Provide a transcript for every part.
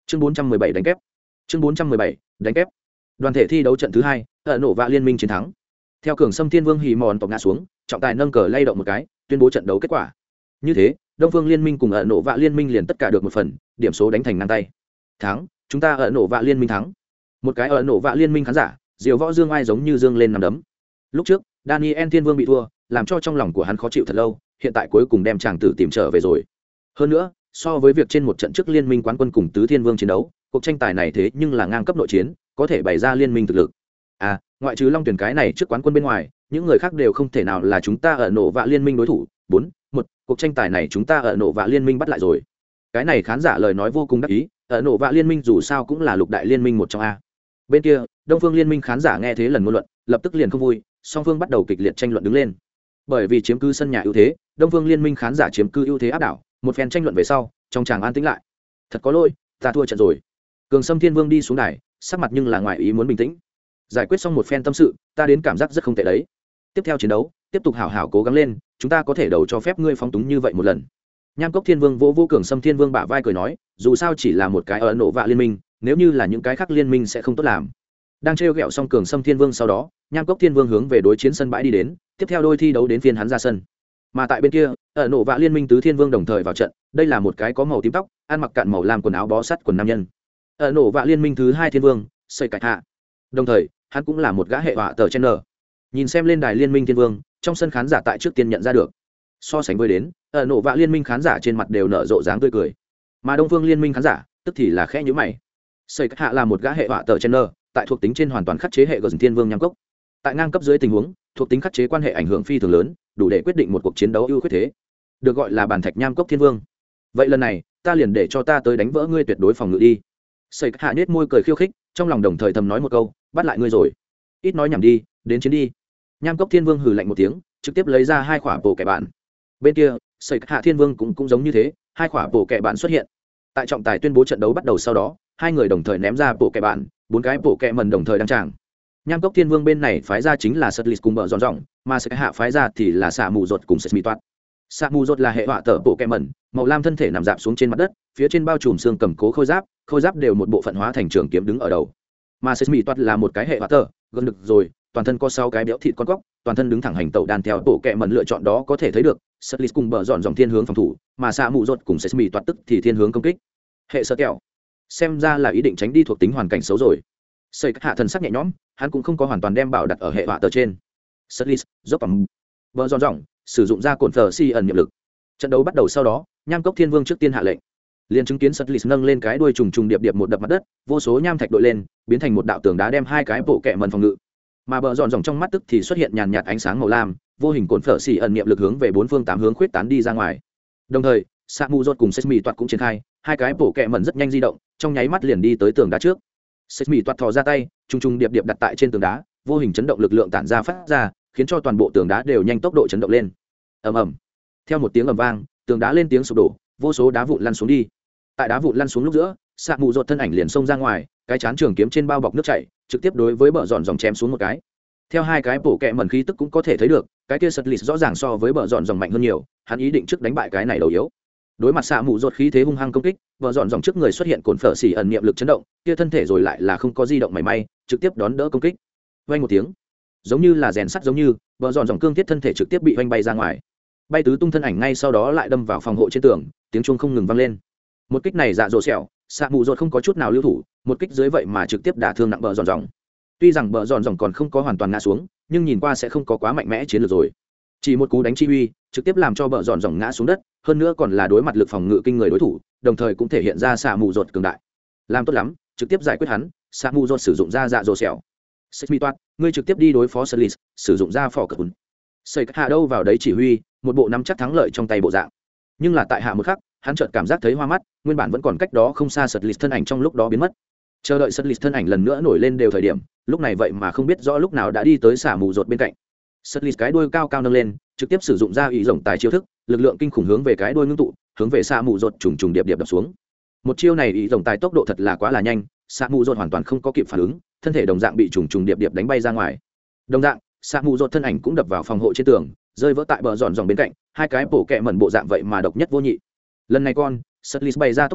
Chương 417 đánh kép. Chương 417 đánh kép. Đoàn thể thi đấu trận thứ 2, ở nổ vạ liên minh chiến thắng. Theo cường Sâm Thiên Vương hì mòn tộc ngã xuống, trọng tài nâng cờ lay động một cái, tuyên bố trận đấu kết quả. Như thế, Đông Phương Liên minh cùng ở nổ vạ liên minh liền tất cả được một phần, điểm số đánh thành ngang tay. Thắng, chúng ta ở nổ vạ liên minh thắng. Một cái ở nổ vạ liên minh khán giả, Diều Võ Dương ai giống như dương lên nằm đấm. Lúc trước, Daniel Thiên Vương bị thua, làm cho trong lòng của hắn khó chịu thật lâu, hiện tại cuối cùng đem chàng tử tìm trở về rồi. Hơn nữa, so với việc trên một trận trước liên minh quán quân cùng tứ thiên vương chiến đấu, cuộc tranh tài này thế nhưng là ngang cấp nội chiến, có thể bày ra liên minh thực lực. Ngoại trừ Long Tuyển cái này trước quán quân bên ngoài, những người khác đều không thể nào là chúng ta ở nổ vạ liên minh đối thủ. 4-1, cuộc tranh tài này chúng ta ở nổ vạ liên minh bắt lại rồi. Cái này khán giả lời nói vô cùng đắc ý, ở nổ vạ liên minh dù sao cũng là lục đại liên minh một trong a. Bên kia, Đông Phương Liên minh khán giả nghe thế lần ngôn luận, lập tức liền không vui, song phương bắt đầu kịch liệt tranh luận đứng lên. Bởi vì chiếm cứ sân nhà ưu thế, Đông Phương Liên minh khán giả chiếm cứ ưu thế áp đảo, một phen tranh luận về sau, trong tràng an tĩnh lại. Thật có lỗi, ta thua trận rồi. Cường Sâm Thiên Vương đi xuống đài, sắc mặt nhưng là ngoài ý muốn bình tĩnh. Giải quyết xong một phen tâm sự, ta đến cảm giác rất không tệ đấy. Tiếp theo chiến đấu, tiếp tục hảo hảo cố gắng lên, chúng ta có thể đầu cho phép ngươi phóng túng như vậy một lần. Nham Cốc Thiên Vương vỗ vỗ Cường Sâm Thiên Vương bả vai cười nói, dù sao chỉ là một cái ở nổ vạ liên minh, nếu như là những cái khác liên minh sẽ không tốt làm. Đang trêu ghẹo xong Cường Sâm Thiên Vương sau đó, Nham Cốc Thiên Vương hướng về đối chiến sân bãi đi đến, tiếp theo đôi thi đấu đến phiên hắn ra sân. Mà tại bên kia, ở nổ vạ liên minh tứ thiên vương đồng thời vào trận, đây là một cái có màu tím tóc, ăn mặc cạn màu làm quần áo bó sắt quần nam nhân. Ở nổ vạ liên minh thứ hai thiên vương, Sẩy Cạch Hạ. Đồng thời, hắn cũng là một gã hệ họa tờ channel. Nhìn xem lên đài liên minh thiên vương, trong sân khán giả tại trước tiên nhận ra được. So sánh với đến, ở nổ vạ liên minh khán giả trên mặt đều nở rộ dáng tươi cười. Mà Đông Phương liên minh khán giả, tức thì là khẽ nhíu mày. Sẩy Cạch Hạ là một gã hệ họa tờ channel, tại thuộc tính trên hoàn toàn khắc chế hệ gần thiên vương nham cốc. Tại ngang cấp dưới tình huống, thuộc tính khắc chế quan hệ ảnh hưởng phi thường lớn, đủ để quyết định một cuộc chiến đấu ưu khuyết thế, được gọi là bàn thạch nham cốc thiên vương. Vậy lần này ta liền để cho ta tới đánh vỡ ngươi tuyệt đối phòng ngự đi. Sẩy Hạ nết môi cười khiêu khích, trong lòng đồng thời thầm nói một câu, bắt lại ngươi rồi. Ít nói nhảm đi, đến chiến đi. Nham cốc thiên vương hừ lạnh một tiếng, trực tiếp lấy ra hai quả bổ kẻ bạn. Bên kia, Sẩy Hạ thiên vương cũng giống như thế, hai quả bổ kẻ bạn xuất hiện. Tại trọng tài tuyên bố trận đấu bắt đầu sau đó, hai người đồng thời ném ra bổ kẻ bạn, bốn cái bổ kẻ mần đồng thời đăng tràng. Nham Cốc Thiên Vương bên này phái ra chính là Sutlis cùng bờ giòn rộng, mà Sẩy Hạ phái ra thì là xạ mù rột cùng Sesmi toát. Xạ mù rột là hệ họa tở bộ kẹ mẩn, màu lam thân thể nằm dạp xuống trên mặt đất, phía trên bao trùm xương cầm cố khôi giáp đều một bộ phận hóa thành trường kiếm đứng ở đầu. Mà Sesmi toát là một cái hệ họa tở, gần được rồi, toàn thân có 6 cái béo thịt con cóc, toàn thân đứng thẳng hành tẩu đàn theo bộ kẹ mẩn lựa chọn đó có thể thấy được, Sutlis cùng bờ giòn rộng thiên hướng phòng thủ, mà xạ mù rột cùng Sesmi toát tức thì thiên hướng công kích. Hệ sơ kẹo, xem ra là ý định tránh đi thuộc tính hoàn cảnh xấu rồi. Sẩy Hạ thần sắc nhẹ nhõm, hắn cũng không có hoàn toàn đem bảo đặt ở hệ họa tờ trên. Sutlis, dốc ẩm, bờ giòn rộng, sử dụng ra cồn phở si ẩn nhiệm lực. Trận đấu bắt đầu sau đó, Nham Cốc Thiên Vương trước tiên hạ lệnh. Liền chứng kiến Sutlis nâng lên cái đuôi trùng trùng điệp điệp một đập mặt đất, vô số nham thạch đội lên, biến thành một đạo tường đá đem hai cái bộ kẹ mần phòng ngự. Mà bờ giòn rộng trong mắt tức thì xuất hiện nhàn nhạt ánh sáng màu lam, vô hình cồn phở si ẩn nhiệm lực hướng về bốn phương tám hướng khuyết tán đi ra ngoài. Đồng thời, Samu Rốt cùng Sesmi toát cũng triển khai, hai cái bộ kẹ mần rất nhanh di động, trong nháy mắt liền đi tới tường đá trước. Sesmi toát thò ra tay, trùng trùng điệp điệp đặt tại trên tường đá, vô hình chấn động lực lượng tản ra phát ra, khiến cho toàn bộ tường đá đều nhanh tốc độ chấn động lên. Ầm ầm. Theo một tiếng ầm vang, tường đá lên tiếng sụp đổ, vô số đá vụn lăn xuống đi. Tại đá vụn lăn xuống lúc giữa, Samu Rốt thân ảnh liền xông ra ngoài, cái chán trường kiếm trên bao bọc nước chảy, trực tiếp đối với bờ giòn dòng chém xuống một cái. Theo hai cái bổ kẹ mẩn khí tức cũng có thể thấy được, cái kia Sutlis rõ ràng so với bờ giòn dòng mạnh hơn nhiều, hắn ý định trước đánh bại cái này đầu yếu. Đối mặt Samu Rốt khí thế hung hăng công kích, bờ giòn dòng trước người xuất hiện cồn phở xỉ ẩn niệm lực chấn động, kia thân thể rồi lại là không có di động mảy may, trực tiếp đón đỡ công kích. Vang một tiếng, giống như là rèn sắt giống như, bờ giòn dòng cương thiết thân thể trực tiếp bị vanh bay ra ngoài. Bay tứ tung thân ảnh ngay sau đó lại đâm vào phòng hộ trên tường, tiếng chuông không ngừng vang lên. Một kích này dạ dỗ sẹo, Samu Rốt không có chút nào lưu thủ, một kích dưới vậy mà trực tiếp đả thương nặng bờ giòn dòng. Tuy rằng bờ giòn dòng còn không có hoàn toàn ngã xuống, nhưng nhìn qua sẽ không có quá mạnh mẽ chiến lược rồi. Chỉ một cú đánh chi uy, trực tiếp làm cho bờ giòn dòng ngã xuống đất, hơn nữa còn là đối mặt lực phòng ngự kinh người đối thủ, đồng thời cũng thể hiện ra Samu Rốt cường đại. Làm tốt lắm, trực tiếp giải quyết hắn, Samu Rốt sử dụng ra dạ dỗ sẹo. Sesmi toát, ngươi trực tiếp đi đối phó Sutlis, sử dụng ra phò cật. Sẩy Hạ đâu vào đấy chỉ huy, một bộ nắm chắc thắng lợi trong tay bộ dạng. Nhưng là tại hạ một khắc, hắn chợt cảm giác thấy hoa mắt, nguyên bản vẫn còn cách đó không xa Sutlis thân ảnh trong lúc đó biến mất. Chờ đợi Sutlis thân ảnh lần nữa nổi lên đều thời điểm, lúc này vậy mà không biết rõ lúc nào đã đi tới Samu Rốt bên cạnh. Sutlis cái đuôi cao cao nâng lên, trực tiếp sử dụng ra ý rồng tài chiêu thức, lực lượng kinh khủng hướng về cái đuôi ngưng tụ, hướng về Samu Rốt trùng trùng điệp điệp đập xuống. Một chiêu này ý rồng tài tốc độ thật là quá là nhanh, Samu Rốt hoàn toàn không có kịp phản ứng, thân thể đồng dạng bị trùng trùng điệp điệp đánh bay ra ngoài. Đồng dạng, Samu Rốt thân ảnh cũng đập vào phòng hộ trên tường, rơi vỡ tại bờ giòn dòng bên cạnh, hai cái bổ kẹ mẩn bộ dạng vậy mà độc nhất vô nhị. Lần này Sutlis bày ra tốc độ,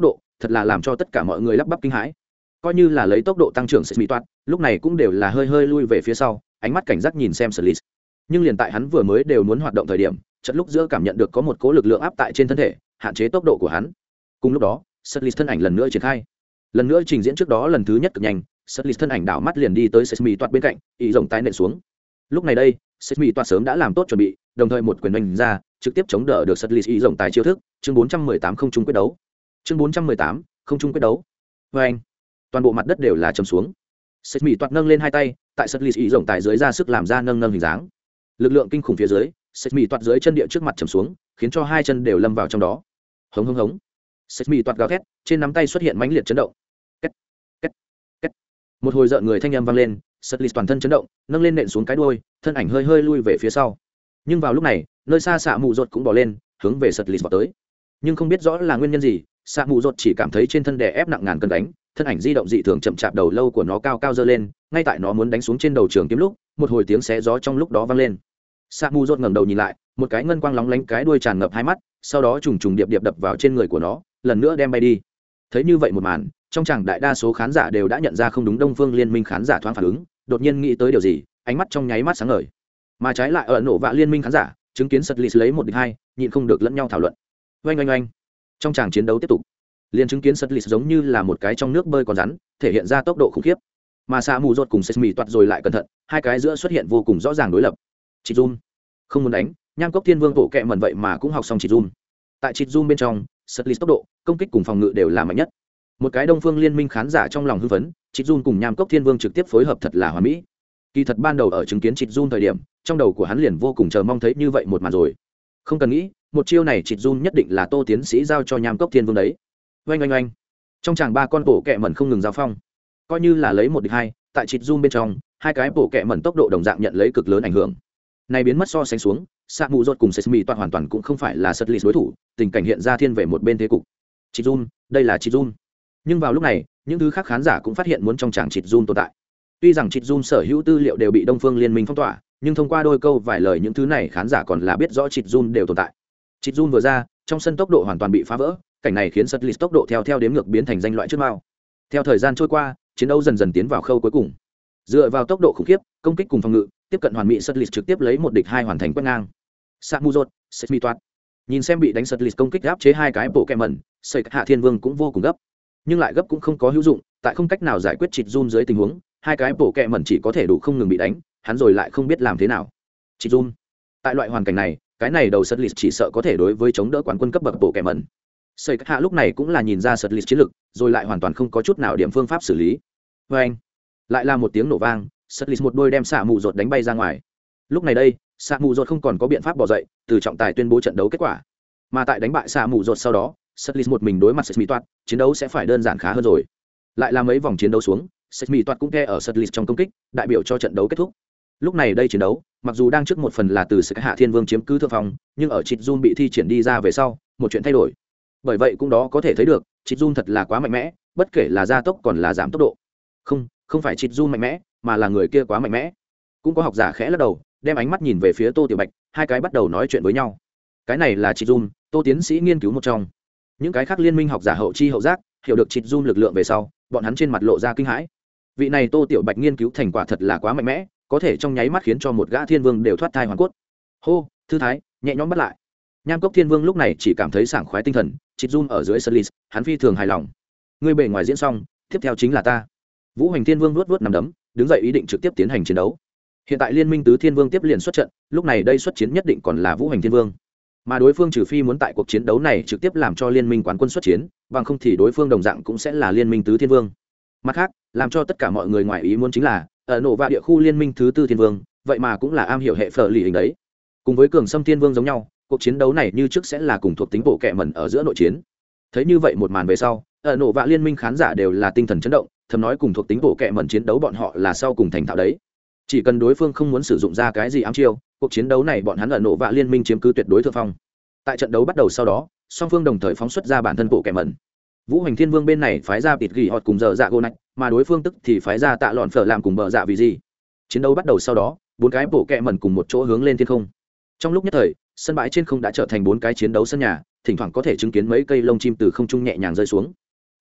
thật là làm cho tất cả mọi người lắp bắp kinh hãi. Coi như là lấy tốc độ tăng trưởng Smith toát, lúc này cũng đều là hơi hơi lui về phía sau, ánh mắt cảnh giác nhìn xem Sutlis. Nhưng liền tại hắn vừa mới đều muốn hoạt động thời điểm, chợt lúc giữa cảm nhận được có một cỗ lực lượng áp tại trên thân thể, hạn chế tốc độ của hắn. Cùng lúc đó, Sutlis thân ảnh lần nữa triển khai. Lần nữa trình diễn trước đó lần thứ nhất cực nhanh, Sutlis thân ảnh đảo mắt liền đi tới Smith toát bên cạnh, ý rồng tay nện xuống. Lúc này đây, Smith toát sớm đã làm tốt chuẩn bị, đồng thời một quyền đánh ra, trực tiếp chống đỡ được Sutlis ý rồng tài chiêu thức. Chương 418 không trung quyết đấu. Chương 418 không trung quyết đấu. Và anh, toàn bộ mặt đất đều là trầm xuống. Smith toát nâng lên hai tay, tại Sutlis ý rồng tài dưới ra sức làm ra nâng hình dáng. Lực lượng kinh khủng phía dưới, Smith toát dưới chân địa trước mặt trầm xuống, khiến cho hai chân đều lâm vào trong đó. Hống hống hống. Smith toát gào thét, trên nắm tay xuất hiện mãnh liệt chấn động. Két, két, két. Một hồi rợn người thanh âm vang lên, Sutlis toàn thân chấn động, nâng lên nện xuống cái đuôi, thân ảnh hơi hơi lui về phía sau. Nhưng vào lúc này, nơi xa xạ mù rột cũng bò lên, hướng về Sutlis vọt tới. Nhưng không biết rõ là nguyên nhân gì, xạ mù rột chỉ cảm thấy trên thân đè ép nặng ngàn cân đánh, thân ảnh di động dị thường chậm chạp, đầu lâu của nó cao cao giơ lên, ngay tại nó muốn đánh xuống trên đầu trường kiếm lúc, một hồi tiếng xé gió trong lúc đó vang lên. Xạ mù rột ngẩng đầu nhìn lại, một cái ngân quang lóng lánh cái đuôi tràn ngập hai mắt, sau đó trùng trùng điệp điệp đập vào trên người của nó, lần nữa đem bay đi. Thấy như vậy một màn, trong chàng đại đa số khán giả đều đã nhận ra không đúng. Đông Phương Liên Minh khán giả thoáng phản ứng, đột nhiên nghĩ tới điều gì, ánh mắt trong nháy mắt sáng ngời. Mà trái lại ở nổ vạ Liên Minh khán giả, chứng kiến Sutlis lấy một địch hai, nhịn không được lẫn nhau thảo luận. Oanh oanh oanh. Trong chàng chiến đấu tiếp tục, liền chứng kiến Sutlis giống như là một cái trong nước bơi con rắn, thể hiện ra tốc độ khủng khiếp. Mà xạ mù rột cùng Smith toát rồi lại cẩn thận, hai cái giữa xuất hiện vô cùng rõ ràng đối lập. Chỉ zoom, không muốn đánh, Nham Cốc Thiên Vương bộ kệ mẩn vậy mà cũng học xong chỉ zoom. Tại chỉ zoom bên trong, Sutlis tốc độ, công kích cùng phòng ngự đều là mạnh nhất. Một cái Đông Phương Liên Minh khán giả trong lòng hưng phấn, chỉ zoom cùng Nham Cốc Thiên Vương trực tiếp phối hợp thật là hoàn mỹ. Kỳ thật ban đầu ở chứng kiến chỉ zoom thời điểm, trong đầu của hắn liền vô cùng chờ mong thấy như vậy một màn rồi. Không cần nghĩ, một chiêu này chỉ zoom nhất định là Tô tiến sĩ giao cho Nham Cốc Thiên Vương đấy. Oanh oanh oanh. Trong chàng ba con bộ kệ mẩn không ngừng giao phong, coi như là lấy một địch hai, tại chỉ zoom bên trong, hai cái bộ kệ mẩn tốc độ đồng dạng nhận lấy cực lớn ảnh hưởng. Này biến mất so sánh xuống, xạ mù rột cùng Smith toát hoàn toàn cũng không phải là Sutlis đối thủ, tình cảnh hiện ra thiên về một bên thế cục. Chỉ zoom, đây là chỉ zoom. Nhưng vào lúc này, những thứ khác khán giả cũng phát hiện muốn trong tràng chỉ zoom tồn tại. Tuy rằng chỉ zoom sở hữu tư liệu đều bị Đông Phương Liên Minh phong tỏa, nhưng thông qua đôi câu vài lời những thứ này khán giả còn là biết rõ chỉ zoom đều tồn tại. Chỉ zoom vừa ra, trong sân tốc độ hoàn toàn bị phá vỡ, cảnh này khiến Sutlis tốc độ theo đếm ngược biến thành danh loại trước mao. Theo thời gian trôi qua, chiến đấu dần dần tiến vào khâu cuối cùng. Dựa vào tốc độ khủng khiếp, công kích cùng phòng ngự, tiếp cận hoàn mỹ, Sutlis trực tiếp lấy một địch hai hoàn thành quét ngang. Samuzot, Smith toát. Nhìn xem bị đánh Sutlis công kích áp chế hai cái bộ kẹ mẩn, Sợi Hạ Thiên Vương cũng vô cùng gấp. Nhưng lại gấp cũng không có hữu dụng, tại không cách nào giải quyết chịt zoom dưới tình huống, hai cái bộ kẹ mẩn chỉ có thể đủ không ngừng bị đánh, hắn rồi lại không biết làm thế nào. Chịt zoom. Tại loại hoàn cảnh này, cái này đầu Sutlis chỉ sợ có thể đối với chống đỡ quán quân cấp bậc bộ kẹ mẩn. Sợi Hạ lúc này cũng là nhìn ra Sutlis chiến lực, rồi lại hoàn toàn không có chút nào điểm phương pháp xử lý. Và anh, lại là một tiếng nổ vang, Sutlis một đôi đem xạ mù rột đánh bay ra ngoài. Lúc này đây, xạ mù rột không còn có biện pháp bỏ dậy, từ trọng tài tuyên bố trận đấu kết quả. Mà tại đánh bại xạ mù rột sau đó, Sutlis một mình đối mặt Smith toát, chiến đấu sẽ phải đơn giản khá hơn rồi. Lại là mấy vòng chiến đấu xuống, Smith toát cũng ke ở Sutlis trong công kích, đại biểu cho trận đấu kết thúc. Lúc này đây chiến đấu, mặc dù đang trước một phần là từ sự Hạ Thiên Vương chiếm cứ thượng phong, nhưng ở Chit Jun bị thi triển đi ra về sau, một chuyện thay đổi. Bởi vậy cũng đó có thể thấy được, Chit Jun thật là quá mạnh mẽ, bất kể là gia tốc còn là giảm tốc độ. Không phải Chit Jun mạnh mẽ, mà là người kia quá mạnh mẽ. Cũng có học giả khẽ lắc đầu, đem ánh mắt nhìn về phía Tô Tiểu Bạch, hai cái bắt đầu nói chuyện với nhau. Cái này là Chit Jun, Tô tiến sĩ nghiên cứu một trong. Những cái khác liên minh học giả hậu chi hậu giác, hiểu được Chit Jun lực lượng về sau, bọn hắn trên mặt lộ ra kinh hãi. Vị này Tô Tiểu Bạch nghiên cứu thành quả thật là quá mạnh mẽ, có thể trong nháy mắt khiến cho một gã thiên vương đều thoát thai hoàn cốt. Hô, thư thái, nhẹ nhõm bắt lại. Nham Cốc Thiên Vương lúc này chỉ cảm thấy sảng khoái tinh thần, Chit Jun ở dưới Sutlis, hắn phi thường hài lòng. Ngươi bề ngoài diễn xong, tiếp theo chính là ta. Vũ Hành Thiên Vương vuốt nắm đấm, đứng dậy ý định trực tiếp tiến hành chiến đấu. Hiện tại liên minh tứ thiên vương tiếp liền xuất trận, lúc này đây xuất chiến nhất định còn là Vũ Hành Thiên Vương. Mà đối phương trừ phi muốn tại cuộc chiến đấu này trực tiếp làm cho liên minh quán quân xuất chiến, bằng không thì đối phương đồng dạng cũng sẽ là liên minh tứ thiên vương. Mặt khác, làm cho tất cả mọi người ngoài ý muốn chính là, ở nổ vạ địa khu liên minh thứ tư thiên vương, vậy mà cũng là am hiểu hệ phở lì hình đấy. Cùng với Cường Sâm Thiên Vương giống nhau, cuộc chiến đấu này như trước sẽ là cùng thuộc tính bộ kệ mẩn ở giữa nội chiến. Thấy như vậy một màn về sau, ở nổ vạ liên minh khán giả đều là tinh thần chấn động, thầm nói cùng thuộc tính bộ kệ mẩn chiến đấu bọn họ là sau cùng thành thạo đấy. Chỉ cần đối phương không muốn sử dụng ra cái gì ám chiêu, cuộc chiến đấu này bọn hắn ở nổ vạ liên minh chiếm cứ tuyệt đối thượng phong. Tại trận đấu bắt đầu sau đó, song phương đồng thời phóng xuất ra bản thân bộ kệ mẩn. Vũ Hành Thiên Vương bên này phái ra tịt gỉ họt cùng giờ dạ gô nạch, mà đối phương tức thì phái ra tạ lọn phở làm cùng bờ dạ vì gì. Chiến đấu bắt đầu sau đó, bốn cái bộ kệ mẩn cùng một chỗ hướng lên thiên không. Trong lúc nhất thời, sân bãi trên không đã trở thành bốn cái chiến đấu sân nhà, thỉnh thoảng có thể chứng kiến mấy cây lông chim từ không trung nhẹ nhàng rơi xuống.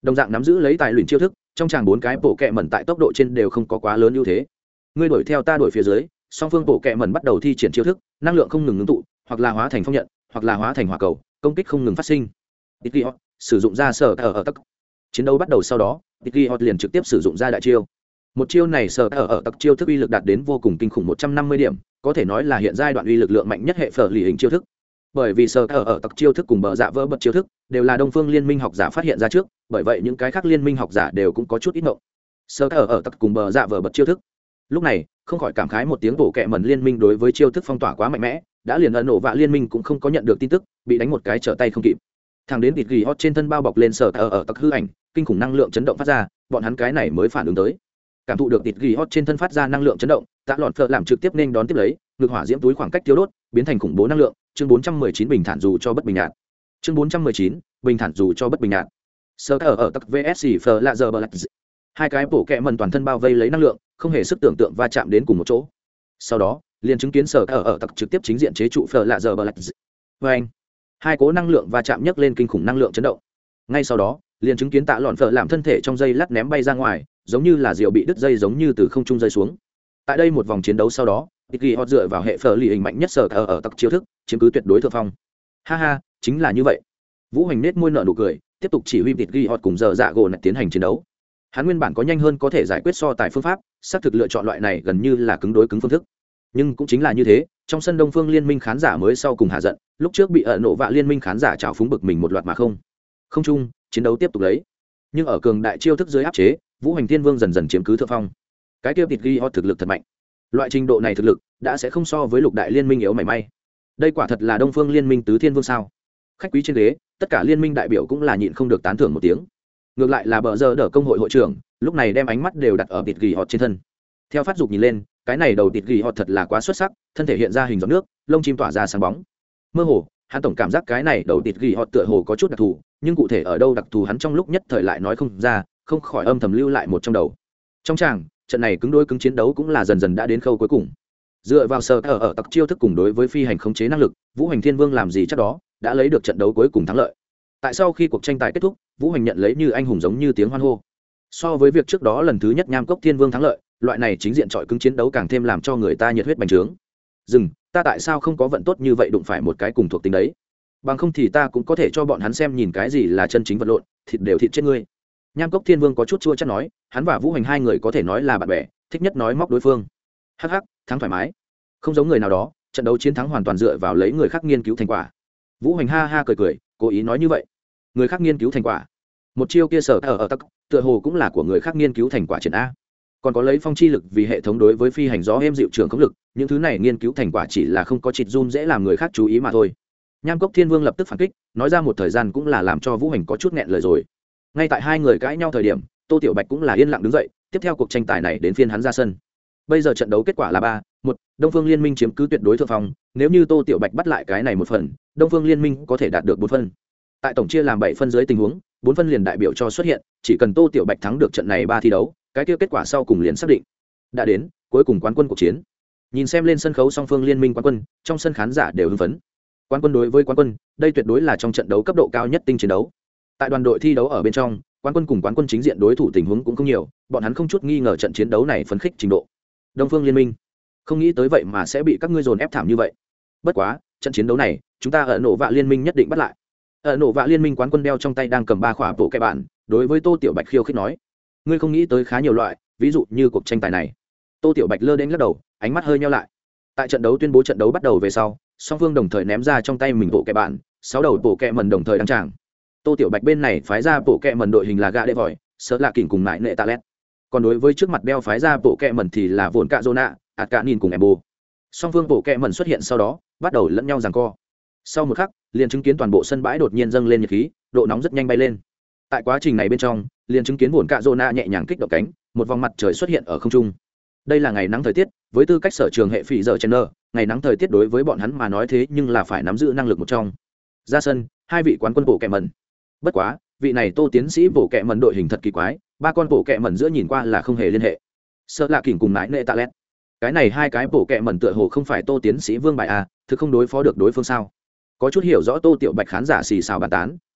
đồng dạng nắm giữ lấy tài luyện chiêu thức, trong tràng 4 cái bộ kẹ mẩn tại tốc độ trên đều không có quá lớn ưu thế. Ngươi đuổi theo ta đuổi phía dưới, song phương bộ kẹ mẩn bắt đầu thi triển chiêu thức, năng lượng không ngừng ngưng tụ, hoặc là hóa thành phong nhận, hoặc là hóa thành hỏa cầu, công kích không ngừng phát sinh. Tiki sử dụng ra sở ở tắc. Chiến đấu bắt đầu sau đó, Tiki liền trực tiếp sử dụng ra đại chiêu. Một chiêu này sở ở tắc chiêu thức uy lực đạt đến vô cùng kinh khủng 150 điểm, có thể nói là hiện giai đoạn uy lực lượng mạnh nhất hệ phở lì hình chiêu thức. Bởi vì sở ở tắc chiêu thức cùng bờ dạ vỡ bật chiêu thức đều là Đông Phương Liên minh học giả phát hiện ra trước, bởi vậy những cái khác liên minh học giả đều cũng có chút ít ngộ. Sở ở tắc cùng bờ dạ vỡ bật chiêu thức. Lúc này, không khỏi cảm khái một tiếng, bộ kệ mẩn liên minh đối với chiêu thức phong tỏa quá mạnh mẽ, đã liền ẩn nổ vạ liên minh cũng không có nhận được tin tức, bị đánh một cái trở tay không kịp. Thằng đến Tiki trên thân bao bọc lên sở ở tắc hư ảnh, kinh khủng năng lượng chấn động phát ra, bọn hắn cái này mới phản ứng tới. Cảm thụ được Tiki trên thân phát ra năng lượng chấn động, Tạ Lọn Phở làm trực tiếp nên đón tiếp lấy, ngược hỏa diễm túi khoảng cách tiêu đốt, biến thành khủng bố năng lượng. Chương 419 bình thản dù cho bất bình nhạt. Chương 419 bình thản dù cho bất bình nhạt. Sở ở tắc VS Phở lạ giờ Black. Hai cái bộ kệ mẩn toàn thân bao vây lấy năng lượng, không hề sức tưởng tượng va chạm đến cùng một chỗ. Sau đó, liền chứng kiến sở ở tắc trực tiếp chính diện chế trụ Phở lạ giờ Black. Anh, hai cố năng lượng va chạm nhấc lên kinh khủng năng lượng chấn động. Ngay sau đó, liền chứng kiến Tạ Lọn Phở làm thân thể trong dây lát ném bay ra ngoài, giống như là diều bị đứt dây, giống như từ không trung rơi xuống. Tại đây một vòng chiến đấu sau đó, Tiki dựa vào hệ phở lì hình mạnh nhất sở ở tắc chiêu thức, chiếm cứ tuyệt đối thượng phong. Ha ha, chính là như vậy. Vũ Hoành nết môi nở nụ cười, tiếp tục chỉ huy Tiki cùng giờ dạ gỗ này tiến hành chiến đấu. Hắn nguyên bản có nhanh hơn có thể giải quyết so tài phương pháp, xác thực lựa chọn loại này gần như là cứng đối cứng phương thức. Nhưng cũng chính là như thế, trong sân Đông Phương Liên minh khán giả mới sau cùng hạ giận, lúc trước bị nổ vạ Liên minh khán giả trào phúng bực mình một loạt mà không. Không chung, chiến đấu tiếp tục lấy. Nhưng ở cường đại chiêu thức dưới áp chế, Vũ Hoành Thiên Vương dần dần chiếm cứ thượng phong. Cái kia Tiki thực lực thật mạnh. Loại trình độ này thực lực đã sẽ không so với lục đại liên minh yếu mảy may. Đây quả thật là Đông Phương Liên minh tứ thiên vương sao? Khách quý trên ghế, tất cả liên minh đại biểu cũng là nhịn không được tán thưởng một tiếng. Ngược lại là bờ giờ đỡ công hội hội trưởng, lúc này đem ánh mắt đều đặt ở Tiki trên thân. Theo phát dục nhìn lên, cái này đầu Tiki thật là quá xuất sắc, thân thể hiện ra hình giọt nước, lông chim tỏa ra sáng bóng. Mơ hồ, hắn tổng cảm giác cái này đầu Tiki tựa hồ có chút đặc thù, nhưng cụ thể ở đâu đặc thù hắn trong lúc nhất thời lại nói không ra, không khỏi âm thầm lưu lại một trong đầu. Trong tràng, trận này cứng đôi cứng chiến đấu cũng là dần dần đã đến khâu cuối cùng. Dựa vào sở ở tặc chiêu thức cùng đối với phi hành khống chế năng lực, Vũ Hoành Thiên Vương làm gì chắc đó đã lấy được trận đấu cuối cùng thắng lợi. Tại sau khi cuộc tranh tài kết thúc, Vũ Hoành nhận lấy như anh hùng giống như tiếng hoan hô. So với việc trước đó lần thứ nhất Nham Cốc Thiên Vương thắng lợi, loại này chính diện chọi cứng chiến đấu càng thêm làm cho người ta nhiệt huyết bành trướng. Dừng, ta tại sao không có vận tốt như vậy đụng phải một cái cùng thuộc tính đấy? Bằng không thì ta cũng có thể cho bọn hắn xem nhìn cái gì là chân chính vật lộn, thịt đều thịt chết ngươi. Nham Cốc Thiên Vương có chút chua chát nói, hắn và Vũ Hoành hai người có thể nói là bạn bè, thích nhất nói móc đối phương. Hắc hắc, thắng thoải mái. Không giống người nào đó, trận đấu chiến thắng hoàn toàn dựa vào lấy người khác nghiên cứu thành quả. Vũ Hoành ha ha cười cười, cố ý nói như vậy. Người khác nghiên cứu thành quả? Một chiêu kia sở ở tắc, tựa hồ cũng là của người khác nghiên cứu thành quả triển a. Còn có lấy phong chi lực vì hệ thống đối với phi hành gió êm dịu trường khống lực, những thứ này nghiên cứu thành quả chỉ là không có chịt zoom dễ làm người khác chú ý mà thôi. Nham Cốc Thiên Vương lập tức phản kích, nói ra một thời gian cũng là làm cho Vũ Hoành có chút nghẹn lời rồi. Ngay tại hai người cãi nhau thời điểm, Tô Tiểu Bạch cũng là yên lặng đứng dậy, tiếp theo cuộc tranh tài này đến phiên hắn ra sân. Bây giờ trận đấu kết quả là 3-1, Đông Phương Liên minh chiếm cứ tuyệt đối thượng phong, nếu như Tô Tiểu Bạch bắt lại cái này một phần, Đông Phương Liên minh có thể đạt được 4 phân. Tại tổng chia làm 7 phân dưới tình huống, 4 phân liền đại biểu cho xuất hiện, chỉ cần Tô Tiểu Bạch thắng được trận này 3 thi đấu, cái kia kết quả sau cùng liền xác định. Đã đến, cuối cùng quán quân cuộc chiến. Nhìn xem lên sân khấu song phương liên minh quán quân, trong sân khán giả đều hưng phấn. Quán quân đối với quán quân, đây tuyệt đối là trong trận đấu cấp độ cao nhất tinh chiến đấu. Tại đoàn đội thi đấu ở bên trong, quán quân cùng quán quân chính diện đối thủ tình huống cũng không nhiều, bọn hắn không chút nghi ngờ trận chiến đấu này phấn khích trình độ. Đông Phương Liên minh, không nghĩ tới vậy mà sẽ bị các ngươi dồn ép thảm như vậy. Bất quá, trận chiến đấu này, chúng ta ở nổ vạ liên minh nhất định bắt lại. Ở nổ vạ liên minh quán quân đeo trong tay đang cầm 3 khỏa bộ kệ bạn, đối với Tô Tiểu Bạch khiêu khích nói: "Ngươi không nghĩ tới khá nhiều loại, ví dụ như cuộc tranh tài này." Tô Tiểu Bạch lơ đến lắc đầu, ánh mắt hơi nheo lại. Tại trận đấu tuyên bố trận đấu bắt đầu về sau, song phương đồng thời ném ra trong tay mình bộ kệ bạn, 6 đầu bộ kệ mần đồng thời đăng tràng. Tô Tiểu Bạch bên này phái ra bộ kệ mần đội hình là gã đệ vòi, sợ lạ kỉnh cùng mại nệ tạ lét. Còn đối với trước mặt đeo phái ra bộ kệ mần thì là vồn cạ zona, ạt cạ nhìn cùng embo. Song phương bộ kệ mần xuất hiện sau đó, bắt đầu lẫn nhau giằng co. Sau một khắc, liền chứng kiến toàn bộ sân bãi đột nhiên dâng lên nhiệt khí, độ nóng rất nhanh bay lên. Tại quá trình này bên trong, liền chứng kiến vồn cạ zona nhẹ nhàng kích động cánh, một vòng mặt trời xuất hiện ở không trung. Đây là ngày nắng thời tiết, với tư cách sở trường hệ phỉ giờ Chandler, ngày nắng thời tiết đối với bọn hắn mà nói thế nhưng là phải nắm giữ năng lực một trong. Ra sân, hai vị quán quân bộ kệ mần. Bất quá, vị này Tô tiến sĩ bộ kệ mần đội hình thật kỳ quái, 3 con bộ kệ mần giữa nhìn qua là không hề liên hệ. Sợ lạ kỉnh cùng mãi nệ tạ lét. Cái này hai cái bộ kệ mần tựa hồ không phải Tô tiến sĩ vương bài a, thực không đối phó được đối phương sao? Có chút hiểu rõ Tô Tiểu Bạch khán giả xì xào bàn tán,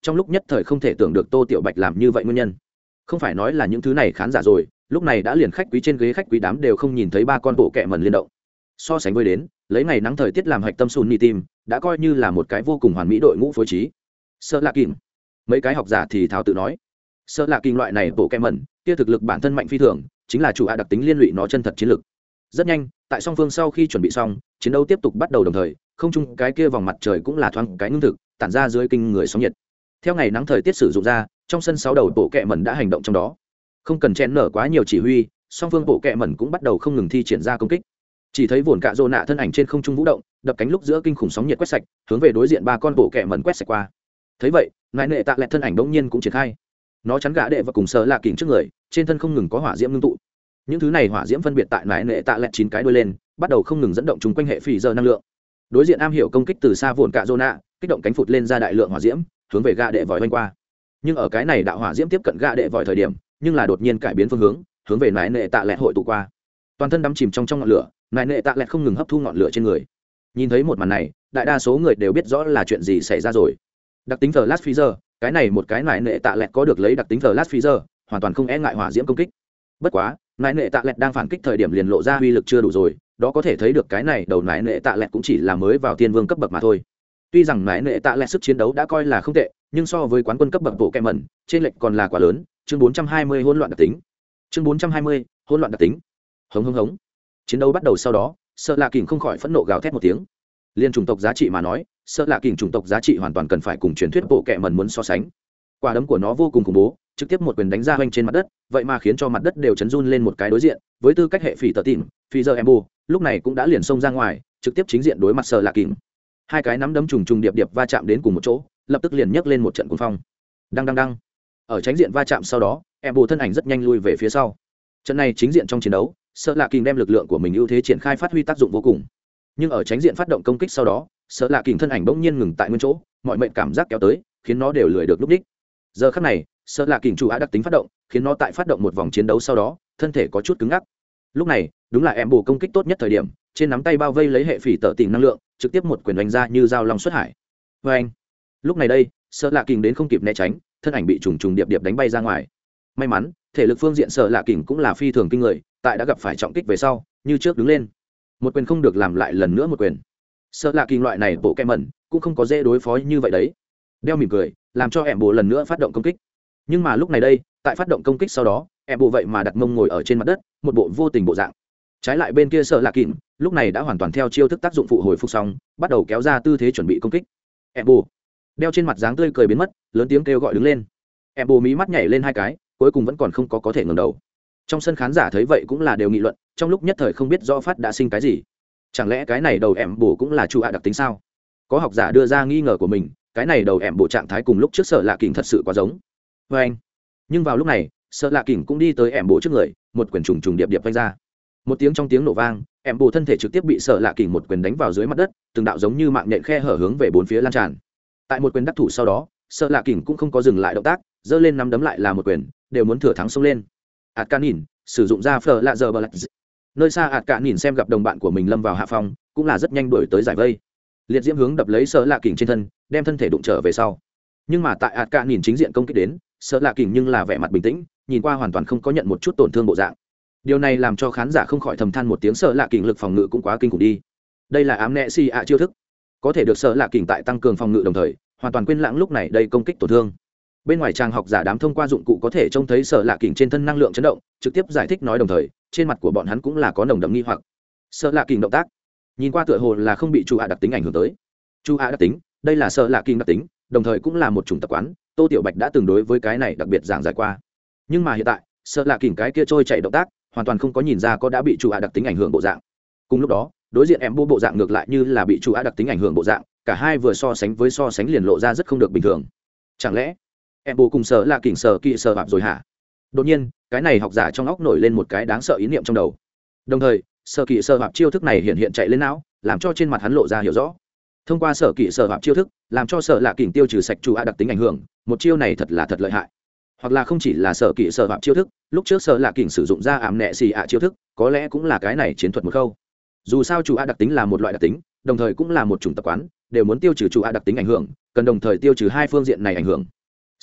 trong lúc nhất thời không thể tưởng được Tô Tiểu Bạch làm như vậy nguyên nhân. Không phải nói là những thứ này khán giả rồi, lúc này đã liền khách quý trên ghế khách quý đám đều không nhìn thấy ba con bộ kẹ mẩn liên động. So sánh với đến, lấy ngày nắng thời tiết làm hạch tâm Sunni team, đã coi như là một cái vô cùng hoàn mỹ đội ngũ phối trí. Sợ lạ kìm. Mấy cái học giả thì thào tự nói, sợ lạ kìm loại này bộ kẹ mẩn, kia thực lực bản thân mạnh phi thường, chính là chủ đặc tính liên lụy nó chân thật chiến lực. Rất nhanh, tại song phương sau khi chuẩn bị xong, chiến đấu tiếp tục bắt đầu đồng thời, không chung cái kia vòng mặt trời cũng là thoáng cái ngưng thực, tản ra dưới kinh người sóng nhiệt. Theo ngày nắng thời tiết sử dụng ra, trong sân 6 đầu bộ kẹ mẩn đã hành động trong đó. Không cần chen nở quá nhiều chỉ huy, song phương bộ kẹ mẩn cũng bắt đầu không ngừng thi triển ra công kích. Chỉ thấy vồn cạ rồ nạ thân ảnh trên không trung vũ động, đập cánh lúc giữa kinh khủng sóng nhiệt quét sạch, hướng về đối diện ba con bộ kẹ mẩn quét sạch qua. Thấy vậy, ngài nệ tạ lẹt thân ảnh bỗng nhiên cũng triển khai. Nó chắn gã đệ và cùng sờ lạ kình trước người, trên thân không ngừng có hỏa diễm ngưng tụ. Những thứ này hỏa diễm phân biệt tại ngài nệ tạ lẹt 9 cái đuôi lên, bắt đầu không ngừng dẫn động chúng quanh hệ phì giờ năng lượng. Đối diện am hiểu công kích từ xa vồn cạ rồ nạ, kích động cánh phụt lên ra đại lượng hỏa diễm, hướng về gã đệ vòi vanh qua. Nhưng ở cái này đạo hỏa diễm tiếp cận gã đệ vòi thời điểm, nhưng là đột nhiên cải biến phương hướng, hướng về ngài nệ tạ lẹt hội tụ qua. Toàn thân đắm chìm trong ngọn lửa, ngài nệ tạ lẹt không ngừng hấp thu ngọn lửa trên người. Nhìn thấy một màn này, đại đa số người đều biết rõ là chuyện gì xảy ra rồi. Đặc tính Flash Freezer, cái này một cái ngài nệ tạ lẹt có được lấy đặc tính Flash Freezer, hoàn toàn không e ngại hỏa diễm công kích. Bất quá, ngài nệ tạ lẹt đang phản kích thời điểm liền lộ ra uy lực chưa đủ rồi, đó có thể thấy được cái này đầu ngài nệ tạ lẹt cũng chỉ là mới vào tiên vương cấp bậc mà thôi. Tuy rằng ngài nệ tạ lẹt sức chiến đấu đã coi là không tệ, nhưng so với quán quân cấp bậc bộ kẹ mẩn, trên lệch còn là quá lớn. Chương 420 hỗn loạn đặc tính. Chương 420 hỗn loạn đặc tính. Hống hống hống. Chiến đấu bắt đầu sau đó, Sợ Lạ Kình không khỏi phẫn nộ gào thét một tiếng. Liên chủng tộc giá trị mà nói, Sợ Lạ Kình chủng tộc giá trị hoàn toàn cần phải cùng truyền thuyết bộ kệ mẩn muốn so sánh. Quả đấm của nó vô cùng khủng bố, trực tiếp một quyền đánh ra hoành trên mặt đất, vậy mà khiến cho mặt đất đều chấn run lên một cái đối diện. Với tư cách hệ phỉ tờ tìm, phi giờ embo, lúc này cũng đã liền xông ra ngoài, trực tiếp chính diện đối mặt Sợ Lạ Kình. Hai cái nắm đấm trùng trùng điệp điệp va chạm đến cùng một chỗ, lập tức liền nhấc lên một trận cuồng phong. Đăng đăng đăng. Ở tránh diện va chạm sau đó, embo thân ảnh rất nhanh lui về phía sau. Trận này chính diện trong chiến đấu, Sợ Lạ Kình đem lực lượng của mình ưu thế triển khai phát huy tác dụng vô cùng. Nhưng ở tránh diện phát động công kích sau đó, Sợ Lạ Kình thân ảnh bỗng nhiên ngừng tại nguyên chỗ, mọi mệnh cảm giác kéo tới, khiến nó đều lười được lúc đích. Giờ khắc này, Sợ Lạ Kình chủ á đặc tính phát động, khiến nó tại phát động một vòng chiến đấu sau đó, thân thể có chút cứng ngắc. Lúc này, đúng là em bù công kích tốt nhất thời điểm, trên nắm tay bao vây lấy hệ phỉ tở tình năng lượng, trực tiếp một quyền đánh ra như dao long xuất hải. Và anh, lúc này đây, Sợ Lạ Kình đến không kịp né tránh, thân ảnh bị trùng trùng điệp điệp đánh bay ra ngoài. May mắn, thể lực phương diện Sợ Lạ Kình cũng là phi thường kinh người, tại đã gặp phải trọng kích về sau, như trước đứng lên. Một quyền không được làm lại lần nữa một quyền. Sợ Lạ Kình loại này bộ kẹ mẩn cũng không có dễ đối phó như vậy đấy. Đeo mỉm cười, làm cho em bù lần nữa phát động công kích. Nhưng mà lúc này đây, tại phát động công kích sau đó, em bù vậy mà đặt mông ngồi ở trên mặt đất, một bộ vô tình bộ dạng. Trái lại bên kia Sợ Lạ Kình, lúc này đã hoàn toàn theo chiêu thức tác dụng phụ hồi phục xong, bắt đầu kéo ra tư thế chuẩn bị công kích. Em bù, đeo trên mặt dáng tươi cười biến mất, lớn tiếng kêu gọi đứng lên. Em bù mí mắt nhảy lên hai cái, cuối cùng vẫn còn không có thể ngẩng đầu. Trong sân khán giả thấy vậy cũng là đều nghị luận, trong lúc nhất thời không biết rõ phát đã sinh cái gì. Chẳng lẽ cái này đầu em bù cũng là chủ ạ đặc tính sao? Có học giả đưa ra nghi ngờ của mình, cái này đầu em bù trạng thái cùng lúc trước Sợ Lạ Kình thật sự quá giống. Với anh, nhưng vào lúc này, Sợ Lạ Kình cũng đi tới em bù trước người, một quyền trùng trùng điệp điệp vung ra. Một tiếng trong tiếng nổ vang, em bù thân thể trực tiếp bị Sợ Lạ Kình một quyền đánh vào dưới mặt đất, từng đạo giống như mạng nhện khe hở hướng về bốn phía lan tràn. Tại một quyền đắc thủ sau đó, Sợ Lạ Kình cũng không có dừng lại động tác, giơ lên nắm đấm lại là một quyền, đều muốn thừa thắng xông lên. ạt ca nhìn sử dụng ra phở lạ giờ bờ lạch. Nơi xa ạt ca nhìn xem gặp đồng bạn của mình lâm vào hạ phong, cũng là rất nhanh đuổi tới giải vây. Liệt diễm hướng đập lấy Sợ Lạ Kình trên thân, đem thân thể đụng trở về sau. Nhưng mà tại ạt ca nhìn chính diện công kích đến, Sợ Lạ Kình nhưng là vẻ mặt bình tĩnh, nhìn qua hoàn toàn không có nhận một chút tổn thương bộ dạng. Điều này làm cho khán giả không khỏi thầm than một tiếng, Sợ Lạ Kình lực phòng ngự cũng quá kinh khủng đi. Đây là ám nệ si ạ chiêu thức, có thể được Sợ Lạ Kình tại tăng cường phòng ngự đồng thời, hoàn toàn quên lãng lúc này đây công kích tổn thương. Bên ngoài tràng học giả đám thông qua dụng cụ có thể trông thấy Sợ Lạ Kình trên thân năng lượng chấn động, trực tiếp giải thích nói, đồng thời trên mặt của bọn hắn cũng là có nồng đậm nghi hoặc. Sợ Lạ Kình động tác nhìn qua tựa hồ là không bị chủ ạ đặc tính ảnh hưởng tới. Chủ ạ đặc tính, đây là Sợ Lạ Kình đặc tính, đồng thời cũng là một chủng tập quán, Tô Tiểu Bạch đã từng đối với cái này đặc biệt giảng giải qua. Nhưng mà hiện tại, Sợ Lạ Kình cái kia trôi chạy động tác hoàn toàn không có nhìn ra có đã bị chủ ạ đặc tính ảnh hưởng bộ dạng. Cùng lúc đó, đối diện em bộ dạng ngược lại như là bị chủ ạ đặc tính ảnh hưởng bộ dạng, cả hai vừa so sánh liền lộ ra rất không được bình thường. Chẳng lẽ em cùng Sợ Lạ Kình sợ kỵ sợ bạp rồi hả? Đột nhiên, cái này học giả trong óc nổi lên một cái đáng sợ ý niệm trong đầu. Đồng thời, sợ kỵ sợ bạp chiêu thức này hiện chạy lên não, làm cho trên mặt hắn lộ ra hiểu rõ. Thông qua sợ kỵ sợ bạp chiêu thức, làm cho Sợ Lạ Kình tiêu trừ sạch chủ ạ đặc tính ảnh hưởng, một chiêu này thật lợi hại. Hoặc là không chỉ là sợ kỵ sợ bạp chiêu thức, lúc trước Sợ Lạ Kình sử dụng ra ám nệ xì ạ chiêu thức, có lẽ cũng là cái này chiến thuật một khâu. Dù sao chủ ạ đặc tính là một loại đặc tính, đồng thời cũng là một chủng tập quán, đều muốn tiêu trừ chủ ạ đặc tính ảnh hưởng, cần đồng thời tiêu trừ hai phương diện này ảnh hưởng,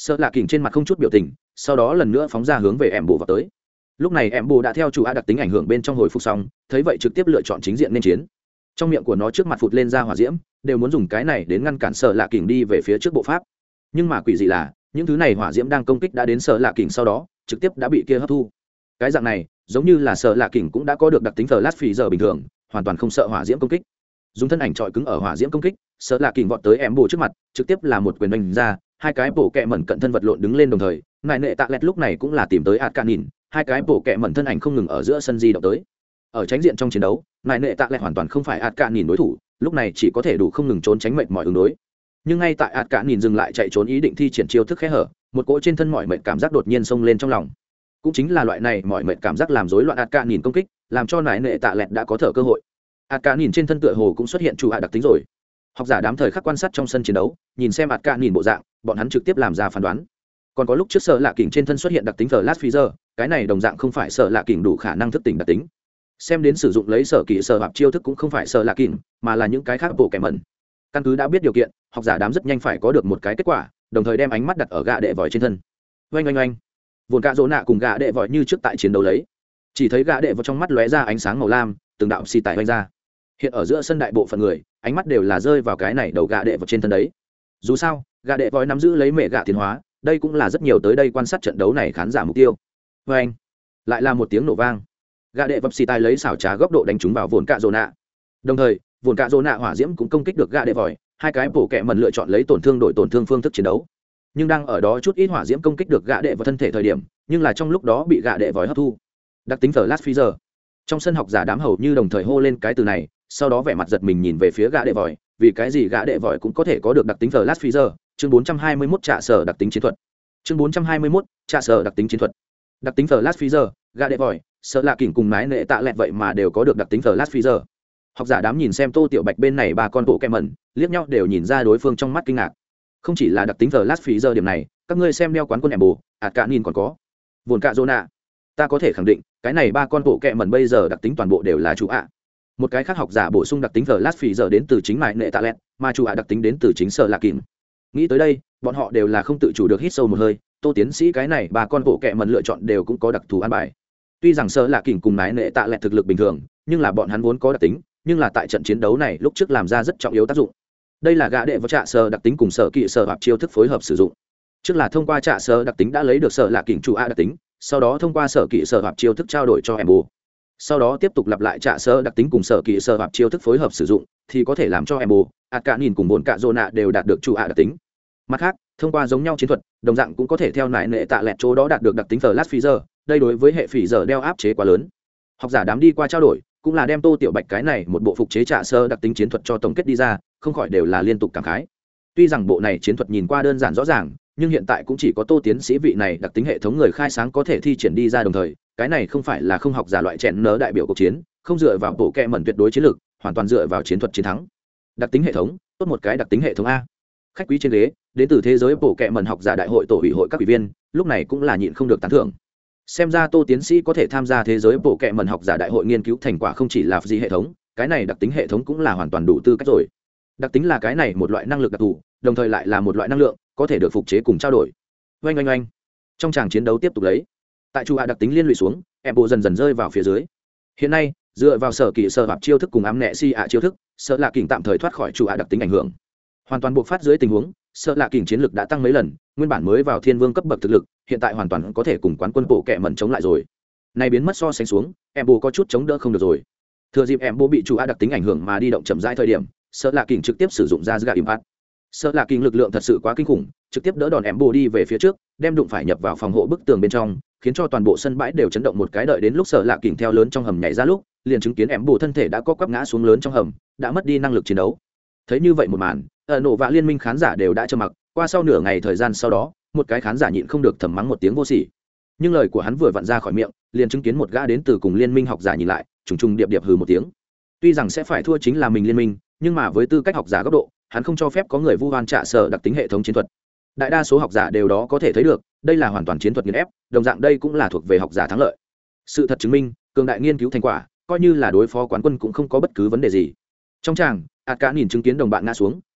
Sợ lạ kỉnh trên mặt không chút biểu tình, sau đó lần nữa phóng ra hướng về em bộ vào tới. Lúc này em bộ đã theo chủ a đặc tính ảnh hưởng bên trong hồi phục xong, thấy vậy trực tiếp lựa chọn chính diện nên chiến. Trong miệng của nó trước mặt phụt lên ra hỏa diễm, đều muốn dùng cái này đến ngăn cản sợ lạ kỉnh đi về phía trước bộ pháp. Nhưng mà quỷ dị là, những thứ này hỏa diễm đang công kích đã đến sợ lạ kỉnh sau đó, trực tiếp đã bị kia hấp thu. Cái dạng này, giống như là sợ lạ kỉnh cũng đã có được đặc tính flash freezer bình thường, hoàn toàn không sợ hỏa diễm công kích. Dùng thân ảnh trọi cứng ở hỏa diễm công kích, sợ lạ kỉnh vọt tới em bộ trước mặt, trực tiếp là một quyền đánh ra, hai cái bộ kẹ mẩn cận thân vật lộn đứng lên đồng thời, nại nệ tạ lẹt lúc này cũng là tìm tới Atkanin, hai cái bộ kẹ mẩn thân ảnh không ngừng ở giữa sân di động tới. Ở tránh diện trong chiến đấu, nại nệ tạ lẹt hoàn toàn không phải Atkanin đối thủ, lúc này chỉ có thể đủ không ngừng trốn tránh mệt mỏi ứng đối. Nhưng ngay tại Atkanin dừng lại chạy trốn ý định thi triển chiêu thức khẽ hở, một cỗ trên thân mỏi mệt cảm giác đột nhiên xông lên trong lòng. Cũng chính là loại này mỏi mệt cảm giác làm rối loạn Atkanin công kích, làm cho nại nệ tạ lẹt đã có thở cơ hội. Atkanin trên thân tựa hồ cũng xuất hiện chủ hạ đặc tính rồi. Học giả đám thời khắc quan sát trong sân chiến đấu, nhìn xem Atkanin bộ dạng, bọn hắn trực tiếp làm ra phán đoán. Còn có lúc trước sợ lạ kỉnh trên thân xuất hiện đặc tính Flash Freezer, cái này đồng dạng không phải sợ lạ kỉnh đủ khả năng thức tỉnh đặc tính. Xem đến sử dụng lấy sở kỳ sở hợp chiêu thức cũng không phải sợ lạ kỉnh, mà là những cái khác bộ kẻ mẩn. Căn cứ đã biết điều kiện, học giả đám rất nhanh phải có được một cái kết quả, đồng thời đem ánh mắt đặt ở gã đệ vòi trên thân. Oanh oanh oanh. Vốn cả rỗ nạ cùng gã đệ vòi như trước tại chiến đấu lấy. Chỉ thấy gã đệ vòi trong mắt lóe ra ánh sáng màu lam, từng đạo xì tải oanh ra. Hiện ở giữa sân đại bộ phận người, ánh mắt đều là rơi vào cái này đầu gã đệ vòi trên thân đấy. Dù sao, gã đệ vòi nắm giữ lấy mẹ gã tiến hóa, đây cũng là rất nhiều tới đây quan sát trận đấu này khán giả mục tiêu. Và anh, lại là một tiếng nổ vang, gã đệ vấp xì tai lấy xảo trá góc độ đánh trúng vào vồn cạ rồ nạ, đồng thời vồn cạ rồ nạ hỏa diễm cũng công kích được gã đệ vòi, hai cái bổ kẹ mần lựa chọn lấy tổn thương đổi tổn thương phương thức chiến đấu, nhưng đang ở đó chút ít hỏa diễm công kích được gã đệ vào thân thể thời điểm, nhưng là trong lúc đó bị gã đệ vòi hấp thu. Đặc tính Flash Freezer. Trong sân học giả đám hầu như đồng thời hô lên cái từ này, sau đó vẻ mặt giật mình nhìn về phía gã đệ vòi, vì cái gì gã đệ vòi cũng có thể có được đặc tính Flash Freezer. Chương 421 trạ sở đặc tính chiến thuật. Chương 421 trạ sở đặc tính chiến thuật. Đặc tính Flash Freezer, gã đệ vòi, sợ lạ kỉnh cùng mái nệ tạ lẹt vậy mà đều có được đặc tính Flash Freezer. Học giả đám nhìn xem Tô Tiểu Bạch bên này ba con bộ kẹ mẩn, liếc nhau đều nhìn ra đối phương trong mắt kinh ngạc. Không chỉ là đặc tính Flash Freezer điểm này, các ngươi xem đeo quán quân em bù, cả nhìn còn có. Vồn cạ Zona. Ta có thể khẳng định, cái này ba con bộ kẹ mẩn bây giờ đặc tính toàn bộ đều là chủ ạ. Một cái khác học giả bổ sung đặc tính Flash Freezer đến từ chính mái nệ tạ lẹt, mà chủ ạ đặc tính đến từ chính sợ lạ kỉnh. Nghĩ tới đây, bọn họ đều là không tự chủ được hít sâu một hơi. Tô tiến sĩ cái này ba con bộ kẹ mẩn lựa chọn đều cũng có đặc thù an bài. Tuy rằng sợ lạ kỉnh cùng mái nệ tạ lẹt thực lực bình thường, nhưng là bọn hắn vốn có đặc tính, nhưng là tại trận chiến đấu này lúc trước làm ra rất trọng yếu tác dụng. Đây là gã đệ và trạ sở đặc tính cùng sở kỵ sở hợp chiêu thức phối hợp sử dụng. Trước là thông qua trạ sở đặc tính đã lấy được sở lạ kỉnh chủ a đặc tính, sau đó thông qua sở kỵ sở hợp chiêu thức trao đổi cho em bù, sau đó tiếp tục lặp lại trạ sở đặc tính cùng sở kỵ sở hợp chiêu thức phối hợp sử dụng, thì có thể làm cho em bù, cả nhìn cùng bốn cả zona đều đạt được chủ a đặc tính. Mặt khác, thông qua giống nhau chiến thuật, đồng dạng cũng có thể theo nại nệ tạ lẹt chỗ đó đạt được đặc tính Flash Freezer, đây đối với hệ phỉ giờ đeo áp chế quá lớn. Học giả đám đi qua trao đổi, cũng là đem Tô Tiểu Bạch cái này một bộ phục chế trạ sơ đặc tính chiến thuật cho tổng kết đi ra, không khỏi đều là liên tục cảm khái. Tuy rằng bộ này chiến thuật nhìn qua đơn giản rõ ràng, nhưng hiện tại cũng chỉ có Tô tiến sĩ vị này đặc tính hệ thống người khai sáng có thể thi triển đi ra, đồng thời cái này không phải là không học giả loại chèn nớ đại biểu cuộc chiến, không dựa vào bộ kẹ mẩn tuyệt đối chiến lược, hoàn toàn dựa vào chiến thuật chiến thắng. Đặc tính hệ thống, tốt một cái đặc tính hệ thống a. Khách quý trên ghế, đến từ thế giới bộ kẹ mẩn học giả đại hội tổ ủy hội các ủy viên, lúc này cũng là nhịn không được tán thưởng. Xem ra Tô tiến sĩ có thể tham gia thế giới bộ kệ mẩn học giả đại hội nghiên cứu thành quả không chỉ là gì hệ thống, cái này đặc tính hệ thống cũng là hoàn toàn đủ tư cách rồi. Đặc tính là cái này một loại năng lực đặc thù, đồng thời lại là một loại năng lượng có thể được phục chế cùng trao đổi. Oanh oanh oanh. Trong tràng chiến đấu tiếp tục lấy, tại chủ hạ đặc tính liên lụy xuống, em bộ dần dần rơi vào phía dưới. Hiện nay, dựa vào sở kỳ sở hợp chiêu thức cùng ám nệ si ạ chiêu thức, sợ lạ kỉnh tạm thời thoát khỏi chủ hạ đặc tính ảnh hưởng, hoàn toàn buộc phát dưới tình huống, sợ lạ kỉnh chiến lực đã tăng mấy lần, nguyên bản mới vào thiên vương cấp bậc thực lực, hiện tại hoàn toàn có thể cùng quán quân bộ kẹ mẩn chống lại rồi. Này biến mất so sánh xuống, em bố có chút chống đỡ không được rồi. Thừa dịp em bố bị chủ a đặc tính ảnh hưởng mà đi động chậm rãi thời điểm, sợ lạ kỉnh trực tiếp sử dụng ra gà impact. Sợ lạ kỉnh lực lượng thật sự quá kinh khủng, trực tiếp đỡ đòn em bố đi về phía trước, đem đụng phải nhập vào phòng hộ bức tường bên trong, khiến cho toàn bộ sân bãi đều chấn động một cái. Đợi đến lúc sợ lạ kỉnh theo lớn trong hầm nhảy ra lúc, liền chứng kiến em bố thân thể đã co quắp ngã xuống lớn trong hầm, đã mất đi năng lực chiến đấu. Thấy như vậy một màn, ở nổ vạ liên minh khán giả đều đã trầm mặc. Qua sau nửa ngày thời gian sau đó, một cái khán giả nhịn không được thầm mắng một tiếng vô sỉ, nhưng lời của hắn vừa vặn ra khỏi miệng, liền chứng kiến một gã đến từ cùng liên minh học giả nhìn lại, trùng trùng điệp điệp hừ một tiếng. Tuy rằng sẽ phải thua chính là mình liên minh, nhưng mà với tư cách học giả góc độ, hắn không cho phép có người vu oan trạ sở đặc tính hệ thống chiến thuật. Đại đa số học giả đều đó có thể thấy được, đây là hoàn toàn chiến thuật nghiền ép, đồng dạng đây cũng là thuộc về học giả thắng lợi. Sự thật chứng minh, cường đại nghiên cứu thành quả, coi như là đối phó quán quân cũng không có bất cứ vấn đề gì. Trong tràng, cả nhìn chứng kiến đồng bạn ngã xuống,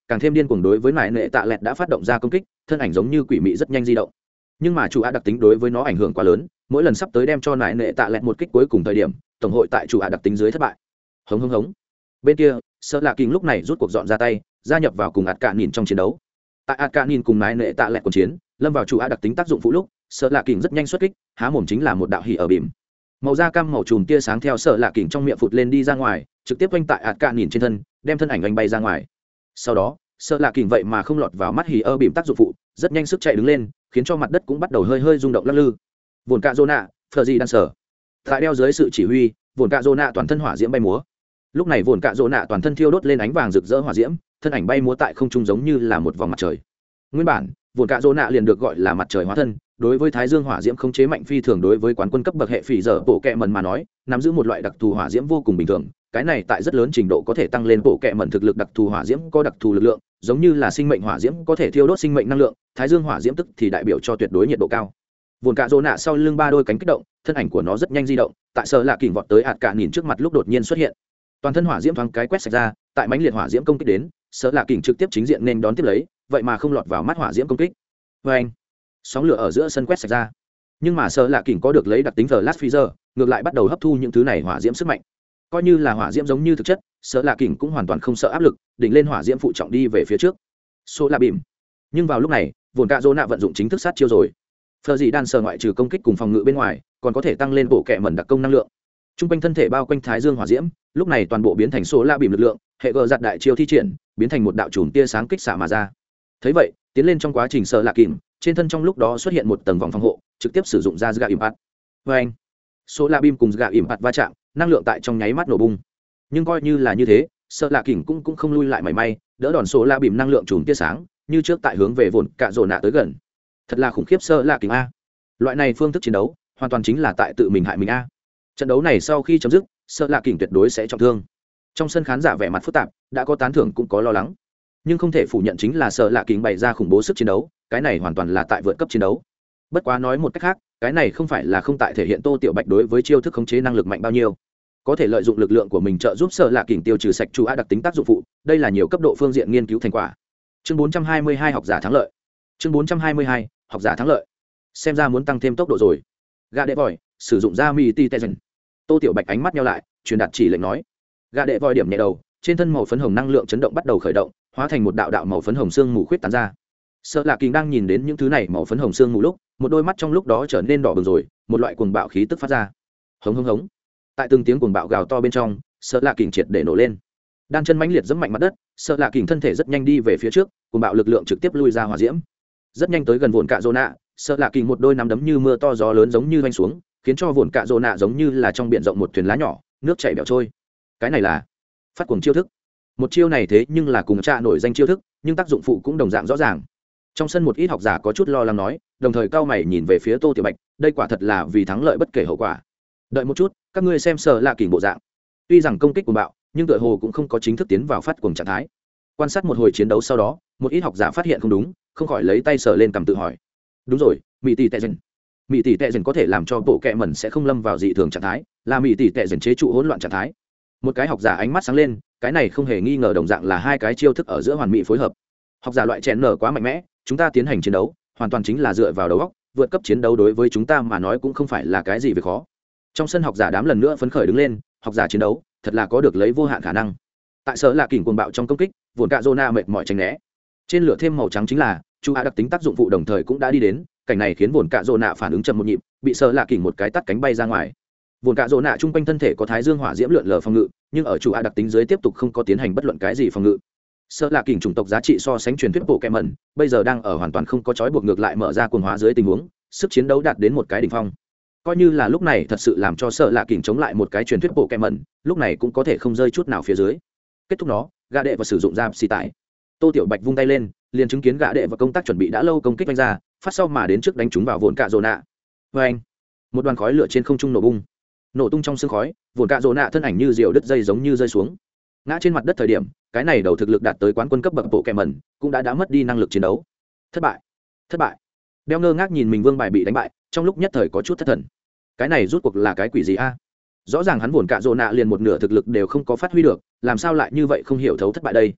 càng thêm điên cuồng đối với nải nệ tạ lẹt đã phát động ra công kích, thân ảnh giống như quỷ mị rất nhanh di động. Nhưng mà chủ á đặc tính đối với nó ảnh hưởng quá lớn, mỗi lần sắp tới đem cho nải nệ tạ lẹt một kích cuối cùng thời điểm, tổng hội tại chủ á đặc tính dưới thất bại. Hống hống hống. Bên kia, Sợ Lạ Kình lúc này rút cuộc dọn ra tay, gia nhập vào cùng ạt cạn nhìn trong chiến đấu. Tại ạt cạn nhìn cùng nải nệ tạ lẹt cuộc chiến, lâm vào chủ á đặc tính tác dụng phụ lúc, Sợ Lạ Kình rất nhanh xuất kích, há mồm chính là một đạo hỉ ở bìm. Màu da cam màu trùm tia sáng theo Sợ Lạ Kình trong miệng phụt lên đi ra ngoài, trực tiếp quanh tại ạt cạn nhìn trên thân, đem thân ảnh anh bay ra ngoài. Sau đó, Sợ Lạ Kình vậy mà không lọt vào mắt hỉ ở bìm tác dụng phụ, rất nhanh sức chạy đứng lên, khiến cho mặt đất cũng bắt đầu hơi hơi rung động lắc lư. Vồn cạ Zona, Phở gì đang sở. Tại đeo dưới sự chỉ huy, Vồn cạ Zona toàn thân hỏa diễm bay múa. Lúc này Vồn cạ Zona toàn thân thiêu đốt lên ánh vàng rực rỡ hỏa diễm, thân ảnh bay múa tại không trung giống như là một vòng mặt trời. Nguyên bản, Vồn cạ Zona liền được gọi là mặt trời hóa thân, đối với thái dương hỏa diễm không chế mạnh phi thường, đối với quán quân cấp bậc hệ phỉ giờ bộ kệ mẩn mà nói, nắm giữ một loại đặc thù hỏa diễm vô cùng bình thường, cái này tại rất lớn trình độ có thể tăng lên bộ kệ mẩn thực lực. Đặc thù hỏa diễm có đặc thù lực lượng, giống như là sinh mệnh hỏa diễm có thể thiêu đốt sinh mệnh năng lượng, thái dương hỏa diễm tức thì đại biểu cho tuyệt đối nhiệt độ cao. Vồn cạ rô nạ sau lưng ba đôi cánh kích động, thân ảnh của nó rất nhanh di động, tại Sợ Lạ Kình vọt tới ạt cạn nhìn trước mặt lúc đột nhiên xuất hiện, toàn thân hỏa diễm thoáng cái quét sạch ra, tại mãnh liệt hỏa diễm công kích đến, Sợ Lạ Kình trực tiếp chính diện nên đón tiếp lấy, vậy mà không lọt vào mắt hỏa diễm công kích. Vê anh, sóng lửa ở giữa sân quét sạch ra, nhưng mà Sợ Lạ Kình có được lấy đặc tính Flash Freezer, ngược lại bắt đầu hấp thu những thứ này hỏa diễm sức mạnh. Coi như là hỏa diễm giống như thực chất, Sợ Lạ Kình cũng hoàn toàn không sợ áp lực, đỉnh lên hỏa diễm phụ trọng đi về phía trước. Số là bìm. Nhưng vào lúc này, Vồn cạ rô nạ vận dụng chính thức sát chiêu rồi. Phở dị đan sở ngoại trừ công kích cùng phòng ngự bên ngoài, còn có thể tăng lên bộ kệ mẩn đặc công năng lượng. Trung quanh thân thể bao quanh thái dương hỏa diễm, lúc này toàn bộ biến thành số la bìm lực lượng, hệ gờ giật đại chiêu thi triển, biến thành một đạo chùm tia sáng kích xạ mà ra. Thấy vậy, tiến lên trong quá trình Sợ Lạ Kình, trên thân trong lúc đó xuất hiện một tầng vòng phòng hộ, trực tiếp sử dụng ra gạ impact. Với anh, số la bìm cùng gạ impact va chạm, năng lượng tại trong nháy mắt nổ bung. Nhưng coi như là như thế, Sợ Lạ Kình cũng không lui lại mảy may, đỡ đòn số la bìm năng lượng chùm tia sáng, như trước tại hướng về Vồn cạ rô nạ tới gần. Thật là khủng khiếp Sợ Lạ Kình a. Loại này phương thức chiến đấu, hoàn toàn chính là tại tự mình hại mình a. Trận đấu này sau khi chấm dứt, Sợ Lạ Kình tuyệt đối sẽ trọng thương. Trong sân khán giả vẻ mặt phức tạp, đã có tán thưởng cũng có lo lắng. Nhưng không thể phủ nhận chính là Sợ Lạ Kình bày ra khủng bố sức chiến đấu, cái này hoàn toàn là tại vượt cấp chiến đấu. Bất quá nói một cách khác, cái này không phải là không tại thể hiện Tô Tiểu Bạch đối với chiêu thức khống chế năng lực mạnh bao nhiêu. Có thể lợi dụng lực lượng của mình trợ giúp Sợ Lạ Kình tiêu trừ sạch chủ á đặc tính tác dụng phụ, đây là nhiều cấp độ phương diện nghiên cứu thành quả. Chương 422 học giả thắng lợi. Chương 422 học giả thắng lợi. Xem ra muốn tăng thêm tốc độ rồi. Gã đệ vòi, sử dụng ra mi ti tezen. Tô Tiểu Bạch ánh mắt nheo lại, truyền đạt chỉ lệnh nói. Gã đệ vòi điểm nhẹ đầu, trên thân màu phấn hồng năng lượng chấn động bắt đầu khởi động, hóa thành một đạo đạo màu phấn hồng xương mù khuyết tán ra. Sợ Lạ Kình đang nhìn đến những thứ này màu phấn hồng xương mù lúc, một đôi mắt trong lúc đó trở nên đỏ bừng rồi, một loại cuồng bạo khí tức phát ra. Hống hống hống. Tại từng tiếng cuồng bạo gào to bên trong, Sợ Lạ Kình triệt để nổ lên. Đan chân mãnh liệt giẫm mạnh mặt đất, Sợ Lạ Kình thân thể rất nhanh đi về phía trước, cuồng bạo lực lượng trực tiếp lui ra hỏa diễm. Rất nhanh tới gần Vồn cạ rô nạ, Sợ Lạ Kình một đôi nắm đấm như mưa to gió lớn giống như vanh xuống, khiến cho Vồn cạ rô nạ giống như là trong biển rộng một thuyền lá nhỏ, nước chảy bẻo trôi. Cái này là phát cuồng chiêu thức. Một chiêu này thế nhưng là cùng trạ nổi danh chiêu thức, nhưng tác dụng phụ cũng đồng dạng rõ ràng. Trong sân một ít học giả có chút lo lắng nói, đồng thời cao mày nhìn về phía Tô Tiểu Bạch, đây quả thật là vì thắng lợi bất kể hậu quả. Đợi một chút, các ngươi xem Sợ Lạ Kình bộ dạng. Tuy rằng công kích của bạo, nhưng tựa hồ cũng không có chính thức tiến vào phát cuồng trạng thái. Quan sát một hồi chiến đấu sau đó, một ít học giả phát hiện không đúng, không khỏi lấy tay sờ lên cằm tự hỏi. Đúng rồi, mỹ tỷ tệ dần. Mỹ tỷ tệ dần có thể làm cho bộ kệ mẩn sẽ không lâm vào dị thường trạng thái, là mỹ tỷ tệ dần chế trụ hỗn loạn trạng thái. Một cái học giả ánh mắt sáng lên, cái này không hề nghi ngờ đồng dạng là hai cái chiêu thức ở giữa hoàn mỹ phối hợp. Học giả loại chèn nở quá mạnh mẽ, chúng ta tiến hành chiến đấu, hoàn toàn chính là dựa vào đầu óc, vượt cấp chiến đấu đối với chúng ta mà nói cũng không phải là cái gì việc khó. Trong sân học giả đám lần nữa phấn khởi đứng lên, học giả chiến đấu, thật là có được lấy vô hạn khả năng. Tại Sợ Lạ Kình cuồng bạo trong công kích, Vồn cạ rô nạ mệt mỏi tránh né. Trên lửa thêm màu trắng chính là chu á đặc tính tác dụng phụ đồng thời cũng đã đi đến, cảnh này khiến Vồn cạ rô nạ phản ứng chậm một nhịp, bị Sợ Lạ Kình một cái tát cánh bay ra ngoài. Vồn cạ rô nạ trung quanh thân thể có thái dương hỏa diễm lượn lờ phòng ngự, nhưng ở chu á đặc tính dưới tiếp tục không có tiến hành bất luận cái gì phòng ngự. Sợ Lạ Kình chủng tộc giá trị so sánh truyền thuyết bộ kệ mẩn, bây giờ đang ở hoàn toàn không có trói buộc, ngược lại mở ra cuồng hóa dưới tình huống, sức chiến đấu đạt đến một cái đỉnh phong. Coi như là lúc này thật sự làm cho Sợ Lạ Kình chống lại một cái truyền thuyết bộ kệ mẩn, lúc này cũng có thể không rơi chút nào phía dưới. Kết thúc nó, gã đệ và sử dụng ra xì tải. Tô Tiểu Bạch vung tay lên, liền chứng kiến gã đệ và công tác chuẩn bị đã lâu công kích đánh ra, phát sau mà đến trước đánh chúng vào Vồn cạ rô nạ. Với anh, một đoàn khói lửa trên không trung nổ bung, nổ tung trong sương khói, Vồn cạ rô nạ thân ảnh như diều đứt dây giống như rơi xuống, ngã trên mặt đất. Thời điểm cái này đầu thực lực đạt tới quán quân cấp bậc bộ kệ mẩn, cũng đã mất đi năng lực chiến đấu. Thất bại, thất bại. Đeo ngơ ngác nhìn mình vương bài bị đánh bại, trong lúc nhất thời có chút thất thần. Cái này rút cuộc là cái quỷ gì a? Rõ ràng hắn Vồn cạ rô nạ liền một nửa thực lực đều không có phát huy được, làm sao lại như vậy không hiểu thấu thất bại đây?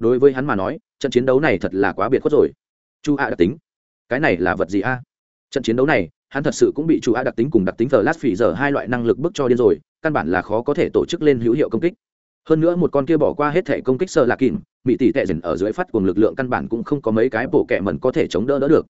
đối với hắn mà nói trận chiến đấu này thật là quá biệt khuất rồi. Chu A đặc tính, cái này là vật gì a? Trận chiến đấu này hắn thật sự cũng bị Chu A đặc tính cùng đặc tính Flash phỉ giờ hai loại năng lực bức cho điên rồi, căn bản là khó có thể tổ chức lên hữu hiệu công kích. Hơn nữa một con kia bỏ qua hết thể công kích sợ là kìm, bị tỷ tệ dần ở dưới phát cuồng lực lượng căn bản cũng không có mấy cái bộ kệ mẩn có thể chống đỡ được.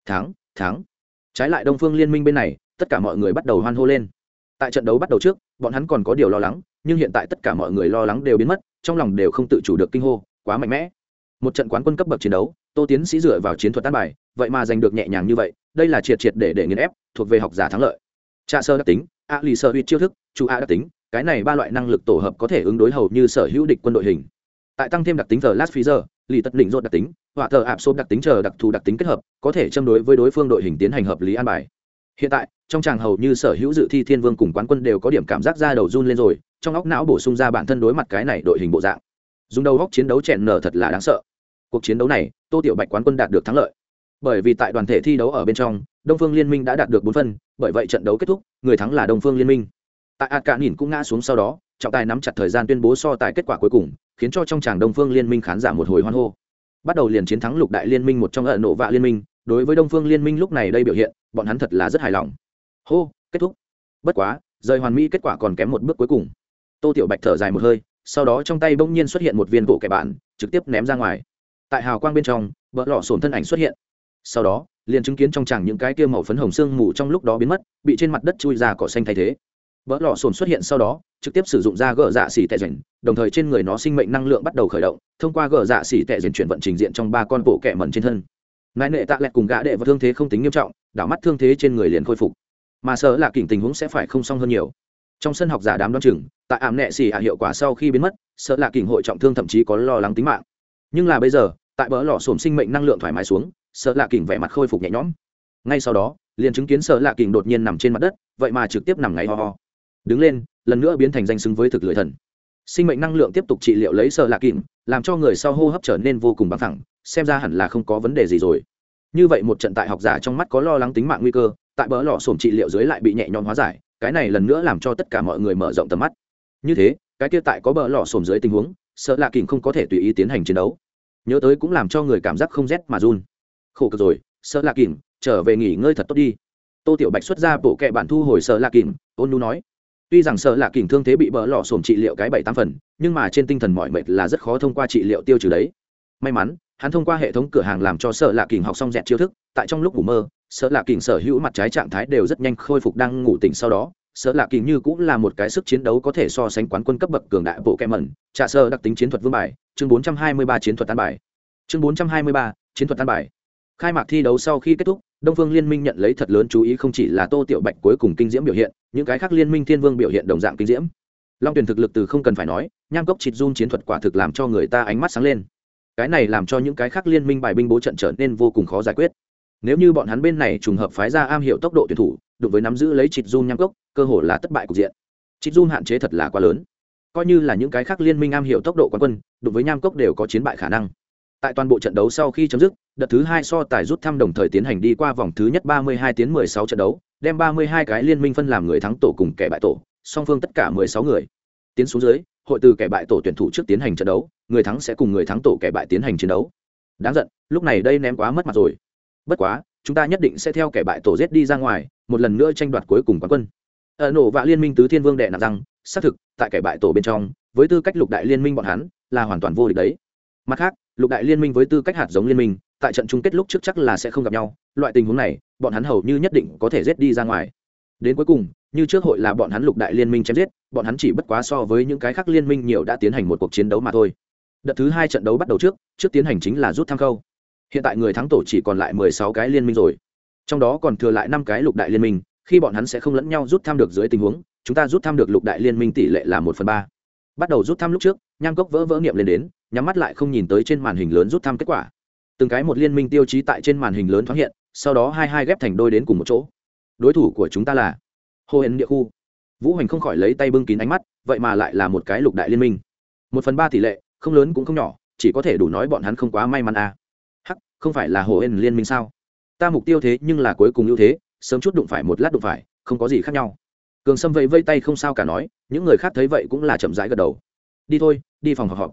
Thắng. Trái lại Đông Phương Liên Minh bên này, tất cả mọi người bắt đầu hoan hô lên. Tại trận đấu bắt đầu trước, bọn hắn còn có điều lo lắng, nhưng hiện tại tất cả mọi người lo lắng đều biến mất, trong lòng đều không tự chủ được kinh hô, quá mạnh mẽ. Một trận quán quân cấp bậc chiến đấu, Tô Tiến Sĩ dựa vào chiến thuật tan bài, vậy mà giành được nhẹ nhàng như vậy, đây là triệt để nghiền ép, thuộc về học giả thắng lợi. Trạ sơ đặc tính, lì sơ huyết chiêu thức, Chu A đặc tính, cái này ba loại năng lực tổ hợp có thể ứng đối hầu như sở hữu địch quân đội hình. Tại tăng thêm đặc tính The Last Freezer, lì tật đỉnh rốt đặc tính, hỏa thờ ạp xôm đặc tính chờ đặc thù đặc tính kết hợp, có thể châm đối với đối phương đội hình tiến hành hợp lý an bài. Hiện tại, trong tràng hầu như sở hữu dự thi thiên vương cùng quán quân đều có điểm cảm giác ra đầu run lên rồi, trong óc não bổ sung ra bản thân đối mặt cái này đội hình bộ dạng. Dùng đầu óc chiến đấu chèn nở thật là đáng sợ. Cuộc chiến đấu này, Tô Tiểu Bạch quán quân đạt được thắng lợi. Bởi vì tại đoàn thể thi đấu ở bên trong, Đông Phương Liên Minh đã đạt được 4 phân, bởi vậy trận đấu kết thúc, người thắng là Đông Phương Liên Minh. Tại ạt cả nhìn cũng ngã xuống sau đó, trọng tài nắm chặt thời gian tuyên bố so tài kết quả cuối cùng, khiến cho trong tràng Đông Phương Liên Minh khán giả một hồi hoan hô. Bắt đầu liền chiến thắng Lục Đại Liên Minh một trong nộ vạ liên minh, đối với Đông Phương Liên Minh lúc này đây biểu hiện, bọn hắn thật là rất hài lòng. Hô, kết thúc. Bất quá, rời hoàn mỹ kết quả còn kém một bước cuối cùng. Tô Tiểu Bạch thở dài một hơi, sau đó trong tay bỗng nhiên xuất hiện một viên bộ kẻ bạn, trực tiếp ném ra ngoài. Tại hào quang bên trong, bỡ lọ sồn thân ảnh xuất hiện. Sau đó, liền chứng kiến trong tràng những cái kia màu phấn hồng xương mù trong lúc đó biến mất, bị trên mặt đất chui ra cỏ xanh thay thế. Bỡ lọ sồn xuất hiện sau đó, trực tiếp sử dụng ra gỡ dạ xỉ tệ rèn, đồng thời trên người nó sinh mệnh năng lượng bắt đầu khởi động, thông qua gỡ dạ xỉ tệ rèn chuyển vận trình diện trong ba con bộ kẻ mẩn trên thân. Nãi nệ tạ lẹt cùng gã đệ và thương thế không tính nghiêm trọng, đảo mắt thương thế trên người liền khôi phục. Mà sợ là kỉnh tình huống sẽ phải không xong hơn nhiều. Trong sân học giả đám đoán chừng, tại ảm nệ xỉ hiệu quả sau khi biến mất, sợ là kỉnh hội trọng thương thậm chí có lo lắng tính mạng. Nhưng là bây giờ, tại bỡ lọ sồn sinh mệnh năng lượng thoải mái xuống, sợ lạ kỉnh vẻ mặt khôi phục nhẹ nhõm. Ngay sau đó liền chứng kiến sợ lạ kỉnh đột nhiên nằm trên mặt đất, vậy mà trực tiếp nằm ngáy ho ho đứng lên, lần nữa biến thành danh xứng với thực lưỡi thần. Sinh mệnh năng lượng tiếp tục trị liệu lấy sợ lạ kỉnh, làm cho người sau hô hấp trở nên vô cùng bằng thẳng, xem ra hẳn là không có vấn đề gì rồi. Như vậy một trận tại học giả trong mắt có lo lắng tính mạng nguy cơ, tại bỡ lọ sồn trị liệu dưới lại bị nhẹ nhõm hóa giải, cái này lần nữa làm cho tất cả mọi người mở rộng tầm mắt. Như thế cái kia tại có bỡ lọ sồn dưới tình huống, sợ lạ kỉnh không có thể tùy ý tiến hành chiến đấu, nhớ tới cũng làm cho người cảm giác không rét mà run. Khổ cực rồi, sợ lạ kỉnh, trở về nghỉ ngơi thật tốt đi. Tô Tiểu Bạch xuất ra bộ kệ bản thu hồi sợ lạ kỉnh, ôn nhu nói. Tuy rằng sợ lạ kỉnh thương thế bị bỡ lọ sồn trị liệu cái 7-8 phần, nhưng mà trên tinh thần mỏi mệt là rất khó thông qua trị liệu tiêu trừ đấy. May mắn hắn thông qua hệ thống cửa hàng làm cho sợ lạ kỉnh học xong dẹt chiêu thức, tại trong lúc ngủ mơ, sợ lạ kỉnh sở hữu mặt trái trạng thái đều rất nhanh khôi phục, đang ngủ tỉnh sau đó. Sợ lạ kỉnh như cũng là một cái sức chiến đấu có thể so sánh quán quân cấp bậc cường đại bộ kệ mẩn. Trả sơ đặc tính chiến thuật vương bài, chương 423 chiến thuật tan bài. Chương 423 chiến thuật tan bài. Khai mạc thi đấu sau khi kết thúc, Đông Phương Liên Minh nhận lấy thật lớn chú ý, không chỉ là Tô Tiểu Bạch cuối cùng kinh diễm biểu hiện, những cái khác Liên Minh Thiên Vương biểu hiện đồng dạng kinh diễm. Long Tuyển thực lực từ không cần phải nói, Nham Cốc Chịt Jun chiến thuật quả thực làm cho người ta ánh mắt sáng lên. Cái này làm cho những cái khác Liên Minh bài binh bố trận trở nên vô cùng khó giải quyết. Nếu như bọn hắn bên này trùng hợp phái ra am hiểu tốc độ tuyển thủ, đụng với nắm giữ lấy Chịt Jun Nham Cốc, cơ hội là thất bại cục diện. Chịt Jun hạn chế thật là quá lớn. Coi như là những cái khác Liên Minh am hiểu tốc độ quán quân, đụng với Nham Cốc đều có chiến bại khả năng. Tại toàn bộ trận đấu sau khi chấm dứt, đợt thứ 2 so tài rút thăm đồng thời tiến hành đi qua vòng thứ nhất 32-16 trận đấu, đem 32 cái liên minh phân làm người thắng tổ cùng kẻ bại tổ, song phương tất cả 16 người. Tiến xuống dưới, hội từ kẻ bại tổ tuyển thủ trước tiến hành trận đấu, người thắng sẽ cùng người thắng tổ kẻ bại tiến hành chiến đấu. Đáng giận, lúc này đây ném quá mất mặt rồi. Bất quá, chúng ta nhất định sẽ theo kẻ bại tổ giết đi ra ngoài, một lần nữa tranh đoạt cuối cùng quán quân. Nổ vạ liên minh tứ thiên vương đệ nặng rằng, xác thực, tại kẻ bại tổ bên trong, với tư cách lục đại liên minh bọn hắn, là hoàn toàn vô địch đấy. Mặt khác, lục đại liên minh với tư cách hạt giống liên minh, tại trận chung kết lúc trước chắc là sẽ không gặp nhau, loại tình huống này bọn hắn hầu như nhất định có thể giết đi ra ngoài. Đến cuối cùng, như trước hội là bọn hắn lục đại liên minh chém giết, bọn hắn chỉ bất quá so với những cái khác liên minh nhiều đã tiến hành một cuộc chiến đấu mà thôi. Đợt thứ 2 trận đấu bắt đầu trước tiến hành chính là rút thăm khâu. Hiện tại người thắng tổ chỉ còn lại 16 cái liên minh rồi, trong đó còn thừa lại 5 cái lục đại liên minh, khi bọn hắn sẽ không lẫn nhau rút thăm được dưới tình huống, chúng ta rút thăm được lục đại liên minh tỷ lệ là 1/3. Bắt đầu rút thăm lúc trước, Nham Cốc vỡ niệm lên đến, nhắm mắt lại không nhìn tới trên màn hình lớn rút thăm kết quả. Từng cái một liên minh tiêu chí tại trên màn hình lớn thoáng hiện, sau đó hai ghép thành đôi đến cùng một chỗ. Đối thủ của chúng ta là Hồ Hên địa khu. Vũ Hoành không khỏi lấy tay bưng kín ánh mắt, vậy mà lại là một cái lục đại liên minh. 1/3 tỷ lệ, không lớn cũng không nhỏ, chỉ có thể đủ nói bọn hắn không quá may mắn à. Hắc, không phải là Hồ Hên liên minh sao? Ta mục tiêu thế nhưng là cuối cùng ưu thế, sớm chút đụng phải một lát đụng phải, không có gì khác nhau. Cường Sâm vẫy tay không sao cả nói, những người khác thấy vậy cũng là chậm rãi gật đầu. Đi thôi, đi phòng họp.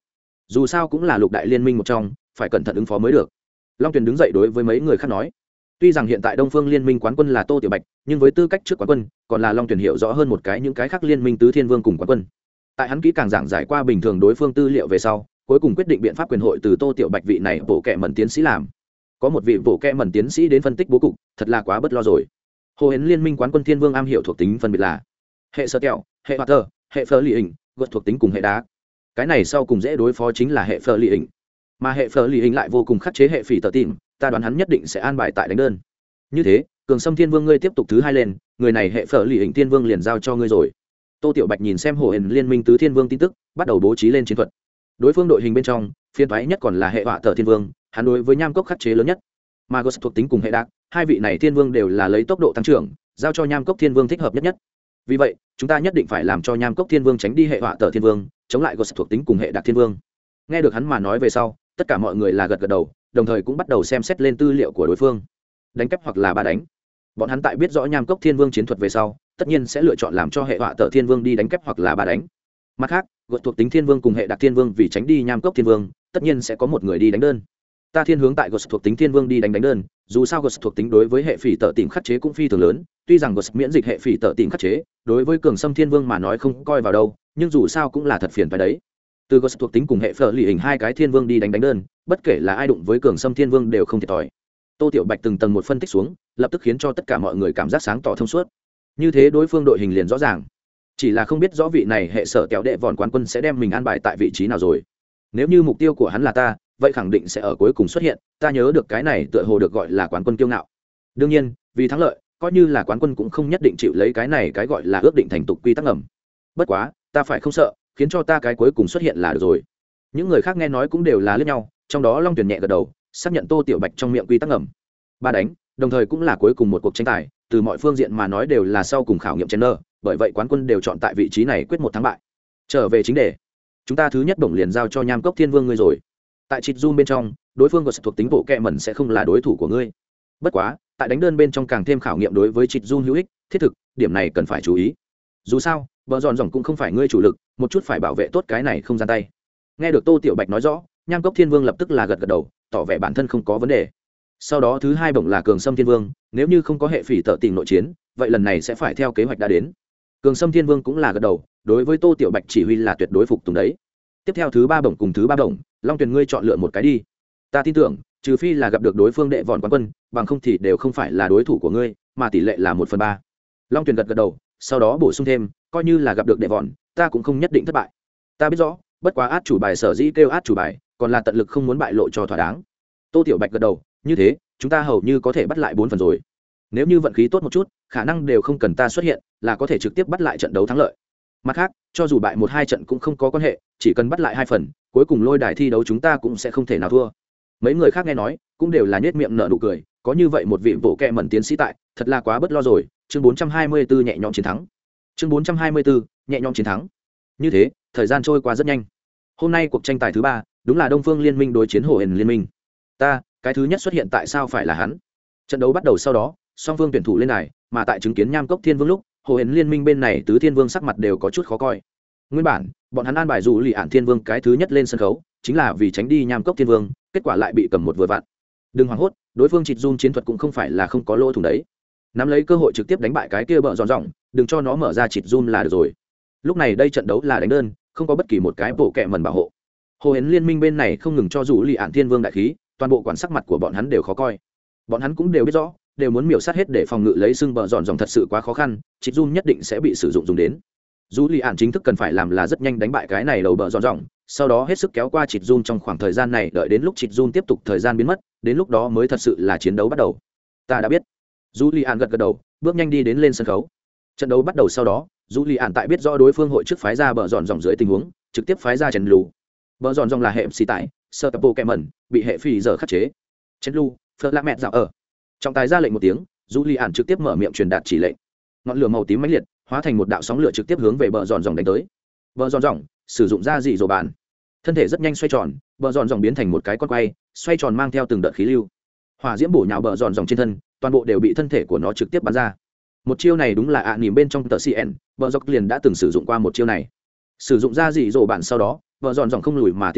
dù sao cũng là lục đại liên minh một trong, phải cẩn thận ứng phó mới được. Long Tuyền đứng dậy đối với mấy người khác nói, tuy rằng hiện tại Đông Phương Liên minh quán quân là Tô Tiểu Bạch, nhưng với tư cách trước quán quân, còn là Long Tuyền hiểu rõ hơn một cái những cái khác liên minh tứ thiên vương cùng quán quân. Tại hắn kỹ càng giảng giải qua bình thường đối phương tư liệu về sau, cuối cùng quyết định biện pháp quyền hội từ Tô Tiểu Bạch vị này bộ kệ mẩn tiến sĩ làm. Có một vị bộ kệ mẩn tiến sĩ đến phân tích bố cục, thật là quá bất lo rồi. Hồ Hến Liên minh quán quân thiên vương am hiểu thuộc tính phân biệt là hệ sơ kẹo, hệ hoạt tơ, hệ phơ lì hình, gợt thuộc tính cùng hệ đá. Cái này sau cùng dễ đối phó chính là hệ phơ lì hình, mà hệ phơ lì hình lại vô cùng khắc chế hệ phỉ tờ tìm, ta đoán hắn nhất định sẽ an bài tại đánh đơn. Như thế, cường sâm thiên vương ngươi tiếp tục thứ hai lên, người này hệ phở lì hình thiên vương liền giao cho ngươi rồi. Tô Tiểu Bạch nhìn xem Hồ Hến Liên minh tứ thiên vương tin tức, bắt đầu bố trí lên chiến thuật. Đối phương đội hình bên trong, phiên thoái nhất còn là hệ họa tờ thiên vương, hắn đối với nham cốc khắc chế lớn nhất. Mà Ghost thuộc tính cùng hệ đạc, hai vị này thiên vương đều là lấy tốc độ tăng trưởng, giao cho nham cốc thiên vương thích hợp nhất. Vì vậy, chúng ta nhất định phải làm cho nham cốc thiên vương tránh đi hệ họa tờ thiên vương, chống lại Ghost thuộc tính cùng hệ đạc thiên vương. Nghe được hắn mà nói về sau, tất cả mọi người là gật gật đầu, đồng thời cũng bắt đầu xem xét lên tư liệu của đối phương. Đánh kép hoặc là ba đánh. Bọn hắn tại biết rõ nham cốc thiên vương chiến thuật về sau, tất nhiên sẽ lựa chọn làm cho hệ họa tờ thiên vương đi đánh kép hoặc là ba đánh. Mặt khác, gột thuộc tính thiên vương cùng hệ đặc thiên vương vì tránh đi nham cốc thiên vương, tất nhiên sẽ có một người đi đánh đơn. Ta thiên hướng tại gột thuộc tính thiên vương đi đánh đơn, dù sao gột thuộc tính đối với hệ phỉ tợ tìm khắc chế cũng phi thường lớn, tuy rằng gột miễn dịch hệ phỉ tợ tìm khắc chế, đối với cường sâm thiên vương mà nói không coi vào đâu, nhưng dù sao cũng là thật phiền phải đấy. Từ gột thuộc tính cùng hệ phở lì hình hai cái thiên vương đi đánh đơn, bất kể là ai đụng với cường sâm thiên vương đều không thiệt thòi. Tô Tiểu Bạch từng tầng một phân tích xuống, lập tức khiến cho tất cả mọi người cảm giác sáng tỏ thông suốt. Như thế đối phương đội hình liền rõ ràng, chỉ là không biết rõ vị này hệ sở kéo đệ vòn quán quân sẽ đem mình an bài tại vị trí nào rồi. Nếu như mục tiêu của hắn là ta, vậy khẳng định sẽ ở cuối cùng xuất hiện. Ta nhớ được cái này tựa hồ được gọi là quán quân kiêu ngạo. Đương nhiên, vì thắng lợi, coi như là quán quân cũng không nhất định chịu lấy cái này cái gọi là ước định thành tục quy tắc ngầm. Bất quá, ta phải không sợ, khiến cho ta cái cuối cùng xuất hiện là được rồi. Những người khác nghe nói cũng đều là liếc nhau, trong đó Long Tuyền nhẹ gật đầu, xác nhận Tô Tiểu Bạch trong miệng quy tắc ngầm. Ba đánh, đồng thời cũng là cuối cùng một cuộc tranh tài, từ mọi phương diện mà nói đều là sau cùng khảo nghiệm trainer, bởi vậy quán quân đều chọn tại vị trí này quyết một thắng bại. Trở về chính đề, chúng ta thứ nhất bổng liền giao cho nham cốc thiên vương ngươi rồi. Tại chít zoom bên trong, đối phương có sự thuộc tính bộ kẹ mẩn sẽ không là đối thủ của ngươi. Bất quá, tại đánh đơn bên trong càng thêm khảo nghiệm đối với chít zoom hữu ích, thiết thực, điểm này cần phải chú ý. Dù sao, bờ giòn dòng cũng không phải ngươi chủ lực, một chút phải bảo vệ tốt cái này không gian tay. Nghe được Tô Tiểu Bạch nói rõ, nham cốc thiên vương lập tức là gật gật đầu, tỏ vẻ bản thân không có vấn đề. Sau đó thứ hai bổng là cường sâm thiên vương, nếu như không có hệ phỉ tợ tình nội chiến, vậy lần này sẽ phải theo kế hoạch đã đến. Cường sâm thiên vương cũng là gật đầu, đối với Tô Tiểu Bạch chỉ huy là tuyệt đối phục tùng đấy. Tiếp theo thứ ba bổng cùng thứ ba bổng, Long Tuyền ngươi chọn lựa một cái đi. Ta tin tưởng, trừ phi là gặp được đối phương đệ vòn quán quân, bằng không thì đều không phải là đối thủ của ngươi, mà tỷ lệ là 1/3. Long Tuyền gật gật đầu, sau đó bổ sung thêm, coi như là gặp được đệ vòn, ta cũng không nhất định thất bại. Ta biết rõ, bất quá át chủ bài sở dĩ kêu át chủ bài, còn là tận lực không muốn bại lộ cho thỏa đáng. Tô Tiểu Bạch gật đầu, như thế, chúng ta hầu như có thể bắt lại 4 phần rồi. Nếu như vận khí tốt một chút, khả năng đều không cần ta xuất hiện, là có thể trực tiếp bắt lại trận đấu thắng lợi. Mặt khác, cho dù bại 1-2 trận cũng không có quan hệ, chỉ cần bắt lại 2 phần, cuối cùng lôi đài thi đấu chúng ta cũng sẽ không thể nào thua. Mấy người khác nghe nói, cũng đều là nhếch miệng nở nụ cười, có như vậy một vị bộ kệ mẩn tiến sĩ tại, thật là quá bất lo rồi. Chương 424 nhẹ nhõm chiến thắng. Chương 424 nhẹ nhõm chiến thắng. Như thế, thời gian trôi qua rất nhanh. Hôm nay cuộc tranh tài thứ 3, đúng là Đông Phương Liên minh đối chiến Hồ Hến Liên minh. Cái thứ nhất xuất hiện tại sao phải là hắn? Trận đấu bắt đầu sau đó, song phương tuyển thủ lên đài, mà tại chứng kiến nham cốc thiên vương lúc, Hồ Hến Liên minh bên này tứ thiên vương sắc mặt đều có chút khó coi. Nguyên bản, bọn hắn an bài dù lì ản thiên vương cái thứ nhất lên sân khấu, chính là vì tránh đi nham cốc thiên vương, kết quả lại bị cầm một vừa vặn. Đừng hoảng hốt, đối phương chịt zoom chiến thuật cũng không phải là không có lỗ thủng đấy. Nắm lấy cơ hội trực tiếp đánh bại cái kia bợ giòn rộng, đừng cho nó mở ra chịt zoom là được rồi. Lúc này đây trận đấu là đánh đơn, không có bất kỳ một cái bộ kệ mẩn bảo hộ. Hồ Hến Liên minh bên này không ngừng cho dù lì ản thiên vương đại khí, toàn bộ quản sắc mặt của bọn hắn đều khó coi. Bọn hắn cũng đều biết rõ, đều muốn miểu sát hết để phòng ngự lấy xương bờ giòn dòng thật sự quá khó khăn, chít zoom nhất định sẽ bị sử dụng dùng đến. Dù lì ạn chính thức cần phải làm là rất nhanh đánh bại cái này đầu bờ giòn dòng, sau đó hết sức kéo qua chít zoom trong khoảng thời gian này, đợi đến lúc chít zoom tiếp tục thời gian biến mất, đến lúc đó mới thật sự là chiến đấu bắt đầu. Ta đã biết. Dù lì ạn gật gật đầu, bước nhanh đi đến lên sân khấu. Trận đấu bắt đầu sau đó, dù lì ạn tại biết rõ đối phương hội trước phái ra bờ giòn dòng dưới tình huống, trực tiếp phái ra chèn lù. Bờ giòn dòng là hệ xì tải, sơ tập bộ kẹ mẩn, bị hệ phi giờ khắc chế. Chèn lù, phật lạ mẹt dạo ở. Trọng tài ra lệnh một tiếng, dù lì ạn trực tiếp mở miệng truyền đạt chỉ lệnh. Ngọn lửa màu tím mãnh liệt hóa thành một đạo sóng lửa trực tiếp hướng về bờ giòn dòng đánh tới. Bờ giòn dòng sử dụng ra dị dỗ bàn, thân thể rất nhanh xoay tròn, bờ giòn dòng biến thành một cái con quay, xoay tròn mang theo từng đợt khí lưu, hỏa diễm bổ nhào bờ giòn dòng trên thân, toàn bộ đều bị thân thể của nó trực tiếp bắn ra. Một chiêu này đúng là ạ nỉm bên trong tờ cn, bờ dọc liền đã từng sử dụng qua một chiêu này. Sử dụng ra dị dỗ bàn sau đó, bờ giòn dòng không lùi mà tiến tới,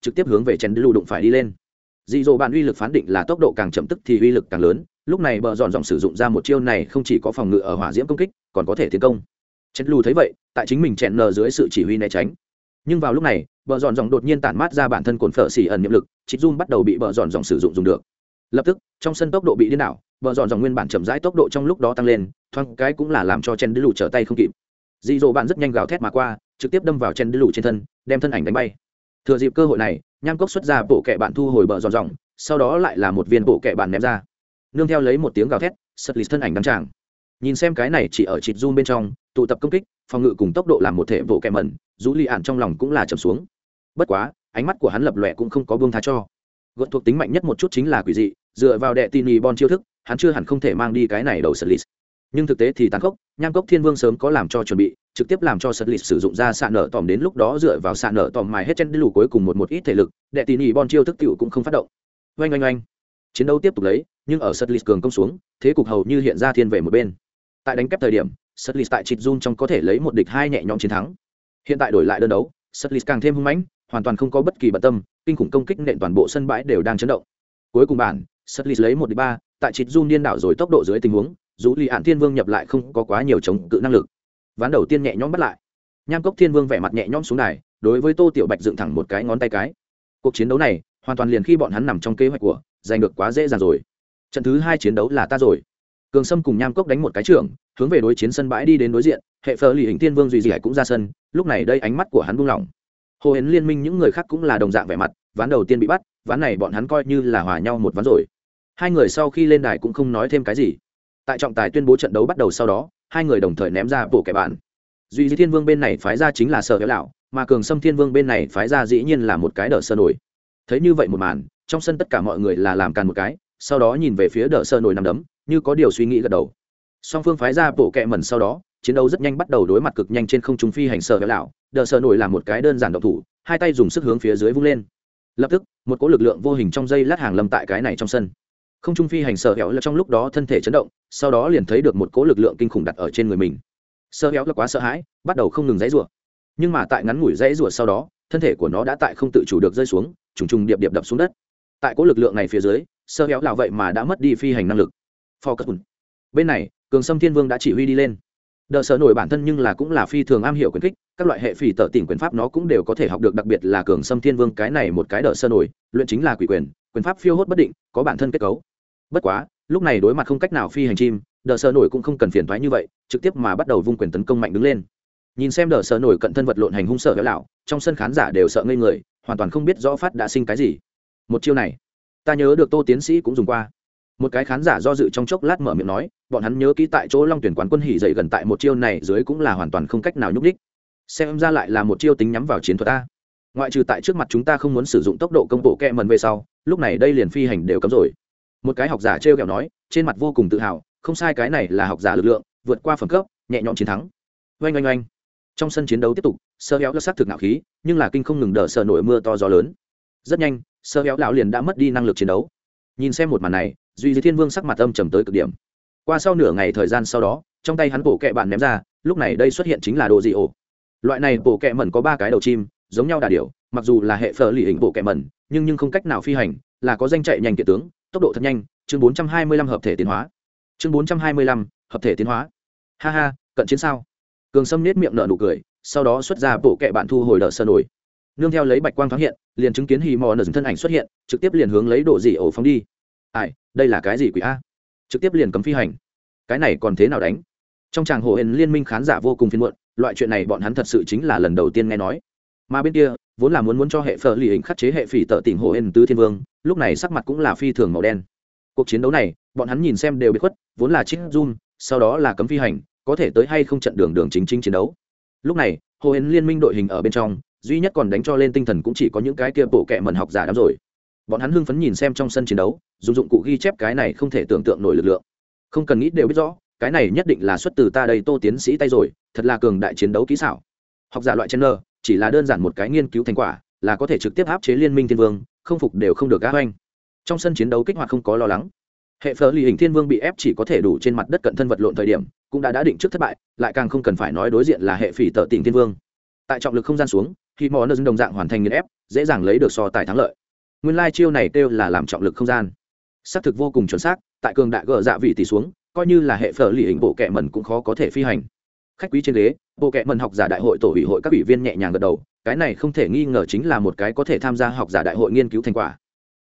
trực tiếp hướng về chen lù đụng phải đi lên. Dị dỗ bạn uy lực phán định là tốc độ càng chậm tức thì uy lực càng lớn, lúc này bờ dọn dòng sử dụng ra một chiêu này không chỉ có phòng ngự ở hỏa diễm công kích còn có thể tiến công. Chen lù thấy vậy tại chính mình chèn nờ dưới sự chỉ huy né tránh, nhưng vào lúc này bờ dọn dòng đột nhiên tản mát ra bản thân cồn phở xỉ ẩn nhiệm lực, chích zoom bắt đầu bị bờ dọn dòng sử dụng dùng được. Lập tức trong sân tốc độ bị điên đảo, bờ dọn dòng nguyên bản chậm rãi tốc độ trong lúc đó tăng lên, thoáng cái cũng là làm cho chen lù trở tay không kịp. Dị dỗ bạn rất nhanh gào thét mà qua, trực tiếp đâm vào chen lù trên thân, đem thân ảnh đánh bay. Thừa dịp cơ hội này, nham cốc xuất ra bộ kệ bạn thu hồi bờ dọn dòng, sau đó lại là một viên bộ kệ bạn ném ra, nương theo lấy một tiếng gào thét, sật lịt thân ảnh đăng tràng. Nhìn xem cái này chỉ ở chít zoom bên trong tụ tập công kích, phòng ngự cùng tốc độ làm một thể bộ kệ mẩn, Dũ Li Ản trong lòng cũng là trầm xuống. Bất quá ánh mắt của hắn lập lòe cũng không có buông tha cho. Gợt thuộc tính mạnh nhất một chút chính là quỷ dị, dựa vào đệ tin bon chiêu thức, hắn chưa hẳn không thể mang đi cái này đầu sật lịt. Nhưng thực tế thì tàn khốc, nham cốc thiên vương sớm có làm cho chuẩn bị, trực tiếp làm cho sật lịt sử dụng ra xạ nở tòm, đến lúc đó dựa vào xạ nở tòm mài hết chen lù cuối cùng một ít thể lực, đệ tin bon chiêu thức tiểu cũng không phát động. Oanh oanh oanh. Chiến đấu tiếp tục lấy, nhưng ở sật lịt cường công xuống, thế cục hầu như hiện ra thiên về một bên. Tại đánh kép thời điểm, sật lịt tại chít zoom trong có thể lấy một địch hai nhẹ nhõm chiến thắng. Hiện tại đổi lại đơn đấu, sật lịt càng thêm hung mãnh, hoàn toàn không có bất kỳ bận tâm, kinh khủng công kích nện toàn bộ sân bãi đều đang chấn động. Cuối cùng bản sật lịt lấy 1-3, tại chít zoom điên đảo rồi tốc độ dưới tình huống, dù Lý Ản Thiên Vương nhập lại không có quá nhiều chống cự năng lực. Ván đầu tiên nhẹ nhõm bắt lại. Nham cốc Thiên Vương vẻ mặt nhẹ nhõm xuống đài, đối với Tô Tiểu Bạch dựng thẳng một cái ngón tay cái. Cuộc chiến đấu này hoàn toàn liền khi bọn hắn nằm trong kế hoạch của, giành được quá dễ dàng rồi. Trận thứ 2 chiến đấu là ta rồi. Cường Sâm cùng Nham cốc đánh một cái trưởng, hướng về đối chiến sân bãi đi đến đối diện, hệ phở lì hình Thiên Vương duy dị cũng ra sân, lúc này đây ánh mắt của hắn buông lỏng. Hồ Hến Liên Minh những người khác cũng là đồng dạng vẻ mặt, ván đầu tiên bị bắt, ván này bọn hắn coi như là hòa nhau một ván rồi. Hai người sau khi lên đài cũng không nói thêm cái gì. Tại trọng tài tuyên bố trận đấu bắt đầu sau đó, hai người đồng thời ném ra bộ kẻ bạn. Duy Di Thiên Vương bên này phái ra chính là Sở Héo lão, mà Cường Sâm Thiên Vương bên này phái ra dĩ nhiên là một cái Đỡ Sơ Nổi. Thấy như vậy một màn, trong sân tất cả mọi người là làm càn một cái, sau đó nhìn về phía Đỡ Sơ Nổi nằm đấm, như có điều suy nghĩ gật đầu. Song phương phái ra bộ kẻ mẩn sau đó, chiến đấu rất nhanh bắt đầu đối mặt cực nhanh trên không trung phi hành Sở Héo lão, Đỡ Sơ Nổi làm một cái đơn giản động thủ, hai tay dùng sức hướng phía dưới vung lên. Lập tức, một cỗ lực lượng vô hình trong dây lát hàng lâm tại cái này trong sân. Không trung phi hành Sở Héo là trong lúc đó thân thể chấn động, sau đó liền thấy được một cỗ lực lượng kinh khủng đặt ở trên người mình. Sở Héo là quá sợ hãi, bắt đầu không ngừng giãy giụa. Nhưng mà tại ngắn ngủi giãy giụa sau đó, thân thể của nó đã tại không tự chủ được rơi xuống, trùng trùng điệp điệp đập xuống đất. Tại cỗ lực lượng này phía dưới, Sở Héo là vậy mà đã mất đi phi hành năng lực. Focus. Bên này, Cường Sâm Thiên Vương đã chỉ huy đi lên. Đỡ Sở Nổi bản thân nhưng là cũng là phi thường am hiểu quyền kích, các loại hệ phỉ tở tỉnh quyền pháp nó cũng đều có thể học được, đặc biệt là Cường Sâm Thiên Vương cái này một cái Đỡ Sở Nổi, luyện chính là quỷ quyền, quyền pháp phiêu hốt bất định, có bản thân kết cấu. Bất quá, lúc này đối mặt không cách nào phi hành chim, Đỡ Sở Nổi cũng không cần phiền toái như vậy, trực tiếp mà bắt đầu vung quyền tấn công mạnh đứng lên. Nhìn xem Đỡ Sở Nổi cận thân vật lộn hành hung Sở Héo lão, trong sân khán giả đều sợ ngây người, hoàn toàn không biết rõ phát đã sinh cái gì. Một chiêu này, ta nhớ được Tô tiến sĩ cũng dùng qua. Một cái khán giả do dự trong chốc lát mở miệng nói, bọn hắn nhớ kỹ tại chỗ Long Tuyển quán quân hỉ dậy gần tại một chiêu này dưới cũng là hoàn toàn không cách nào nhúc đích. Xem ra lại là một chiêu tính nhắm vào chiến thuật ta. Ngoại trừ tại trước mặt chúng ta không muốn sử dụng tốc độ công bộ kẹ mần về sau, lúc này đây liền phi hành đều cấm rồi. Một cái học giả trêu ghẹo nói, trên mặt vô cùng tự hào, không sai, cái này là học giả lực lượng, vượt qua phẩm cấp, nhẹ nhõm chiến thắng. Oanh oanh oanh. Trong sân chiến đấu tiếp tục, Sở Héo là sát thực ngạo khí, nhưng là kinh không ngừng Đỡ Sở Nổi mưa to gió lớn. Rất nhanh, Sở Héo lão liền đã mất đi năng lực chiến đấu. Nhìn xem một màn này, Duy Di Thiên Vương sắc mặt âm trầm tới cực điểm. Qua sau nửa ngày thời gian sau đó, trong tay hắn bộ kẹ bạn ném ra, lúc này đây xuất hiện chính là đồ dị ổ. Loại này bộ kẹ mẩn có 3 cái đầu chim, giống nhau đà điểu, mặc dù là hệ phở lì hình bộ kẹ mẩn, nhưng không cách nào phi hành, là có danh chạy nhanh kiện tướng, tốc độ thật nhanh. Chương 425 hợp thể tiến hóa. Chương 425 hợp thể tiến hóa. Ha ha, cận chiến sao? Cường Sâm nét miệng nở nụ cười, sau đó xuất ra bộ kẹ bạn thu hồi Đỡ Sở Nổi. Nương theo lấy bạch quang thoáng hiện, liền chứng kiến Hỉ Mò Nở thân ảnh xuất hiện, trực tiếp liền hướng lấy đồ dị ổ phóng đi. Ai, đây là cái gì quỷ a? Trực tiếp liền cấm phi hành. Cái này còn thế nào đánh? Trong tràng Hồ Hến Liên Minh khán giả vô cùng phiền muộn, loại chuyện này bọn hắn thật sự chính là lần đầu tiên nghe nói. Mà bên kia, vốn là muốn cho hệ phở lì hình khắc chế hệ phỉ tợ tỉnh Hồ Hến Tứ Thiên Vương, lúc này sắc mặt cũng là phi thường màu đen. Cuộc chiến đấu này, bọn hắn nhìn xem đều bị khuất, vốn là chích zoom, sau đó là cấm phi hành, có thể tới hay không trận đường chính chiến đấu. Lúc này, Hồ Hến Liên Minh đội hình ở bên trong, duy nhất còn đánh cho lên tinh thần cũng chỉ có những cái kia bộ kệ mẩn học giả đám rồi. Bọn hắn hưng phấn nhìn xem trong sân chiến đấu, dùng dụng cụ ghi chép cái này không thể tưởng tượng nổi lực lượng. Không cần nghĩ đều biết rõ, cái này nhất định là xuất từ ta đây Tô tiến sĩ tay rồi, thật là cường đại chiến đấu kỹ xảo. Học giả loại Chenner, chỉ là đơn giản một cái nghiên cứu thành quả, là có thể trực tiếp áp chế Liên Minh Thiên Vương, không phục đều không được gã hoành. Trong sân chiến đấu kích hoạt không có lo lắng. Hệ phở lì hình Thiên Vương bị ép chỉ có thể đủ trên mặt đất cận thân vật lộn thời điểm, cũng đã định trước thất bại, lại càng không cần phải nói đối diện là hệ phỉ tợ tỉnh Thiên Vương. Tại trọng lực không gian xuống, khi mò nơ đồng dạng hoàn thành nghiền ép, dễ dàng lấy được so tài thắng lợi. Nguyên lai chiêu này kêu là làm trọng lực không gian, xác thực vô cùng chuẩn xác. Tại cường đại gờ dạ vị tỷ xuống, coi như là hệ phở lì hình bộ kệ mẩn cũng khó có thể phi hành. Khách quý trên ghế, bộ kệ mẩn học giả đại hội tổ ủy hội các ủy viên nhẹ nhàng gật đầu, cái này không thể nghi ngờ chính là một cái có thể tham gia học giả đại hội nghiên cứu thành quả.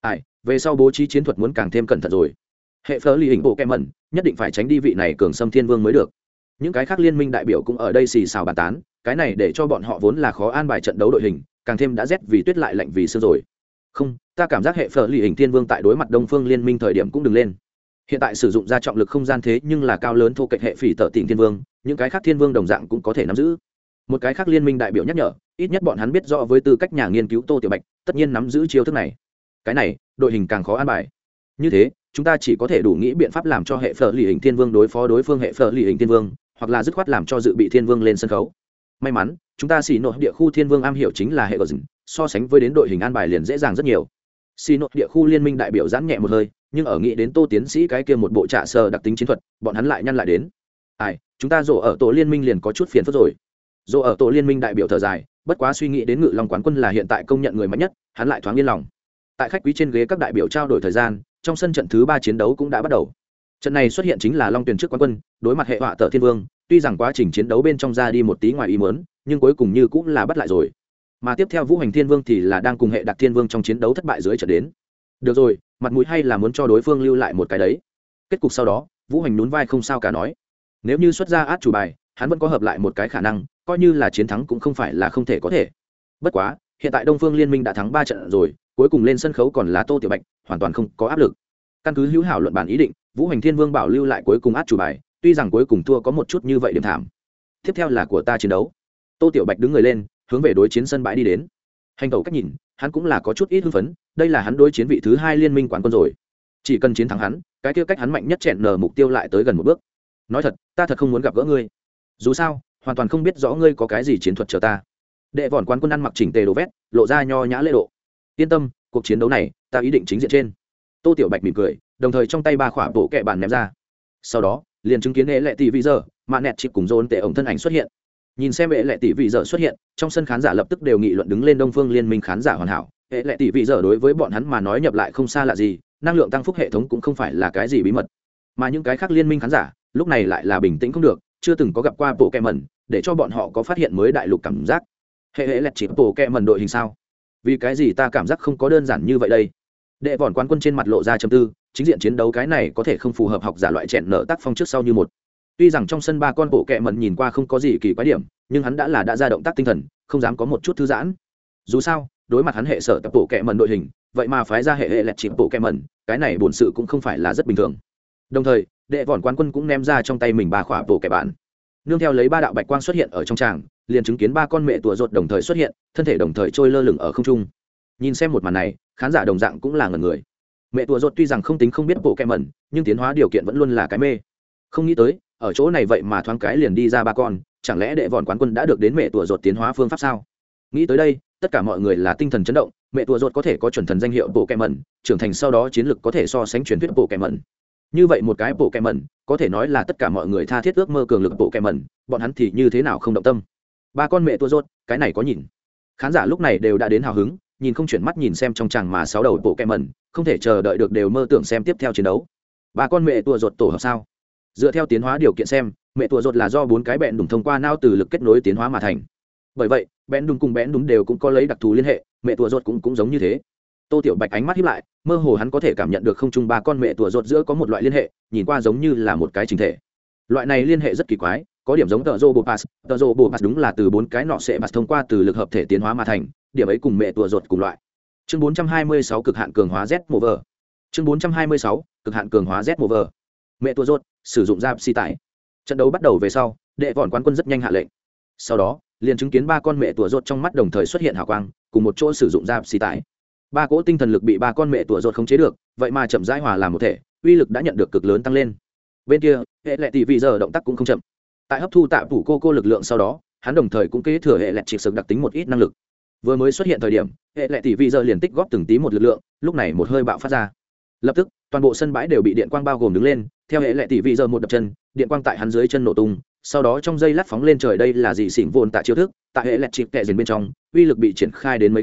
Về sau bố trí chiến thuật muốn càng thêm cẩn thận rồi. Hệ phở lì hình bộ kệ mẩn nhất định phải tránh đi vị này cường xâm thiên vương mới được. Những cái khác liên minh đại biểu cũng ở đây xì xào bàn tán, cái này để cho bọn họ vốn là khó an bài trận đấu đội hình, càng thêm đã rét vì tuyết lại lạnh vì sương rồi. Không, ta cảm giác hệ phở lì hình thiên vương tại đối mặt đông phương liên minh thời điểm cũng đừng lên. Hiện tại sử dụng ra trọng lực không gian thế nhưng là cao lớn thô kệch hệ phỉ tợ tỉnh thiên vương, những cái khác thiên vương đồng dạng cũng có thể nắm giữ. Một cái khác liên minh đại biểu nhắc nhở, ít nhất bọn hắn biết rõ với tư cách nhà nghiên cứu Tô Tiểu Bạch tất nhiên nắm giữ chiêu thức này. Cái này đội hình càng khó an bài. Như thế chúng ta chỉ có thể đủ nghĩ biện pháp làm cho hệ phở lì hình thiên vương đối phó đối phương hệ phở lì hình thiên vương, hoặc là dứt khoát làm cho dự bị thiên vương lên sân khấu. May mắn chúng ta xì nội địa khu thiên vương am hiểu chính là hệ gờ dừng, so sánh với đến đội hình an bài liền dễ dàng rất nhiều. Xì nội địa khu liên minh đại biểu giãn nhẹ một hơi, nhưng ở nghĩ đến Tô tiến sĩ cái kia một bộ trạ sờ đặc tính chiến thuật, bọn hắn lại nhăn lại đến. Chúng ta rổ ở tổ liên minh liền có chút phiền phức rồi. Rổ ở tổ liên minh đại biểu thở dài, bất quá suy nghĩ đến Ngự Long quán quân là hiện tại công nhận người mạnh nhất, hắn lại thoáng yên lòng. Tại khách quý trên ghế các đại biểu trao đổi thời gian, trong sân trận thứ 3 chiến đấu cũng đã bắt đầu. Trận này xuất hiện chính là Long Tuyền trước quán quân, đối mặt hệ họa tở thiên vương, tuy rằng quá trình chiến đấu bên trong ra đi một tí ngoài ý muốn, nhưng cuối cùng như cũng là bắt lại rồi. Mà tiếp theo Vũ Hành Thiên Vương thì là đang cùng hệ Đặc Thiên Vương trong chiến đấu thất bại dưới trận đến. Được rồi, mặt mũi hay là muốn cho đối phương lưu lại một cái đấy. Kết cục sau đó, Vũ Hành nhún vai không sao cả nói, nếu như xuất ra át chủ bài, hắn vẫn có hợp lại một cái khả năng, coi như là chiến thắng cũng không phải là không thể có thể. Bất quá, hiện tại Đông Phương Liên Minh đã thắng 3 trận rồi, cuối cùng lên sân khấu còn là Tô Tiểu Bạch, hoàn toàn không có áp lực. Căn cứ hữu hảo luận bản ý định, Vũ Hành Thiên Vương bảo lưu lại cuối cùng át chủ bài, tuy rằng cuối cùng thua có một chút như vậy điểm thảm. Tiếp theo là của ta chiến đấu. Tô Tiểu Bạch đứng người lên, hướng về đối chiến sân bãi đi đến. Hành tẩu cách nhìn, hắn cũng là có chút ít hưng phấn, đây là hắn đối chiến vị thứ 2 liên minh quán quân rồi. Chỉ cần chiến thắng hắn, cái kia cách hắn mạnh nhất chẹn nở mục tiêu lại tới gần một bước. Nói thật, ta thật không muốn gặp gỡ ngươi. Dù sao, hoàn toàn không biết rõ ngươi có cái gì chiến thuật chờ ta. Đệ vòn quán quân ăn mặc chỉnh tề đồ vét, lộ ra nho nhã lễ độ. Yên tâm, cuộc chiến đấu này, ta ý định chính diện trên. Tô Tiểu Bạch mỉm cười, đồng thời trong tay 3 khỏa bộ kệ bản ném ra. Sau đó, liền chứng kiến hệ lệ tỷ vị giờ, mà nẹt chịp cùng dồn tệ ổng thân ảnh xuất hiện. Nhìn xem hệ lệ tỷ vị giờ xuất hiện, trong sân khán giả lập tức đều nghị luận đứng lên. Đông Phương Liên Minh khán giả hoàn hảo, hệ lệ tỷ vị giờ đối với bọn hắn mà nói nhập lại không xa lạ gì, năng lượng tăng phúc hệ thống cũng không phải là cái gì bí mật. Mà những cái khác liên minh khán giả, lúc này lại là bình tĩnh không được, chưa từng có gặp qua bộ kệ mẩn, để cho bọn họ có phát hiện mới đại lục cảm giác. Hệ lệ chỉ bộ kệ mẩn đội hình sao? Vì cái gì ta cảm giác không có đơn giản như vậy đây? Đệ vòn quán quân trên mặt lộ ra trầm tư, chính diện chiến đấu cái này có thể không phù hợp học giả loại chèn nở tác phong trước sau như một. Tuy rằng trong sân 3 con bộ kệ mẩn nhìn qua không có gì kỳ quái điểm, nhưng hắn đã ra động tác tinh thần, không dám có một chút thư giãn. Dù sao, đối mặt hắn hệ sở tập bộ kệ mẩn đội hình, vậy mà phái ra hệ lẹt chỉ bộ kệ mẩn, cái này bổn sự cũng không phải là rất bình thường. Đồng thời, đệ vòn quán quân cũng ném ra trong tay mình 3 khỏa bộ kệ bản. Nương theo lấy 3 đạo bạch quang xuất hiện ở trong tràng, liền chứng kiến 3 con mẹ tùa rột đồng thời xuất hiện, thân thể đồng thời trôi lơ lửng ở không trung. Nhìn xem một màn này, khán giả đồng dạng cũng là ngẩn người. Mẹ tùa rột tuy rằng không tính không biết bộ kệ mẩn, nhưng tiến hóa điều kiện vẫn luôn là cái mê. Không nghĩ tới, ở chỗ này vậy mà thoáng cái liền đi ra 3 con, chẳng lẽ đệ vòn quán quân đã được đến mẹ tùa rột tiến hóa phương pháp sao? Nghĩ tới đây, tất cả mọi người là tinh thần chấn động. Mẹ tùa rột có thể có chuẩn thần danh hiệu bộ kệ mẩn, trưởng thành sau đó chiến lực có thể so sánh truyền thuyết bộ kệ mẩn. Như vậy một cái bộ kệ mẩn, có thể nói là tất cả mọi người tha thiết ước mơ cường lực bộ kệ mẩn, bọn hắn thì như thế nào không động tâm. 3 con mẹ tùa rột, cái này có nhìn. Khán giả lúc này đều đã đến hào hứng, nhìn không chuyển mắt nhìn xem trong tràng mà 6 đầu bộ kệ mẩn, không thể chờ đợi được đều mơ tưởng xem tiếp theo chiến đấu. 3 con mẹ tùa rột tổ hợp sao? Dựa theo tiến hóa điều kiện xem, mẹ tùa rột là do 4 cái bẹn đùng thông qua não từ lực kết nối tiến hóa mà thành. Bởi vậy, bẹn đùng cùng bẹn đùng đều cũng có lấy đặc thù liên hệ, mẹ tùa rột cũng giống như thế. Tô Tiểu Bạch ánh mắt híp lại, mơ hồ hắn có thể cảm nhận được không trung 3 con mẹ tùa rột giữa có một loại liên hệ, nhìn qua giống như là một cái chỉnh thể. Loại này liên hệ rất kỳ quái, có điểm giống tợ Robopass, tợ Robopass đúng là từ 4 cái nọ sẽ pass thông qua từ lực hợp thể tiến hóa mà thành, điểm ấy cùng mẹ tùa rột cùng loại. Chương 426 cực hạn cường hóa Z Mover. Chương 426 cực hạn cường hóa Z Mover. Mẹ tùa rột sử dụng giáp xi tải. Trận đấu bắt đầu về sau, đệ vòn quán quân rất nhanh hạ lệnh. Sau đó, liền chứng kiến 3 con mẹ tùa rột trong mắt đồng thời xuất hiện hào quang, cùng một chỗ sử dụng giáp xi tải. 3 cỗ tinh thần lực bị 3 con mẹ tùa rột khống chế được, vậy mà chậm rãi hòa làm một thể, uy lực đã nhận được cực lớn tăng lên. Bên kia, hệ lệ tỷ vị giờ động tác cũng không chậm. Tại hấp thu tạ phủ cô lực lượng sau đó, hắn đồng thời cũng kế thừa hệ lệ chỉ sực đặc tính một ít năng lực. Vừa mới xuất hiện thời điểm, hệ lệ tỷ vị giờ liền tích góp từng tí một lực lượng, lúc này một hơi bạo phát ra. Lập tức, toàn bộ sân bãi đều bị điện quang bao gồm đứng lên, theo hệ lệ tỷ vị giờ một đập chân, điện quang tại hắn dưới chân nổ tung, sau đó trong giây lát phóng lên trời. Đây là gì xỉn vồn tạ chiêu thức, tại hệ lệ chịp kệ dần bên trong, uy lực bị triển khai đến mấy cái,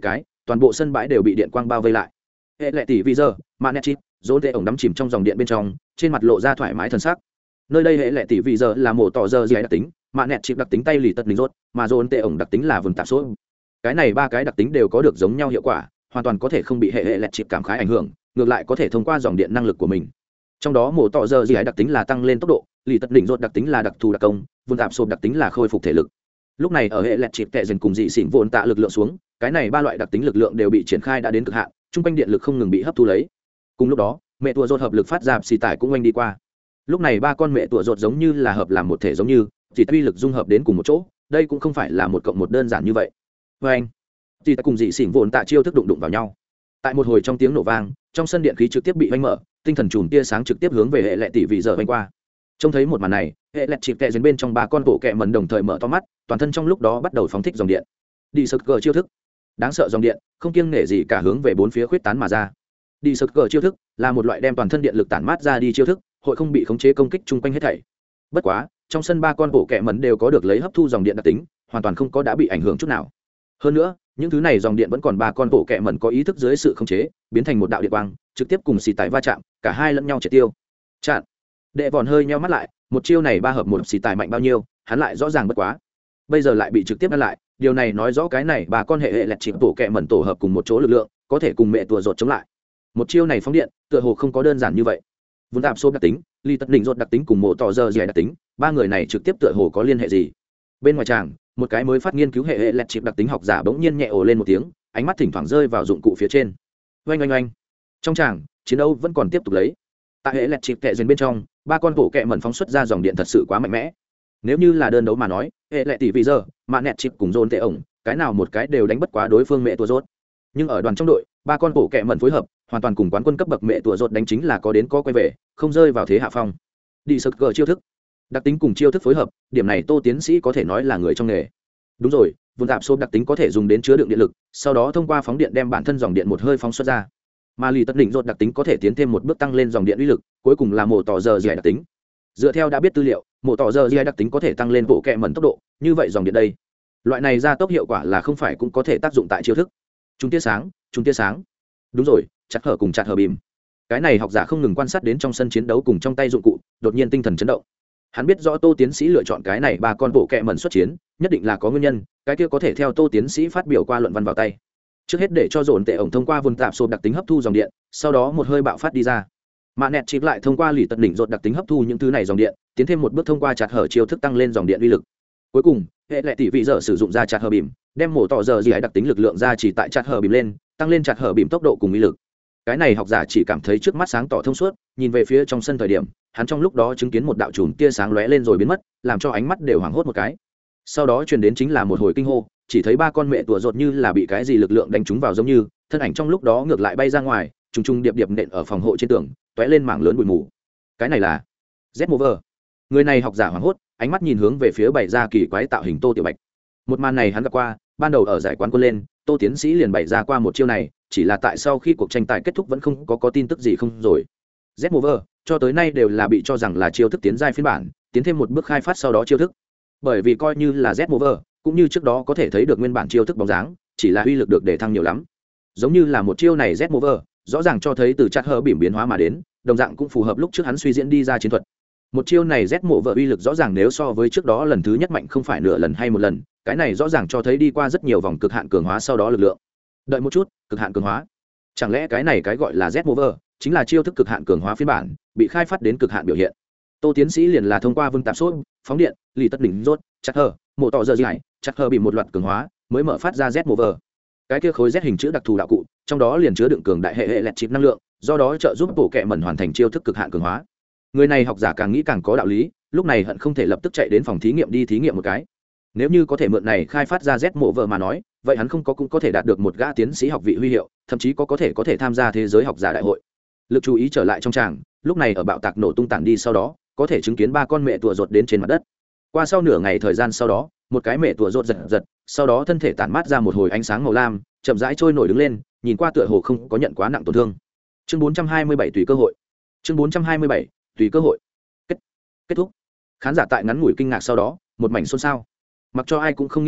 toàn bộ sân bãi đều bị điện quang bao vây lại. Hệ lệ tỷ vì giờ mà nét chip dỗ tệ ổng đắm chìm trong dòng điện bên trong, trên mặt lộ ra thoải mái thần sắc. Nơi đây hệ lệ tỷ vì giờ là mổ tỏ giờ gì đặc tính, mà nét chip đặc tính tay lì tật lính rốt, mà dỗ tệ ổng đặc tính là vườn tạp số. Cái này ba cái đặc tính đều có được giống nhau hiệu quả, hoàn toàn có thể không bị hệ lệ chip cảm khái ảnh hưởng, ngược lại có thể thông qua dòng điện năng lực của mình. Trong đó mổ tỏ giờ gì đặc tính là tăng lên tốc độ, lì tật đỉnh rốt đặc tính là đặc thù đặc công, vườn tạp số đặc tính là khôi phục thể lực. Lúc này ở hệ lệ chip tệ dần cùng dị xỉn vốn tạ lực lượng xuống, cái này ba loại đặc tính lực lượng đều bị triển khai đã đến cực hạn, trung quanh điện lực không ngừng bị hấp thu lấy. Cùng lúc đó mẹ tua rột hợp lực phát ra xì tải cũng oanh đi qua. Lúc này ba con mẹ tua rột giống như là hợp làm một thể, giống như chỉ uy lực dung hợp đến cùng một chỗ, đây cũng không phải là một cộng một đơn giản như vậy. Với anh chỉ cùng dị xỉn vốn tạ chiêu thức đụng vào nhau, tại một hồi trong tiếng nổ vang, trong sân điện khí trực tiếp bị oanh mở, tinh thần chùm tia sáng trực tiếp hướng về hệ lệ tỷ vị giờ oanh qua. Trông thấy một màn này, hệ lệ chịp kẹ dưới bên trong ba con bộ kẹ mẩn đồng thời mở to mắt, toàn thân trong lúc đó bắt đầu phóng thích dòng điện. Đi sực cờ chiêu thức, đáng sợ dòng điện không kiêng nể gì cả hướng về bốn phía khuyết tán mà ra. Đi sực cờ chiêu thức là một loại đem toàn thân điện lực tản mát ra đi chiêu thức, hội không bị khống chế công kích chung quanh hết thảy. Bất quá trong sân ba con bộ kẹ mẩn đều có được lấy hấp thu dòng điện đặc tính, hoàn toàn không có đã bị ảnh hưởng chút nào. Hơn nữa những thứ này dòng điện vẫn còn ba con bộ kẹ mẩn có ý thức dưới sự khống chế, biến thành một đạo điện quang trực tiếp cùng xì tải va chạm, cả hai lẫn nhau triệt tiêu. Chặn. Đệ vòn hơi nheo mắt lại, một chiêu này ba hợp một xì tải mạnh bao nhiêu hắn lại rõ ràng bất quá, bây giờ lại bị trực tiếp ngăn lại. Điều này nói rõ cái này ba con hệ lẹt chịp tổ kẹ mẩn tổ hợp cùng một chỗ lực lượng có thể cùng mẹ tua rột chống lại. Một chiêu này phóng điện tựa hồ không có đơn giản như vậy. Vốn tạp xô đặc tính, ly tật đỉnh rột đặc tính cùng mộ tỏ giờ gì đặc tính, ba người này trực tiếp tựa hồ có liên hệ gì. Bên ngoài tràng một cái mới phát nghiên cứu hệ lẹt chịp đặc tính học giả bỗng nhiên nhẹ ồ lên một tiếng, ánh mắt thỉnh thoảng rơi vào dụng cụ phía trên. Oanh oanh oanh. Trong tràng chiến đấu vẫn còn tiếp tục lấy. Tại hệ lẹt chịp kẹ dần bên trong, ba con bộ kẹ mẩn phóng xuất ra dòng điện thật sự quá mạnh mẽ. Nếu như là đơn đấu mà nói, hệ lệ tỷ vì giờ mà nẹt chip cùng dồn tệ ổng, cái nào một cái đều đánh bất quá đối phương mẹ tua rốt. Nhưng ở đoàn trong đội, ba con bộ kẹ mẩn phối hợp hoàn toàn cùng quán quân cấp bậc mẹ tua rốt đánh chính là có đến có quay về, không rơi vào thế hạ phong. Đi sực cờ chiêu thức, đặc tính cùng chiêu thức phối hợp, điểm này Tô tiến sĩ có thể nói là người trong nghề. Đúng rồi, vốn tạp số đặc tính có thể dùng đến chứa đựng điện lực, sau đó thông qua phóng điện đem bản thân dòng điện một hơi phóng xuất ra. Mà lì tất đỉnh rốt đặc tính có thể tiến thêm một bước tăng lên dòng điện uy lực, cuối cùng là mổ tỏ giờ gì đặc tính. Dựa theo đã biết tư liệu, mổ tỏ giờ gì đặc tính có thể tăng lên bộ kẹ mẩn tốc độ, như vậy dòng điện đây, loại này ra tốc hiệu quả là không phải cũng có thể tác dụng tại chiêu thức. Chúng tia sáng. Đúng rồi, chặt hở cùng chặt hở bìm. Cái này học giả không ngừng quan sát đến trong sân chiến đấu cùng trong tay dụng cụ, đột nhiên tinh thần chấn động. Hắn biết rõ Tô tiến sĩ lựa chọn cái này ba con bộ kẹ mẩn xuất chiến, nhất định là có nguyên nhân, cái kia có thể theo Tô tiến sĩ phát biểu qua luận văn vào tay. Trước hết để cho dồn tệ ổng thông qua vườn tạp sộp đặc tính hấp thu dòng điện, sau đó một hơi bạo phát đi ra. Mà nẹt chip lại thông qua lì tật đỉnh rột đặc tính hấp thu những thứ này dòng điện, tiến thêm một bước thông qua chặt hở chiêu thức tăng lên dòng điện uy lực. Cuối cùng hệ lệ tỷ vị giờ sử dụng ra chặt hở bìm, đem mổ tỏ giờ gì đặc tính lực lượng ra chỉ tại chặt hở bìm lên, tăng lên chặt hở bìm tốc độ cùng uy lực. Cái này học giả chỉ cảm thấy trước mắt sáng tỏ thông suốt, nhìn về phía trong sân thời điểm, hắn trong lúc đó chứng kiến một đạo chùm tia sáng lóe lên rồi biến mất, làm cho ánh mắt đều hoảng hốt một cái. Sau đó truyền đến chính là một hồi kinh hô, chỉ thấy ba con mẹ tua rột như là bị cái gì lực lượng đánh trúng vào, giống như thân ảnh trong lúc đó ngược lại bay ra ngoài, trùng trùng điệp điệp nện ở phòng hộ trên tường, tóe lên mảng lớn bụi mù. Cái này là Z-Mover. Người này học giả hoảng hốt, ánh mắt nhìn hướng về phía bày ra kỳ quái tạo hình Tô Tiểu Bạch. Một màn này hắn gặp qua, ban đầu ở giải quán quân lên, Tô tiến sĩ liền bày ra qua một chiêu này, chỉ là tại sau khi cuộc tranh tài kết thúc vẫn không có tin tức gì không rồi. Z-Mover cho tới nay đều là bị cho rằng là chiêu thức tiến giai phiên bản, tiến thêm một bước khai phát sau đó chiêu thức. Bởi vì coi như là Z-Mover, cũng như trước đó có thể thấy được nguyên bản chiêu thức bóng dáng, chỉ là uy lực được để thăng nhiều lắm. Giống như là một chiêu này Z-Mover, rõ ràng cho thấy từ chặt hở bìm biến hóa mà đến, đồng dạng cũng phù hợp lúc trước hắn suy diễn đi ra chiến thuật. Một chiêu này Z-Mover uy lực rõ ràng nếu so với trước đó lần thứ nhất mạnh không phải nửa lần hay một lần, cái này rõ ràng cho thấy đi qua rất nhiều vòng cực hạn cường hóa sau đó lực lượng. Đợi một chút, cực hạn cường hóa, chẳng lẽ cái này cái gọi là Z-Mover chính là chiêu thức cực hạn cường hóa phiên bản, bị khai phát đến cực hạn biểu hiện. Tô tiến sĩ liền là thông qua vương tạp số, phóng điện, lì tất đỉnh rốt, chặt hở, mổ tỏ giờ gì, chặt hở bị một loạt cường hóa mới mở phát ra Z-Mover. Cái kia khối Z hình chữ đặc thù đạo cụ, trong đó liền chứa đựng cường đại hệ lẹt chip năng lượng, do đó trợ giúp bộ kệ mẩn hoàn thành chiêu thức cực hạn cường hóa. Người này học giả càng nghĩ càng có đạo lý, lúc này hận không thể lập tức chạy đến phòng thí nghiệm đi thí nghiệm một cái. Nếu như có thể mượn này khai phát ra Z-Mover mà nói, vậy hắn không có cũng có thể đạt được một gã tiến sĩ học vị huy hiệu, thậm chí có thể tham gia thế giới học giả đại hội. Lực chú ý trở lại trong tràng, lúc này ở bạo tạc nổ tung tản đi sau đó, có thể chứng kiến ba con mẹ tua rột đến trên mặt đất. Qua sau nửa ngày thời gian sau đó, một cái mẹ tua rột giật, sau đó thân thể tản mát ra một hồi ánh sáng màu lam, chậm rãi trôi nổi đứng lên, nhìn qua tựa hồ không có nhận quá nặng tổn thương. Chương 427 tùy cơ hội. Chương 427 tùy cơ hội. Kết thúc. Khán giả tại ngắn ngủi kinh ngạc sau đó, một mảnh xôn xao. Mặc cho ai cũng không nghĩ tới,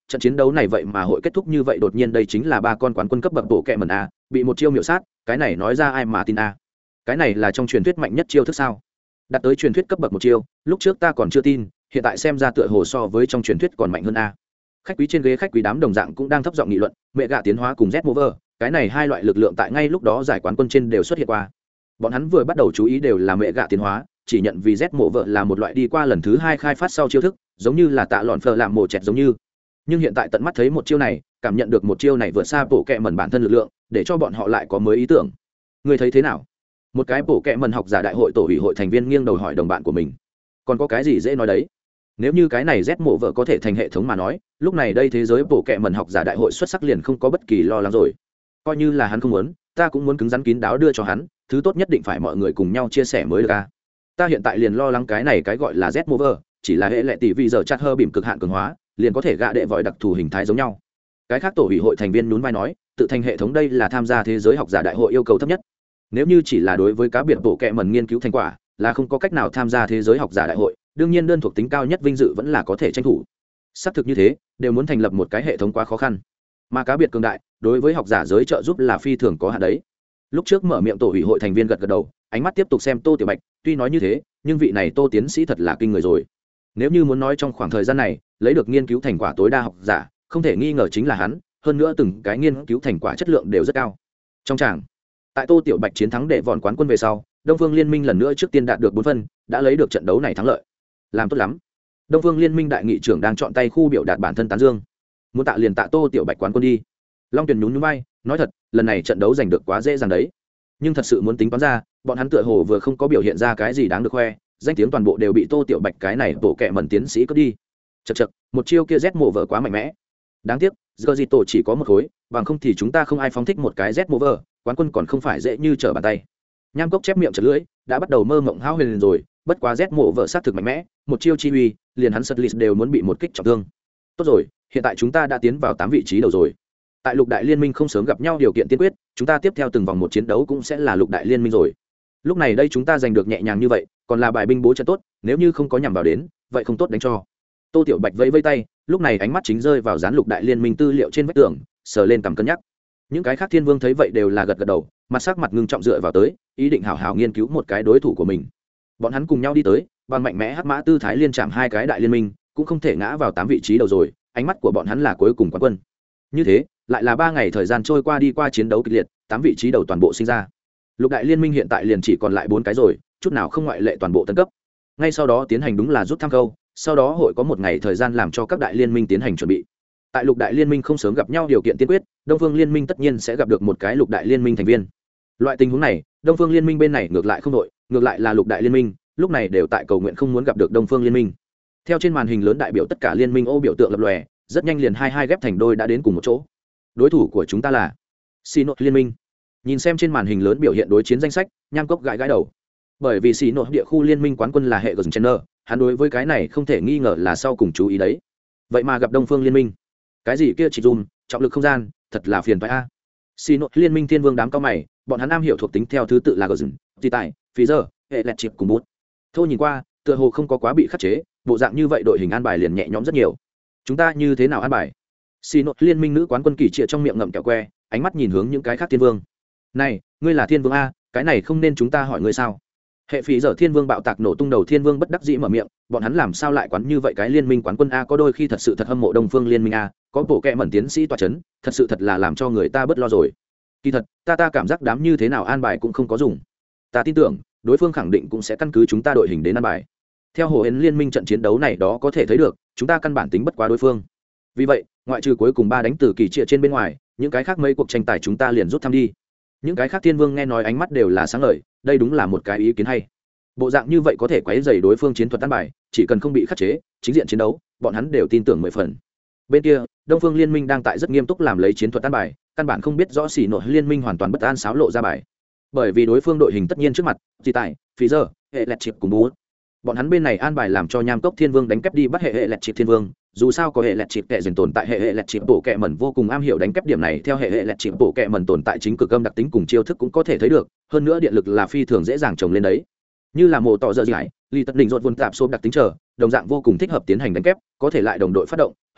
trận chiến đấu này vậy mà hội kết thúc như vậy đột nhiên, đây chính là ba con quán quân cấp bậc bộ kẹ mẩn a, bị một chiêu miểu sát, cái này nói ra ai mà tin a. Cái này là trong truyền thuyết mạnh nhất chiêu thức sao? Đạt tới truyền thuyết cấp bậc một chiêu, lúc trước ta còn chưa tin, hiện tại xem ra tựa hồ so với trong truyền thuyết còn mạnh hơn a. Khách quý trên ghế khách quý đám đồng dạng cũng đang thấp giọng nghị luận, mẹ gạ tiến hóa cùng Z Mover, cái này hai loại lực lượng tại ngay lúc đó giải quán quân trên đều xuất hiện qua. Bọn hắn vừa bắt đầu chú ý đều là mẹ gạ tiến hóa, chỉ nhận vì Z Mover là một loại đi qua lần thứ hai khai phát sau chiêu thức, giống như là tạ lọn phở làm mổ chẹt giống như. Nhưng hiện tại tận mắt thấy một chiêu này, cảm nhận được một chiêu này vượt xa bộ kệ mẩn bản thân lực lượng, để cho bọn họ lại có mới ý tưởng. Người thấy thế nào? Một cái bộ kệ mẩn học giả đại hội tổ ủy hội thành viên nghiêng đầu hỏi đồng bạn của mình. Còn có cái gì dễ nói đấy? Nếu như cái này Z mộ vợ có thể thành hệ thống mà nói, lúc này đây thế giới bộ kệ mẩn học giả đại hội xuất sắc liền không có bất kỳ lo lắng rồi. Coi như là hắn không muốn, ta cũng muốn cứng rắn kín đáo đưa cho hắn, thứ tốt nhất định phải mọi người cùng nhau chia sẻ mới được a. Ta hiện tại liền lo lắng cái này cái gọi là Z Mover, chỉ là hệ lệ tỷ vì giờ chặt hơ bìm cực hạn cường hóa, liền có thể gạ đệ vòi đặc thù hình thái giống nhau. Cái khác tổ ủy hội thành viên nhún vai nói, tự thành hệ thống đây là tham gia thế giới học giả đại hội yêu cầu thấp nhất. Nếu như chỉ là đối với cá biệt bộ kệ mẩn nghiên cứu thành quả, là không có cách nào tham gia thế giới học giả đại hội, đương nhiên đơn thuộc tính cao nhất vinh dự vẫn là có thể tranh thủ. Xác thực như thế, đều muốn thành lập một cái hệ thống quá khó khăn. Mà cá biệt cường đại, đối với học giả giới trợ giúp là phi thường có hạn đấy. Lúc trước mở miệng tổ ủy hội thành viên gật gật đầu, ánh mắt tiếp tục xem Tô Tiểu Bạch, tuy nói như thế, nhưng vị này Tô tiến sĩ thật là kinh người rồi. Nếu như muốn nói trong khoảng thời gian này, lấy được nghiên cứu thành quả tối đa học giả, không thể nghi ngờ chính là hắn, hơn nữa từng cái nghiên cứu thành quả chất lượng đều rất cao. Trong tràng, tại Tô Tiểu Bạch chiến thắng đệ vòn quán quân về sau, Đông Phương Liên Minh lần nữa trước tiên đạt được 4 phân, đã lấy được trận đấu này thắng lợi. Làm tốt lắm. Đông Phương Liên Minh đại nghị trưởng đang chọn tay khu biểu đạt bản thân tán dương. Muốn tạ liền tạ Tô Tiểu Bạch quán quân đi. Long Tuyền nhún nhún vai, nói thật, lần này trận đấu giành được quá dễ dàng đấy. Nhưng thật sự muốn tính toán ra, bọn hắn tựa hồ vừa không có biểu hiện ra cái gì đáng được khoe, danh tiếng toàn bộ đều bị Tô Tiểu Bạch cái này bộ kệ mẩn tiến sĩ cướp đi. Chậc chậc, một chiêu kia Z mộ vợ quá mạnh mẽ. Đáng tiếc, giờ gì tổ chỉ có một khối, bằng không thì chúng ta không ai phóng thích một cái Z mộ vợ, quán quân còn không phải dễ như trở bàn tay. Nham Cốc chép miệng chật lưỡi, đã bắt đầu mơ mộng hão huyền rồi, bất quá Z mộ vợ sát thực mạnh mẽ, một chiêu chi uy, liền hắn Sutlis đều muốn bị một kích trọng thương. Tốt rồi, hiện tại chúng ta đã tiến vào 8 vị trí đầu rồi. Tại lục đại liên minh không sớm gặp nhau điều kiện tiên quyết, chúng ta tiếp theo từng vòng một chiến đấu cũng sẽ là lục đại liên minh rồi. Lúc này đây chúng ta giành được nhẹ nhàng như vậy, còn là bài binh bố trận tốt, nếu như không có nhằm vào đến, vậy không tốt đánh cho. Tô Tiểu Bạch vẫy vẫy tay, lúc này ánh mắt chính rơi vào dán lục đại liên minh tư liệu trên vách tường, sờ lên cầm cân nhắc. Những cái khác thiên vương thấy vậy đều là gật gật đầu, mặt sắc mặt ngưng trọng dựa vào tới, ý định hảo hảo nghiên cứu một cái đối thủ của mình. Bọn hắn cùng nhau đi tới, bằng mạnh mẽ hắc mã tư thái liên chạm hai cái đại liên minh, cũng không thể ngã vào 8 vị trí đầu rồi, ánh mắt của bọn hắn là cuối cùng quán quân. Như thế, lại là 3 ngày thời gian trôi qua đi qua chiến đấu kịch liệt, 8 vị trí đầu toàn bộ sinh ra. Lục đại liên minh hiện tại liền chỉ còn lại 4 cái rồi, chút nào không ngoại lệ toàn bộ tấn cấp. Ngay sau đó tiến hành đúng là rút thăm câu, sau đó hội có một ngày thời gian làm cho các đại liên minh tiến hành chuẩn bị. Tại lục đại liên minh không sớm gặp nhau điều kiện tiên quyết, Đông Phương Liên minh tất nhiên sẽ gặp được một cái lục đại liên minh thành viên. Loại tình huống này, Đông Phương Liên minh bên này ngược lại không đội, ngược lại là lục đại liên minh, lúc này đều tại cầu nguyện không muốn gặp được Đông Phương Liên minh. Theo trên màn hình lớn đại biểu tất cả liên minh ô biểu tượng lập lòe, rất nhanh liền hai ghép thành đôi đã đến cùng một chỗ. Đối thủ của chúng ta là Xì Nội Liên minh. Nhìn xem trên màn hình lớn biểu hiện đối chiến danh sách, Nham Cốc gãi đầu. Bởi vì Xì Nội địa khu liên minh quán quân là hệ Genscher, hắn đối với cái này không thể nghi ngờ là sau cùng chú ý đấy. Vậy mà gặp Đông Phương Liên minh, cái gì kia chỉ zoom, trọng lực không gian, thật là phiền phải a. Xì Nội Liên minh thiên vương đám cao mày, bọn hắn am hiểu thuộc tính theo thứ tự là Genscher, Tì Tài, Phí Giờ, hệ lẹt chip cùng bút. Thôi nhìn qua, tựa hồ không có quá bị khắc chế, bộ dạng như vậy đội hình an bài liền nhẹ nhõm rất nhiều. Chúng ta như thế nào an bài? Xì Nội Liên minh nữ quán quân kỳ trịa trong miệng ngậm kẹo que, ánh mắt nhìn hướng những cái khác thiên vương. Này, ngươi là thiên vương a, cái này không nên chúng ta hỏi ngươi sao? Hệ Phí Giờ thiên vương bạo tạc nổ tung đầu thiên vương bất đắc dĩ mở miệng, bọn hắn làm sao lại quán như vậy cái liên minh quán quân a, có đôi khi thật sự thật hâm mộ Đông Phương Liên minh a, có bộ kệ mẩn tiến sĩ tọa chấn, thật sự thật là làm cho người ta bất lo rồi. Kỳ thật, ta cảm giác đám như thế nào an bài cũng không có dùng. Ta tin tưởng, đối phương khẳng định cũng sẽ căn cứ chúng ta đội hình đến an bài. Theo Hồ Hến liên minh trận chiến đấu này đó có thể thấy được, chúng ta căn bản tính bất quá đối phương. Vì vậy, ngoại trừ cuối cùng 3 đánh từ kỳ trịa trên bên ngoài, những cái khác mấy cuộc tranh tài chúng ta liền rút thăm đi. Những cái khác thiên vương nghe nói ánh mắt đều là sáng ngời, đây đúng là một cái ý kiến hay. Bộ dạng như vậy có thể quấy rầy đối phương chiến thuật tan bài, chỉ cần không bị khắc chế, chính diện chiến đấu, bọn hắn đều tin tưởng 10 phần. Bên kia, Đông Phương Liên minh đang tại rất nghiêm túc làm lấy chiến thuật tan bài, căn bản không biết rõ Xì Nội Liên minh hoàn toàn bất an xáo lộ ra bài. Bởi vì đối phương đội hình tất nhiên trước mặt, Tì Tài, Phí Giờ, hệ lẹt chip cùng bút. Bọn hắn bên này an bài làm cho Nham Cốc Thiên Vương đánh kép đi bắt hệ lẹt chip Thiên Vương, dù sao có hệ lẹt chip kệ dần tồn tại hệ lẹt chip bộ kệ mẩn vô cùng am hiểu đánh kép điểm này, theo hệ lẹt chip bộ kệ mẩn tồn tại chính cực âm đặc tính cùng chiêu thức cũng có thể thấy được, hơn nữa điện lực là phi thường dễ dàng trồng lên đấy. Như là mồ tỏ dở dãi, ly tật đỉnh rốt vun tạp xốp đặc tính chờ, đồng dạng vô cùng thích hợp tiến hành đánh kép, có thể lại đồng đội phát động,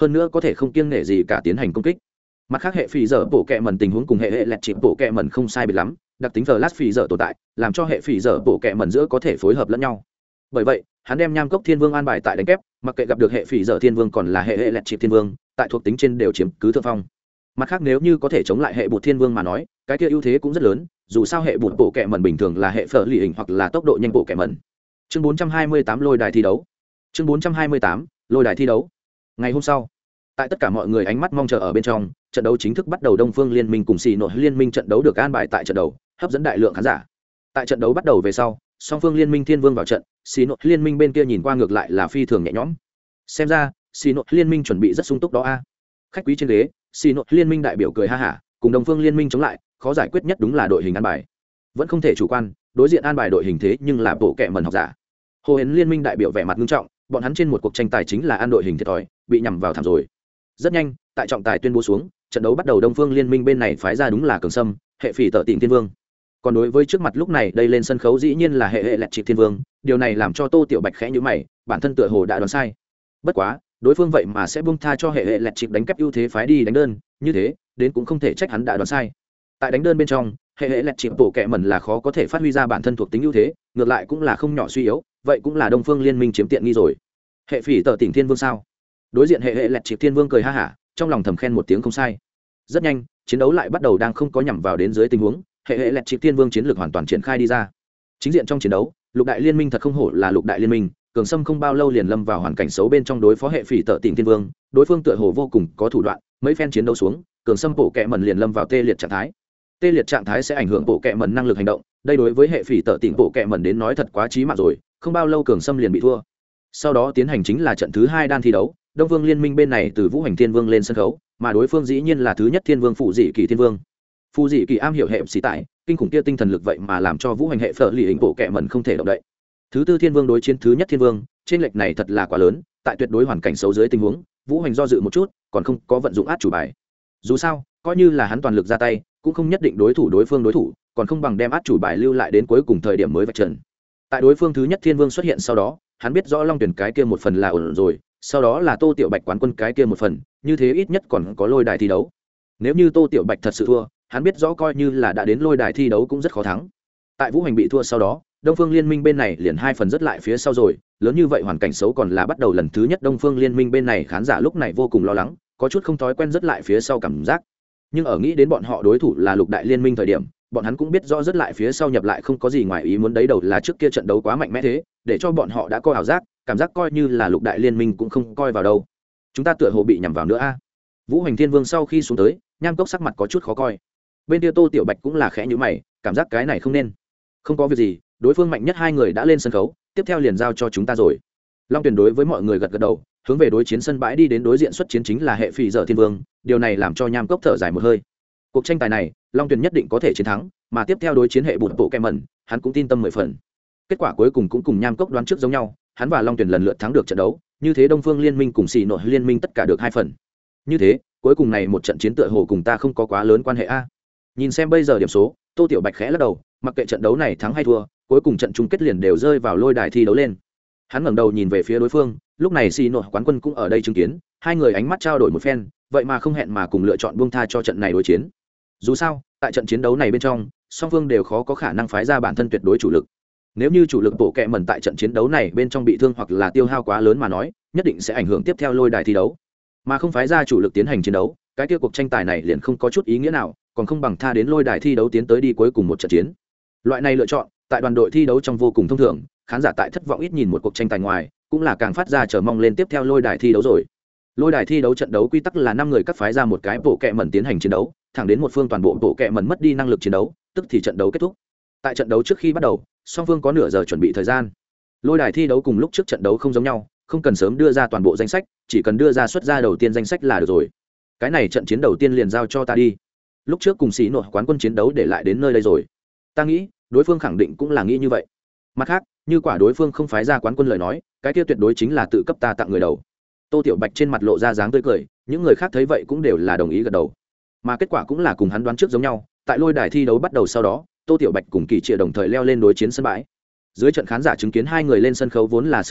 hơn nữa có thể không kiêng nể gì cả tiến hành công kích. Mặt khác hệ phì giờ bộ kẹ mẩn tình huống cùng hệ lẹt chịp bộ kẹ mẩn không sai biệt lắm, đặc tính flash phì giờ tồn tại làm cho hệ phì giờ bộ kẹ mẩn giữa có thể phối hợp lẫn nhau. Bởi vậy hắn đem nham cốc thiên vương an bài tại đánh kép, mặc kệ gặp được hệ phì giờ thiên vương còn là hệ lẹt chịp thiên vương, tại thuộc tính trên đều chiếm cứ thượng phong. Mặt khác nếu như có thể chống lại hệ bụt thiên vương mà nói, cái kia ưu thế cũng rất lớn, dù sao hệ bụt bộ kẹ mẩn bình thường là hệ phở lì hình hoặc là tốc độ nhanh bộ kẹ mẩn. Chương 428 lôi đài thi đấu. Chương 428 lôi đài thi đấu. Ngày hôm sau, tại tất cả mọi người ánh mắt mong chờ ở bên trong, trận đấu chính thức bắt đầu. Đông Phương Liên Minh cùng Xì Nội Liên Minh trận đấu được an bài tại trận đầu, hấp dẫn đại lượng khán giả. Tại trận đấu bắt đầu về sau, song phương Liên Minh Thiên Vương vào trận, Xì Nội Liên Minh bên kia nhìn qua ngược lại là phi thường nhẹ nhõm. Xem ra, Xì Nội Liên Minh chuẩn bị rất sung túc đó a. Khách quý trên ghế, Xì Nội Liên Minh đại biểu cười ha hả, cùng Đông Phương Liên Minh chống lại, khó giải quyết nhất đúng là đội hình an bài. Vẫn không thể chủ quan, đối diện an bài đội hình thế nhưng là bộ kệ mẩn học giả. Hồ Hến Liên Minh đại biểu vẻ mặt nghiêm trọng, bọn hắn trên một cuộc tranh tài chính là an đội hình thiệt thòi, bị nhằm vào thảm rồi. Rất nhanh, tại trọng tài tuyên bố xuống, trận đấu bắt đầu. Đông Phương Liên Minh bên này phái ra đúng là Cường Sâm, hệ phỉ tợ Tịnh Thiên Vương. Còn đối với trước mặt lúc này đây lên sân khấu dĩ nhiên là hệ lẹt trịch Thiên Vương, điều này làm cho Tô Tiểu Bạch khẽ nhíu mày, bản thân tựa hồ đã đoán sai. Bất quá, đối phương vậy mà sẽ buông tha cho hệ lẹt trịch đánh kép ưu thế phái đi đánh đơn, như thế, đến cũng không thể trách hắn đã đoán sai. Tại đánh đơn bên trong, hệ lẹt trịch bộ kệ mẩn là khó có thể phát huy ra bản thân thuộc tính ưu thế, ngược lại cũng là không nhỏ suy yếu, vậy cũng là Đông Phương Liên Minh chiếm tiện nghi rồi. Hệ phỉ tợ Tịnh Thiên Vương sao? Đối diện hệ lẹt trịch Thiên Vương cười ha hả, trong lòng thầm khen một tiếng không sai. Rất nhanh, chiến đấu lại bắt đầu. Đang không có nhằm vào đến dưới tình huống, hệ lẹt trịch Thiên Vương chiến lược hoàn toàn triển khai đi ra. Chính diện trong chiến đấu, lục đại liên minh thật không hổ là lục đại liên minh, Cường Sâm không bao lâu liền lâm vào hoàn cảnh xấu bên trong đối phó hệ phỉ tợ Tịnh Thiên Vương, đối phương tựa hồ vô cùng có thủ đoạn, mấy phen chiến đấu xuống, Cường Sâm bộ kệ mẩn liền lâm vào tê liệt trạng thái. Tê liệt trạng thái sẽ ảnh hưởng bộ kệ mẩn năng lực hành động, đây đối với hệ phỉ tợ Tịnh bộ kệ mẩn đến nói thật quá chí mạng rồi, không bao lâu Cường Sâm liền bị thua. Sau đó tiến hành chính là trận thứ 2 đan thi đấu, Đông Phương Liên Minh bên này từ Vũ Hành Thiên Vương lên sân khấu, mà đối phương dĩ nhiên là thứ nhất Thiên Vương Phù Dị Kỳ Thiên Vương. Phù Dị Kỳ am hiểu hệ sĩ tại, kinh khủng kia tinh thần lực vậy mà làm cho Vũ Hành hệ phở lì hình bộ kệ mẩn không thể động đậy. Thứ tư Thiên Vương đối chiến thứ nhất Thiên Vương, trên lệch này thật là quá lớn, tại tuyệt đối hoàn cảnh xấu dưới tình huống, Vũ Hành do dự một chút, còn không có vận dụng át chủ bài. Dù sao, coi như là hắn toàn lực ra tay, cũng không nhất định đối thủ đối thủ, còn không bằng đem át chủ bài lưu lại đến cuối cùng thời điểm mới vạch trần. Tại đối phương thứ nhất Thiên Vương xuất hiện sau đó, hắn biết rõ Long Tuyển cái kia một phần là ổn rồi, sau đó là Tô Tiểu Bạch quán quân cái kia một phần, như thế ít nhất còn có lôi đài thi đấu. Nếu như Tô Tiểu Bạch thật sự thua, hắn biết rõ coi như là đã đến lôi đài thi đấu cũng rất khó thắng. Tại Vũ Hành bị thua sau đó, Đông Phương Liên Minh bên này liền 2 phần rất lại phía sau rồi, lớn như vậy hoàn cảnh xấu còn là bắt đầu lần thứ nhất. Đông Phương Liên Minh bên này khán giả lúc này vô cùng lo lắng, có chút không thói quen rất lại phía sau cảm giác. Nhưng ở nghĩ đến bọn họ đối thủ là lục đại liên minh thời điểm, bọn hắn cũng biết rõ rất lại phía sau nhập lại không có gì ngoài ý muốn, đấy đầu là trước kia trận đấu quá mạnh mẽ thế, để cho bọn họ đã có ảo giác, cảm giác coi như là lục đại liên minh cũng không coi vào đâu. Chúng ta tựa hồ bị nhằm vào nữa a. Vũ Hành Thiên Vương sau khi xuống tới, Nham Cốc sắc mặt có chút khó coi. Bên kia Tô Tiểu Bạch cũng là khẽ nhíu mày, cảm giác cái này không nên. Không có việc gì, đối phương mạnh nhất 2 người đã lên sân khấu, tiếp theo liền giao cho chúng ta rồi. Long Tuyển đối với mọi người gật gật đầu, hướng về đối chiến sân bãi đi đến. Đối diện xuất chiến chính là hệ phỉ dở Thiên Vương, điều này làm cho Nham Cốc thở dài một hơi. Cuộc tranh tài này, Long Tuyển nhất định có thể chiến thắng, mà tiếp theo đối chiến hệ bụt bộ kẹ mẩn, hắn cũng tin tâm 10 phần. Kết quả cuối cùng cũng cùng Nham Cốc đoán trước giống nhau, hắn và Long Tuyển lần lượt thắng được trận đấu, như thế Đông Phương Liên Minh cùng Xì Nội Liên Minh tất cả được 2 phần. Như thế, cuối cùng này một trận chiến tựa hồ cùng ta không có quá lớn quan hệ a. Nhìn xem bây giờ điểm số, Tô Tiểu Bạch khẽ lắc đầu, mặc kệ trận đấu này thắng hay thua, cuối cùng trận chung kết liền đều rơi vào lôi đài thi đấu lên. Hắn ngẩng đầu nhìn về phía đối phương, lúc này Xì Nội quán quân cũng ở đây chứng kiến, 2 người ánh mắt trao đổi một phen, vậy mà không hẹn mà cùng lựa chọn buông tha cho trận này đối chiến. Dù sao, tại trận chiến đấu này bên trong, song phương đều khó có khả năng phái ra bản thân tuyệt đối chủ lực. Nếu như chủ lực bộ kệ mẩn tại trận chiến đấu này bên trong bị thương hoặc là tiêu hao quá lớn mà nói, nhất định sẽ ảnh hưởng tiếp theo lôi đài thi đấu. Mà không phái ra chủ lực tiến hành chiến đấu, cái kia cuộc tranh tài này liền không có chút ý nghĩa nào, còn không bằng tha đến lôi đài thi đấu tiến tới đi cuối cùng một trận chiến. Loại này lựa chọn, tại đoàn đội thi đấu trong vô cùng thông thường, khán giả tại thất vọng ít nhìn một cuộc tranh tài ngoài, cũng là càng phát ra chờ mong lên tiếp theo lôi đài thi đấu rồi. Lôi đài thi đấu trận đấu quy tắc là 5 người cắt phái ra một cái bộ kệ mẩn tiến hành chiến đấu, thẳng đến một phương toàn bộ bộ kệ mẩn mất đi năng lực chiến đấu, tức thì trận đấu kết thúc. Tại trận đấu trước khi bắt đầu, song phương có nửa giờ chuẩn bị thời gian. Lôi đài thi đấu cùng lúc trước trận đấu không giống nhau, không cần sớm đưa ra toàn bộ danh sách, chỉ cần đưa ra xuất ra đầu tiên danh sách là được rồi. Cái này trận chiến đầu tiên liền giao cho ta đi. Lúc trước cùng Xí Nội quán quân chiến đấu để lại đến nơi đây rồi. Ta nghĩ, đối phương khẳng định cũng là nghĩ như vậy. Mặt khác, như quả đối phương không phái ra quán quân lời nói, cái kia tuyệt đối chính là tự cấp ta tặng người đầu. Tô Tiểu Bạch trên mặt lộ ra dáng tươi cười, những người khác thấy vậy cũng đều là đồng ý gật đầu. Mà kết quả cũng là cùng hắn đoán trước giống nhau, tại lôi đài thi đấu bắt đầu sau đó, Tô Tiểu Bạch cùng Kỳ Trịa đồng thời leo lên đối chiến sân bãi. Dưới trận khán giả chứng kiến 2 người lên sân khấu vốn là sức sở,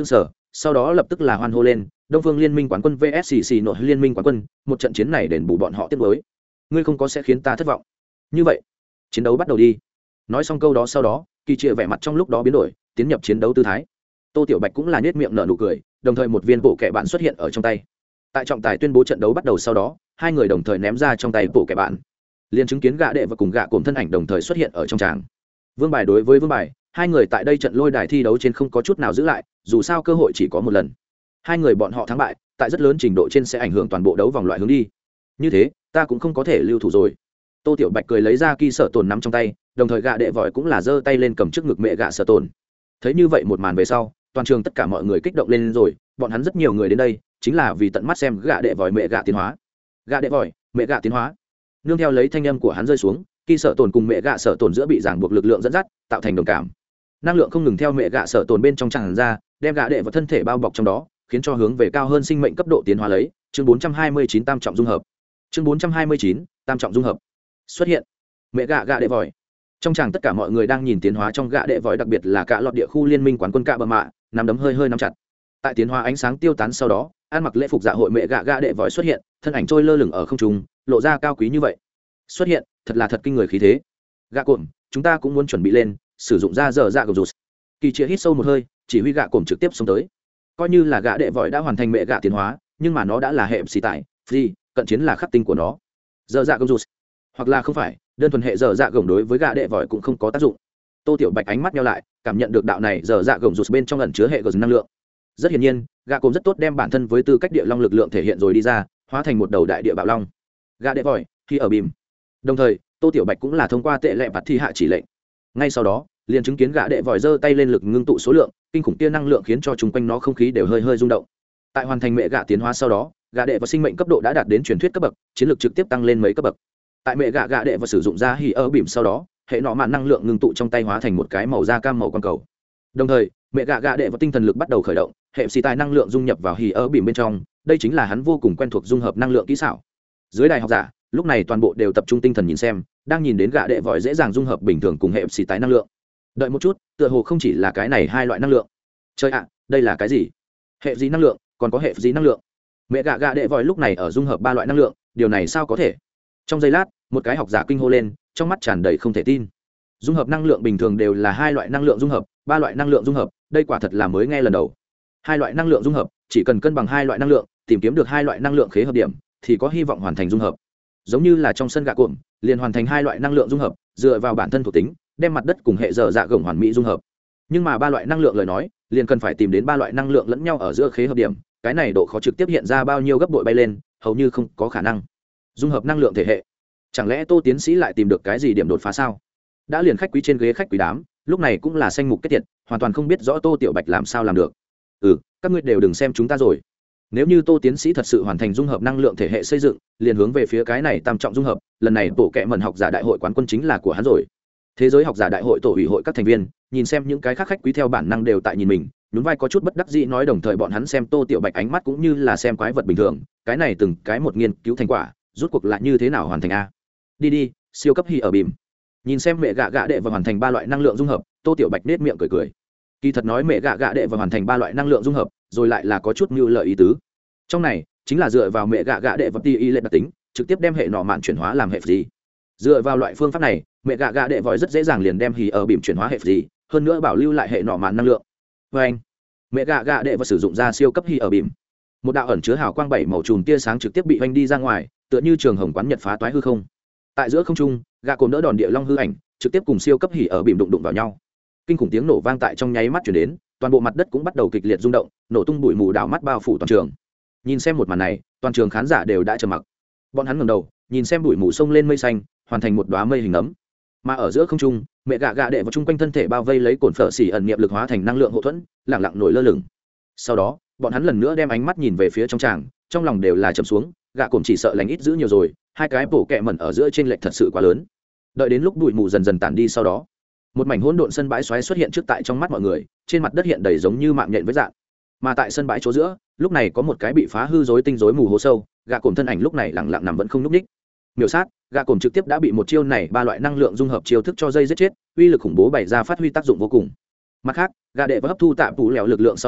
sau đó lập tức là hoan hô lên, Đông Phương Liên minh quán quân vs nội Liên minh quán quân, một trận chiến này đền bù bọn họ tiếc nuối. Ngươi không có sẽ khiến ta thất vọng. Như vậy, chiến đấu bắt đầu đi. Nói xong câu đó sau đó, Kỳ Triệu vẻ mặt trong lúc đó biến đổi, tiến nhập chiến đấu tư thái. Tô Tiểu Bạch cũng là nhếch miệng nở nụ cười, đồng thời một viên bộ kệ bạn xuất hiện ở trong tay. Tại trọng tài tuyên bố trận đấu bắt đầu sau đó, hai người đồng thời ném ra trong tay bộ kệ bạn. Liên chứng kiến gã đệ và cùng gã cổm thân ảnh đồng thời xuất hiện ở trong tràng. Vương bài đối với Vương bài, hai người tại đây trận lôi đài thi đấu trên không có chút nào giữ lại, dù sao cơ hội chỉ có một lần. Hai người bọn họ thắng bại, tại rất lớn trình độ trên sẽ ảnh hưởng toàn bộ đấu vòng loại hướng đi. Như thế, ta cũng không có thể lưu thủ rồi. Tô Tiểu Bạch cười lấy ra kỳ sở tồn nắm trong tay, đồng thời gã đệ vội cũng là giơ tay lên cầm trước ngực mẹ gã sở tồn. Thấy như vậy một màn về sau, toàn trường tất cả mọi người kích động lên rồi, bọn hắn rất nhiều người đến đây, chính là vì tận mắt xem gã đệ vội mẹ gã tiến hóa. Gã đệ vội, mẹ gã tiến hóa. Nương theo lấy thanh âm của hắn rơi xuống, kỳ sở tồn cùng mẹ gã sở tồn giữa bị ràng buộc lực lượng dẫn dắt, tạo thành đồng cảm. Năng lượng không ngừng theo mẹ gã sở tồn bên trong tràn ra, đem gã đệ và thân thể bao bọc trong đó, khiến cho hướng về cao hơn sinh mệnh cấp độ tiến hóa lấy. Chương 429 tam trọng dung hợp. Chương 429 tam trọng dung hợp. Xuất hiện. Mẹ gã đệ vội. Trong tràng tất cả mọi người đang nhìn tiến hóa trong gã đệ vội, đặc biệt là cả lọt địa khu liên minh quán quân cạ bờ mạ, nắm đấm hơi nắm chặt. Tại tiến hóa ánh sáng tiêu tán sau đó, ăn mặc lễ phục dạ hội mẹ gã đệ vội xuất hiện, thân ảnh trôi lơ lửng ở không trung, lộ ra cao quý như vậy. Xuất hiện, thật kinh người khí thế. Gã cổm, chúng ta cũng muốn chuẩn bị lên, sử dụng ra giờ dạ gầm rụt. Kỳ Chia hít sâu một hơi, chỉ huy gã cổm trực tiếp xông tới. Coi như là gã đệ vội đã hoàn thành mẹ gã tiến hóa, nhưng mà nó đã là hệ xì tại free, cận chiến là khắc tinh của nó. Giờ dạ gầm rụt, hoặc là không phải, đơn thuần hệ giờ dạ gồng đối với gã đệ vội cũng không có tác dụng. Tô Tiểu Bạch ánh mắt nhau lại, cảm nhận được đạo này giờ dạ gồng rụt bên trong ẩn chứa hệ gầm năng lượng. Rất hiển nhiên, gã cổm rất tốt đem bản thân với tư cách địa long lực lượng thể hiện rồi đi ra, hóa thành một đầu đại địa bạo long. Gã đệ vội khi ở bìm. Đồng thời, Tô Tiểu Bạch cũng là thông qua tệ lệ bạt thi hạ chỉ lệnh. Ngay sau đó, liền chứng kiến gã đệ vội giơ tay lên lực ngưng tụ số lượng kinh khủng tia năng lượng, khiến cho chúng quanh nó không khí đều hơi rung động. Tại hoàn thành mẹ gã tiến hóa sau đó, gã đệ và sinh mệnh cấp độ đã đạt đến truyền thuyết cấp bậc, chiến lược trực tiếp tăng lên mấy cấp bậc. Tại mẹ gã đệ và sử dụng ra hỉ ở bìm sau đó, hệ nọ mạn năng lượng ngưng tụ trong tay hóa thành một cái màu da cam màu quang cầu. Đồng thời, mẹ gã đệ và tinh thần lực bắt đầu khởi động, hệ xì tài năng lượng dung nhập vào hỉ ở bìm bên trong, đây chính là hắn vô cùng quen thuộc dung hợp năng lượng kỹ xảo. Dưới đài học giả, lúc này toàn bộ đều tập trung tinh thần nhìn xem, đang nhìn đến gã đệ vội dễ dàng dung hợp bình thường cùng hệ xì tài năng lượng. Đợi một chút, tựa hồ không chỉ là cái này hai loại năng lượng. Trời ạ, đây là cái gì? Hệ gì năng lượng, còn có hệ gì năng lượng? Mẹ gã đệ vội lúc này ở dung hợp ba loại năng lượng, điều này sao có thể? Trong giây lát, một cái học giả kinh hô lên, trong mắt tràn đầy không thể tin. Dung hợp năng lượng bình thường đều là hai loại năng lượng dung hợp, ba loại năng lượng dung hợp, đây quả thật là mới nghe lần đầu. Hai loại năng lượng dung hợp, chỉ cần cân bằng hai loại năng lượng, tìm kiếm được hai loại năng lượng khế hợp điểm, thì có hy vọng hoàn thành dung hợp. Giống như là trong sân gạ cuộn, liền hoàn thành hai loại năng lượng dung hợp, dựa vào bản thân thuộc tính, đem mặt đất cùng hệ giờ dạ gồng hoàn mỹ dung hợp. Nhưng mà ba loại năng lượng lời nói, liền cần phải tìm đến ba loại năng lượng lẫn nhau ở giữa khế hợp điểm, cái này độ khó trực tiếp hiện ra bao nhiêu gấp bội bay lên, hầu như không có khả năng. Dung hợp năng lượng thể hệ, chẳng lẽ Tô tiến sĩ lại tìm được cái gì điểm đột phá sao? Đã liền khách quý trên ghế khách quý đám, lúc này cũng là sanh mục kết thiệt, hoàn toàn không biết rõ Tô Tiểu Bạch làm sao làm được. Các ngươi đều đừng xem chúng ta rồi. Nếu như Tô tiến sĩ thật sự hoàn thành dung hợp năng lượng thể hệ xây dựng, liền hướng về phía cái này tam trọng dung hợp, lần này bộ kệ mẩn học giả đại hội quán quân chính là của hắn rồi. Thế giới học giả đại hội tổ ủy hội các thành viên, nhìn xem những cái khác khách quý theo bản năng đều tại nhìn mình, nhún vai có chút bất đắc dĩ nói, đồng thời bọn hắn xem Tô Tiểu Bạch ánh mắt cũng như là xem quái vật bình thường, cái này từng cái một nghiên cứu thành quả, rút cuộc lại như thế nào hoàn thành a? Đi, siêu cấp hi ở bìm. Nhìn xem mẹ gã đệ và hoàn thành ba loại năng lượng dung hợp, Tô Tiểu Bạch nết miệng cười. Kỳ thật nói mẹ gã đệ và hoàn thành ba loại năng lượng dung hợp, rồi lại là có chút mưu lợi ý tứ. Trong này, chính là dựa vào mẹ gã đệ và ti lệ đặc tính, trực tiếp đem hệ nọ mạn chuyển hóa làm hệ gì. Dựa vào loại phương pháp này, mẹ gã đệ vội rất dễ dàng liền đem hì ở bìm chuyển hóa hệ gì, hơn nữa bảo lưu lại hệ nọ mạn năng lượng. Và anh, mẹ gã đệ và sử dụng ra siêu cấp hì ở bìm. Một đạo ẩn chứa hào quang bảy màu chùm tia sáng trực tiếp bị oanh đi ra ngoài, tựa như trường hồng quán nhật phá toái hư không. Tại giữa không trung, gã cồn đỡ đòn địa long hư ảnh, trực tiếp cùng siêu cấp hì ở bìm đụng vào nhau. Kinh khủng tiếng nổ vang tại trong nháy mắt truyền đến, toàn bộ mặt đất cũng bắt đầu kịch liệt rung động, nổ tung bụi mù đảo mắt bao phủ toàn trường. Nhìn xem một màn này, toàn trường khán giả đều đã trầm mặc. Bọn hắn ngẩng đầu, nhìn xem bụi mù xông lên mây xanh, hoàn thành một đóa mây hình ấm. Mà ở giữa không trung, mẹ gã đệ vào chung quanh thân thể bao vây lấy cồn phở xỉ ẩn niệm lực hóa thành năng lượng hộ thuẫn, lặng lặng nổi lơ lửng. Sau đó, bọn hắn lần nữa đem ánh mắt nhìn về phía trong tràng, trong lòng đều là trầm xuống, gã cồn chỉ sợ lành ít giữ nhiều rồi, hai cái bổ kẹ mẩn ở giữa trên lệch thật sự quá lớn. Đợi đến lúc bụi mù dần dần tản đi sau đó, một mảnh hỗn độn sân bãi xoáy xuất hiện trước tại trong mắt mọi người, trên mặt đất hiện đầy giống như mạng nhện với dạng. Mà tại sân bãi chỗ giữa, lúc này có một cái bị phá hư rối tinh rối mù hố sâu, gã cồn thân ảnh lúc này lặng lặng nằm vẫn không nhúc nhích. Miểu sát, gã cồn trực tiếp đã bị một chiêu này ba loại năng lượng dung hợp chiêu thức cho dây giết chết, uy lực khủng bố bày ra phát huy tác dụng vô cùng. Mặt khác, gã đệ và hấp thu tạm tụ lẻo lực lượng sau đó,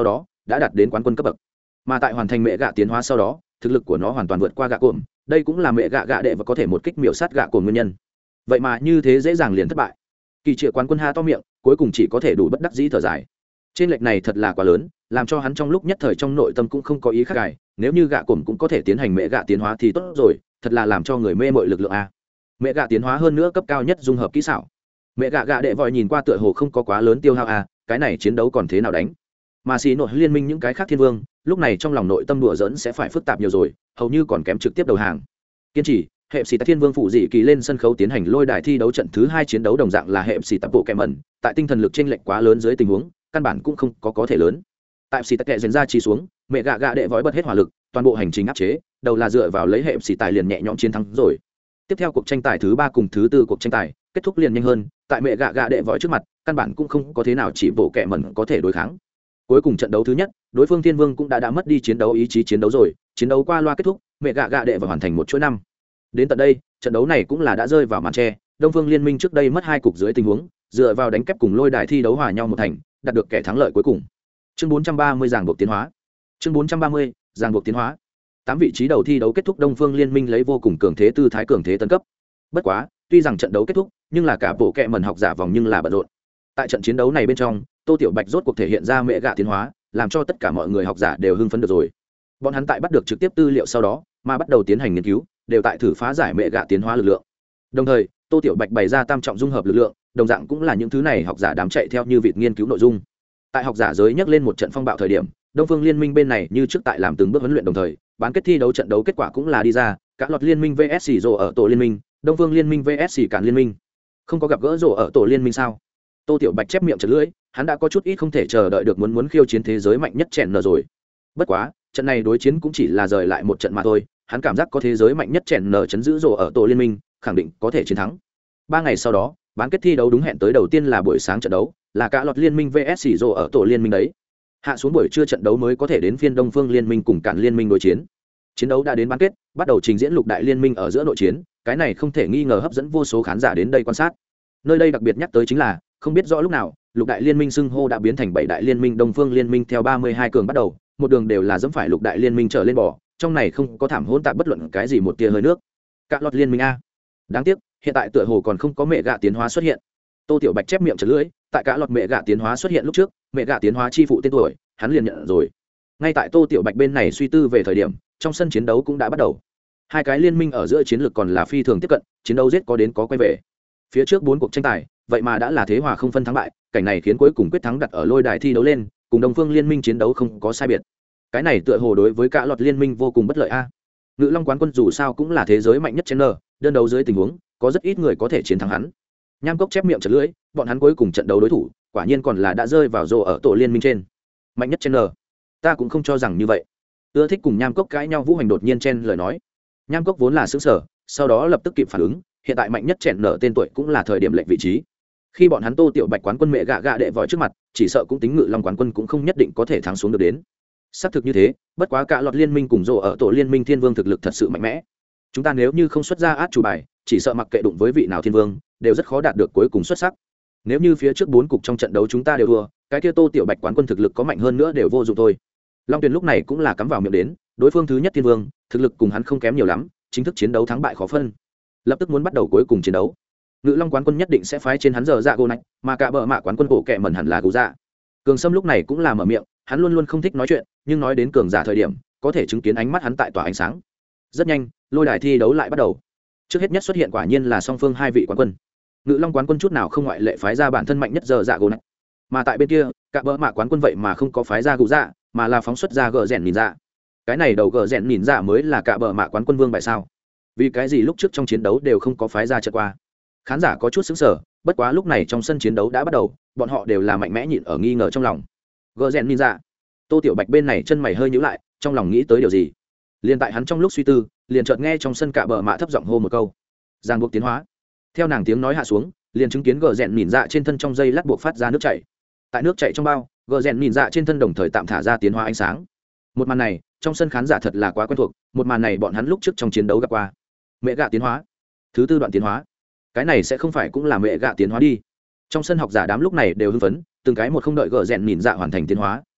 đã đạt đến quán quân cấp bậc. Mà tại hoàn thành mẹ gạ tiến hóa sau đó, thực lực của nó hoàn toàn vượt qua gạ cồn, đây cũng là mẹ gạ gạ đệ và có thể một kích miểu sát gạ cồn nguyên nhân. Vậy mà như thế dễ dàng liền thất bại. Kỳ Triệu quán quân ha to miệng, cuối cùng chỉ có thể đủ bất đắc dĩ thở dài. Trên lệch này thật là quá lớn, làm cho hắn trong lúc nhất thời trong nội tâm cũng không có ý khác cải, nếu như gạ cồn cũng có thể tiến hành mẹ gạ tiến hóa thì tốt rồi, thật là làm cho người mê mội lực lượng a. Mẹ gạ tiến hóa hơn nữa cấp cao nhất dung hợp kỹ xảo. Mẹ gạ gạ đệ vòi nhìn qua tựa hồ không có quá lớn tiêu hao a, cái này chiến đấu còn thế nào đánh. Mà xì nội liên minh những cái khác thiên vương, lúc này trong lòng nội tâm đùa giỡn sẽ phải phức tạp nhiều rồi, hầu như còn kém trực tiếp đầu hàng. Kiên trì, hệ sĩ thiên vương phụ dị kỳ lên sân khấu tiến hành lôi đài thi đấu trận thứ 2 chiến đấu đồng dạng là hệ sĩ tập bộ kèm ẩn, tại tinh thần lực chênh lệch quá lớn dưới tình huống, căn bản cũng không có thể lớn. Tại sĩ tắc kệ dần ra chỉ xuống, mẹ gạ gạ đệ vói bật hết hỏa lực, toàn bộ hành trình áp chế, đầu là dựa vào lấy hệ sĩ tài liền nhẹ nhõm chiến thắng rồi. Tiếp theo cuộc tranh tài thứ 3 cùng thứ 4 cuộc tranh tài, kết thúc liền nhanh hơn, tại mẹ gạ gạ đệ vói trước mặt, căn bản cũng không có thế nào chỉ bộ kệ mẩn có thể đối kháng. Cuối cùng trận đấu thứ nhất, đối phương thiên vương cũng đã mất đi chiến đấu ý chí chiến đấu rồi, chiến đấu qua loa kết thúc, mẹ gạ gạ đệ và hoàn thành một chuỗi năm. Đến tận đây, trận đấu này cũng là đã rơi vào màn che, Đông Phương Liên Minh trước đây mất 2 cục dưới tình huống, dựa vào đánh kép cùng lôi đài thi đấu hòa nhau một thành, đạt được kẻ thắng lợi cuối cùng. Chương 430 ràng buộc tiến hóa. Chương 430, ràng buộc tiến hóa. 8 vị trí đầu thi đấu kết thúc, Đông Phương Liên Minh lấy vô cùng cường thế tư thái cường thế tấn cấp. Bất quá, tuy rằng trận đấu kết thúc, nhưng là cả bộ kệ mẩn học giả vòng nhưng là bận rộn. Tại trận chiến đấu này bên trong, Tô Tiểu Bạch rốt cuộc thể hiện ra mẹ gạ tiến hóa, làm cho tất cả mọi người học giả đều hưng phấn được rồi. Bọn hắn tại bắt được trực tiếp tư liệu sau đó, mà bắt đầu tiến hành nghiên cứu, đều tại thử phá giải mẹ gạ tiến hóa lực lượng. Đồng thời, Tô Tiểu Bạch bày ra tam trọng dung hợp lực lượng, đồng dạng cũng là những thứ này học giả đám chạy theo như vịt nghiên cứu nội dung. Tại học giả giới nhắc lên một trận phong bạo thời điểm, Đông Phương Liên Minh bên này như trước tại làm từng bước huấn luyện, đồng thời bán kết thi đấu trận đấu kết quả cũng là đi ra, các lọt liên minh vs rồ ở tổ liên minh, Đông Phương Liên Minh vs Cản Liên Minh. Không có gặp gỡ rồ ở tổ liên minh sao? Tô Tiểu Bạch chép miệng chật lưỡi, hắn đã có chút ít không thể chờ đợi được muốn khiêu chiến thế giới mạnh nhất chèn nở rồi. Bất quá, trận này đối chiến cũng chỉ là rời lại một trận mà thôi, hắn cảm giác có thế giới mạnh nhất chèn nở chấn giữ rồ ở tổ liên minh, khẳng định có thể chiến thắng. 3 ngày sau đó, bán kết thi đấu đúng hẹn tới, đầu tiên là buổi sáng trận đấu, là cả lọt liên minh vs rồ ở tổ liên minh đấy. Hạ xuống buổi trưa trận đấu mới có thể đến phiên Đông Phương Liên Minh cùng Cản Liên Minh đối chiến. Chiến đấu đã đến bán kết, bắt đầu trình diễn lục đại liên minh ở giữa nội chiến, cái này không thể nghi ngờ hấp dẫn vô số khán giả đến đây quan sát. Nơi đây đặc biệt nhắc tới chính là, không biết rõ lúc nào, lục đại liên minh xưng hô đã biến thành 7 đại liên minh. Đông Phương Liên Minh theo 32 cường bắt đầu, một đường đều là dẫm phải lục đại liên minh trở lên bò, trong này không có thảm hỗn tạp bất luận cái gì một tia hơi nước. Cả lọt liên minh a. Đáng tiếc, hiện tại tựa hồ còn không có mẹ gạ tiến hóa xuất hiện. Tô Tiểu Bạch chép miệng chật lưỡi, tại cả lọt mẹ gạ tiến hóa xuất hiện lúc trước, mẹ gạ tiến hóa chi phụ tên tuổi, hắn liền nhận rồi. Ngay tại Tô Tiểu Bạch bên này suy tư về thời điểm, trong sân chiến đấu cũng đã bắt đầu. Hai cái liên minh ở giữa chiến lược còn là phi thường tiếp cận, chiến đấu giết có đến có quay về. Phía trước 4 cuộc tranh tài, vậy mà đã là thế hòa không phân thắng bại, cảnh này khiến cuối cùng quyết thắng đặt ở lôi đài thi đấu lên, cùng Đông Phương Liên Minh chiến đấu không có sai biệt. Cái này tựa hồ đối với cả lọt liên minh vô cùng bất lợi a. Ngự Long quán quân dù sao cũng là thế giới mạnh nhất channel, đơn đấu dưới tình huống, có rất ít người có thể chiến thắng hắn. Nham Cốc chép miệng chật lưỡi, bọn hắn cuối cùng trận đấu đối thủ, quả nhiên còn là đã rơi vào rồ ở tổ liên minh trên. Mạnh nhất channel, ta cũng không cho rằng như vậy. Ưa thích cùng Nham Cốc cãi nhau Vũ Hành đột nhiên chen lời nói. Nham Cốc vốn là sững sờ, sau đó lập tức kịp phản ứng, hiện tại mạnh nhất chèn nở tên tuổi cũng là thời điểm lệch vị trí. Khi bọn hắn Tô Tiểu Bạch quán quân mẹ gạ gạ đệ vòi trước mặt, chỉ sợ cũng tính Ngự Long quán quân cũng không nhất định có thể thắng xuống được đến. Xác thực như thế, bất quá cả lọt liên minh cùng rồ ở tổ liên minh thiên vương thực lực thật sự mạnh mẽ. Chúng ta nếu như không xuất ra át chủ bài, chỉ sợ mặc kệ đụng với vị nào thiên vương, đều rất khó đạt được cuối cùng xuất sắc. Nếu như phía trước 4 cục trong trận đấu chúng ta đều thua, cái kia Tô Tiểu Bạch quán quân thực lực có mạnh hơn nữa đều vô dụng thôi. Long Tuyền lúc này cũng là cắm vào miệng đến, đối phương thứ nhất thiên vương, thực lực cùng hắn không kém nhiều lắm, chính thức chiến đấu thắng bại khó phân. Lập tức muốn bắt đầu cuối cùng chiến đấu. Ngự Long quán quân nhất định sẽ phái trên hắn giờ dạ gỗ này, mà cả bờ mạ quán quân bộ kệ mẩn hẳn là gù dạ. Cường Sâm lúc này cũng là mở miệng, hắn luôn luôn không thích nói chuyện, nhưng nói đến cường giả thời điểm, có thể chứng kiến ánh mắt hắn tại tỏa ánh sáng. Rất nhanh, lôi đài thi đấu lại bắt đầu. Trước hết nhất xuất hiện quả nhiên là song phương 2 vị quán quân. Ngự Long quán quân chút nào không ngoại lệ phái ra bản thân mạnh nhất giờ dạ gỗ này. Mà tại bên kia, cả bờ mạ quán quân vậy mà không có phái ra gù dạ, mà là phóng xuất ra gờ rèn nhìn dạ. Cái này đầu gờ rèn nhìn dạ mới là cả bờ mạ quán quân vương bài sao? Vì cái gì lúc trước trong chiến đấu đều không có phái ra trận qua? Khán giả có chút sững sờ, bất quá lúc này trong sân chiến đấu đã bắt đầu, bọn họ đều là mạnh mẽ nhịn ở nghi ngờ trong lòng. Gờ rèn nhìn dạ. Tô Tiểu Bạch bên này chân mày hơi nhíu lại, trong lòng nghĩ tới điều gì. Liên tại hắn trong lúc suy tư, liền chợt nghe trong sân cả bờ mạ thấp giọng hô một câu: "Giang buộc tiến hóa." Theo nàng tiếng nói hạ xuống, liền chứng kiến gờ rèn nhìn dạ trên thân trong dây lát buộc phát ra nước chảy. Tại nước chảy trong bao, gờ rèn nhìn dạ trên thân đồng thời tạm thả ra tiến hóa ánh sáng. Một màn này, trong sân khán giả thật là quá quen thuộc, một màn này bọn hắn lúc trước trong chiến đấu gặp qua. Mẹ gạ tiến hóa, thứ 4 đoạn tiến hóa, cái này sẽ không phải cũng là mẹ gạ tiến hóa đi. Trong sân học giả đám lúc này đều hưng phấn, từng cái một không đợi gờ rèn nhìn dạ hoàn thành tiến hóa,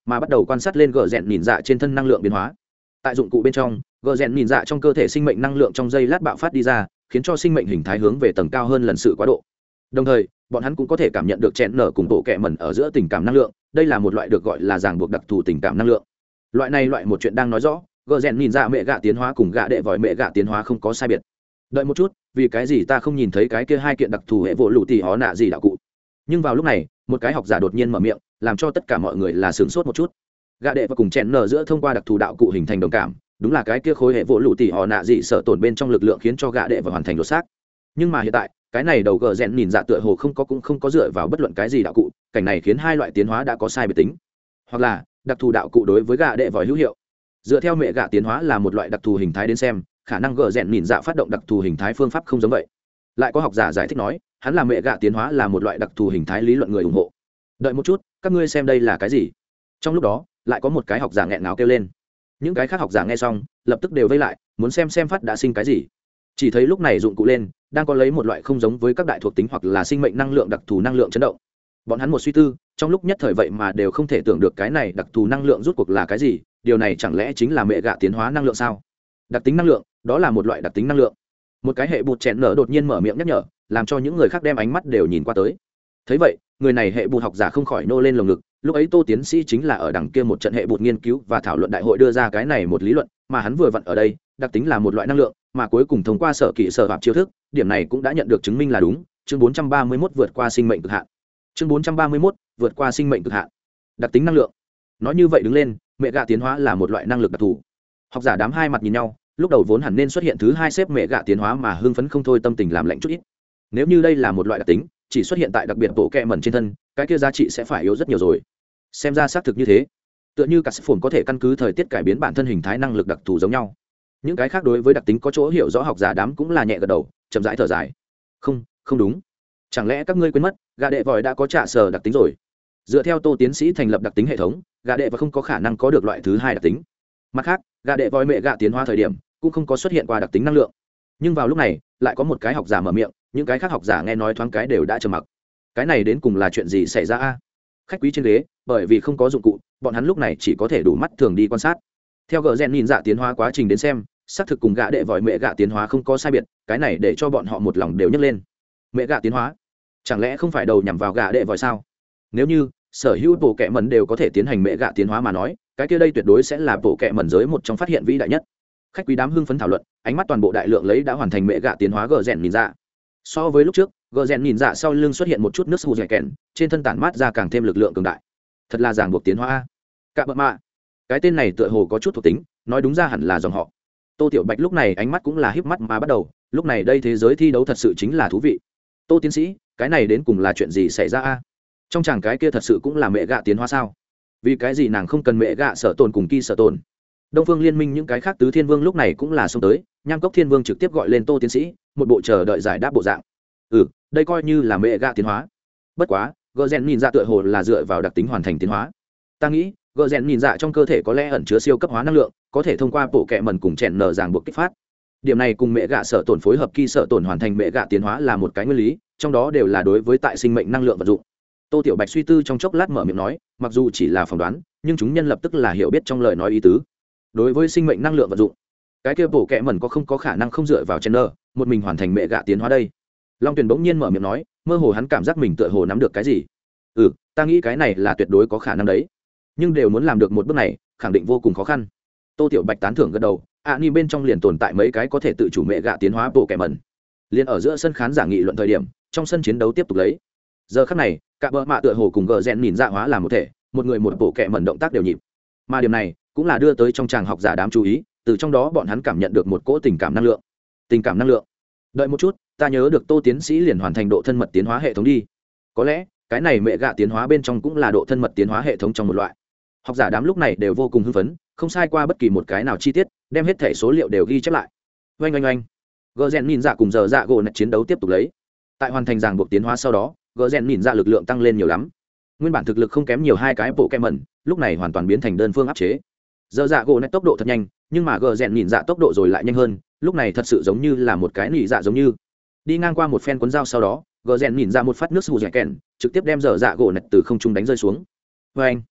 mà bắt đầu quan sát lên gờ rèn nhìn dạ trên thân năng lượng biến hóa. Tại dụng cụ bên trong, gờ rèn nhìn dạ trong cơ thể sinh mệnh năng lượng trong giây lát bạo phát đi ra, khiến cho sinh mệnh hình thái hướng về tầng cao hơn lần sự quá độ. Đồng thời, bọn hắn cũng có thể cảm nhận được chèn nở cùng bộ kẹ mẩn ở giữa tình cảm năng lượng, đây là một loại được gọi là ràng buộc đặc thù tình cảm năng lượng. Loại một chuyện đang nói rõ, gờ rèn nhìn dạ mẹ gạ tiến hóa cùng gạ đệ vòi mẹ gạ tiến hóa không có sai biệt. Đợi một chút, vì cái gì ta không nhìn thấy cái kia hai kiện đặc thù hệ vỗ lũ tỉ hó nạ gì đạo cụ? Nhưng vào lúc này, một cái học giả đột nhiên mở miệng, làm cho tất cả mọi người là sửng sốt một chút. Gạ đệ và cùng chèn nở giữa thông qua đặc thù đạo cụ hình thành đồng cảm, đúng là cái kia khối hệ vỗ lũ tỉ hó nạ gì sợ tổn bên trong lực lượng khiến cho gạ đệ và hoàn thành đột xác. Nhưng mà hiện tại, cái này đầu gờ rèn nhìn dạ tựa hồ không có dựa vào bất luận cái gì đạo cụ, cảnh này khiến hai loại tiến hóa đã có sai biệt tính, hoặc là đặc thù đạo cụ đối với gạ đệ vòi hữu hiệu. Dựa theo mẹ gạ tiến hóa là một loại đặc thù hình thái đến xem, khả năng gờ rèn nhìn dạ phát động đặc thù hình thái phương pháp không giống vậy. Lại có học giả giải thích nói, hắn là mẹ gạ tiến hóa là một loại đặc thù hình thái lý luận người ủng hộ. Đợi một chút, các ngươi xem đây là cái gì? Trong lúc đó, lại có một cái học giả nghẹn ngào kêu lên. Những cái khác học giả nghe xong, lập tức đều vây lại, muốn xem phát đã sinh cái gì. Chỉ thấy lúc này dụng cụ lên đang có lấy một loại không giống với các đại thuộc tính hoặc là sinh mệnh năng lượng đặc thù năng lượng chấn động. Bọn hắn một suy tư, trong lúc nhất thời vậy mà đều không thể tưởng được cái này đặc thù năng lượng rút cuộc là cái gì. Điều này chẳng lẽ chính là mẹ gạ tiến hóa năng lượng sao? Đặc tính năng lượng, đó là một loại đặc tính năng lượng. Một cái hệ bụt chèn nở đột nhiên mở miệng nhắc nhở, làm cho những người khác đem ánh mắt đều nhìn qua tới. Thấy vậy, người này hệ bụt học giả không khỏi nô lên lồng ngực. Lúc ấy Tô tiến sĩ chính là ở đằng kia một trận hệ bụt nghiên cứu và thảo luận đại hội đưa ra cái này một lý luận, mà hắn vừa vặn ở đây, đặc tính là một loại năng lượng, mà cuối cùng thông qua sở kỹ sở hợp chiêu thức, điểm này cũng đã nhận được chứng minh là đúng. Chương 431 vượt qua sinh mệnh cực hạn. Chương 431 vượt qua sinh mệnh cực hạn. Đặc tính năng lượng. Nói như vậy đứng lên, mẹ gạ tiến hóa là một loại năng lực đặc thù. Học giả đám hai mặt nhìn nhau, lúc đầu vốn hẳn nên xuất hiện thứ hai xếp mẹ gạ tiến hóa mà hưng phấn không thôi, tâm tình làm lạnh chút ít. Nếu như đây là một loại đặc tính, chỉ xuất hiện tại đặc biệt bộ kẹ mẩn trên thân, cái kia giá trị sẽ phải yếu rất nhiều rồi. Xem ra xác thực như thế. Tựa như cả sự phồn có thể căn cứ thời tiết cải biến bản thân hình thái năng lực đặc thù giống nhau. Những cái khác đối với đặc tính có chỗ hiểu rõ học giả đám cũng là nhẹ gật đầu, chậm rãi thở dài. Không đúng. Chẳng lẽ các ngươi quên mất, gà đệ vòi đã có trả sở đặc tính rồi? Dựa theo Tô tiến sĩ thành lập đặc tính hệ thống, gà đệ và không có khả năng có được loại thứ hai đặc tính. Mặt khác, gà đệ vòi mẹ gà tiến hóa thời điểm cũng không có xuất hiện qua đặc tính năng lượng. Nhưng vào lúc này, lại có một cái học giả mở miệng, những cái khác học giả nghe nói thoáng cái đều đã trầm mặc. Cái này đến cùng là chuyện gì xảy ra a? Khách quý trên ghế, bởi vì không có dụng cụ, bọn hắn lúc này chỉ có thể đủ mắt thường đi quan sát. Theo gờ rèn nhìn dạ tiến hóa quá trình đến xem, xác thực cùng gã đệ vòi mẹ gạ tiến hóa không có sai biệt, cái này để cho bọn họ một lòng đều nhấc lên. Mẹ gạ tiến hóa, chẳng lẽ không phải đầu nhằm vào gã đệ vòi sao? Nếu như sở hữu bộ kệ mẩn đều có thể tiến hành mẹ gạ tiến hóa mà nói, cái kia đây tuyệt đối sẽ là bộ kệ mẩn giới một trong phát hiện vĩ đại nhất. Khách quý đám hưng phấn thảo luận, ánh mắt toàn bộ đại lượng lấy đã hoàn thành mẹ gạ tiến hóa gờ rèn nhìn dạ. So với lúc trước, gờ rèn nhìn dạ sau lưng xuất hiện một chút nước sù dẻ kèn, trên thân tản mát ra càng thêm lực lượng cường đại. Thật là ràng buộc tiến hóa. Cạ bợ mạ, cái tên này tựa hồ có chút thuộc tính, nói đúng ra hẳn là dòng họ. Tô Tiểu Bạch lúc này ánh mắt cũng là híp mắt mà bắt đầu, lúc này đây thế giới thi đấu thật sự chính là thú vị. Tô tiến sĩ, cái này đến cùng là chuyện gì xảy ra a? Trong chàng cái kia thật sự cũng là mẹ gạ tiến hóa sao? Vì cái gì nàng không cần mẹ gạ sở tồn cùng kỳ sở tồn? Đông Phương Liên minh những cái khác tứ thiên vương lúc này cũng là xông tới, Nham Cốc Thiên Vương trực tiếp gọi lên Tô tiến sĩ, một bộ chờ đợi giải đáp bộ dạng. Đây coi như là mẹ gạ tiến hóa. Bất quá, gờ rèn nhìn dạ tựa hồ là dựa vào đặc tính hoàn thành tiến hóa. Ta nghĩ, gờ rèn nhìn dạ trong cơ thể có lẽ ẩn chứa siêu cấp hóa năng lượng, có thể thông qua bộ kệ mẩn cùng chèn nở ràng buộc kích phát. Điểm này cùng mẹ gạ sở tổn phối hợp kỳ sở tổn hoàn thành mẹ gạ tiến hóa là một cái nguyên lý, trong đó đều là đối với tại sinh mệnh năng lượng vận dụng. Tô Tiểu Bạch suy tư trong chốc lát mở miệng nói, mặc dù chỉ là phỏng đoán, nhưng chúng nhân lập tức là hiểu biết trong lời nói ý tứ. Đối với sinh mệnh năng lượng vận dụng, cái kia bộ kệ mẩn có không có khả năng không dựa vào chèn nở, một mình hoàn thành mẹ gạ tiến hóa đây? Long Tuyền bỗng nhiên mở miệng nói, mơ hồ hắn cảm giác mình tựa hồ nắm được cái gì. Ta nghĩ cái này là tuyệt đối có khả năng đấy, nhưng đều muốn làm được một bước này khẳng định vô cùng khó khăn. Tô Tiểu Bạch tán thưởng gật đầu, ni bên trong liền tồn tại mấy cái có thể tự chủ mẹ gạ tiến hóa bộ kẻ mẩn. Liền ở giữa sân khán giả nghị luận thời điểm, trong sân chiến đấu tiếp tục lấy. Giờ khắc này, cả bờ mạ tựa hồ cùng gờ rèn nhìn dạ hóa làm một thể, một người một bộ kẻ mẩn động tác đều nhịp. Mà điểm này cũng là đưa tới trong tràng học giả đám chú ý, từ trong đó bọn hắn cảm nhận được một cỗ tình cảm năng lượng. Tình cảm năng lượng. Đợi một chút, ta nhớ được Tô tiến sĩ liền hoàn thành độ thân mật tiến hóa hệ thống đi. Có lẽ cái này mẹ gạ tiến hóa bên trong cũng là độ thân mật tiến hóa hệ thống trong một loại. Học giả đám lúc này đều vô cùng hưng phấn, không sai qua bất kỳ một cái nào chi tiết, đem hết thể số liệu đều ghi chép lại. Oanh. Gờ rèn nhìn dạ cùng giờ dạ gỗ nạch chiến đấu tiếp tục lấy. Tại hoàn thành ràng buộc tiến hóa sau đó, gờ rèn nhìn dạ lực lượng tăng lên nhiều lắm. Nguyên bản thực lực không kém nhiều hai cái bộ kem mẩn, lúc này hoàn toàn biến thành đơn phương áp chế. Giờ dạ gỗ nạch tốc độ thật nhanh, nhưng mà gờ rèn nhìn dạ tốc độ rồi lại nhanh hơn, lúc này thật sự giống như là một cái nỉ dạ giống như. Đi ngang qua một phen cuốn dao sau đó, gờ rèn nhìn ra một phát nước sù dẻ kèn, trực tiếp đem dở dạ gỗ nạch từ không trung đánh rơi xuống. Vê anh,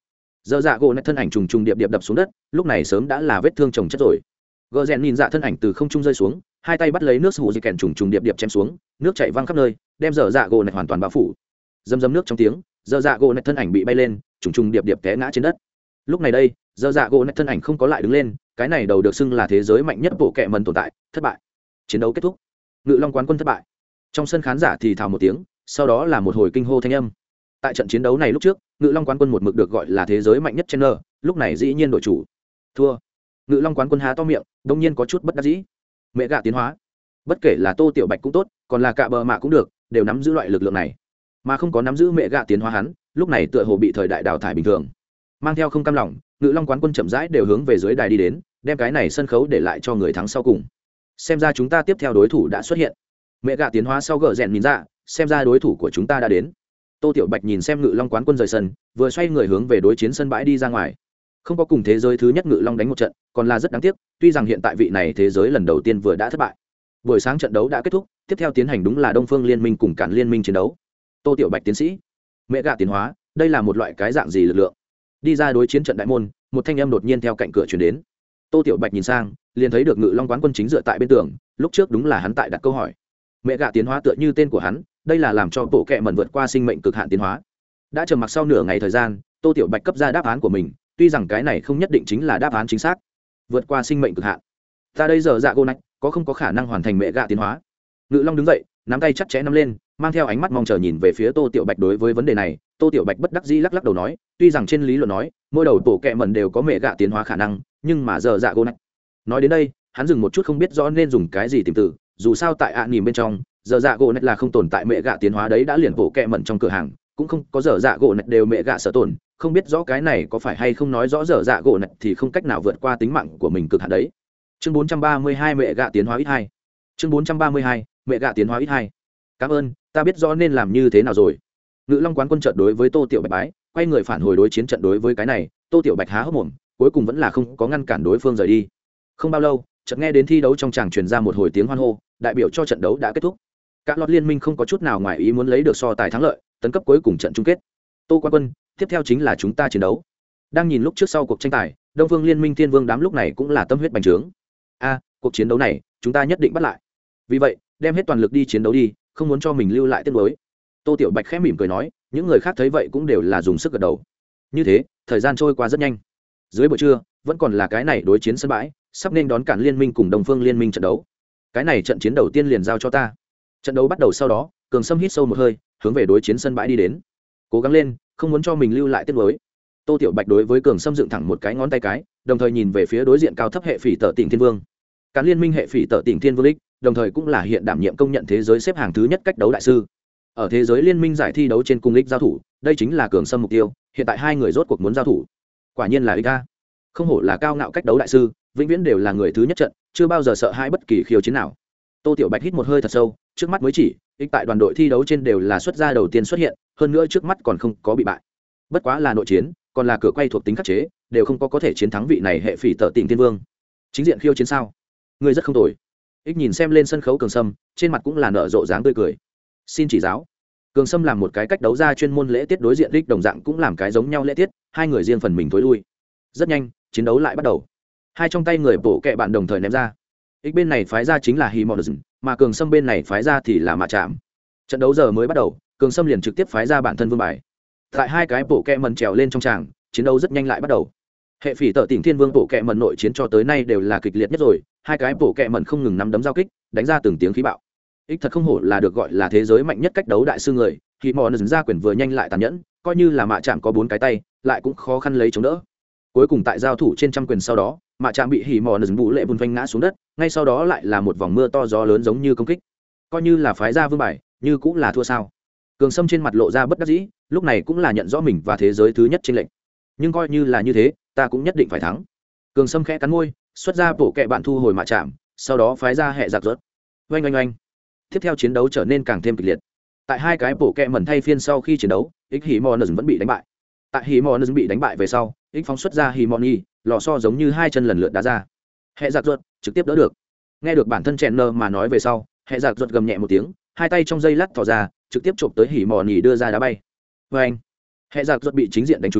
Giờ dạ gỗ nạch thân ảnh trùng trùng điệp điệp đập xuống đất, lúc này sớm đã là vết thương chồng chất rồi. Gờ rèn nhìn dạ thân ảnh từ không trung rơi xuống, hai tay bắt lấy nước sù dì kèn trùng trùng điệp điệp chém xuống, nước chảy văng khắp nơi, đem giờ dạ gỗ nạch hoàn toàn bao phủ. Dầm dầm nước trong tiếng, giờ dạ gỗ nạch thân ảnh bị bay lên, trùng trùng điệp điệp té ngã trên đất. Lúc này đây, giờ dạ gỗ nạch thân ảnh không có lại đứng lên, cái này đầu được xưng là thế giới mạnh nhất bộ kệ mần tồn tại, thất bại. Chiến đấu kết thúc. Ngự Long quán quân thất bại. Trong sân khán giả thì thào một tiếng, sau đó là một hồi kinh hô thanh âm. Tại trận chiến đấu này lúc trước, Ngự Long quán quân một mực được gọi là thế giới mạnh nhất trainer, lúc này dĩ nhiên đội chủ thua. Ngự Long quán quân há to miệng, đông nhiên có chút bất đắc dĩ. Mẹ gạ tiến hóa, bất kể là Tô Tiểu Bạch cũng tốt, còn là Cạ Bờ Mạ cũng được, đều nắm giữ loại lực lượng này, mà không có nắm giữ mẹ gạ tiến hóa hắn, lúc này tựa hồ bị thời đại đào thải bình thường. Mang theo không cam lòng, Ngự Long quán quân chậm rãi đều hướng về dưới đài đi đến, đem cái này sân khấu để lại cho người thắng sau cùng. Xem ra chúng ta tiếp theo đối thủ đã xuất hiện. Mẹ gạ tiến hóa sau gỡ rèn nhìn ra, xem ra đối thủ của chúng ta đã đến. Tô Tiểu Bạch nhìn xem Ngự Long quán quân rời sân, vừa xoay người hướng về đối chiến sân bãi đi ra ngoài. Không có cùng thế giới thứ nhất Ngự Long đánh một trận, còn là rất đáng tiếc, tuy rằng hiện tại vị này thế giới lần đầu tiên vừa đã thất bại. Buổi sáng trận đấu đã kết thúc, tiếp theo tiến hành đúng là Đông Phương Liên Minh cùng Cản Liên Minh chiến đấu. Tô Tiểu Bạch tiến sĩ, mẹ gạ tiến hóa, đây là một loại cái dạng gì lực lượng? Đi ra đối chiến trận đại môn, một thanh âm đột nhiên theo cạnh cửa truyền đến. Tô Tiểu Bạch nhìn sang, liền thấy được Ngự Long quán quân chính dựa tại bên tường, lúc trước đúng là hắn tại đặt câu hỏi. Mẹ gạ tiến hóa tựa như tên của hắn, đây là làm cho bộ kệ mẩn vượt qua sinh mệnh cực hạn tiến hóa. Đã trầm mặc sau nửa ngày thời gian, Tô Tiểu Bạch cấp ra đáp án của mình, tuy rằng cái này không nhất định chính là đáp án chính xác. Vượt qua sinh mệnh cực hạn, ta đây giờ dạ gỗ nạch có không có khả năng hoàn thành mẹ gạ tiến hóa? Ngự Long đứng dậy, nắm tay chặt chẽ nắm lên, mang theo ánh mắt mong chờ nhìn về phía Tô Tiểu Bạch. Đối với vấn đề này, Tô Tiểu Bạch bất đắc dĩ lắc lắc đầu nói, tuy rằng trên lý luận nói mỗi đầu bộ kệ mẩn đều có mẹ gạ tiến hóa khả năng, nhưng mà giờ dạ gỗ nạch. Nói đến đây, hắn dừng một chút không biết rõ nên dùng cái gì tìm từ, dù sao tại ạ nỉm bên trong, giờ dạ gỗ nạch là không tồn tại mẹ gạ tiến hóa đấy, đã liền bộ kệ mẩn trong cửa hàng cũng không có giờ dạ gỗ nạch đều mẹ gạ sở tồn, không biết rõ cái này có phải hay không nói rõ giờ dạ gỗ nạch thì không cách nào vượt qua tính mạng của mình cực hạn đấy. Chương 432 mẹ gạ tiến hóa ít 2. Chương 432 mẹ gạ tiến hóa ít 2. Cảm ơn, ta biết rõ nên làm như thế nào rồi. Ngự Long quán quân chợt đối với Tô Tiểu Bạch bái, quay người phản hồi đối chiến trận. Đối với cái này, Tô Tiểu Bạch há hốc mồm, cuối cùng vẫn là không có ngăn cản đối phương rời đi. Không bao lâu, chợt nghe đến thi đấu trong tràng truyền ra một hồi tiếng hoan hô, đại biểu cho trận đấu đã kết thúc. Các lọt liên minh không có chút nào ngoài ý muốn lấy được so tài thắng lợi, tấn cấp cuối cùng trận chung kết. Tô quán quân, tiếp theo chính là chúng ta chiến đấu. Đang nhìn lúc trước sau cuộc tranh tài, Đông Phương Liên minh Thiên Vương đám lúc này cũng là tâm huyết bành trướng. Cuộc chiến đấu này, chúng ta nhất định bắt lại. Vì vậy, đem hết toàn lực đi chiến đấu đi, không muốn cho mình lưu lại tiếc nuối. Tô Tiểu Bạch khẽ mỉm cười nói, những người khác thấy vậy cũng đều là dùng sức gật đầu. Như thế, thời gian trôi qua rất nhanh. Dưới buổi trưa, vẫn còn là cái này đối chiến sân bãi, sắp nên đón Cản Liên minh cùng Đông Phương Liên minh trận đấu. Cái này trận chiến đầu tiên liền giao cho ta. Trận đấu bắt đầu sau đó, Cường Sâm hít sâu một hơi, hướng về đối chiến sân bãi đi đến. Cố gắng lên, không muốn cho mình lưu lại tiếc nuối. Tô Tiểu Bạch đối với Cường Sâm dựng thẳng một cái ngón tay cái, đồng thời nhìn về phía đối diện cao thấp hệ phỉ tở tỉnh Thiên Vương. Cản Liên minh hệ phỉ tở tỉnh Thiên Vương League, đồng thời cũng là hiện đảm nhiệm công nhận thế giới xếp hàng thứ nhất cách đấu đại sư. Ở thế giới liên minh giải thi đấu trên cung lịch giao thủ, đây chính là Cường Sâm mục tiêu, hiện tại hai người rốt cuộc muốn giao thủ. Quả nhiên là Iga. Không hổ là cao ngạo cách đấu đại sư, vĩnh viễn đều là người thứ nhất trận, chưa bao giờ sợ hãi bất kỳ khiêu chiến nào. Tô Tiểu Bạch hít một hơi thật sâu, trước mắt mới chỉ, ích tại đoàn đội thi đấu trên đều là xuất gia đầu tiên xuất hiện, hơn nữa trước mắt còn không có bị bại. Bất quá là nội chiến, còn là cửa quay thuộc tính khắc chế, đều không có thể chiến thắng vị này hệ phỉ tở tỉnh Thiên Vương. Chính diện khiêu chiến sao? Ngươi rất không tồi. Ích nhìn xem lên sân khấu Cường Sâm, trên mặt cũng là nở rộ dáng tươi cười. Xin chỉ giáo. Cường Sâm làm một cái cách đấu ra chuyên môn lễ tiết, đối diện Ích đồng dạng cũng làm cái giống nhau lễ tiết, hai người riêng phần mình thối lui. Rất nhanh, chiến đấu lại bắt đầu. Hai trong tay người bổ kẹ bạn đồng thời ném ra. Ích bên này phái ra chính là Himorzen, mà Cường Sâm bên này phái ra thì là Mạ Trạm. Trận đấu giờ mới bắt đầu, Cường Sâm liền trực tiếp phái ra bản thân vương bài. Tại hai cái bổ kẹ mần trèo lên trong tràng, chiến đấu rất nhanh lại bắt đầu. Hệ phỉ tở tỉnh Thiên Vương bổ kẹ mần nội chiến cho tới nay đều là kịch liệt nhất rồi, hai cái bổ kẹ mần không ngừng nắm đấm giao kích, đánh ra từng tiếng khí bạo. Ích thật không hổ là được gọi là thế giới mạnh nhất cách đấu đại sư người, khi mò dần ra quyền vừa nhanh lại tàn nhẫn, coi như là Mạ Trạm có 4 cái tay, lại cũng khó khăn lấy chống đỡ. Cuối cùng tại giao thủ trên trăm quyền sau đó, Mạ Trạm bị hỉ mò dần vũ lệ vun phanh ngã xuống đất, ngay sau đó lại là một vòng mưa to gió lớn giống như công kích. Coi như là phái ra vương bài, như cũng là thua sao? Cường Sâm trên mặt lộ ra bất đắc dĩ, lúc này cũng là nhận rõ mình và thế giới thứ nhất chênh lệch. Nhưng coi như là như thế, ta cũng nhất định phải thắng. Cường Sâm khẽ cắn môi, xuất ra bổ kẹ bạn thu hồi Mạ Trạm, sau đó phái ra hệ giặc rớt. Oanh oanh oanh. Tiếp theo chiến đấu trở nên càng thêm kịch liệt. Tại hai cái bổ kẹ mẩn thay phiên sau khi chiến đấu, Ích Himorzen vẫn bị đánh bại. Tại Himorzen bị đánh bại về sau, Ích phóng xuất ra Himoni, lò so giống như hai chân lần lượt đá ra. Hệ giặc rớt trực tiếp đỡ được. Nghe được bản thân chèn nơ mà nói về sau, hệ giặc rớt gầm nhẹ một tiếng, hai tay trong dây lát thò ra, trực tiếp chộp tới Himoni đưa ra đá bay. Oanh. Hệ giặc rớt bị chính diện đánh trúng,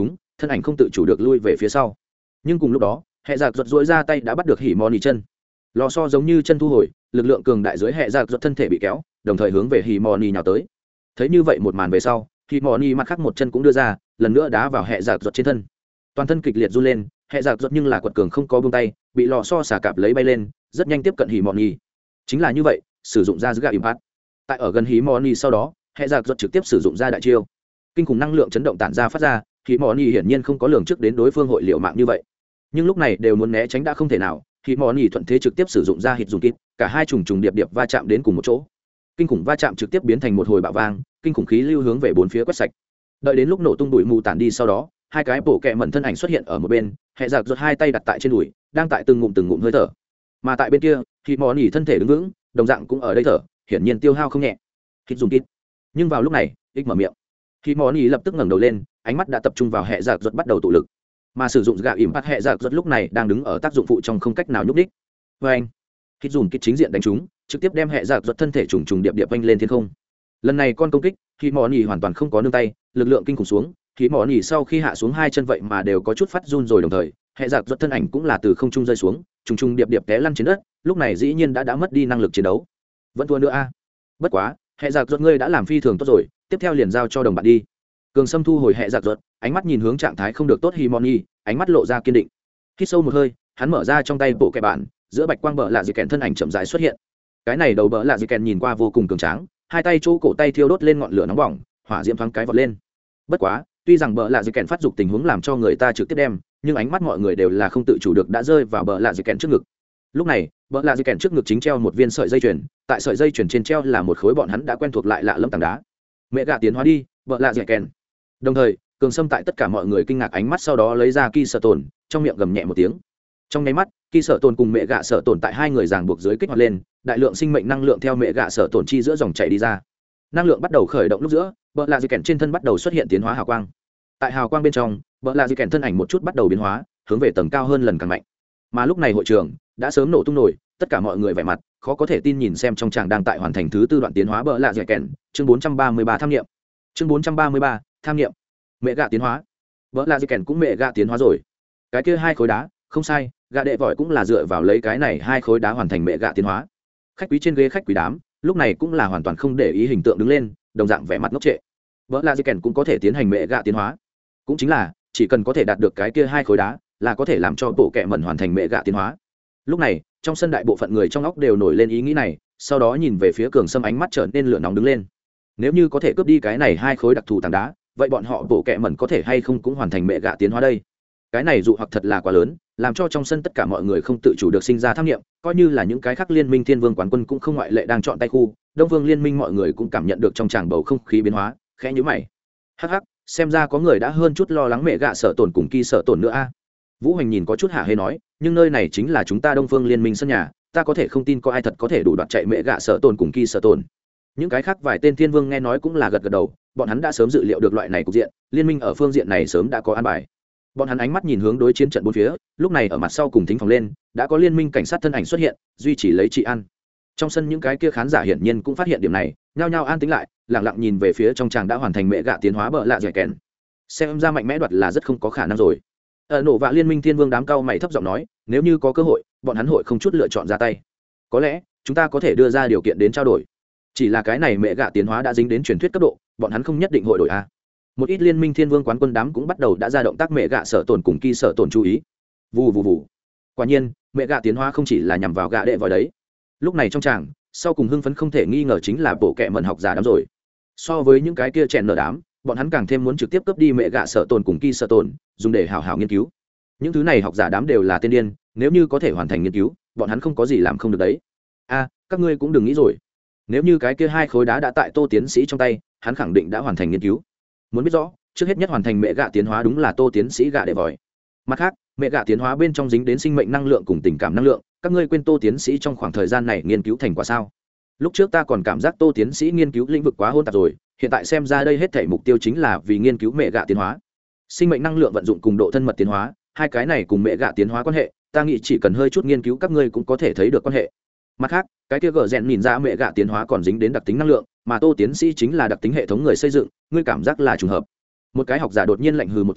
thân ảnh không tự chủ được lui về phía sau. Nhưng cùng lúc đó hệ giặc giật dỗi ra tay đã bắt được hỉ mò nỉ chân. Lò xo giống như chân thu hồi, lực lượng cường đại dưới hệ giặc giật thân thể bị kéo, đồng thời hướng về hỉ mò nỉ nhào tới. Thấy như vậy một màn về sau, hỉ mò nỉ mặt khác một chân cũng đưa ra, lần nữa đá vào hệ giặc giật trên thân. Toàn thân kịch liệt run lên, hệ giặc giật nhưng là quật cường không có buông tay, bị lò xo xả cạp lấy bay lên, rất nhanh tiếp cận hỉ mò nỉ. Chính là như vậy, sử dụng ra Zga Impact. Tại ở gần hỉ mò nỉ sau đó, hệ giặc giật trực tiếp sử dụng ra đại chiêu. Kinh khủng năng lượng chấn động tản ra phát ra, hỉ mò nỉ hiển nhiên không có lường trước đến đối phương hội liệu mạng như vậy. Nhưng lúc này đều muốn né tránh đã không thể nào, hỉ mò nỉ thuận thế trực tiếp sử dụng ra hít dùng kít, cả hai trùng trùng điệp điệp va chạm đến cùng một chỗ. Kinh khủng va chạm trực tiếp biến thành một hồi bạo vang, kinh khủng khí lưu hướng về bốn phía quét sạch. Đợi đến lúc nổ tung bụi mù tản đi sau đó, hai cái bổ kẹ mẩn thân ảnh xuất hiện ở một bên, hệ giặc giật hai tay đặt tại trên đùi, đang tại từng ngụm hơi thở. Mà tại bên kia, hỉ mò nỉ thân thể đứng vững, đồng dạng cũng ở đây thở, hiển nhiên tiêu hao không nhẹ. Hít dùng kít. Nhưng vào lúc này, ích mở miệng. Hỉ mò nỉ lập tức ngẩng đầu lên, ánh mắt đã tập trung vào hệ giặc giật bắt đầu tụ lực. Mà sử dụng gạo ỉm bắt hệ giặc giật lúc này đang đứng ở tác dụng phụ trong không cách nào nhúc đích. Vê anh, hít dùng kích chính diện đánh trúng, trực tiếp đem hệ giặc giật thân thể trùng trùng điệp điệp vanh lên thiên không. Lần này con công kích, khi mỏ nỉ hoàn toàn không có nương tay, lực lượng kinh khủng xuống, khi mỏ nỉ sau khi hạ xuống hai chân vậy mà đều có chút phát run rồi, đồng thời hệ giặc giật thân ảnh cũng là từ không trung rơi xuống, trùng trùng điệp điệp té lăn trên đất, lúc này dĩ nhiên đã mất đi năng lực chiến đấu. Vẫn thua nữa a. Bất quá, hệ giặc giật ngươi đã làm phi thường tốt rồi, tiếp theo liền giao cho đồng bạn đi. Cường Sâm thu hồi hệ giặc giật, ánh mắt nhìn hướng trạng thái không được tốt Himoni, ánh mắt lộ ra kiên định. Hít sâu một hơi, hắn mở ra trong tay bộ kẹp bản, giữa bạch quang bờ lạ dị kèn thân ảnh chậm rãi xuất hiện. Cái này đầu bờ lạ dị kèn nhìn qua vô cùng cường tráng, hai tay chỗ cổ tay thiêu đốt lên ngọn lửa nóng bỏng, hỏa diễm thoáng cái vọt lên. Bất quá, tuy rằng bờ lạ dị kèn phát dục tình huống làm cho người ta trực tiếp đem, nhưng ánh mắt mọi người đều là không tự chủ được đã rơi vào bờ lạ dị kèn trước ngực. Lúc này, bờ lạ dị kèn trước ngực chính treo một viên sợi dây chuyền, tại sợi dây chuyền trên treo là một khối bọn hắn đã quen thuộc lại lạ lẫm tảng đá. Mẹ gạ tiến hóa đi, bờ lạ dị kèn. Đồng thời, Cường Sâm tại tất cả mọi người kinh ngạc ánh mắt sau đó lấy ra Ki Sở Tồn, trong miệng gầm nhẹ một tiếng. Trong nháy mắt, Ki Sở Tồn cùng Mẹ Gạ Sở Tồn tại hai người ràng buộc dưới kích hoạt lên, đại lượng sinh mệnh năng lượng theo Mẹ Gạ Sở Tồn chi giữa dòng chảy đi ra. Năng lượng bắt đầu khởi động lúc giữa, bờ lạ dị kèn trên thân bắt đầu xuất hiện tiến hóa hào quang. Tại hào quang bên trong, bờ lạ dị kèn thân ảnh một chút bắt đầu biến hóa, hướng về tầng cao hơn lần càng mạnh. Mà lúc này hội trường đã sớm nổ tung nổi, tất cả mọi người vẻ mặt khó có thể tin nhìn xem trong tràng đang tại hoàn thành thứ tư đoạn tiến hóa bờ lạ dị kèn, chương 433 tham nghiệm. Chương 433, tham nghiệm. Mẹ gạ tiến hóa, vợ là gì kèn cũng mẹ gạ tiến hóa rồi. Cái kia hai khối đá không sai, gạ đệ vội cũng là dựa vào lấy cái này hai khối đá hoàn thành mẹ gạ tiến hóa. Khách quý trên ghế khách quý đám lúc này cũng là hoàn toàn không để ý hình tượng đứng lên, đồng dạng vẻ mặt ngốc trệ. Vợ là gì kèn cũng có thể tiến hành mẹ gạ tiến hóa, cũng chính là chỉ cần có thể đạt được cái kia hai khối đá là có thể làm cho bộ kệ mẩn hoàn thành mẹ gạ tiến hóa. Lúc này trong sân đại bộ phận người trong óc đều nổi lên ý nghĩ này, sau đó nhìn về phía Cường Sâm, ánh mắt trở nên lửa nóng đứng lên. Nếu như có thể cướp đi cái này hai khối đặc thù tảng đá, vậy bọn họ bộ kệ mẩn có thể hay không cũng hoàn thành mẹ gạ tiến hóa đây? Cái này dụ hoặc thật là quá lớn, làm cho trong sân tất cả mọi người không tự chủ được sinh ra tham nghiệm, coi như là những cái khác liên minh thiên vương quán quân cũng không ngoại lệ đang chọn tay khu, đông vương liên minh mọi người cũng cảm nhận được trong tràng bầu không khí biến hóa, khẽ nhíu mày. Hắc hắc, xem ra có người đã hơn chút lo lắng mẹ gạ Sở Tồn cùng Ki Sở Tồn nữa a. Vũ Hoành nhìn có chút hả hê nói, nhưng nơi này chính là chúng ta đông phương liên minh sân nhà, ta có thể không tin có ai thật có thể đủ đoạt chạy mẹ gạ Sở Tồn cùng Ki Sở Tồn. Những cái khác vài tên thiên vương nghe nói cũng là gật gật đầu, bọn hắn đã sớm dự liệu được loại này cục diện, liên minh ở phương diện này sớm đã có an bài. Bọn hắn ánh mắt nhìn hướng đối chiến trận bốn phía, lúc này ở mặt sau cùng thính phòng lên đã có liên minh cảnh sát thân ảnh xuất hiện, duy trì lấy trị an. Trong sân những cái kia khán giả hiển nhiên cũng phát hiện điểm này, nhao nhao an tĩnh lại, lặng lặng nhìn về phía trong tràng đã hoàn thành mẹ gạ tiến hóa bợ lạ dẻ kèn. Xem ra mạnh mẽ đoạt là rất không có khả năng rồi. Ở nổ vạ liên minh thiên vương đám cao mày thấp giọng nói, nếu như có cơ hội, bọn hắn hội không chút lựa chọn ra tay. Có lẽ chúng ta có thể đưa ra điều kiện đến trao đổi. Chỉ là cái này mẹ gạ tiến hóa đã dính đến truyền thuyết cấp độ, bọn hắn không nhất định hội đổi a. Một ít liên minh thiên vương quán quân đám cũng bắt đầu đã ra động tác mẹ gạ Sở Tồn cùng Ki Sở Tồn chú ý. Vù vù vù. Quả nhiên, mẹ gạ tiến hóa không chỉ là nhằm vào gạ đệ vòi đấy. Lúc này trong tràng, sau cùng hưng phấn không thể nghi ngờ chính là bộ kệ mẩn học giả đám rồi. So với những cái kia chèn nở đám, bọn hắn càng thêm muốn trực tiếp cướp đi mẹ gạ Sở Tồn cùng Ki Sở Tồn, dùng để hào hào nghiên cứu. Những thứ này học giả đám đều là tên điên, nếu như có thể hoàn thành nghiên cứu, bọn hắn không có gì làm không được đấy. A, các ngươi cũng đừng nghĩ rồi. Nếu như cái kia hai khối đá đã tại Tô tiến sĩ trong tay, hắn khẳng định đã hoàn thành nghiên cứu. Muốn biết rõ, trước hết nhất hoàn thành mẹ gạ tiến hóa đúng là Tô tiến sĩ gạ đệ vòi. Mặt khác, mẹ gạ tiến hóa bên trong dính đến sinh mệnh năng lượng cùng tình cảm năng lượng, các ngươi quên Tô tiến sĩ trong khoảng thời gian này nghiên cứu thành quả sao? Lúc trước ta còn cảm giác Tô tiến sĩ nghiên cứu lĩnh vực quá hỗn tạp rồi, hiện tại xem ra đây hết thảy mục tiêu chính là vì nghiên cứu mẹ gạ tiến hóa. Sinh mệnh năng lượng vận dụng cùng độ thân mật tiến hóa, hai cái này cùng mẹ gạ tiến hóa quan hệ, ta nghĩ chỉ cần hơi chút nghiên cứu các ngươi cũng có thể thấy được quan hệ. Mặt khác, cái kia gở rèn nhìn ra mẹ gạ tiến hóa còn dính đến đặc tính năng lượng, mà Tô tiến sĩ chính là đặc tính hệ thống người xây dựng, ngươi cảm giác là trùng hợp. Một cái học giả đột nhiên lạnh hừ một tiếng,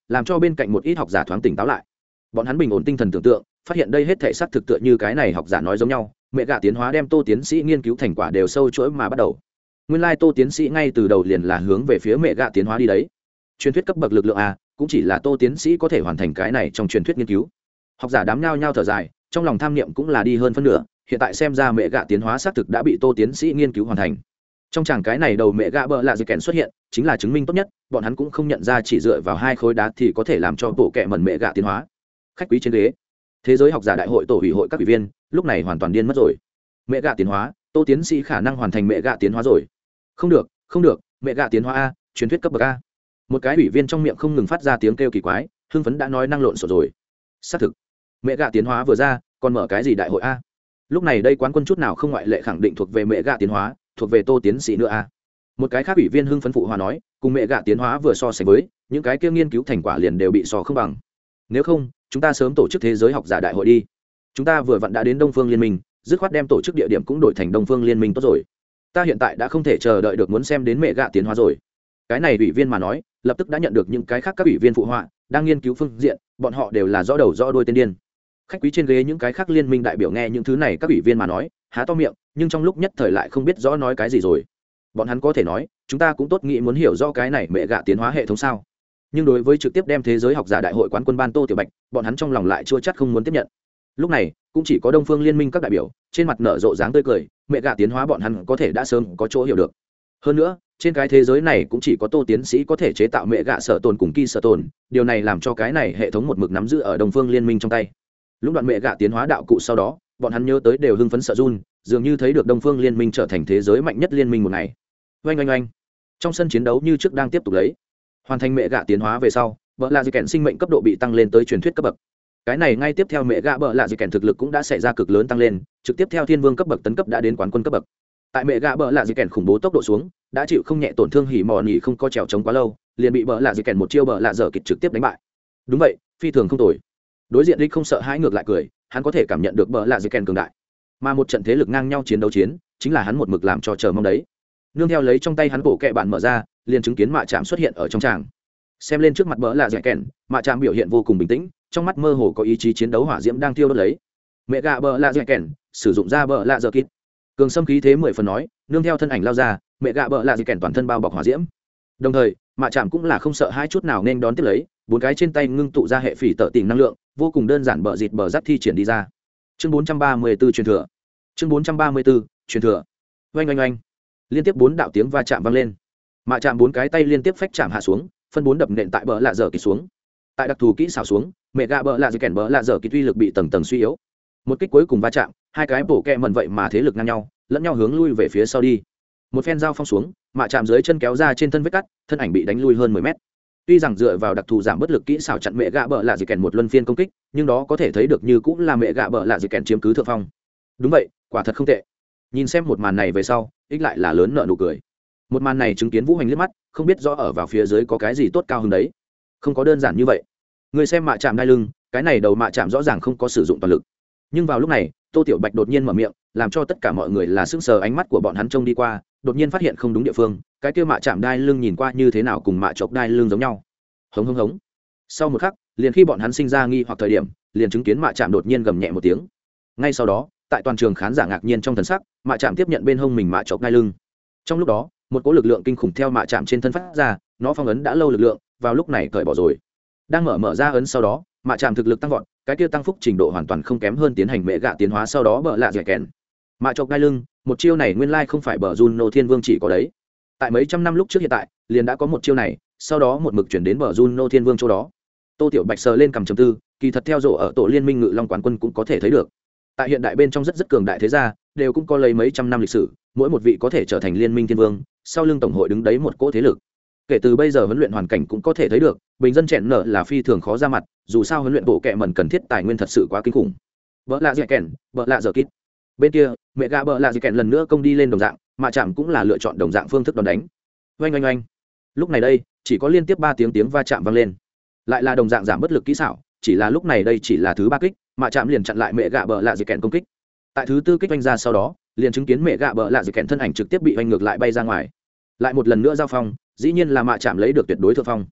làm cho bên cạnh một ít học giả thoáng tỉnh táo lại. Bọn hắn bình ổn tinh thần tưởng tượng, phát hiện đây hết thể xác thực tựa như cái này học giả nói giống nhau, mẹ gạ tiến hóa đem Tô tiến sĩ nghiên cứu thành quả đều sâu chuỗi mà bắt đầu. Nguyên lai Tô tiến sĩ ngay từ đầu liền là hướng về phía mẹ gạ tiến hóa đi đấy. Truyền thuyết cấp bậc lực lượng a, cũng chỉ là Tô tiến sĩ có thể hoàn thành cái này trong truyền thuyết nghiên cứu. Học giả đám nhao nhao thở dài, trong lòng tham niệm cũng là đi hơn phân nửa, hiện tại xem ra mẹ gạ tiến hóa xác thực đã bị Tô tiến sĩ nghiên cứu hoàn thành. Trong tràng cái này đầu mẹ gạ bợ lạ dì kèn xuất hiện, chính là chứng minh tốt nhất, bọn hắn cũng không nhận ra chỉ dựa vào 2 khối đá thì có thể làm cho bộ kệ mẩn mẹ gạ tiến hóa. Khách quý trên ghế, thế giới học giả đại hội tổ ủy hội các ủy viên lúc này hoàn toàn điên mất rồi. Mẹ gạ tiến hóa, Tô tiến sĩ khả năng hoàn thành mẹ gạ tiến hóa rồi. Không được, không được, mẹ gạ tiến hóa a, truyền thuyết cấp bậc a. Một cái ủy viên trong miệng không ngừng phát ra tiếng kêu kỳ quái, hưng phấn đã nói năng lộn xộn rồi. Xác thực, mẹ gạ tiến hóa vừa ra, còn mở cái gì đại hội a? Lúc này đây quán quân chút nào không ngoại lệ khẳng định thuộc về mẹ gạ tiến hóa, thuộc về Tô tiến sĩ nữa a. Một cái khác ủy viên hưng phấn phụ hòa nói, cùng mẹ gạ tiến hóa vừa so sánh với, những cái kia nghiên cứu thành quả liền đều bị so không bằng. Nếu không, chúng ta sớm tổ chức thế giới học giả đại hội đi. Chúng ta vừa vặn đã đến Đông Phương Liên minh, dứt khoát đem tổ chức địa điểm cũng đổi thành Đông Phương Liên minh tốt rồi. Ta hiện tại đã không thể chờ đợi được muốn xem đến mẹ gạ tiến hóa rồi. Cái này ủy viên mà nói, lập tức đã nhận được những cái khác các ủy viên phụ họa đang nghiên cứu phương diện, bọn họ đều là rõ đầu rõ đuôi tên điên. Khách quý trên ghế những cái khác liên minh đại biểu nghe những thứ này các ủy viên mà nói, há to miệng, nhưng trong lúc nhất thời lại không biết rõ nói cái gì rồi. Bọn hắn có thể nói, chúng ta cũng tốt nghĩ muốn hiểu rõ cái này mẹ gạ tiến hóa hệ thống sao. Nhưng đối với trực tiếp đem thế giới học giả đại hội quán quân ban Tô Tiểu Bạch, bọn hắn trong lòng lại chua chát không muốn tiếp nhận. Lúc này, cũng chỉ có Đông Phương Liên minh các đại biểu, trên mặt nở rộ dáng tươi cười, mẹ gạ tiến hóa bọn hắn có thể đã sớm có chỗ hiểu được. Hơn nữa, trên cái thế giới này cũng chỉ có Tô tiến sĩ có thể chế tạo mẹ gạ sở tồn cùng kỳ sở tồn, điều này làm cho cái này hệ thống một mực nắm giữ ở Đông Phương Liên minh trong tay. Lúc đoạn mẹ gạ tiến hóa đạo cụ sau đó, bọn hắn nhớ tới đều hưng phấn sợ run, dường như thấy được Đông Phương Liên minh trở thành thế giới mạnh nhất liên minh một ngày. Oanh oanh oanh. Trong sân chiến đấu như trước đang tiếp tục lấy. Hoàn thành mẹ gạ tiến hóa về sau, bợ lạ dì kèn sinh mệnh cấp độ bị tăng lên tới truyền thuyết cấp bậc. Cái này ngay tiếp theo mẹ gạ bợ lạ dì kèn thực lực cũng đã xảy ra cực lớn tăng lên, trực tiếp theo thiên vương cấp bậc tấn cấp đã đến quán quân cấp bậc. Tại mẹ gạ bợ lạ dì kèn khủng bố tốc độ xuống, đã chịu không nhẹ tổn thương hỉ mò nhỉ không có trèo chống quá lâu, liền bị bợ lạ dì kèn một chiêu bợ lạ dở kịch trực tiếp đánh bại. Đúng vậy, phi thường không tồi. Đối diện đích không sợ hãi ngược lại cười, hắn có thể cảm nhận được bợ lạ dì kèn cường đại, mà một trận thế lực ngang nhau chiến đấu chiến, chính là hắn một mực làm cho chờ mong đấy. Nương theo lấy trong tay hắn bộ kệ bản mở ra, liền chứng kiến mạ chạm xuất hiện ở trong tràng. Xem lên trước mặt bợ lạ dì kèn, mạ chạm biểu hiện vô cùng bình tĩnh, trong mắt mơ hồ có ý chí chiến đấu hỏa diễm đang thiêu đốt lấy. Mẹ gạ bợ lạ dì kèn sử dụng ra bợ lạ dở kịch, cường xâm khí thế 10 phần nói, nương theo thân ảnh lao ra, mẹ gạ bợ lạ dì kèn toàn thân bao bọc hỏa diễm. Đồng thời, mạ chạm cũng là không sợ hai chút nào nên đón tiếp lấy, 4 cái trên tay ngưng tụ ra hệ phỉ tợ tình năng lượng, vô cùng đơn giản bợ dịt bợ dắt thi triển đi ra. Chương 434 truyền thừa. Chương 434 truyền thừa. Oanh oanh oanh. Liên tiếp 4 đạo tiếng va chạm vang lên. Mạ chạm 4 cái tay liên tiếp phách chạm hạ xuống, phân 4 đập nện tại bợ lạ dở kịch xuống. Tại đặc thù kỹ xảo xuống, mẹ gạ bợ lạ dì kèn bợ lạ dở kịch uy lực bị tầng tầng suy yếu. Một kích cuối cùng va chạm, 2 cái bổ kẹ mẩn vậy mà thế lực ngang nhau, lẫn nhau hướng lui về phía sau đi. Một phen dao phong xuống, mạ chạm dưới chân kéo ra trên thân vết cắt, thân ảnh bị đánh lui hơn 10 mét. Tuy rằng dựa vào đặc thù giảm bất lực kỹ xảo chặn mẹ gạ bợ lạ dì kèn một luân phiên công kích, nhưng đó có thể thấy được như cũng là mẹ gạ bợ lạ dì kèn chiếm cứ thượng phong. Đúng vậy, quả thật không tệ. Nhìn xem một màn này về sau, ích lại là lớn nợ nụ cười. Một màn này chứng kiến Vũ Hành liếc mắt, không biết rõ ở vào phía dưới có cái gì tốt cao hơn đấy. Không có đơn giản như vậy. Người xem mạ chạm đai lưng, cái này đầu mạ chạm rõ ràng không có sử dụng toàn lực. Nhưng vào lúc này, Tô Tiểu Bạch đột nhiên mở miệng, làm cho tất cả mọi người là sững sờ, ánh mắt của bọn hắn trông đi qua, đột nhiên phát hiện không đúng địa phương, cái kia mạ chạm đai lưng nhìn qua như thế nào cùng mạ chọc đai lưng giống nhau. Hống hống hống. Sau một khắc, liền khi bọn hắn sinh ra nghi hoặc thời điểm, liền chứng kiến mạ chạm đột nhiên gầm nhẹ một tiếng. Ngay sau đó, tại toàn trường khán giả ngạc nhiên trong thần sắc, mạ chạm tiếp nhận bên hông mình mạ chọc đai lưng. Trong lúc đó, một cỗ lực lượng kinh khủng theo mạ chạm trên thân phát ra, nó phong ấn đã lâu lực lượng, vào lúc này cởi bỏ rồi. Đang mở ra ấn sau đó, mạ chạm thực lực tăng vọt, cái kia tăng phúc trình độ hoàn toàn không kém hơn tiến hành mẹ gạ tiến hóa sau đó bợ lạ dẻ kèn. Mạ chọc đai lưng, một chiêu này nguyên lai không phải bờ Juno Thiên Vương chỉ có đấy. Tại mấy trăm năm lúc trước hiện tại, liền đã có một chiêu này, sau đó một mực chuyển đến bờ Juno Thiên Vương chỗ đó. Tô Tiểu Bạch sờ lên cầm chấm tư, kỳ thật theo dõi ở tổ liên minh ngự long quán quân cũng có thể thấy được. Tại hiện đại bên trong rất cường đại thế gia, đều cũng có lấy mấy trăm năm lịch sử, mỗi một vị có thể trở thành liên minh thiên vương, sau lưng tổng hội đứng đấy một cỗ thế lực. Kể từ bây giờ huấn luyện hoàn cảnh cũng có thể thấy được, bình dân chèn nở là phi thường khó ra mặt, dù sao huấn luyện bộ kệ mẩn cần thiết tài nguyên thật sự quá kinh khủng. Bợ lạ dẻ kèn, bợ lạ dở kít. Bên kia, mẹ gà bợ lạ dẻ kèn lần nữa công đi lên đồng dạng, mà chạm cũng là lựa chọn đồng dạng phương thức đòn đánh. Oanh oanh oanh. Lúc này đây, chỉ có liên tiếp 3 tiếng va chạm vang lên. Lại là đồng dạng giảm bất lực kỹ xảo, chỉ là lúc này đây chỉ là thứ 3 kích, mà chạm liền chặn lại mẹ gà bợ lạ dẻ kèn công kích. Tại thứ 4 kích oanh ra sau đó, liền chứng kiến mẹ gà bợ lạ dẻ kèn thân ảnh trực tiếp bị oanh ngược lại bay ra ngoài. Lại một lần nữa giao phong, dĩ nhiên là mạ chạm lấy được tuyệt đối thượng phong.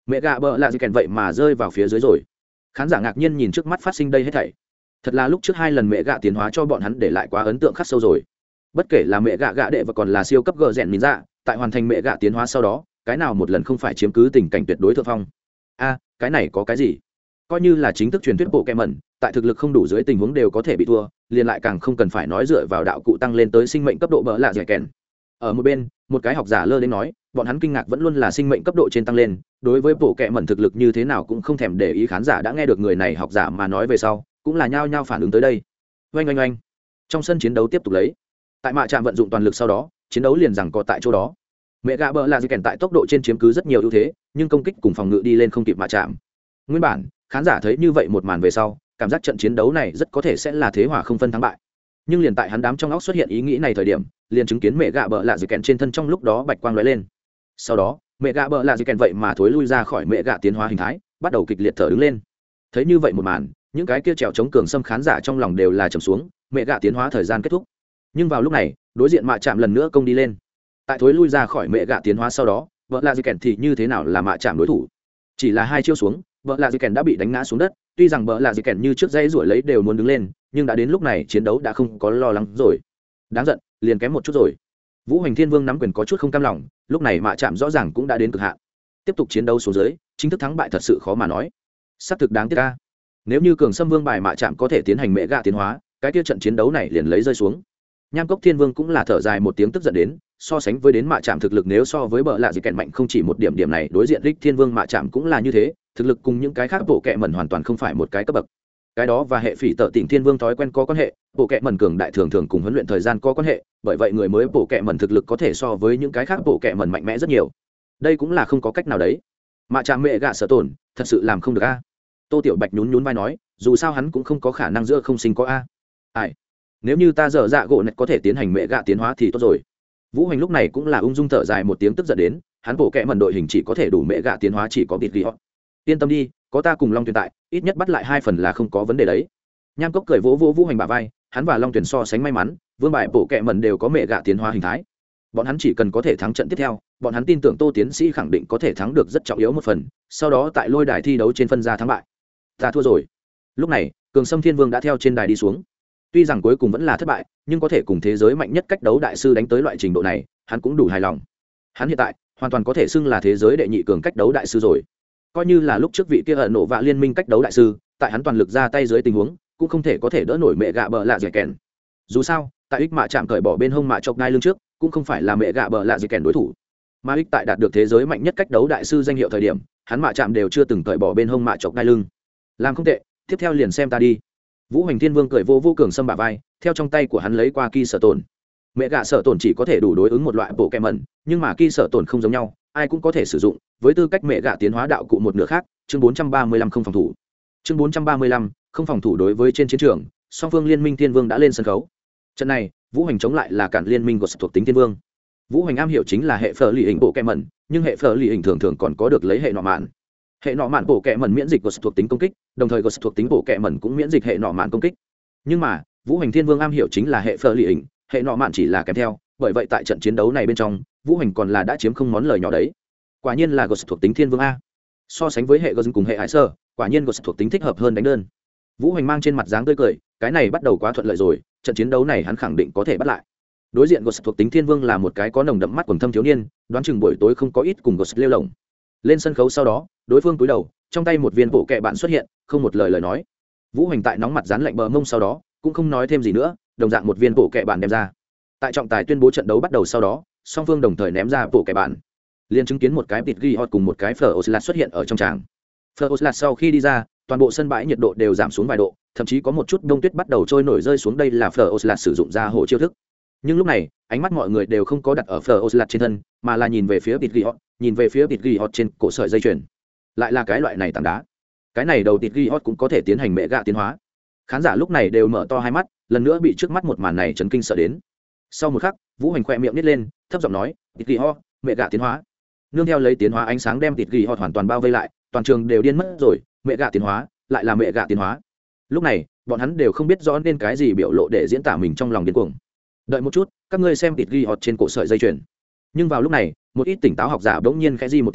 mẹ gạ bợ lạ gì kèn vậy mà rơi vào phía dưới rồi. Khán giả ngạc nhiên nhìn trước mắt phát sinh đây hết thảy. Thật là lúc trước 2 lần mẹ gạ tiến hóa cho bọn hắn để lại quá ấn tượng khắc sâu rồi. Bất kể là mẹ gạ gạ đệ và còn là siêu cấp gờ rèn mìn dạ, tại hoàn thành mẹ gạ tiến hóa sau đó, cái nào một lần không phải chiếm cứ tình cảnh tuyệt đối thượng phong. Cái này có cái gì? Coi như là chính thức truyền thuyết bộ kẹ mẩn, tại thực lực không đủ dưới tình huống đều có thể bị thua, liền lại càng không cần phải nói dựa vào đạo cụ tăng lên tới sinh mệnh cấp độ bỡ lạ dẻ kèn. Ở một bên, một cái học giả lơ đến nói, bọn hắn kinh ngạc vẫn luôn là sinh mệnh cấp độ trên tăng lên, đối với bộ kẹ mẩn thực lực như thế nào cũng không thèm để ý. Khán giả đã nghe được người này học giả mà nói về sau, cũng là nhao nhao phản ứng tới đây. Oanh oanh oanh. Trong sân chiến đấu tiếp tục lấy. Tại mạ trạm vận dụng toàn lực sau đó, chiến đấu liền rằng co tại chỗ đó. Mẹ gạ bỡ lạ dẻ kèn tại tốc độ trên chiếm cứ rất nhiều ưu thế, nhưng công kích cùng phòng ngự đi lên không kịp mạ trạm. Nguyên bản, khán giả thấy như vậy một màn về sau, cảm giác trận chiến đấu này rất có thể sẽ là thế hòa không phân thắng bại. Nhưng liền tại hắn đám trong óc xuất hiện ý nghĩ này thời điểm, liền chứng kiến mẹ gạ bợ lạ dì kèn trên thân trong lúc đó bạch quang lóe lên. Sau đó, mẹ gạ bợ lạ dì kèn vậy mà thối lui ra khỏi mẹ gạ tiến hóa hình thái, bắt đầu kịch liệt thở đứng lên. Thấy như vậy một màn, những cái kia trèo chống cường xâm khán giả trong lòng đều là trầm xuống, mẹ gạ tiến hóa thời gian kết thúc. Nhưng vào lúc này, đối diện mạ chạm lần nữa công đi lên. Tại thối lui ra khỏi mẹ gạ tiến hóa sau đó, bợ lạ dì kèn thì như thế nào là mạ chạm đối thủ? Chỉ là 2 chiêu xuống, vợ lạ dì kèn đã bị đánh ngã xuống đất. Tuy rằng vợ lạ dì kèn như trước dây rủi lấy đều muốn đứng lên, nhưng đã đến lúc này chiến đấu đã không có lo lắng rồi. Đáng giận, liền kém một chút rồi. Vũ Hoành Thiên Vương nắm quyền có chút không cam lòng, lúc này mạ chạm rõ ràng cũng đã đến cực hạn. Tiếp tục chiến đấu xuống dưới, chính thức thắng bại thật sự khó mà nói. Sắp thực đáng tiếc a. Nếu như cường xâm vương bài mạ chạm có thể tiến hành mẹ gạ tiến hóa, cái kia trận chiến đấu này liền lấy rơi xuống. Nham Cốc Thiên Vương cũng là thở dài một tiếng tức giận đến, so sánh với đến mạ chạm thực lực nếu so với bợ lạ dì kèn mạnh không chỉ một điểm, điểm này đối diện Rích Thiên Vương mạ chạm cũng là như thế, thực lực cùng những cái khác bộ kệ mẩn hoàn toàn không phải một cái cấp bậc. Cái đó và hệ phỉ tợ tỉnh Thiên Vương thói quen có quan hệ, bộ kệ mẩn cường đại thường thường cùng huấn luyện thời gian có quan hệ, bởi vậy người mới bộ kệ mẩn thực lực có thể so với những cái khác bộ kệ mẩn mạnh mẽ rất nhiều. Đây cũng là không có cách nào đấy. Mạ chạm mẹ gạ sở tổn, thật sự làm không được a. Tô Tiểu Bạch nhún nhún vai nói, dù sao hắn cũng không có khả năng giữa không sinh có a. Ai? Nếu như ta dở dạ gỗ này có thể tiến hành mẹ gạ tiến hóa thì tốt rồi. Vũ Hoành lúc này cũng là ung dung thở dài một tiếng tức giận đến, hắn bộ kệ mẩn đội hình chỉ có thể đủ mẹ gạ tiến hóa chỉ có bịt ghi họ. Yên tâm đi, có ta cùng Long Tuyền tại, ít nhất bắt lại 2 phần là không có vấn đề đấy. Nham Cốc cười vỗ vỗ Vũ Hoành bả vai, hắn và Long Tuyền so sánh may mắn, vương bài bộ kệ mẩn đều có mẹ gạ tiến hóa hình thái. Bọn hắn chỉ cần có thể thắng trận tiếp theo, bọn hắn tin tưởng Tô tiến sĩ khẳng định có thể thắng được rất trọng yếu một phần, sau đó tại lôi đài thi đấu trên phân ra thắng bại. Ta thua rồi. Lúc này, Cường Sâm Thiên Vương đã theo trên đài đi xuống. Tuy rằng cuối cùng vẫn là thất bại, nhưng có thể cùng thế giới mạnh nhất cách đấu đại sư đánh tới loại trình độ này, hắn cũng đủ hài lòng. Hắn hiện tại hoàn toàn có thể xưng là thế giới đệ nhị cường cách đấu đại sư rồi. Coi như là lúc trước vị kia ẩn nổ vạ liên minh cách đấu đại sư, tại hắn toàn lực ra tay dưới tình huống, cũng không thể có thể đỡ nổi mẹ gạ bợ lạ dẻ kèn. Dù sao, tại ích mạ chạm cởi bỏ bên hông mạ chọc ngai lưng trước, cũng không phải là mẹ gạ bợ lạ dẻ kèn đối thủ. Mà ích tại đạt được thế giới mạnh nhất cách đấu đại sư danh hiệu thời điểm, hắn mạ chạm đều chưa từng cởi bỏ bên hông mạ chọc ngai lưng. Làm không tệ, tiếp theo liền xem ta đi. Vũ Hoành Thiên Vương cười vô vô Cường Sâm bả vai, theo trong tay của hắn lấy qua kỳ sở tổn. Mẹ gạ sở tổn chỉ có thể đủ đối ứng một loại bộ kẹ mẩn, nhưng mà kỳ sở tổn không giống nhau, ai cũng có thể sử dụng, với tư cách mẹ gạ tiến hóa đạo cụ một nửa khác. Chương 435 không phòng thủ. Chương 435 không phòng thủ. Đối với trên chiến trường, song phương liên minh Thiên Vương đã lên sân khấu. Trận này, Vũ Hoành chống lại là cản liên minh của thuộc tính Thiên Vương. Vũ Hoành am hiểu chính là hệ phở lì hình bộ kẹ mẩn, nhưng hệ phở lì hình thường thường còn có được lấy hệ nọ mạn. Hệ nọ mạn bộ kẹ mẩn miễn dịch của thuộc tính công kích, đồng thời của thuộc tính bộ kẹ mẩn cũng miễn dịch hệ nọ mạn công kích. Nhưng mà Vũ Hoành Thiên Vương am hiểu chính là hệ phở lì hình, hệ nọ mạn chỉ là kèm theo, bởi vậy tại trận chiến đấu này bên trong, Vũ Hoành còn là đã chiếm không món lời nhỏ đấy. Quả nhiên là Ghost thuộc tính Thiên Vương a. So sánh với hệ Ghost cùng hệ Hải Sơ, quả nhiên Ghost thuộc tính thích hợp hơn đánh đơn. Vũ Hoành mang trên mặt dáng tươi cười, cái này bắt đầu quá thuận lợi rồi, trận chiến đấu này hắn khẳng định có thể bắt lại. Đối diện Ghost thuộc tính Thiên Vương là một cái có nồng đậm mắt quầng thâm thiếu niên, đoán chừng buổi tối không có ít cùng Ghost lêu lổng. Lên sân khấu sau đó, đối phương cúi đầu, trong tay một viên bộ kệ bạn xuất hiện, không một lời nói. Vũ Hoành tại nóng mặt dán lạnh bờ mông sau đó, cũng không nói thêm gì nữa, đồng dạng một viên bộ kệ bạn đem ra. Tại trọng tài tuyên bố trận đấu bắt đầu sau đó, song phương đồng thời ném ra bộ kệ bạn. Liên chứng kiến một cái bịt ghi hot cùng một cái phở oslat xuất hiện ở trong tràng. Phở oslat sau khi đi ra, toàn bộ sân bãi nhiệt độ đều giảm xuống vài độ, thậm chí có một chút đông tuyết bắt đầu trôi nổi rơi xuống, đây là phở oslat sử dụng ra hộ chiêu thức. Nhưng lúc này, ánh mắt mọi người đều không có đặt ở phở oslat trên thân, mà là nhìn về phía bịt ghi hot, nhìn về phía bịt ghi hot trên cổ sợi dây chuyền. Lại là cái loại này tảng đá. Cái này đầu bịt ghi hot cũng có thể tiến hành mẹ gạ tiến hóa. Khán giả lúc này đều mở to hai mắt, lần nữa bị trước mắt một màn này chấn kinh sợ đến. Sau một khắc, Vũ Hoành khẽ miệng nít lên, thấp giọng nói, bịt ghi hot, mẹ gạ tiến hóa. Nương theo lấy tiến hóa ánh sáng đem bịt ghi hot hoàn toàn bao vây lại, toàn trường đều điên mất rồi, mẹ gạ tiến hóa, lại là mẹ gạ tiến hóa. Lúc này, bọn hắn đều không biết rõ nên cái gì biểu lộ để diễn tả mình trong lòng điên cuồng. Đợi một chút, các ngươi xem bịt ghi hot trên cổ sợi dây chuyền. Nhưng vào lúc này, một ít tỉnh táo học giả bỗng nhiên khẽ di một tiếng,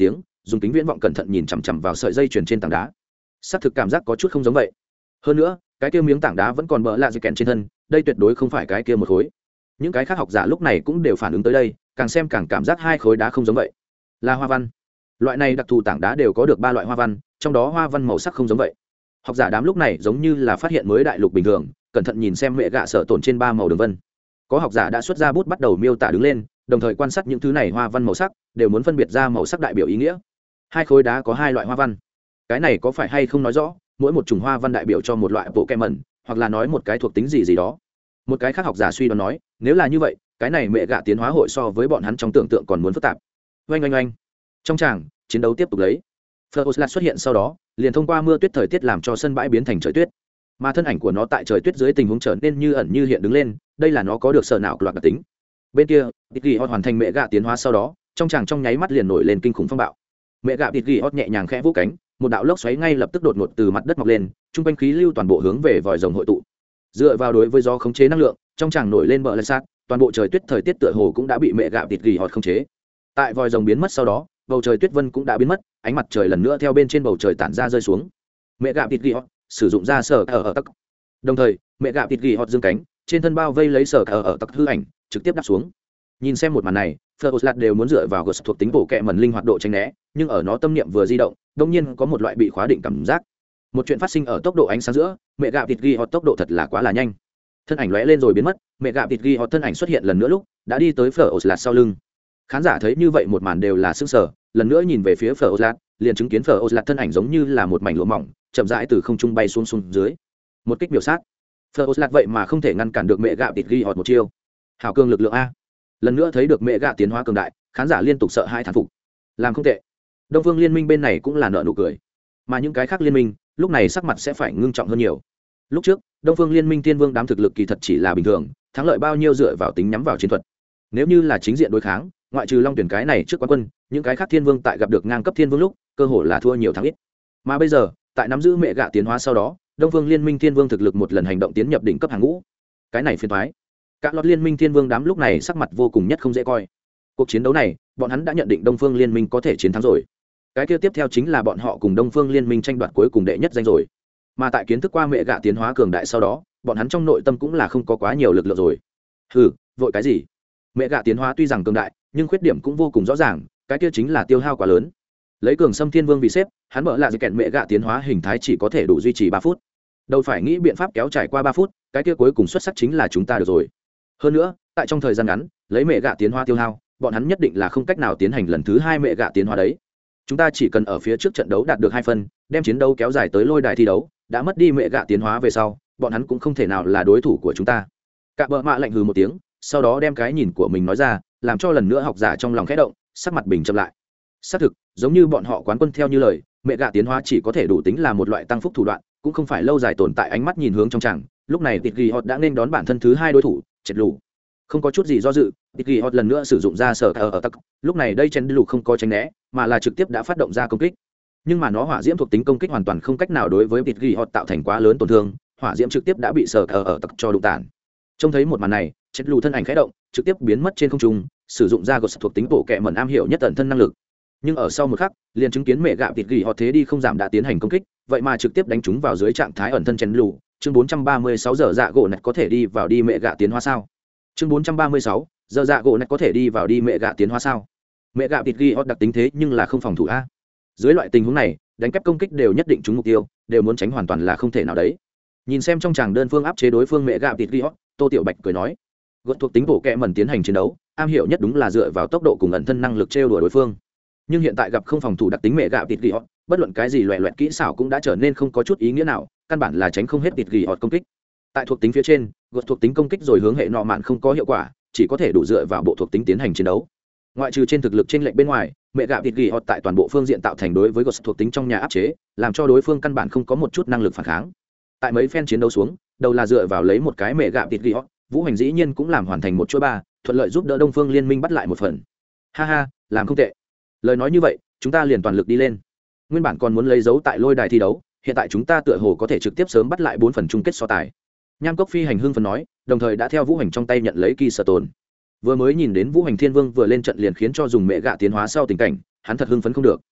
dùng kính viễn vọng cẩn thận nhìn chằm chằm vào sợi dây chuyền trên tảng đá. Xác thực cảm giác có chút không giống vậy. Hơn nữa cái kia miếng tảng đá vẫn còn bỡ lạ dây kèn trên thân, đây tuyệt đối không phải cái kia một khối. Những cái khác học giả lúc này cũng đều phản ứng tới đây, càng xem càng cảm giác hai khối đá không giống vậy. Là hoa văn. Loại này đặc thù tảng đá đều có được 3 loại hoa văn, trong đó hoa văn màu sắc không giống vậy. Học giả đám lúc này giống như là phát hiện mới đại lục bình thường, cẩn thận nhìn xem mẹ gạ sở tổn trên 3 màu đường vân. Có học giả đã xuất ra bút bắt đầu miêu tả đứng lên, đồng thời quan sát những thứ này hoa văn màu sắc, đều muốn phân biệt ra màu sắc đại biểu ý nghĩa. Hai khối đá có 2 loại hoa văn. Cái này có phải hay không nói rõ, mỗi một chủng hoa văn đại biểu cho một loại bộ kem mẩn, hoặc là nói một cái thuộc tính gì gì đó. Một cái khác học giả suy đoán nói, nếu là như vậy, cái này mẹ gạ tiến hóa hội so với bọn hắn trong tưởng tượng còn muốn phức tạp. Oanh oanh oanh. Trong tràng, chiến đấu tiếp tục lấy. Ferozlat xuất hiện sau đó, liền thông qua mưa tuyết thời tiết làm cho sân bãi biến thành trời tuyết. Mà thân ảnh của nó tại trời tuyết dưới tình huống trở nên như ẩn như hiện đứng lên, đây là nó có được sở não loạt đặc tính. Bên kia, Tiki Hot hoàn thành mẹ gạ tiến hóa sau đó, trong tràng trong nháy mắt liền nổi lên kinh khủng phong bạo. Mẹ gạ Tiki Hot nhẹ nhàng khẽ vỗ cánh, một đạo lốc xoáy ngay lập tức đột ngột từ mặt đất mọc lên, trung quanh khí lưu toàn bộ hướng về vòi rồng hội tụ. Dựa vào đối với gió khống chế năng lượng, trong tràng nổi lên bờ lạch sát, toàn bộ trời tuyết thời tiết tựa hồ cũng đã bị mẹ gạ Tiki Hot khống chế. Tại vòi rồng biến mất sau đó, bầu trời tuyết vân cũng đã biến mất, ánh mặt trời lần nữa theo bên trên bầu trời tản ra rơi xuống. Mẹ gạ Tiki Hot sử dụng ra sở ở tắc. Đồng thời, mẹ gạ Tiki Hot dương cánh, trên thân bao vây lấy sở ở tắc hư ảnh, trực tiếp đáp xuống. Nhìn xem một màn này, Ferozlat đều muốn dựa vào ghost thuộc tính bổ kẹ mẩn linh hoạt độ tránh né, nhưng ở nó tâm niệm vừa di động, đột nhiên có một loại bị khóa định cảm giác. Một chuyện phát sinh ở tốc độ ánh sáng giữa, mẹ gạ thịt ghi hot tốc độ thật là quá là nhanh. Thân ảnh lóe lên rồi biến mất, mẹ gạ thịt ghi hot thân ảnh xuất hiện lần nữa lúc, đã đi tới Ferozlat sau lưng. Khán giả thấy như vậy một màn đều là sửng sở, lần nữa nhìn về phía Ferozlat, liền chứng kiến Ferozlat thân ảnh giống như là một mảnh lụa mỏng, chậm rãi từ không trung bay xuống dưới. Một kích miểu sát. Ferozlat vậy mà không thể ngăn cản được mẹ gạ thịt ghi hot một chiêu. Hảo cường lực lượng a. Lần nữa thấy được mẹ gạ tiến hóa cường đại, khán giả liên tục sợ hãi thán phục. Làm không tệ. Đông Phương Liên Minh bên này cũng là nợ nụ cười, mà những cái khác liên minh lúc này sắc mặt sẽ phải ngưng trọng hơn nhiều. Lúc trước Đông Phương Liên Minh Thiên Vương đám thực lực kỳ thật chỉ là bình thường, thắng lợi bao nhiêu dựa vào tính nhắm vào chiến thuật. Nếu như là chính diện đối kháng, ngoại trừ Long Tuyển cái này trước quán quân, những cái khác Thiên Vương tại gặp được ngang cấp Thiên Vương lúc, cơ hội là thua nhiều thắng ít. Mà bây giờ, tại nắm giữ mẹ gạ tiến hóa sau đó, Đông Phương Liên Minh Thiên Vương thực lực một lần hành động tiến nhập đỉnh cấp hàng ngũ. Cái này phiền toái. Các lọt liên minh Thiên Vương đám lúc này sắc mặt vô cùng nhất không dễ coi. Cuộc chiến đấu này, bọn hắn đã nhận định Đông Phương Liên Minh có thể chiến thắng rồi. Cái kia tiếp theo chính là bọn họ cùng Đông Phương Liên Minh tranh đoạt cuối cùng đệ nhất danh rồi. Mà tại kiến thức qua mẹ gạ tiến hóa cường đại sau đó, bọn hắn trong nội tâm cũng là không có quá nhiều lực lượng rồi. Hừ, vội cái gì? Mẹ gạ tiến hóa tuy rằng cường đại, nhưng khuyết điểm cũng vô cùng rõ ràng, cái kia chính là tiêu hao quá lớn. Lấy Cường Sâm Thiên Vương vì xếp, hắn mở lại dự kẹn mẹ gạ tiến hóa hình thái chỉ có thể đủ duy trì 3 phút. Đâu phải nghĩ biện pháp kéo trải qua 3 phút, cái kia cuối cùng xuất sắc chính là chúng ta được rồi. Hơn nữa, tại trong thời gian ngắn, lấy mẹ gạ tiến hóa tiêu hao, bọn hắn nhất định là không cách nào tiến hành lần thứ 2 mẹ gạ tiến hóa đấy. Chúng ta chỉ cần ở phía trước trận đấu đạt được 2 phân, đem chiến đấu kéo dài tới lôi đài thi đấu, đã mất đi mẹ gạ tiến hóa về sau, bọn hắn cũng không thể nào là đối thủ của chúng ta. Cả bợ mạ lạnh hừ một tiếng, sau đó đem cái nhìn của mình nói ra, làm cho lần nữa học giả trong lòng khẽ động, sắc mặt bình chậm lại. Xác thực, giống như bọn họ quán quân theo như lời, mẹ gạ tiến hóa chỉ có thể đủ tính là một loại tăng phúc thủ đoạn, cũng không phải lâu dài tồn tại. Ánh mắt nhìn hướng trong tràng, lúc này Tịt Ghi Hot đã nên đón bản thân thứ 2 đối thủ, Chết Lù. Không có chút gì do dự, Tịt Ghi Hot lần nữa sử dụng ra sở ở tắc, lúc này đây Chết Lù không có tránh né, mà là trực tiếp đã phát động ra công kích. Nhưng mà nó hỏa diễm thuộc tính công kích hoàn toàn không cách nào đối với Tịt Ghi Hot tạo thành quá lớn tổn thương, hỏa diễm trực tiếp đã bị sở ở tắc cho đụng tàn. Trông thấy một màn này, Chết Lù thân ảnh khẽ động, trực tiếp biến mất trên không trung, sử dụng ra gột thuộc tính bộ kệ mẩn am hiểu nhất tận thân năng lực. Nhưng ở sau một khắc, liền chứng kiến mẹ gạ Tịt Ghi Hot thế đi không giảm đã tiến hành công kích, vậy mà trực tiếp đánh chúng vào dưới trạng thái ẩn thân Chết Lù. Chương 436 giờ dạ gỗ nạch có thể đi vào đi mẹ gạ tiến hóa sao? Chương 436, giờ dạ gỗ nạch có thể đi vào đi mẹ gạ tiến hóa sao? Mẹ gạ Tịt Ghi Hot đặc tính thế nhưng là không phòng thủ a. Dưới loại tình huống này, đánh kép công kích đều nhất định trúng mục tiêu, đều muốn tránh hoàn toàn là không thể nào đấy. Nhìn xem trong tràng đơn phương áp chế đối phương mẹ gạ Tịt Ghi Hot, Tô Tiểu Bạch cười nói, gột thuộc tính bổ kẹ mẩn tiến hành chiến đấu, am hiểu nhất đúng là dựa vào tốc độ cùng ẩn thân năng lực trêu đùa đối phương. Nhưng hiện tại gặp không phòng thủ đặc tính mẹ gạ Tịt Ghi Hot, bất luận cái gì loẹt loẹt kỹ xảo cũng đã trở nên không có chút ý nghĩa nào, căn bản là tránh không hết Tịt Ghi Hot công kích. Tại thuộc tính phía trên, gột thuộc tính công kích rồi hướng hệ nọ mạn không có hiệu quả, chỉ có thể đủ dựa vào bộ thuộc tính tiến hành chiến đấu. Ngoại trừ trên thực lực trên lệnh bên ngoài, mẹ gạ Tịt Ghi Hot tại toàn bộ phương diện tạo thành đối với gột thuộc tính trong nhà áp chế, làm cho đối phương căn bản không có một chút năng lực phản kháng. Tại mấy phen chiến đấu xuống, đầu là dựa vào lấy một cái mẹ gạ Tịt Ghi Hot, Vũ Hành dĩ nhiên cũng làm hoàn thành một chuỗi 3, thuận lợi giúp đỡ Đông Phương Liên Minh bắt lại một phần. Ha ha, làm không tệ. Lời nói như vậy, chúng ta liền toàn lực đi lên. Nguyên bản còn muốn lấy dấu tại lôi đài thi đấu, hiện tại chúng ta tựa hồ có thể trực tiếp sớm bắt lại 4 phần chung kết so tài. Nham Cốc Phi Hành hưng phấn nói, đồng thời đã theo Vũ Hành trong tay nhận lấy kỳ sở tồn. Vừa mới nhìn đến Vũ Hành Thiên Vương vừa lên trận liền khiến cho dùng mẹ gạ tiến hóa sau tình cảnh, hắn thật hưng phấn không được.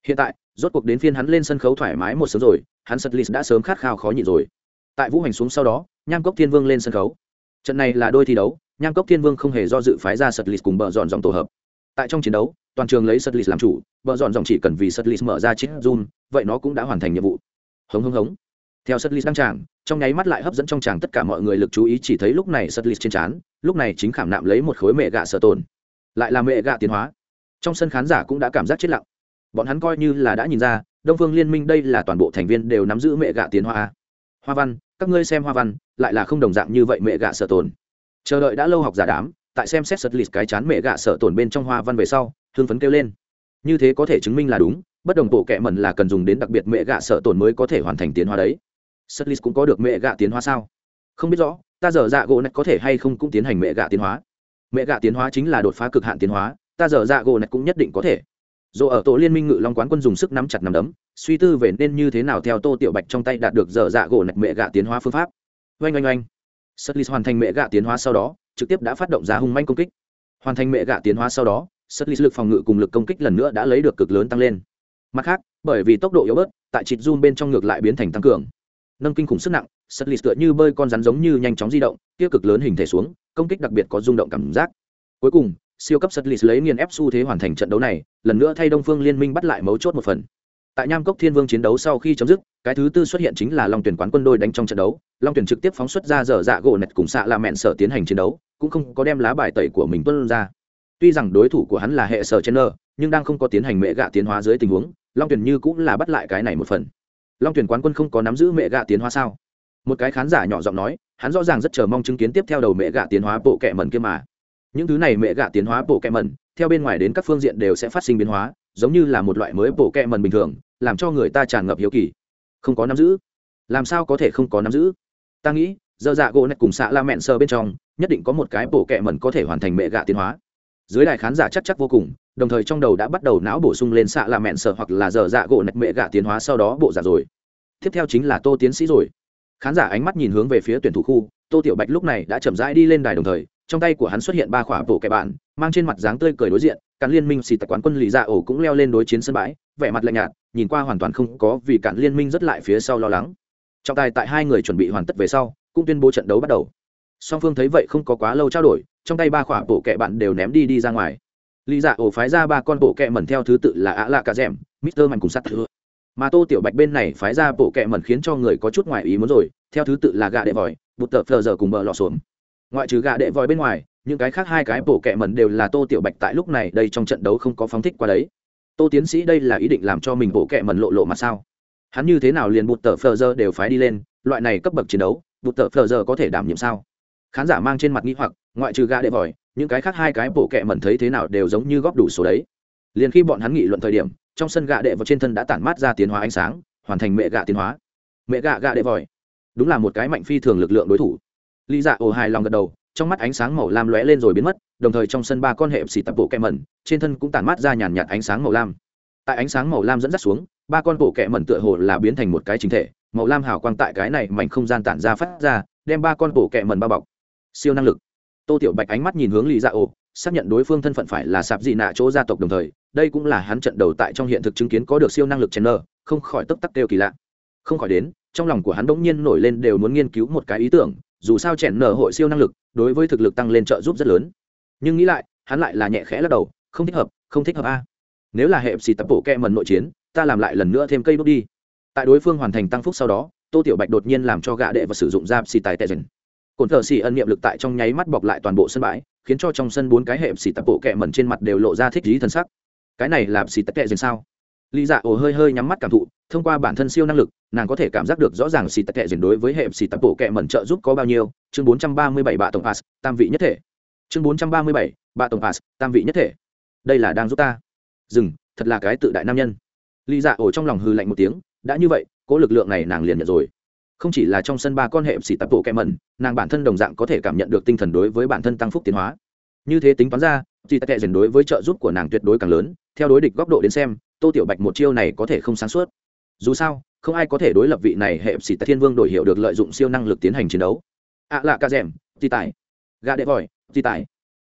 Hiện tại rốt cuộc đến phiên hắn lên sân khấu thoải mái một sớm rồi, hắn Sutlis đã sớm khát khao khó nhịn rồi. Tại vũ hành xuống sau đó, Nham Cốc Thiên Vương lên sân khấu. Trận này là đôi thi đấu, Nham Cốc Thiên Vương không hề do dự phái ra Sutlis cùng bờ dọn dòng tổ hợp. Tại trong chiến đấu, toàn trường lấy Sutlis làm chủ, bờ dọn dòng chỉ cần vì Sutlis mở ra chiếc zoom, vậy nó cũng đã hoàn thành nhiệm vụ. Hống hống hống. Theo Sutlis đăng tràng, trong nháy mắt lại hấp dẫn trong tràng tất cả mọi người lực chú ý, chỉ thấy lúc này Sutlis trên trán, lúc này chính khảm nạm lấy một khối mẹ gạ sở tồn. Lại là mẹ gạ tiến hóa. Trong sân khán giả cũng đã cảm giác chết lặng. Bọn hắn coi như là đã nhìn ra, Đông Phương Liên Minh đây là toàn bộ thành viên đều nắm giữ mẹ gạ tiến hóa. Hoa văn, các ngươi xem hoa văn, lại là không đồng dạng như vậy mẹ gạ sở tồn. Chờ đợi đã lâu học giả đám, tại xem xét Sutlis cái chán mẹ gạ sở tồn bên trong hoa văn về sau, hưng phấn kêu lên. Như thế có thể chứng minh là đúng, bất đồng bộ kệ mẩn là cần dùng đến đặc biệt mẹ gạ sở tồn mới có thể hoàn thành tiến hóa đấy. Sutlis cũng có được mẹ gạ tiến hóa sao? Không biết rõ, ta dở dạ gỗ này có thể hay không cũng tiến hành mẹ gạ tiến hóa. Mẹ gạ tiến hóa chính là đột phá cực hạn tiến hóa, ta dở dạ gỗ này cũng nhất định có thể. Dù ở tổ liên minh ngự long quán quân dùng sức nắm chặt nắm đấm, suy tư về nên như thế nào theo Tô Tiểu Bạch trong tay đạt được dở dạ gỗ này mẹ gạ tiến hóa phương pháp. Oanh oanh oanh. Sutlis hoàn thành mẹ gạ tiến hóa sau đó, trực tiếp đã phát động ra hung manh công kích. Hoàn thành mẹ gạ tiến hóa sau đó, Sutlis lực phòng ngự cùng lực công kích lần nữa đã lấy được cực lớn tăng lên. Mặt khác, bởi vì tốc độ yếu bớt, tại chít zoom bên trong ngược lại biến thành tăng cường. Nâng kinh khủng sức nặng, Sutlis tựa như bơi con rắn giống như nhanh chóng di động, kia cực lớn hình thể xuống, công kích đặc biệt có rung động cảm giác. Cuối cùng, siêu cấp Sutlis lấy nghiền ép xu thế hoàn thành trận đấu này, lần nữa thay Đông Phương Liên Minh bắt lại mấu chốt một phần. Tại Nham Cốc Thiên Vương chiến đấu sau khi chấm dứt, cái thứ tư xuất hiện chính là Long Tuyển quán quân đôi đánh trong trận đấu. Long Tuyển trực tiếp phóng xuất ra dở dạ gỗ nẹt cùng xạ là mẹn sở tiến hành chiến đấu, cũng không có đem lá bài tẩy của mình tuân ra. Tuy rằng đối thủ của hắn là hệ sở Chenner, nhưng đang không có tiến hành mẹ gạ tiến hóa dưới tình huống, Long Tuyển như cũng là bắt lại cái này một phần. Long Tuyển quán quân không có nắm giữ mẹ gạ tiến hóa sao? Một cái khán giả nhỏ giọng nói, hắn rõ ràng rất chờ mong chứng kiến tiếp theo đầu mẹ gạ tiến hóa bộ kệ mẩn kia mà. Những thứ này mẹ gạ tiến hóa bộ kệ mẩn, theo bên ngoài đến các phương diện đều sẽ phát sinh biến hóa, giống như là một loại mới bộ kệ mẩn bình thường, làm cho người ta tràn ngập hiếu kỳ. Không có nắm giữ? Làm sao có thể không có nắm giữ? Ta nghĩ, giờ dạ gỗ nẹt cùng xạ la mẹn sơ bên trong, nhất định có một cái bộ kệ mẩn có thể hoàn thành mẹ gạ tiến hóa. Dưới đài khán giả chắc vô cùng, đồng thời trong đầu đã bắt đầu não bổ sung lên xạ là mẹn sợ hoặc là giờ dạ gỗ nạch mẹ gạ tiến hóa sau đó bộ giả rồi. Tiếp theo chính là Tô tiến sĩ rồi. Khán giả ánh mắt nhìn hướng về phía tuyển thủ khu, Tô Tiểu Bạch lúc này đã chậm rãi đi lên đài, đồng thời trong tay của hắn xuất hiện ba khỏa bộ kẻ bạn, mang trên mặt dáng tươi cười đối diện. Cản liên minh xì tạc quán quân Lý Dạ Ổ cũng leo lên đối chiến sân bãi, vẻ mặt lạnh nhạt, nhìn qua hoàn toàn không có vì Cản liên minh rất lại phía sau lo lắng. Trọng tài tại hai người chuẩn bị hoàn tất về sau, cũng tuyên bố trận đấu bắt đầu. Song phương thấy vậy không có quá lâu trao đổi, trong tay ba khỏa bộ kẻ bạn đều ném đi ra ngoài. Lý Dạ Ổ phái ra ba con bộ kẹ mẩn theo thứ tự là ạ lạ cả dẻm, Mister Mạnh cùng sắt thừa. Mà Tô Tiểu Bạch bên này phái ra bộ kẹ mẩn khiến cho người có chút ngoài ý muốn rồi, theo thứ tự là gạ đệ vòi, bụt tợ phờ giờ cùng bờ lọ xuống. Ngoại trừ gạ đệ vòi bên ngoài, những cái khác hai cái bộ kẹ mẩn đều là Tô Tiểu Bạch tại lúc này đây trong trận đấu không có phóng thích qua đấy. Tô tiến sĩ đây là ý định làm cho mình bộ kẹ mẩn lộ mà sao? Hắn như thế nào liền bụt tợ phờ giờ đều phái đi lên, loại này cấp bậc chiến đấu, bụt tợ phờ giờ có thể đảm nhiệm sao? Khán giả mang trên mặt nghi hoặc, ngoại trừ gạ đệ vòi, những cái khác hai cái bộ kệ mẩn thấy thế nào đều giống như góp đủ số đấy. Liền khi bọn hắn nghị luận thời điểm, trong sân gạ đệ vào trên thân đã tản mát ra tiến hóa ánh sáng, hoàn thành mẹ gạ tiến hóa. Mẹ gạ gạ đệ vòi, đúng là một cái mạnh phi thường lực lượng đối thủ. Lý Dạ Ổ hài lòng gật đầu, trong mắt ánh sáng màu lam lóe lên rồi biến mất, đồng thời trong sân ba con hệ xì tập bộ kệ mẩn, trên thân cũng tản mát ra nhàn nhạt ánh sáng màu lam. Tại ánh sáng màu lam dẫn dắt xuống, ba con bộ kệ mẩn tựa hồ là biến thành một cái chính thể, màu lam hào quang tại cái này mảnh không gian tản ra phát ra, đem ba con bộ kệ mẩn bao bọc. Siêu năng lực. Tô Tiểu Bạch ánh mắt nhìn hướng Lý Dạ Ổ, xác nhận đối phương thân phận phải là sạp dị nạ chỗ gia tộc, đồng thời đây cũng là hắn trận đầu tại trong hiện thực chứng kiến có được siêu năng lực Chenner, không khỏi tức tắc kêu kỳ lạ. Không khỏi đến, trong lòng của hắn bỗng nhiên nổi lên đều muốn nghiên cứu một cái ý tưởng, dù sao Chenner hội siêu năng lực, đối với thực lực tăng lên trợ giúp rất lớn. Nhưng nghĩ lại, hắn lại là nhẹ khẽ lắc đầu, không thích hợp, không thích hợp a. Nếu là hệ xì tập bộ kẹ mẩn nội chiến, ta làm lại lần nữa thêm cây đốt đi. Tại đối phương hoàn thành tăng phúc sau đó, Tô Tiểu Bạch đột nhiên làm cho gã đệ và sử dụng ra xì tài tệ dần. Cồn thợ xì ân niệm lực tại trong nháy mắt bọc lại toàn bộ sân bãi, khiến cho trong sân bốn cái hệ xì tập bộ kẹ mẩn trên mặt đều lộ ra thích ý thần sắc. Cái này là xì tệ dần sao? Lý Dạ Ổ hơi nhắm mắt cảm thụ, thông qua bản thân siêu năng lực, nàng có thể cảm giác được rõ ràng xì tệ dần đối với hệ xì tập bộ kẹ mẩn trợ giúp có bao nhiêu. Chương 437 bạ tổng pass, tam vị nhất thể. Chương 437, bạ tổng pass, tam vị nhất thể. Đây là đang giúp ta. Dừng, thật là cái tự đại nam nhân. Lý Dạ Ổ trong lòng hừ lạnh một tiếng, đã như vậy, cố lực lượng này nàng liền nhận rồi. Không chỉ là trong sân ba con hệ xì tập bộ kẹ mẩn, nàng bản thân đồng dạng có thể cảm nhận được tinh thần đối với bản thân tăng phúc tiến hóa. Như thế tính toán ra, xì tệ dần đối với trợ giúp của nàng tuyệt đối càng lớn. Theo đối địch góc độ đến xem, Tô Tiểu Bạch một chiêu này có thể không sáng suốt. Dù sao, không ai có thể đối lập vị này hệ xì thiên vương đổi hiệu được lợi dụng siêu năng lực tiến hành chiến đấu. Lạ ca rèm, di tải, gà đệ vòi, di tải.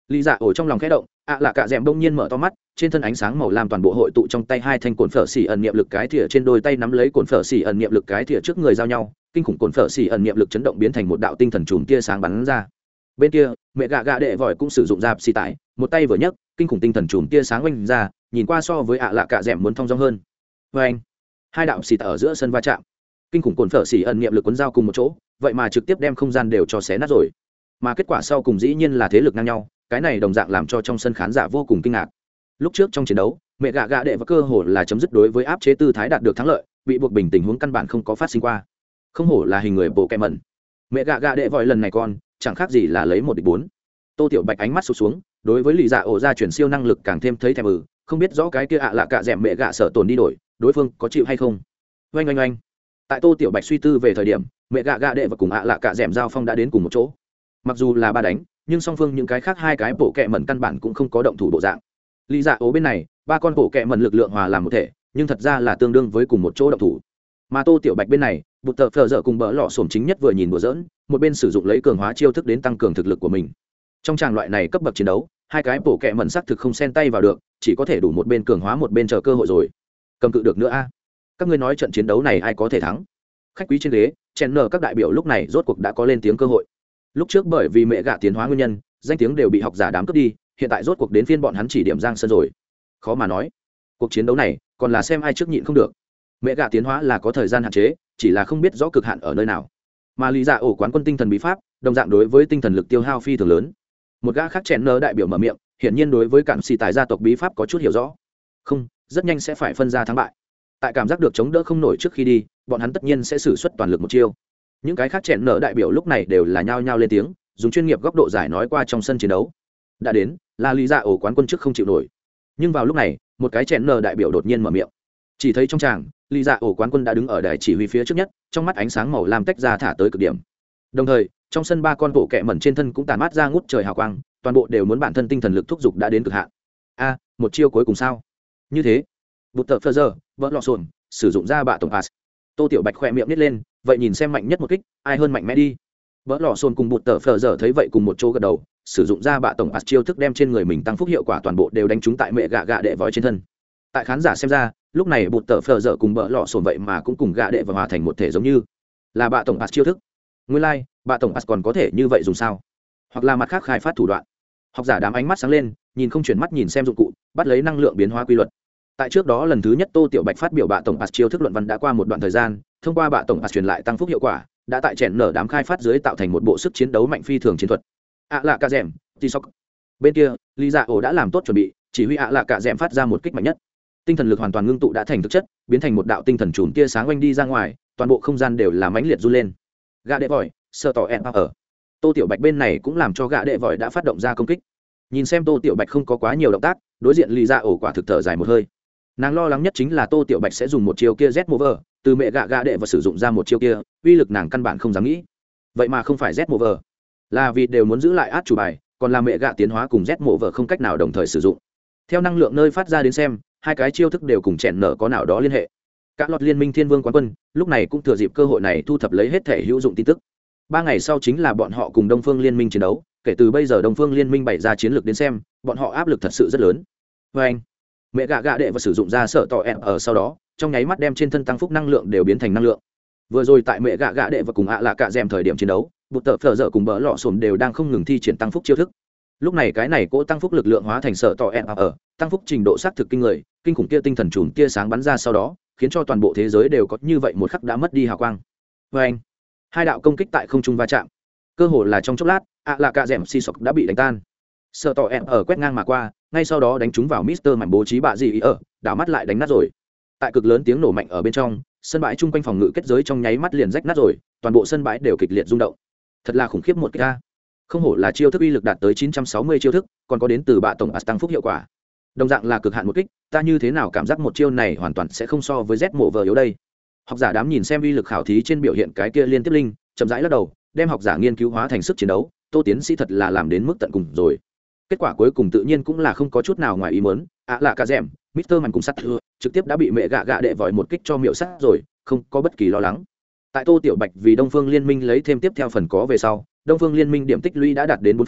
lý dạ ổ trong lòng khẽ động, lạ cạ dẻm bỗng nhiên mở to mắt, trên thân ánh sáng màu lam toàn bộ hội tụ trong tay hai thanh cồn phở xỉ ẩn niệm lực cái thìa trên đôi tay nắm lấy cồn phở xỉ ẩn niệm lực cái thìa trước người giao nhau, kinh khủng cồn phở xỉ ẩn niệm lực chấn động biến thành một đạo tinh thần chùm tia sáng bắn ra. Bên kia, mẹ gạ gạ đệ vòi cũng sử dụng ra xì tải, một tay vừa nhấc, kinh khủng tinh thần chùm tia sáng oanh ra, nhìn qua so với lạ cạ dẻm muốn thong dong hơn. Oanh! Hai đạo xì tải ở giữa sân va chạm, kinh khủng cồn phở xỉ ẩn niệm lực cuốn dao cùng một chỗ, vậy mà trực tiếp đem không gian đều cho xé nát rồi. Mà kết quả sau cùng dĩ nhiên là thế lực ngang nhau, cái này đồng dạng làm cho trong sân khán giả vô cùng kinh ngạc. Lúc trước trong chiến đấu, mẹ gạ gạ đệ và cơ hồ là chấm dứt đối với áp chế tư thái đạt được thắng lợi, bị buộc bình tình huống căn bản không có phát sinh qua. Không hổ là hình người bộ kẹ mẩn. Mẹ gạ gạ đệ vòi lần này con chẳng khác gì là lấy một địch bốn. Tô Tiểu Bạch ánh mắt sụt xuống, đối với lì dạ ổ ra chuyển siêu năng lực càng thêm thấy thèm không biết rõ cái kia lạ cạ dẻm mẹ gạ sợ tổn đi đổi, đối phương có chịu hay không. Oanh oanh oanh. Tại Tô Tiểu Bạch suy tư về thời điểm, mẹ gạ gạ đệ và cùng lạ cạ dẻm giao phong đã đến cùng một chỗ. Mặc dù là ba đánh, nhưng song phương những cái khác hai cái bộ kẹ mẩn căn bản cũng không có động thủ bộ dạng. Lý dạ ố bên này, ba con bộ kẹ mẩn lực lượng hòa làm một thể, nhưng thật ra là tương đương với cùng một chỗ động thủ. Mà Tô Tiểu Bạch bên này, bụt tờ phờ dở cùng bỡ lọ xổm chính nhất vừa nhìn đùa giỡn, một bên sử dụng lấy cường hóa chiêu thức đến tăng cường thực lực của mình. Trong tràng loại này cấp bậc chiến đấu, hai cái bộ kẹ mẩn xác thực không xen tay vào được, chỉ có thể đủ một bên cường hóa một bên chờ cơ hội rồi. Cầm cự được nữa a? Các ngươi nói trận chiến đấu này ai có thể thắng? Khách quý trên ghế, chèn nở các đại biểu lúc này rốt cuộc đã có lên tiếng cơ hội. Lúc trước bởi vì mẹ gạ tiến hóa nguyên nhân, danh tiếng đều bị học giả đám cướp đi, hiện tại rốt cuộc đến phiên bọn hắn chỉ điểm giang sơn rồi. Khó mà nói, cuộc chiến đấu này còn là xem ai trước nhịn không được. Mẹ gạ tiến hóa là có thời gian hạn chế, chỉ là không biết rõ cực hạn ở nơi nào. Mà lý dạ ổ quán quân tinh thần bí pháp, đồng dạng đối với tinh thần lực tiêu hao phi thường lớn. Một gã khác chèn nở đại biểu mở miệng, hiển nhiên đối với cản xì tài gia tộc bí pháp có chút hiểu rõ. Không, rất nhanh sẽ phải phân ra thắng bại. Tại cảm giác được chống đỡ không nổi trước khi đi, bọn hắn tất nhiên sẽ sử xuất toàn lực một chiêu. Những cái khác chèn nở đại biểu lúc này đều là nhao nhao lên tiếng, dùng chuyên nghiệp góc độ giải nói qua trong sân chiến đấu. Đã đến, là lý dạ ổ quán quân trước không chịu nổi. Nhưng vào lúc này, một cái chèn nở đại biểu đột nhiên mở miệng. Chỉ thấy trong tràng, lý dạ ổ quán quân đã đứng ở đài chỉ huy phía trước nhất, trong mắt ánh sáng màu lam tách ra thả tới cực điểm. Đồng thời, trong sân ba con bộ kẹ mẩn trên thân cũng tản mát ra ngút trời hào quang, toàn bộ đều muốn bản thân tinh thần lực thúc giục đã đến cực hạn. A, một chiêu cuối cùng sao? Như thế, bụt tờ phơ giờ, vỡ lọ sồn, sử dụng ra bạ tổng pass. Tô Tiểu Bạch khỏe miệng nít lên, vậy nhìn xem mạnh nhất một kích, ai hơn mạnh mẽ đi. Vỡ lọ sồn cùng bụt tờ phơ giờ thấy vậy cùng một chỗ gật đầu, sử dụng ra bạ tổng pass chiêu thức đem trên người mình tăng phúc hiệu quả toàn bộ đều đánh trúng tại mẹ gạ gạ đệ vói trên thân. Tại khán giả xem ra, lúc này bụt tờ phơ giờ cùng vỡ lọ sồn vậy mà cũng cùng gạ đệ và hòa thành một thể giống như là bạ tổng pass chiêu thức. Nguyên lai, bạ tổng pass còn có thể như vậy dùng sao? Hoặc là mặt khác khai phát thủ đoạn. Học giả đám ánh mắt sáng lên, nhìn không chuyển mắt nhìn xem dụng cụ, bắt lấy năng lượng biến hóa quy luật. Tại trước đó lần thứ nhất Tô Tiểu Bạch phát biểu bạ tổng pass chiêu thức luận văn đã qua một đoạn thời gian, thông qua bạ tổng pass truyền lại tăng phúc hiệu quả, đã tại chèn nở đám khai phát dưới tạo thành một bộ sức chiến đấu mạnh phi thường chiến thuật. Lạ cạ dẻm, T-Shock. Bên kia, Lý Dạ ổ đã làm tốt chuẩn bị, chỉ huy lạ cạ dẻm phát ra một kích mạnh nhất. Tinh thần lực hoàn toàn ngưng tụ đã thành thực chất, biến thành một đạo tinh thần chùm tia sáng quanh đi ra ngoài, toàn bộ không gian đều là mãnh liệt run lên. Gã đệ vòi, sơ tỏ en ở. Tô Tiểu Bạch bên này cũng làm cho gã đệ vòi đã phát động ra công kích. Nhìn xem Tô Tiểu Bạch không có quá nhiều động tác, đối diện Lý Dạ ổ quả thực thở dài một hơi. Nàng lo lắng nhất chính là Tô Tiểu Bạch sẽ dùng một chiêu kia Z Mover, từ mẹ gạ đệ và sử dụng ra một chiêu kia, uy lực nàng căn bản không dám nghĩ. Vậy mà không phải Z Mover, là vì đều muốn giữ lại át chủ bài, còn là mẹ gạ tiến hóa cùng Z Mover không cách nào đồng thời sử dụng. Theo năng lượng nơi phát ra đến xem, hai cái chiêu thức đều cùng chèn nở có nào đó liên hệ. Các lọt liên minh Thiên Vương quán quân, lúc này cũng thừa dịp cơ hội này thu thập lấy hết thể hữu dụng tin tức. 3 ngày sau chính là bọn họ cùng Đông Phương Liên minh chiến đấu, kể từ bây giờ Đông Phương Liên minh bày ra chiến lược đến xem, bọn họ áp lực thật sự rất lớn. Và anh, mẹ gạ đệ và sử dụng ra sợ tỏ em ở sau đó, trong nháy mắt đem trên thân tăng phúc năng lượng đều biến thành năng lượng. Vừa rồi tại mẹ gạ đệ và cùng lạ cạ dèm thời điểm chiến đấu, bụt tờ phở dở cùng bỡ lọ sồn đều đang không ngừng thi triển tăng phúc chiêu thức. Lúc này cái này cỗ tăng phúc lực lượng hóa thành sợ tỏ em ở, tăng phúc trình độ xác thực kinh người, kinh khủng kia tinh thần chùm tia sáng bắn ra sau đó, khiến cho toàn bộ thế giới đều có như vậy một khắc đã mất đi hào quang. Và anh, hai đạo công kích tại không trung va chạm, cơ hồ là trong chốc lát, lạ cạ dẻm si sọc đã bị đánh tan. Sợ tỏ em ở quét ngang mà qua, ngay sau đó đánh trúng vào Mister Mạnh bố trí bạ gì ở, đảo mắt lại đánh nát rồi. Tại cực lớn tiếng nổ mạnh ở bên trong, sân bãi chung quanh phòng ngự kết giới trong nháy mắt liền rách nát rồi, toàn bộ sân bãi đều kịch liệt rung động. Thật là khủng khiếp một cái. Không hổ là chiêu thức uy lực đạt tới 960 chiêu thức, còn có đến từ bạ tổng tăng phúc hiệu quả. Đồng dạng là cực hạn một kích, ta như thế nào cảm giác một chiêu này hoàn toàn sẽ không so với Z mộ vờ yếu đây. Học giả đám nhìn xem uy lực khảo thí trên biểu hiện cái kia liên tiếp linh, chậm rãi lắc đầu, đem học giả nghiên cứu hóa thành sức chiến đấu, Tô tiến sĩ thật là làm đến mức tận cùng rồi. Kết quả cuối cùng tự nhiên cũng là không có chút nào ngoài ý muốn, lạ cả dẻm, Mister Mạnh cùng sắt thưa, trực tiếp đã bị mẹ gạ đệ vòi một kích cho miệu sát rồi, không có bất kỳ lo lắng. Tại Tô Tiểu Bạch vì Đông Phương Liên minh lấy thêm tiếp theo phần có về sau, Đông Phương Liên minh điểm tích lũy đã đạt đến 4 phân,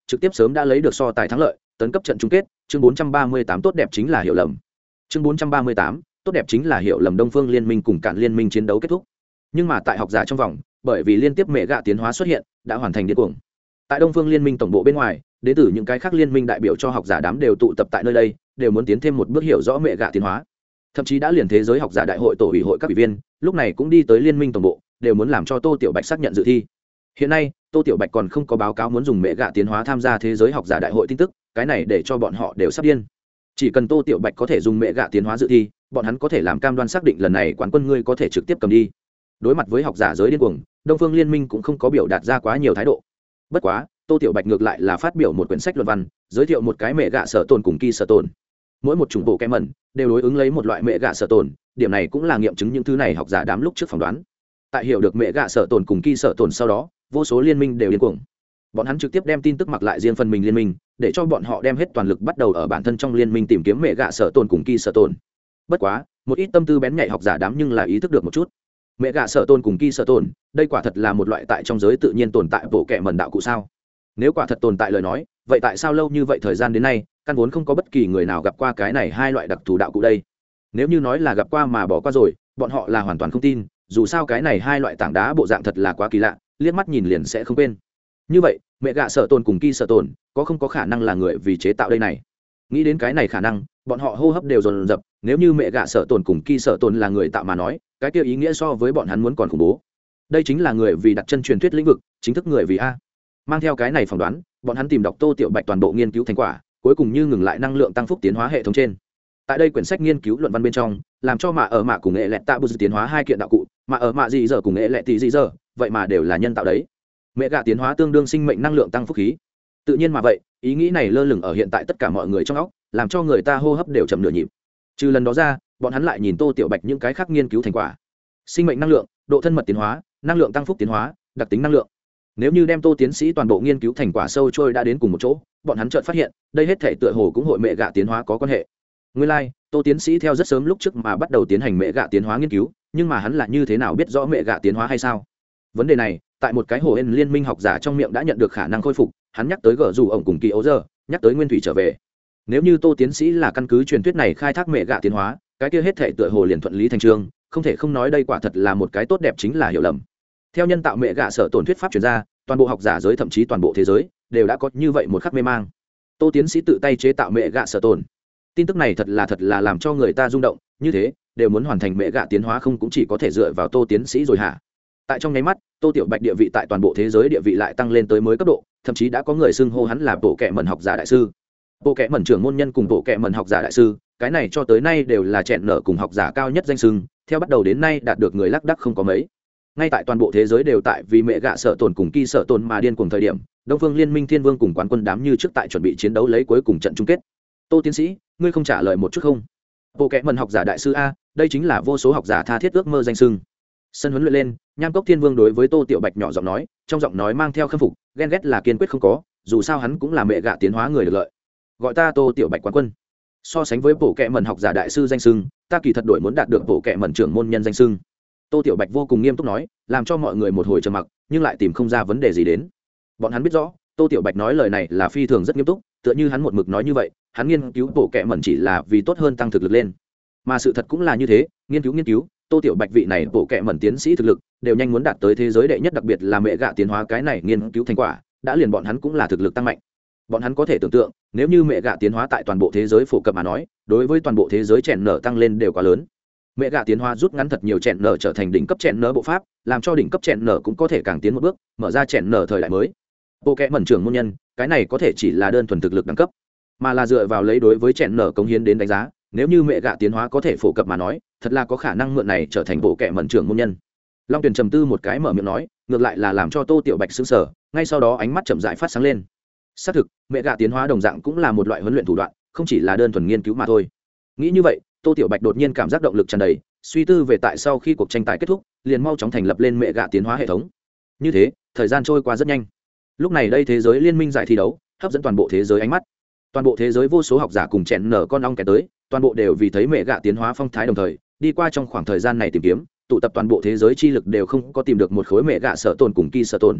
trực tiếp sớm đã lấy được so tài thắng lợi, tấn cấp trận chung kết. Chương 438 tốt đẹp chính là hiểu lầm. Chương 438 tốt đẹp chính là hiểu lầm. Đông Phương Liên Minh cùng Cạn Liên Minh chiến đấu kết thúc, nhưng mà tại học giả trong vòng, bởi vì liên tiếp mẹ gạ tiến hóa xuất hiện, đã hoàn thành điên cuồng. Tại Đông Phương Liên Minh tổng bộ bên ngoài, đến từ những cái khác liên minh đại biểu cho học giả đám đều tụ tập tại nơi đây, đều muốn tiến thêm một bước hiểu rõ mẹ gạ tiến hóa. Thậm chí đã liền thế giới học giả đại hội tổ ủy hội các ủy viên, lúc này cũng đi tới liên minh tổng bộ, đều muốn làm cho Tô Tiểu Bạch xác nhận dự thi. Hiện nay, Tô Tiểu Bạch còn không có báo cáo muốn dùng mẹ gạ tiến hóa tham gia thế giới học giả đại hội tin tức, cái này để cho bọn họ đều sắp điên. Chỉ cần Tô Tiểu Bạch có thể dùng mẹ gạ tiến hóa dự thi, bọn hắn có thể làm cam đoan xác định lần này quán quân ngươi có thể trực tiếp cầm đi. Đối mặt với học giả giới điên cuồng, Đông Phương Liên Minh cũng không có biểu đạt ra quá nhiều thái độ. Bất quá, Tô Tiểu Bạch ngược lại là phát biểu một quyển sách luận văn, giới thiệu một cái mẹ gạ sở tồn cùng kỳ sở tồn. Mỗi một chủng bộ kem mẩn đều đối ứng lấy một loại mẹ gạ sở tồn, điểm này cũng là nghiệm chứng những thứ này học giả đám lúc trước phỏng đoán. Tại hiểu được mẹ gạ sở tồn cùng kỳ sở tồn sau đó, vô số liên minh đều điên cuồng. Bọn hắn trực tiếp đem tin tức mặc lại riêng phần mình liên minh, để cho bọn họ đem hết toàn lực bắt đầu ở bản thân trong liên minh tìm kiếm mẹ gạ sở tồn cùng kỳ sở tồn. Bất quá, một ít tâm tư bén nhạy học giả đám nhưng là ý thức được một chút. Mẹ gạ sở tồn cùng kỳ sở tồn, đây quả thật là một loại tại trong giới tự nhiên tồn tại bộ kệ mẩn đạo cụ sao? Nếu quả thật tồn tại lời nói, vậy tại sao lâu như vậy thời gian đến nay, căn vốn không có bất kỳ người nào gặp qua cái này hai loại đặc thù đạo cụ đây? Nếu như nói là gặp qua mà bỏ qua rồi, bọn họ là hoàn toàn không tin, dù sao cái này hai loại tảng đá bộ dạng thật là quá kỳ lạ, liếc mắt nhìn liền sẽ không quên. Như vậy, mẹ gạ sở tồn cùng kỳ sở tồn, có không có khả năng là người vì chế tạo đây này? Nghĩ đến cái này khả năng, bọn họ hô hấp đều dồn dập, nếu như mẹ gạ sở tồn cùng kỳ sở tồn là người tạo mà nói, cái kia ý nghĩa so với bọn hắn muốn còn khủng bố. Đây chính là người vì đặt chân truyền thuyết lĩnh vực, chính thức người vì a. Mang theo cái này phỏng đoán, bọn hắn tìm đọc Tô Tiểu Bạch toàn bộ nghiên cứu thành quả, cuối cùng như ngừng lại năng lượng tăng phúc tiến hóa hệ thống trên. Tại đây quyển sách nghiên cứu luận văn bên trong, làm cho mạ ở mạ cùng nghệ lẹt tạ bù tiến hóa hai kiện đạo cụ, mà ở mạ gì giờ cùng nghệ lẹt tỷ gì giờ, vậy mà đều là nhân tạo đấy. Mẹ gạ tiến hóa tương đương sinh mệnh năng lượng tăng phúc khí. Tự nhiên mà vậy, ý nghĩ này lơ lửng ở hiện tại tất cả mọi người trong óc, làm cho người ta hô hấp đều chậm nửa nhịp. Trừ lần đó ra, bọn hắn lại nhìn Tô Tiểu Bạch những cái khác nghiên cứu thành quả. Sinh mệnh năng lượng, độ thân mật tiến hóa, năng lượng tăng phúc tiến hóa, đặc tính năng lượng. Nếu như đem Tô tiến sĩ toàn bộ nghiên cứu thành quả sâu trôi đã đến cùng một chỗ, bọn hắn chợt phát hiện, đây hết thảy tựa hồ cũng hội mẹ gạ tiến hóa có quan hệ. Nguyên lai, Tô tiến sĩ theo rất sớm lúc trước mà bắt đầu tiến hành mẹ gạ tiến hóa nghiên cứu, nhưng mà hắn là như thế nào biết rõ mẹ gạ tiến hóa hay sao? Vấn đề này, tại một cái hồ hên liên minh học giả trong miệng đã nhận được khả năng khôi phục, hắn nhắc tới gở dù ổng cùng kỳ ấu giờ, nhắc tới nguyên thủy trở về. Nếu như Tô tiến sĩ là căn cứ truyền thuyết này khai thác mẹ gạ tiến hóa, cái kia hết thảy tựa hồ liền thuận lý thành chương, không thể không nói đây quả thật là một cái tốt đẹp chính là hiểu lầm. Theo nhân tạo mẹ gạ sở tổn thuyết pháp truyền ra, toàn bộ học giả giới thậm chí toàn bộ thế giới đều đã có như vậy một khắc mê mang. Tô tiến sĩ tự tay chế tạo mẹ gạ sở tổn, tin tức này thật là làm cho người ta rung động. Như thế đều muốn hoàn thành mẹ gạ tiến hóa không cũng chỉ có thể dựa vào Tô tiến sĩ rồi hả? Tại trong nháy mắt, Tô Tiểu Bạch địa vị tại toàn bộ thế giới địa vị lại tăng lên tới mới cấp độ, thậm chí đã có người xưng hô hắn là bộ kệ mẩn học giả đại sư. Bộ kệ mẩn trưởng môn nhân cùng bộ kệ mẩn học giả đại sư, cái này cho tới nay đều là chẹn nở cùng học giả cao nhất danh xưng, theo bắt đầu đến nay đạt được người lác đác không có mấy. Ngay tại toàn bộ thế giới đều tại vì mẹ gạ sợ tổn cùng kỳ sợ tổn mà điên cuồng thời điểm, Đông Phương Liên Minh Thiên Vương cùng quán quân đám như trước tại chuẩn bị chiến đấu lấy cuối cùng trận chung kết. Tô tiến sĩ, ngươi không trả lời một chút không? Bộ kệ mẩn học giả đại sư a, đây chính là vô số học giả tha thiết ước mơ danh xưng. Sân huấn luyện lên, Nham Cốc Thiên Vương đối với Tô Tiểu Bạch nhỏ giọng nói, trong giọng nói mang theo khâm phục, ghen ghét là kiên quyết không có, dù sao hắn cũng là mẹ gạ tiến hóa người được lợi. Gọi ta Tô Tiểu Bạch quán quân. So sánh với bộ kệ mẩn học giả đại sư danh xưng, ta kỳ thật đổi muốn đạt được bộ kệ mẩn trưởng môn nhân danh xưng. Tô Tiểu Bạch vô cùng nghiêm túc nói, làm cho mọi người một hồi trầm mặc, nhưng lại tìm không ra vấn đề gì đến. Bọn hắn biết rõ, Tô Tiểu Bạch nói lời này là phi thường rất nghiêm túc, tựa như hắn một mực nói như vậy, hắn nghiên cứu bộ kệ mẩn chỉ là vì tốt hơn tăng thực lực lên. Mà sự thật cũng là như thế, nghiên cứu, Tô Tiểu Bạch vị này bộ kệ mẩn tiến sĩ thực lực, đều nhanh muốn đạt tới thế giới đệ nhất, đặc biệt là mẹ gạ tiến hóa cái này nghiên cứu thành quả, đã liền bọn hắn cũng là thực lực tăng mạnh. Bọn hắn có thể tưởng tượng, nếu như mẹ gạ tiến hóa tại toàn bộ thế giới phổ cập mà nói, đối với toàn bộ thế giới chèn nở tăng lên đều quá lớn. Mẹ gạ tiến hóa rút ngắn thật nhiều chèn nở trở thành đỉnh cấp chèn nở bộ pháp, làm cho đỉnh cấp chèn nở cũng có thể càng tiến một bước, mở ra chèn nở thời đại mới. Bộ kệ mẩn trưởng môn nhân, cái này có thể chỉ là đơn thuần thực lực đẳng cấp, mà là dựa vào lấy đối với chèn nở cống hiến đến đánh giá. Nếu như mẹ gạ tiến hóa có thể phổ cập mà nói, thật là có khả năng mượn này trở thành bộ kệ mẩn trưởng môn nhân. Long Tuyền trầm tư một cái mở miệng nói, ngược lại là làm cho Tô Tiểu Bạch sững sờ, ngay sau đó ánh mắt chậm rãi phát sáng lên. Xác thực, mẹ gạ tiến hóa đồng dạng cũng là một loại huấn luyện thủ đoạn, không chỉ là đơn thuần nghiên cứu mà thôi. Nghĩ như vậy, Tô Tiểu Bạch đột nhiên cảm giác động lực tràn đầy, suy tư về tại sau khi cuộc tranh tài kết thúc, liền mau chóng thành lập lên mẹ gạ tiến hóa hệ thống. Như thế, thời gian trôi qua rất nhanh. Lúc này đây thế giới liên minh giải thi đấu, hấp dẫn toàn bộ thế giới ánh mắt. Toàn bộ thế giới vô số học giả cùng chèn nở con ong kẻ tới, toàn bộ đều vì thấy mẹ gạ tiến hóa phong thái đồng thời, đi qua trong khoảng thời gian này tìm kiếm, tụ tập toàn bộ thế giới chi lực đều không có tìm được một khối mẹ gạ sở tồn cùng kỳ sở tồn.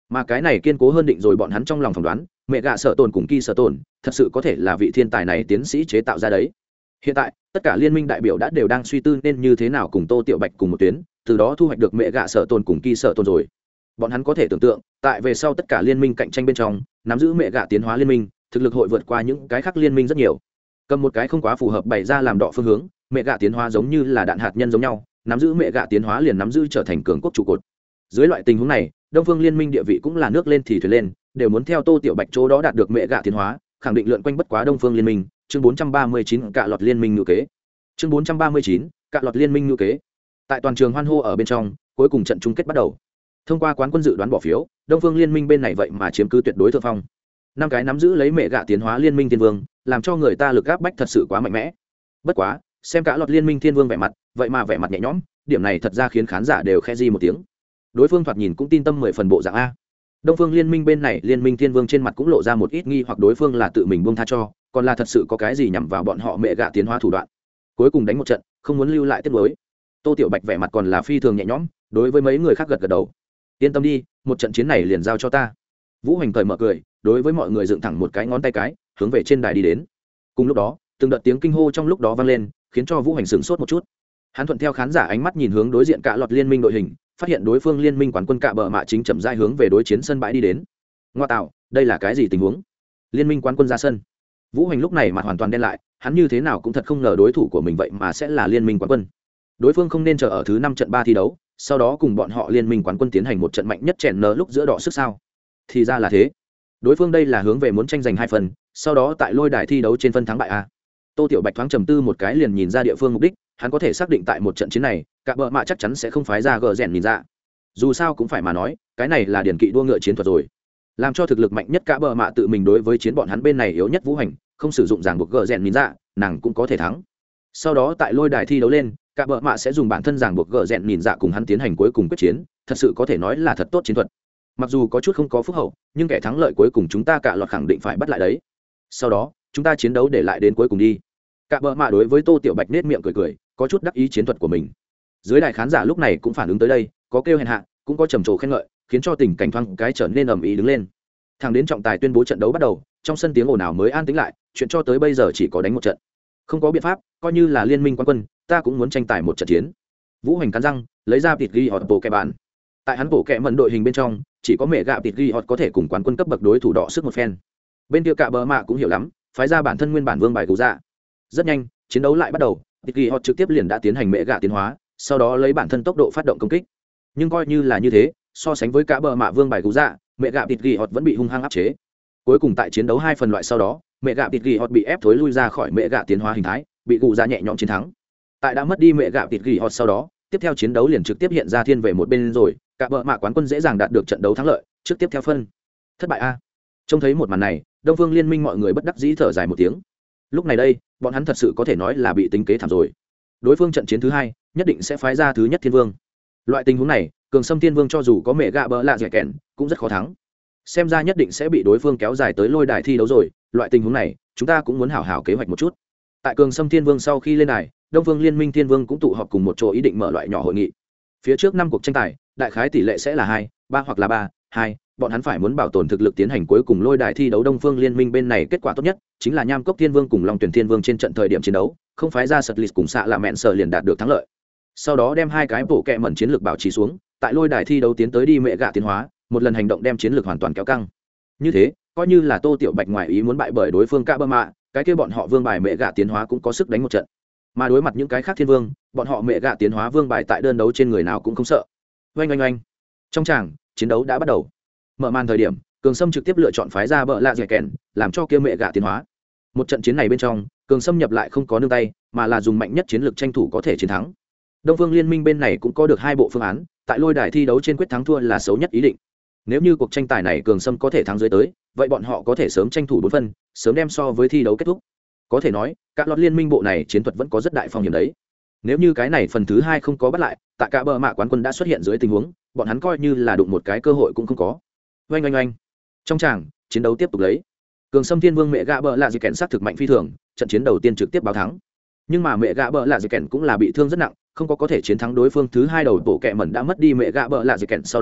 mà cái này kiên cố hơn định rồi bọn hắn trong lòng phỏng đoán mẹ gạ sợ tồn cùng kỳ sợ tồn thật sự có thể là vị thiên tài này tiến sĩ chế tạo ra đấy. Hiện tại tất cả liên minh đại biểu đã đều đang suy tư nên như thế nào cùng Tô Tiểu Bạch cùng một tuyến, từ đó thu hoạch được mẹ gạ sợ tồn cùng kỳ sợ tồn rồi. Bọn hắn có thể tưởng tượng tại về sau tất cả liên minh cạnh tranh bên trong nắm giữ mẹ gạ tiến hóa liên minh thực lực hội vượt qua những cái khác liên minh rất nhiều. Cầm một cái không quá phù hợp bày ra làm đọ phương hướng, mẹ gạ tiến hóa giống như là đạn hạt nhân giống nhau, nắm giữ mẹ gạ tiến hóa liền nắm giữ trở thành cường quốc trụ cột. Dưới loại tình huống này đông phương liên minh địa vị cũng là nước lên thì thuyền lên, đều muốn theo Tô Tiểu Bạch chỗ đó đạt được mẹ gạ tiến hóa, khẳng định lượn quanh bất quá đông phương liên minh. Chương 439 cạ lọt liên minh ngữ kế. Chương 439 cạ lọt liên minh ngữ kế. Tại toàn trường hoan hô ở bên trong, cuối cùng trận chung kết bắt đầu. Thông qua quán quân dự đoán bỏ phiếu, đông phương liên minh bên này vậy mà chiếm cứ tuyệt đối thượng phong. 5 cái nắm giữ lấy mẹ gạ tiến hóa liên minh thiên vương, làm cho người ta lực áp bách thật sự quá mạnh mẽ. Bất quá, xem cạ lọt liên minh thiên vương vẻ mặt, vậy mà vẻ mặt nhẹ nhõm, điểm này thật ra khiến khán giả đều khẽ di một tiếng. Đối phương thoạt nhìn cũng tin tâm 10 phần bộ dạng a. Đông phương liên minh bên này liên minh thiên vương trên mặt cũng lộ ra một ít nghi hoặc đối phương là tự mình buông tha cho, còn là thật sự có cái gì nhằm vào bọn họ mẹ gạ tiến hóa thủ đoạn. Cuối cùng đánh một trận, không muốn lưu lại tiếc nuối. Tô Tiểu Bạch vẻ mặt còn là phi thường nhẹ nhõm, đối với mấy người khác gật gật đầu. Yên tâm đi, một trận chiến này liền giao cho ta. Vũ Hoành cởi mở cười, đối với mọi người dựng thẳng một cái ngón tay cái, hướng về trên đài đi đến. Cùng lúc đó, từng đợt tiếng kinh hô trong lúc đó vang lên, khiến cho Vũ Hoành sửng sốt một chút. Hắn thuận theo khán giả ánh mắt nhìn hướng đối diện cạ lọt liên minh đội hình, phát hiện đối phương liên minh quán quân cạ bờ mạ chính chậm rãi hướng về đối chiến sân bãi đi đến. Ngoa tạo, đây là cái gì tình huống? Liên minh quán quân ra sân. Vũ Hoành lúc này mặt hoàn toàn đen lại, hắn như thế nào cũng thật không ngờ đối thủ của mình vậy mà sẽ là liên minh quán quân. Đối phương không nên chờ ở thứ 5 trận 3 thi đấu, sau đó cùng bọn họ liên minh quán quân tiến hành một trận mạnh nhất chèn nở lúc giữa đỏ sức sao? Thì ra là thế. Đối phương đây là hướng về muốn tranh giành 2 phần, sau đó tại lôi đài thi đấu trên phân thắng bại a. Tô Tiểu Bạch thoáng trầm tư một cái liền nhìn ra địa phương mục đích, hắn có thể xác định tại một trận chiến này, cả bợ mạ chắc chắn sẽ không phái ra gờ rèn nhìn ra. Dù sao cũng phải mà nói, cái này là điển kỵ đua ngựa chiến thuật rồi. Làm cho thực lực mạnh nhất cả bợ mạ tự mình đối với chiến bọn hắn bên này yếu nhất Vũ Hành, không sử dụng ràng buộc gờ rèn nhìn ra, nàng cũng có thể thắng. Sau đó tại lôi đài thi đấu lên, cả bợ mạ sẽ dùng bản thân ràng buộc gờ rèn nhìn dạ cùng hắn tiến hành cuối cùng quyết chiến, thật sự có thể nói là thật tốt chiến thuật. Mặc dù có chút không có phúc hậu, nhưng kẻ thắng lợi cuối cùng chúng ta cả lọt khẳng định phải bắt lại đấy. Sau đó chúng ta chiến đấu để lại đến cuối cùng đi. Cả bợ mạ đối với Tô Tiểu Bạch nết miệng cười cười, có chút đắc ý chiến thuật của mình. Dưới đài khán giả lúc này cũng phản ứng tới đây, có kêu hèn hạ, cũng có trầm trồ khen ngợi, khiến cho tình cảnh thoáng cái trở nên ầm ĩ đứng lên. Thẳng đến trọng tài tuyên bố trận đấu bắt đầu, trong sân tiếng ồn ào mới an tĩnh lại, chuyện cho tới bây giờ chỉ có đánh một trận. Không có biện pháp, coi như là liên minh quán quân, ta cũng muốn tranh tài một trận chiến. Vũ Hoành cắn răng, lấy ra tịt ghi hot bộ kẹ bạn. Tại hắn bộ kẹ mẩn đội hình bên trong, chỉ có mẹ gạ tịt ghi hot có thể cùng quán quân cấp bậc đối thủ đọ sức một phen. Bên kia cả bờ mạ cũng hiểu lắm, phái ra bản thân nguyên bản vương bài cú dạ. Rất nhanh, chiến đấu lại bắt đầu, tịt ghi hot trực tiếp liền đã tiến hành mẹ gạ tiến hóa, sau đó lấy bản thân tốc độ phát động công kích. Nhưng coi như là như thế, so sánh với cả bờ mạ vương bài cú dạ, mẹ gạ tịt ghi hot vẫn bị hung hăng áp chế. Cuối cùng tại chiến đấu 2 phần loại sau đó, mẹ gạ tịt ghi hot bị ép thối lui ra khỏi mẹ gạ tiến hóa hình thái, bị cụ dạ nhẹ nhõm chiến thắng. Tại đã mất đi mẹ gạ tịt ghi hot sau đó, tiếp theo chiến đấu liền trực tiếp hiện ra thiên về một bên rồi, cả bờ mạ quán quân dễ dàng đạt được trận đấu thắng lợi, trước tiếp theo phân. Thất bại a. Trông thấy một màn này, Đông Phương Liên minh mọi người bất đắc dĩ thở dài một tiếng. Lúc này đây, bọn hắn thật sự có thể nói là bị tính kế thảm rồi. Đối phương trận chiến thứ 2, nhất định sẽ phái ra thứ nhất thiên vương. Loại tình huống này, cường sâm thiên vương cho dù có mẹ gạ bờ lạ dẻ kèn, cũng rất khó thắng. Xem ra nhất định sẽ bị đối phương kéo dài tới lôi đài thi đấu rồi, loại tình huống này, chúng ta cũng muốn hảo hảo kế hoạch một chút. Tại cường sâm thiên vương sau khi lên đài, Đông Phương Liên minh thiên vương cũng tụ họp cùng một chỗ ý định mở loại nhỏ hội nghị. Phía trước 5 cuộc tranh tài, đại khái tỷ lệ sẽ là 2, 3 hoặc là 3, 2, bọn hắn phải muốn bảo tồn thực lực tiến hành cuối cùng lôi đài thi đấu. Đông Phương Liên minh bên này kết quả tốt nhất chính là Nham Cốc Thiên Vương cùng Long Tuyển Thiên Vương trên trận thời điểm chiến đấu, không phái ra sật lịt cùng xạ là mẹn sở liền đạt được thắng lợi. Sau đó đem 2 cái bộ kẹ mẩn chiến lược bảo trì xuống, tại lôi đài thi đấu tiến tới đi mẹ gạ tiến hóa, một lần hành động đem chiến lược hoàn toàn kéo căng. Như thế, coi như là Tô Tiểu Bạch ngoài ý muốn bại bởi đối phương Cả Bơ Mạ, cái kia bọn họ vương bài mẹ gạ tiến hóa cũng có sức đánh một trận. Mà đối mặt những cái khác thiên vương, bọn họ mẹ gạ tiến hóa vương bài tại đơn đấu trên người nào cũng không sợ. Oanh oanh oanh. Trong tràng, chiến đấu đã bắt đầu. Mở màn thời điểm, Cường Sâm trực tiếp lựa chọn phái ra bợ lạ dẻ kèn, làm cho kia mẹ gạ tiến hóa. Một trận chiến này bên trong, Cường Sâm nhập lại không có nương tay, mà là dùng mạnh nhất chiến lược tranh thủ có thể chiến thắng. Đông Phương Liên minh bên này cũng có được 2 bộ phương án, tại lôi đài thi đấu trên quyết thắng thua là xấu nhất ý định. Nếu như cuộc tranh tài này Cường Sâm có thể thắng dưới tới, vậy bọn họ có thể sớm tranh thủ 4 phân, sớm đem so với thi đấu kết thúc. Có thể nói, các lọt liên minh bộ này chiến thuật vẫn có rất đại phong hiểm đấy. Nếu như cái này phần thứ 2 không có bắt lại, tại cả bờ mạ quán quân đã xuất hiện dưới tình huống, bọn hắn coi như là đụng một cái cơ hội cũng không có. Oanh oanh oanh. Trong tràng, chiến đấu tiếp tục lấy. Cường Sâm Thiên Vương mẹ gạ bợ lạ dị kèn sát thực mạnh phi thường, trận chiến đầu tiên trực tiếp báo thắng. Nhưng mà mẹ gạ bợ lạ dị kèn cũng là bị thương rất nặng, không có thể chiến thắng đối phương thứ 2 đầu bộ kẹ mẩn đã mất đi mẹ gạ bợ lạ dị kèn sau đó,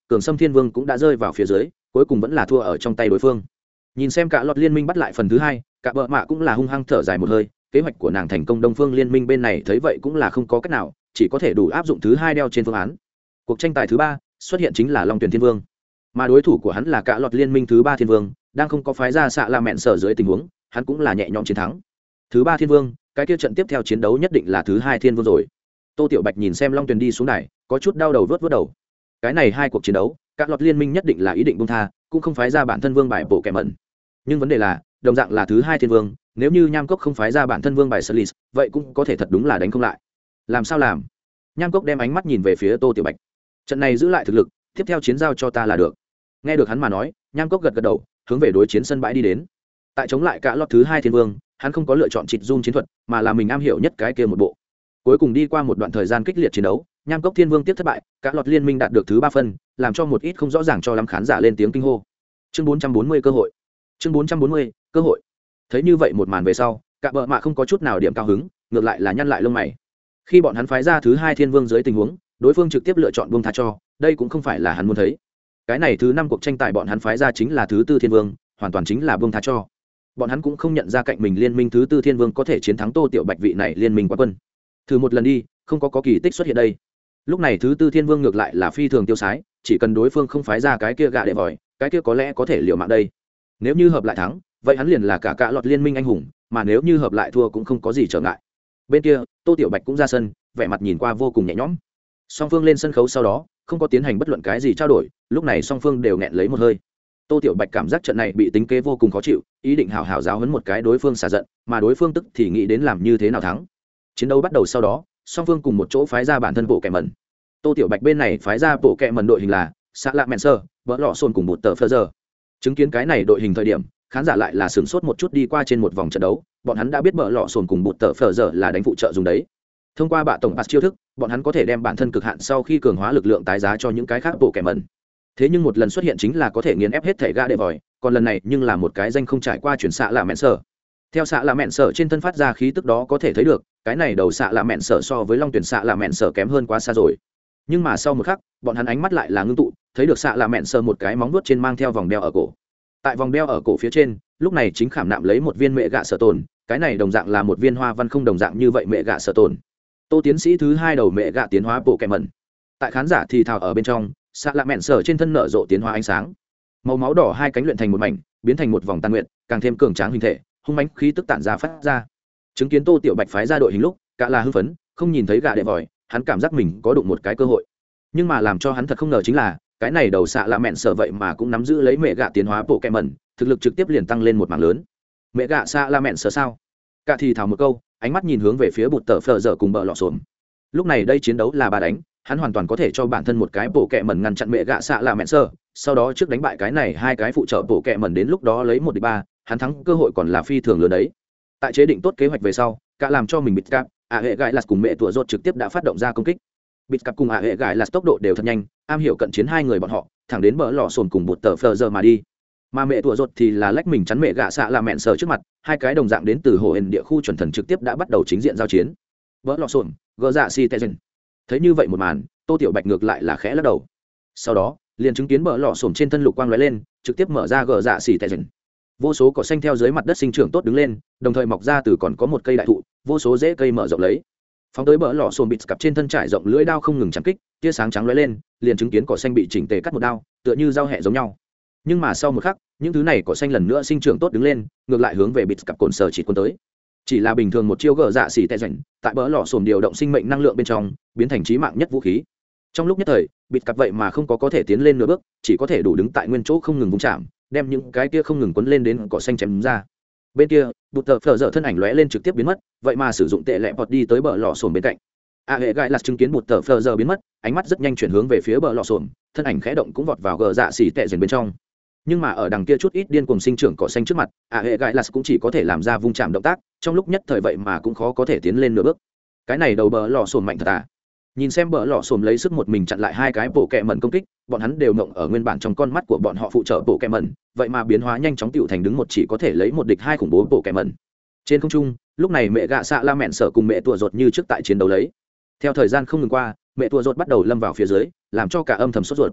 cường sâm thiên vương cũng đã rơi vào phía dưới, cuối cùng vẫn là thua ở trong tay đối phương. Nhìn xem cả lọt liên minh bắt lại phần thứ hai, cả bợ mạ cũng là hung hăng thở dài một hơi. Kế hoạch của nàng thành công, đông phương liên minh bên này thấy vậy cũng là không có cách nào, chỉ có thể đủ áp dụng thứ hai đeo trên phương án. Cuộc tranh tài thứ ba xuất hiện chính là long tuyển thiên vương, mà đối thủ của hắn là cả lọt liên minh thứ ba thiên vương, đang không có phái ra xạ là mẹn sở dưới tình huống, hắn cũng là nhẹ nhõm chiến thắng. Thứ ba thiên vương, cái kia trận tiếp theo chiến đấu nhất định là thứ hai thiên vương rồi. Tô Tiểu Bạch nhìn xem long tuyển đi xuống đài, có chút đau đầu vớt đầu. Cái này hai cuộc chiến đấu, cả lọt liên minh nhất định là ý định buông tha, cũng không phái ra bản thân vương bài bộ kẻ mẩn. Nhưng vấn đề là, đồng dạng là thứ hai thiên vương, nếu như nham cốc không phái ra bản thân vương bài Slice, vậy cũng có thể thật đúng là đánh không lại. Làm sao làm? Nham cốc đem ánh mắt nhìn về phía Tô Tiểu Bạch. Trận này giữ lại thực lực, tiếp theo chiến giao cho ta là được. Nghe được hắn mà nói, nham cốc gật gật đầu, hướng về đối chiến sân bãi đi đến. Tại chống lại cả lọt thứ hai thiên vương, hắn không có lựa chọn chịt zoom chiến thuật, mà là mình am hiểu nhất cái kia một bộ. Cuối cùng đi qua một đoạn thời gian kích liệt chiến đấu, nham cốc thiên vương tiếp thất bại, cả lọt liên minh đạt được thứ ba phân, làm cho một ít không rõ ràng cho lắm khán giả lên tiếng kinh hô. Chương 440 cơ hội. Chương 440 cơ hội. Thấy như vậy một màn về sau, cả bợ mạ không có chút nào điểm cao hứng, ngược lại là nhăn lại lông mày. Khi bọn hắn phái ra thứ hai thiên vương dưới tình huống, đối phương trực tiếp lựa chọn buông tha cho, đây cũng không phải là hắn muốn thấy. Cái này thứ năm cuộc tranh tài bọn hắn phái ra chính là thứ tư thiên vương, hoàn toàn chính là buông tha cho. Bọn hắn cũng không nhận ra cạnh mình liên minh thứ tư thiên vương có thể chiến thắng Tô Tiểu Bạch vị này liên minh quán quân. Thử một lần đi, không có kỳ tích xuất hiện đây. Lúc này thứ tư thiên vương ngược lại là phi thường tiêu sái, chỉ cần đối phương không phái ra cái kia gạ đệ vòi, cái kia có lẽ có thể liều mạng đây. Nếu như hợp lại thắng, vậy hắn liền là cả lọt liên minh anh hùng, mà nếu như hợp lại thua cũng không có gì trở ngại. Bên kia, Tô Tiểu Bạch cũng ra sân, vẻ mặt nhìn qua vô cùng nhẹ nhõm. Song phương lên sân khấu sau đó, không có tiến hành bất luận cái gì trao đổi, lúc này song phương đều nghẹn lấy một hơi. Tô Tiểu Bạch cảm giác trận này bị tính kế vô cùng khó chịu, ý định hào hào giáo huấn một cái đối phương xả giận, mà đối phương tức thì nghĩ đến làm như thế nào thắng. Chiến đấu bắt đầu sau đó, song phương cùng một chỗ phái ra bản thân bộ kẻ mẩn. Tô Tiểu Bạch bên này phái ra bộ kẻ mẩn đội hình là Sạ Lạ Mện Sơ, Bỡ Lọ Xôn cùng một tờ Phơ Giờ. Chứng kiến cái này đội hình thời điểm, khán giả lại là sửng sốt một chút đi qua trên một vòng trận đấu, bọn hắn đã biết Bỡ Lọ Xôn cùng một tờ Phơ Giờ là đánh phụ trợ dùng đấy. Thông qua bạ tổng pass chiêu thức, bọn hắn có thể đem bản thân cực hạn sau khi cường hóa lực lượng tái giá cho những cái khác bộ kẻ mẩn. Thế nhưng một lần xuất hiện chính là có thể nghiền ép hết thể gã đệ vòi, còn lần này nhưng là một cái danh không trải qua chuyển Sạ Lạ Mện Sơ. Theo Sạ Lạ Mện Sơ trên thân phát ra khí tức đó có thể thấy được, cái này đầu Sạ Lạ Mện Sơ so với Long Tuyển Sạ Lạ Mện Sơ kém hơn quá xa rồi. Nhưng mà sau một khắc, bọn hắn ánh mắt lại là ngưng tụ, thấy được Sạ Lạ Mện Sơ một cái móng vuốt trên mang theo vòng đeo ở cổ. Tại vòng đeo ở cổ phía trên, lúc này chính khảm nạm lấy một viên mẹ gạ sở tồn, cái này đồng dạng là một viên hoa văn không đồng dạng như vậy mẹ gạ sở tồn. Tô tiến sĩ thứ hai đầu mẹ gạ tiến hóa bộ kẹm mẩn. Tại khán giả thì thào ở bên trong, Sạ Lạ Mện Sơ trên thân nở rộ tiến hóa ánh sáng. Màu máu đỏ hai cánh luyện thành một mảnh, biến thành một vòng tàn nguyện, càng thêm cường tráng hình thể, hung mãnh khí tức tản ra phát ra. Chứng kiến Tô Tiểu Bạch phái ra đội hình lúc, cả là hưng phấn, không nhìn thấy gạ đệ vòi, hắn cảm giác mình có đụng một cái cơ hội. Nhưng mà làm cho hắn thật không ngờ chính là, cái này đầu Sạ Lạ Mện Sơ vậy mà cũng nắm giữ lấy mẹ gạ tiến hóa bộ kẹm mẩn, thực lực trực tiếp liền tăng lên một mảng lớn. Mẹ gạ Sạ Lạ Mện Sơ sao? Cả thì thào một câu, ánh mắt nhìn hướng về phía bụt tờ Phờ Giờ cùng Bỡ Lọ Xôn. Lúc này đây chiến đấu là ba đánh, hắn hoàn toàn có thể cho bản thân một cái bộ kẹ mẩn ngăn chặn mẹ gạ Sạ Lạ Mện Sơ, sau đó trước đánh bại cái này hai cái phụ trợ bộ kẹ mẩn, đến lúc đó lấy 1-3, hắn thắng cơ hội còn là phi thường lớn đấy. Tại chế định tốt kế hoạch về sau, cả làm cho mình bịt cạp, hệ gãi lạt cùng mẹ tụa rốt trực tiếp đã phát động ra công kích. Bịt cạp cùng hệ gãi lạt tốc độ đều thật nhanh, am hiểu cận chiến hai người bọn họ, thẳng đến Bỡ Lọ Xôn cùng bụt tờ Phờ Giờ mà đi. Mà mẹ tụa rốt thì là lách mình chắn mẹ gạ Sạ Lạ Mện Sơ trước mặt, hai cái đồng dạng đến từ hồ hền địa khu chuẩn thần trực tiếp đã bắt đầu chính diện giao chiến. Bỡ Lọ Xôn, gỡ dạ si tê dần. Thấy như vậy một màn, Tô Tiểu Bạch ngược lại là khẽ lắc đầu. Sau đó, liền chứng kiến Bỡ Lọ Xôn trên thân lục quang lóe lên, trực tiếp mở ra gờ dạ xỉ tệ dần. Vô số cỏ xanh theo dưới mặt đất sinh trưởng tốt đứng lên, đồng thời mọc ra từ còn có một cây đại thụ, vô số rễ cây mở rộng lấy. Phóng tới Bỡ Lọ Xôn bịt cặp trên thân trải rộng lưỡi đao không ngừng chém kích, tia sáng trắng lóe lên, liền chứng kiến cỏ xanh bị chỉnh tề cắt một đao, tựa như dao hẹ giống nhau. Nhưng mà sau một khắc, những thứ này cỏ xanh lần nữa sinh trưởng tốt đứng lên, ngược lại hướng về bịt cặp cồn sở chỉ quân tới. Chỉ là bình thường một chiêu gờ dạ xỉ tệ dần, tại Bỡ Lọ Xôn điều động sinh mệnh năng lượng bên trong, biến thành chí mạng nhất vũ khí. Trong lúc nhất thời, bịt cặp vậy mà không có thể tiến lên nửa bước, chỉ có thể đủ đứng tại nguyên chỗ không ngừng vung chạm, đem những cái kia không ngừng quấn lên đến cỏ xanh chém ra. Bên kia, bụt tờ Phờ Giờ thân ảnh lóe lên trực tiếp biến mất, vậy mà sử dụng tệ lẹ bọt đi tới Bỡ Lọ Xôn bên cạnh. Hệ gãi lạt chứng kiến bụt tờ Phờ Giờ biến mất, ánh mắt rất nhanh chuyển hướng về phía Bỡ Lọ Xôn, thân ảnh khẽ động cũng vọt vào gờ dạ xỉ tệ dần bên trong. Nhưng mà ở đằng kia chút ít điên cuồng sinh trưởng cỏ xanh trước mặt, hệ gãi lạt cũng chỉ có thể làm ra vung chạm động tác, trong lúc nhất thời vậy mà cũng khó có thể tiến lên nửa bước. Cái này đầu Bỡ Lọ Xôn mạnh thật à? Nhìn xem Bỡ Lọ Xôn lấy sức một mình chặn lại hai cái bộ kẹ mẩn công kích, bọn hắn đều ngộng ở nguyên bản trong con mắt của bọn họ phụ trợ bộ kẹ mẩn, vậy mà biến hóa nhanh chóng tựu thành đứng một chỉ có thể lấy một địch hai khủng bố bộ kẹ mẩn. Trên không trung, lúc này mẹ gạ Sạ Lạ Mện Sơ cùng mẹ tụa rột như trước tại chiến đấu lấy. Theo thời gian không ngừng qua, mẹ tụa rột bắt đầu lâm vào phía dưới, làm cho cả âm thầm sốt ruột.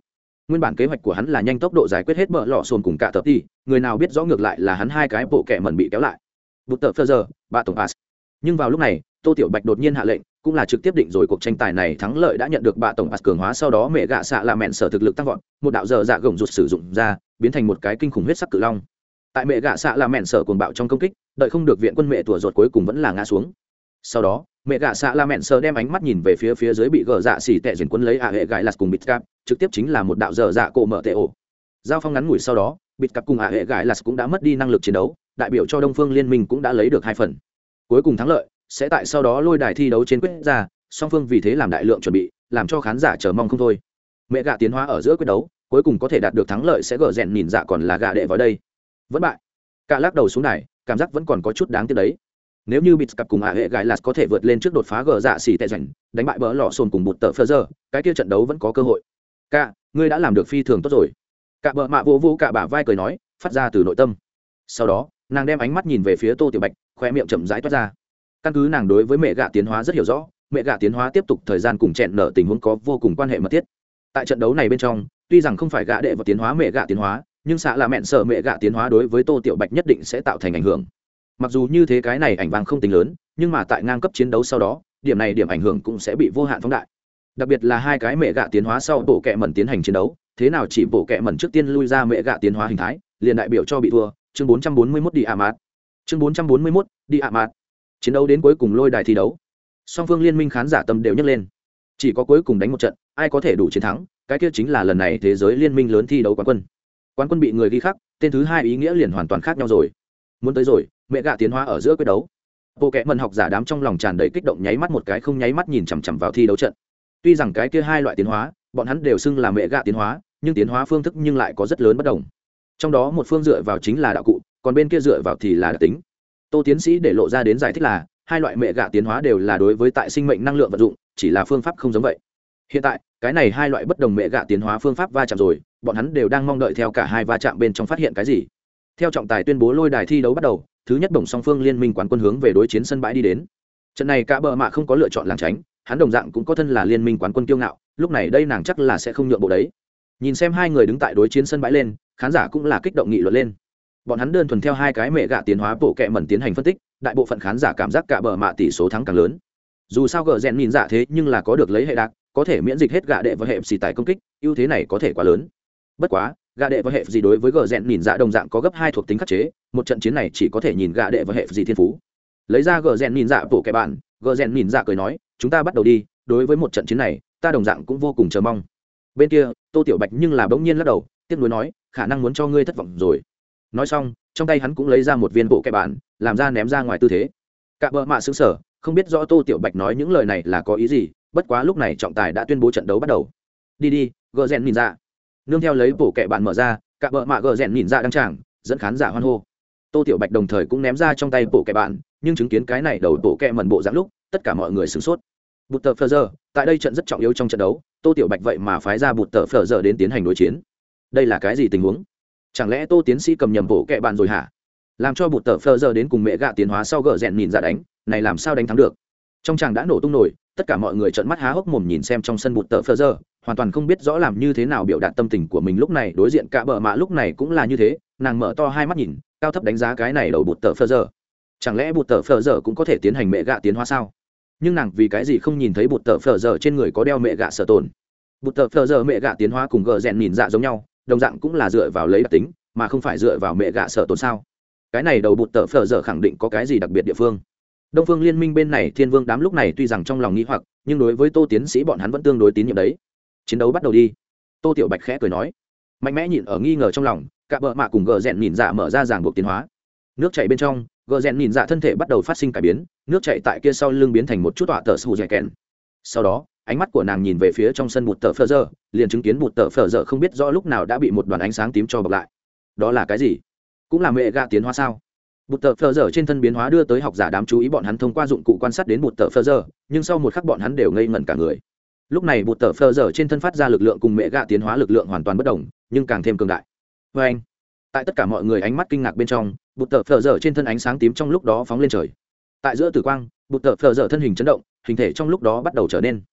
nguyên bản kế hoạch của hắn là nhanh tốc độ giải quyết hết bờ lọ sồn cùng cả tập đi, người nào biết rõ ngược lại là hắn hai cái bộ kẹ mẩn bị kéo lại. Bụt tờ phơ giờ ba tổng pass. Nhưng vào lúc này Tô Tiểu Bạch đột nhiên hạ lệnh, cũng là trực tiếp định rồi cuộc tranh tài này thắng lợi đã nhận được bạ tổng pass cường hóa, sau đó mẹ gạ xạ là mẹn sở thực lực tăng vọt, một đạo giờ dạ gồng rụt sử dụng ra, biến thành một cái kinh khủng huyết sắc cự long. Tại mẹ gạ xạ là mẹn sở cuồng bạo trong công kích, đợi không được viện quân mẹ tủa ruột cuối cùng vẫn là ngã xuống. Sau đó mẹ gạ xạ la mẹn sờ đem ánh mắt nhìn về phía dưới bị gờ dạ xỉ tệ dền quân lấy hệ gãi lạt cùng bịt cạp, trực tiếp chính là một đạo dở dạ cổ mở tệ ổ. Giao phong ngắn ngủi sau đó bịt cạp cùng hệ gãi lạt cũng đã mất đi năng lực chiến đấu, đại biểu cho Đông Phương Liên Minh cũng đã lấy được 2 phần. Cuối cùng thắng lợi sẽ tại sau đó lôi đài thi đấu trên quyết ra, song phương vì thế làm đại lượng chuẩn bị, làm cho khán giả chờ mong không thôi. Mẹ gạ tiến hóa ở giữa quyết đấu cuối cùng có thể đạt được thắng lợi sẽ gờ rèn nhìn dạ còn là gạ đệ vào đây vẫn bại. Cả lắc đầu xuống đài, cảm giác vẫn còn có chút đáng tiếc đấy. Nếu như bịt cặp cùng hệ gãi lạt có thể vượt lên trước đột phá gờ dạ xỉ tệ rảnh, đánh bại bỡ lọ sồn cùng bụt tờ phơ giờ, cái kia trận đấu vẫn có cơ hội. Cả ngươi đã làm được phi thường tốt rồi. Cả bợ mạ vô vô cả bả vai cười nói, phát ra từ nội tâm. Sau đó nàng đem ánh mắt nhìn về phía Tô Tiểu Bạch, khoe miệng chậm rãi toát ra. Căn cứ nàng đối với mẹ gạ tiến hóa rất hiểu rõ, mẹ gạ tiến hóa tiếp tục thời gian cùng chẹn nở tình huống có vô cùng quan hệ mật thiết. Tại trận đấu này bên trong, tuy rằng không phải gạ đệ và tiến hóa mẹ gạ tiến hóa, nhưng xạ là mẹn sợ mẹ gạ tiến hóa đối với Tô Tiểu Bạch nhất định sẽ tạo thành ảnh hưởng. Mặc dù như thế cái này ảnh vang không tính lớn, nhưng mà tại ngang cấp chiến đấu sau đó, điểm này điểm ảnh hưởng cũng sẽ bị vô hạn phóng đại. Đặc biệt là hai cái mẹ gạ tiến hóa sau bộ kệ mẩn tiến hành chiến đấu, thế nào chỉ bộ kệ mẩn trước tiên lui ra mẹ gạ tiến hóa hình thái, liền đại biểu cho bị thua. Chương 441 đi Amat. Chương 441 đi Amat. Chiến đấu đến cuối cùng lôi đài thi đấu, song phương liên minh khán giả tâm đều nhấc lên. Chỉ có cuối cùng đánh một trận, ai có thể đủ chiến thắng, cái kia chính là lần này thế giới liên minh lớn thi đấu quán quân. Quán quân bị người ghi khắc, tên thứ hai ý nghĩa liền hoàn toàn khác nhau rồi. Muốn tới rồi, mẹ gạ tiến hóa ở giữa quyết đấu. Bộ kệ mẩn học giả đám trong lòng tràn đầy kích động, nháy mắt một cái không nháy mắt nhìn chằm chằm vào thi đấu trận. Tuy rằng cái kia hai loại tiến hóa, bọn hắn đều xưng là mẹ gạ tiến hóa, nhưng tiến hóa phương thức nhưng lại có rất lớn bất đồng. Trong đó một phương dựa vào chính là đạo cụ, còn bên kia dựa vào thì là đặc tính. Tô tiến sĩ để lộ ra đến giải thích là, hai loại mẹ gạ tiến hóa đều là đối với tại sinh mệnh năng lượng vận dụng, chỉ là phương pháp không giống vậy. Hiện tại, cái này hai loại bất đồng mẹ gạ tiến hóa phương pháp va chạm rồi, bọn hắn đều đang mong đợi theo cả hai va chạm bên trong phát hiện cái gì. Theo trọng tài tuyên bố lôi đài thi đấu bắt đầu, thứ nhất đồng song phương liên minh quán quân hướng về đối chiến sân bãi đi đến. Trận này cả bờ mạ không có lựa chọn lảng tránh, hắn đồng dạng cũng có thân là liên minh quán quân kiêu ngạo, lúc này đây nàng chắc là sẽ không nhượng bộ đấy. Nhìn xem hai người đứng tại đối chiến sân bãi lên, khán giả cũng là kích động nghị luận lên. Bọn hắn đơn thuần theo hai cái mẹ gạ tiến hóa bộ kệ mẩn tiến hành phân tích, đại bộ phận khán giả cảm giác cả bờ mạ tỷ số thắng càng lớn. Dù sao gờ rèn nhìn dạ thế nhưng là có được lấy hệ đặc, có thể miễn dịch hết gạ đệ và hệ xì tại công kích, ưu thế này có thể quá lớn. Bất quá gạ đệ và hệ gì đối với gờ rèn nhìn dạ đồng dạng có gấp 2 thuộc tính khắc chế, một trận chiến này chỉ có thể nhìn gạ đệ và hệ gì thiên phú. Lấy ra gờ rèn nhìn dạ bộ kệ bạn, gờ rèn nhìn dạ cười nói, chúng ta bắt đầu đi, đối với một trận chiến này ta đồng dạng cũng vô cùng chờ mong. Bên kia Tô Tiểu Bạch nhưng là bỗng nhiên lắc đầu, tiếc nuối nói, khả năng muốn cho ngươi thất vọng rồi. Nói xong trong tay hắn cũng lấy ra một viên bộ kệ bạn, làm ra ném ra ngoài tư thế. Cả bờ mạ sững sờ, không biết rõ Tô Tiểu Bạch nói những lời này là có ý gì, bất quá lúc này trọng tài đã tuyên bố trận đấu bắt đầu. Đi đi gờ rèn nhìn dạ. Nương theo lấy bộ kệ bạn mở ra, cả bờ mạ gờ rèn nhìn dạ đăng tràng, dẫn khán giả hoan hô. Tô Tiểu Bạch đồng thời cũng ném ra trong tay bộ kệ bạn, nhưng chứng kiến cái này đầu bộ kệ mẩn bộ dạng lúc, tất cả mọi người sửng sốt. Bụt tờ phờ giờ tại đây trận rất trọng yếu trong trận đấu, Tô Tiểu Bạch vậy mà phái ra bụt tờ phờ giờ đến tiến hành đối chiến. Đây là cái gì tình huống? Chẳng lẽ Tô tiến sĩ cầm nhầm bộ kệ bạn rồi hả? Làm cho bụt tờ phờ giờ đến cùng mẹ gạ tiến hóa sau gờ rèn nhìn dạ đánh, này làm sao đánh thắng được? Trong tràng đã nổ tung nổi, tất cả mọi người trợn mắt há hốc mồm nhìn xem trong sân bụt tờ phờ giờ, hoàn toàn không biết rõ làm như thế nào biểu đạt tâm tình của mình. Lúc này đối diện cả bờ mạ lúc này cũng là như thế, nàng mở to hai mắt nhìn, cao thấp đánh giá cái này đầu bụt tờ phờ giờ. Chẳng lẽ bụt tờ phờ giờ cũng có thể tiến hành mẹ gạ tiến hóa sao? Nhưng nàng vì cái gì không nhìn thấy bụt tờ phờ giờ trên người có đeo mẹ gạ sở tồn? Bụt tờ phờ giờ mẹ gạ tiến hóa cùng gờ rèn nhìn dạ giống nhau, đồng dạng cũng là dựa vào lấy đặc tính, mà không phải dựa vào mẹ gạ sở tồn sao? Cái này đầu bụt tờ phờ giờ khẳng định có cái gì đặc biệt địa phương. Đông Phương Liên Minh bên này Thiên Vương đám lúc này tuy rằng trong lòng nghi hoặc, nhưng đối với Tô tiến sĩ bọn hắn vẫn tương đối tín nhiệm đấy. Chiến đấu bắt đầu đi. Tô Tiểu Bạch khẽ cười nói, mạnh mẽ nhịn ở nghi ngờ trong lòng, cả bờ mạ cùng gờ rèn nhìn dạ mở ra ràng buộc tiến hóa. Nước chảy bên trong, gờ rèn nhìn dạ thân thể bắt đầu phát sinh cải biến, nước chảy tại kia sau lưng biến thành một chút tọa tờ sù dẻ kèn. Sau đó ánh mắt của nàng nhìn về phía trong sân bụt tờ phờ giờ, liền chứng kiến bụt tờ phờ giờ không biết rõ lúc nào đã bị một đoàn ánh sáng tím cho bọc lại. Đó là cái gì? Cũng là mẹ gạ tiến hóa sao? Bụt tờ phờ giờ trên thân biến hóa đưa tới học giả đám chú ý, bọn hắn thông qua dụng cụ quan sát đến bụt tờ phờ giờ, nhưng sau một khắc bọn hắn đều ngây ngẩn cả người. Lúc này bụt tờ phờ giờ trên thân phát ra lực lượng cùng mẹ gạ tiến hóa lực lượng hoàn toàn bất đồng, nhưng càng thêm cường đại. Vê anh! Tại tất cả mọi người ánh mắt kinh ngạc bên trong, bụt tờ phờ giờ trên thân ánh sáng tím trong lúc đó phóng lên trời. Tại giữa tử quang, bụt tờ phờ giờ thân hình chấn động, hình thể trong lúc đó bắt đầu trở nên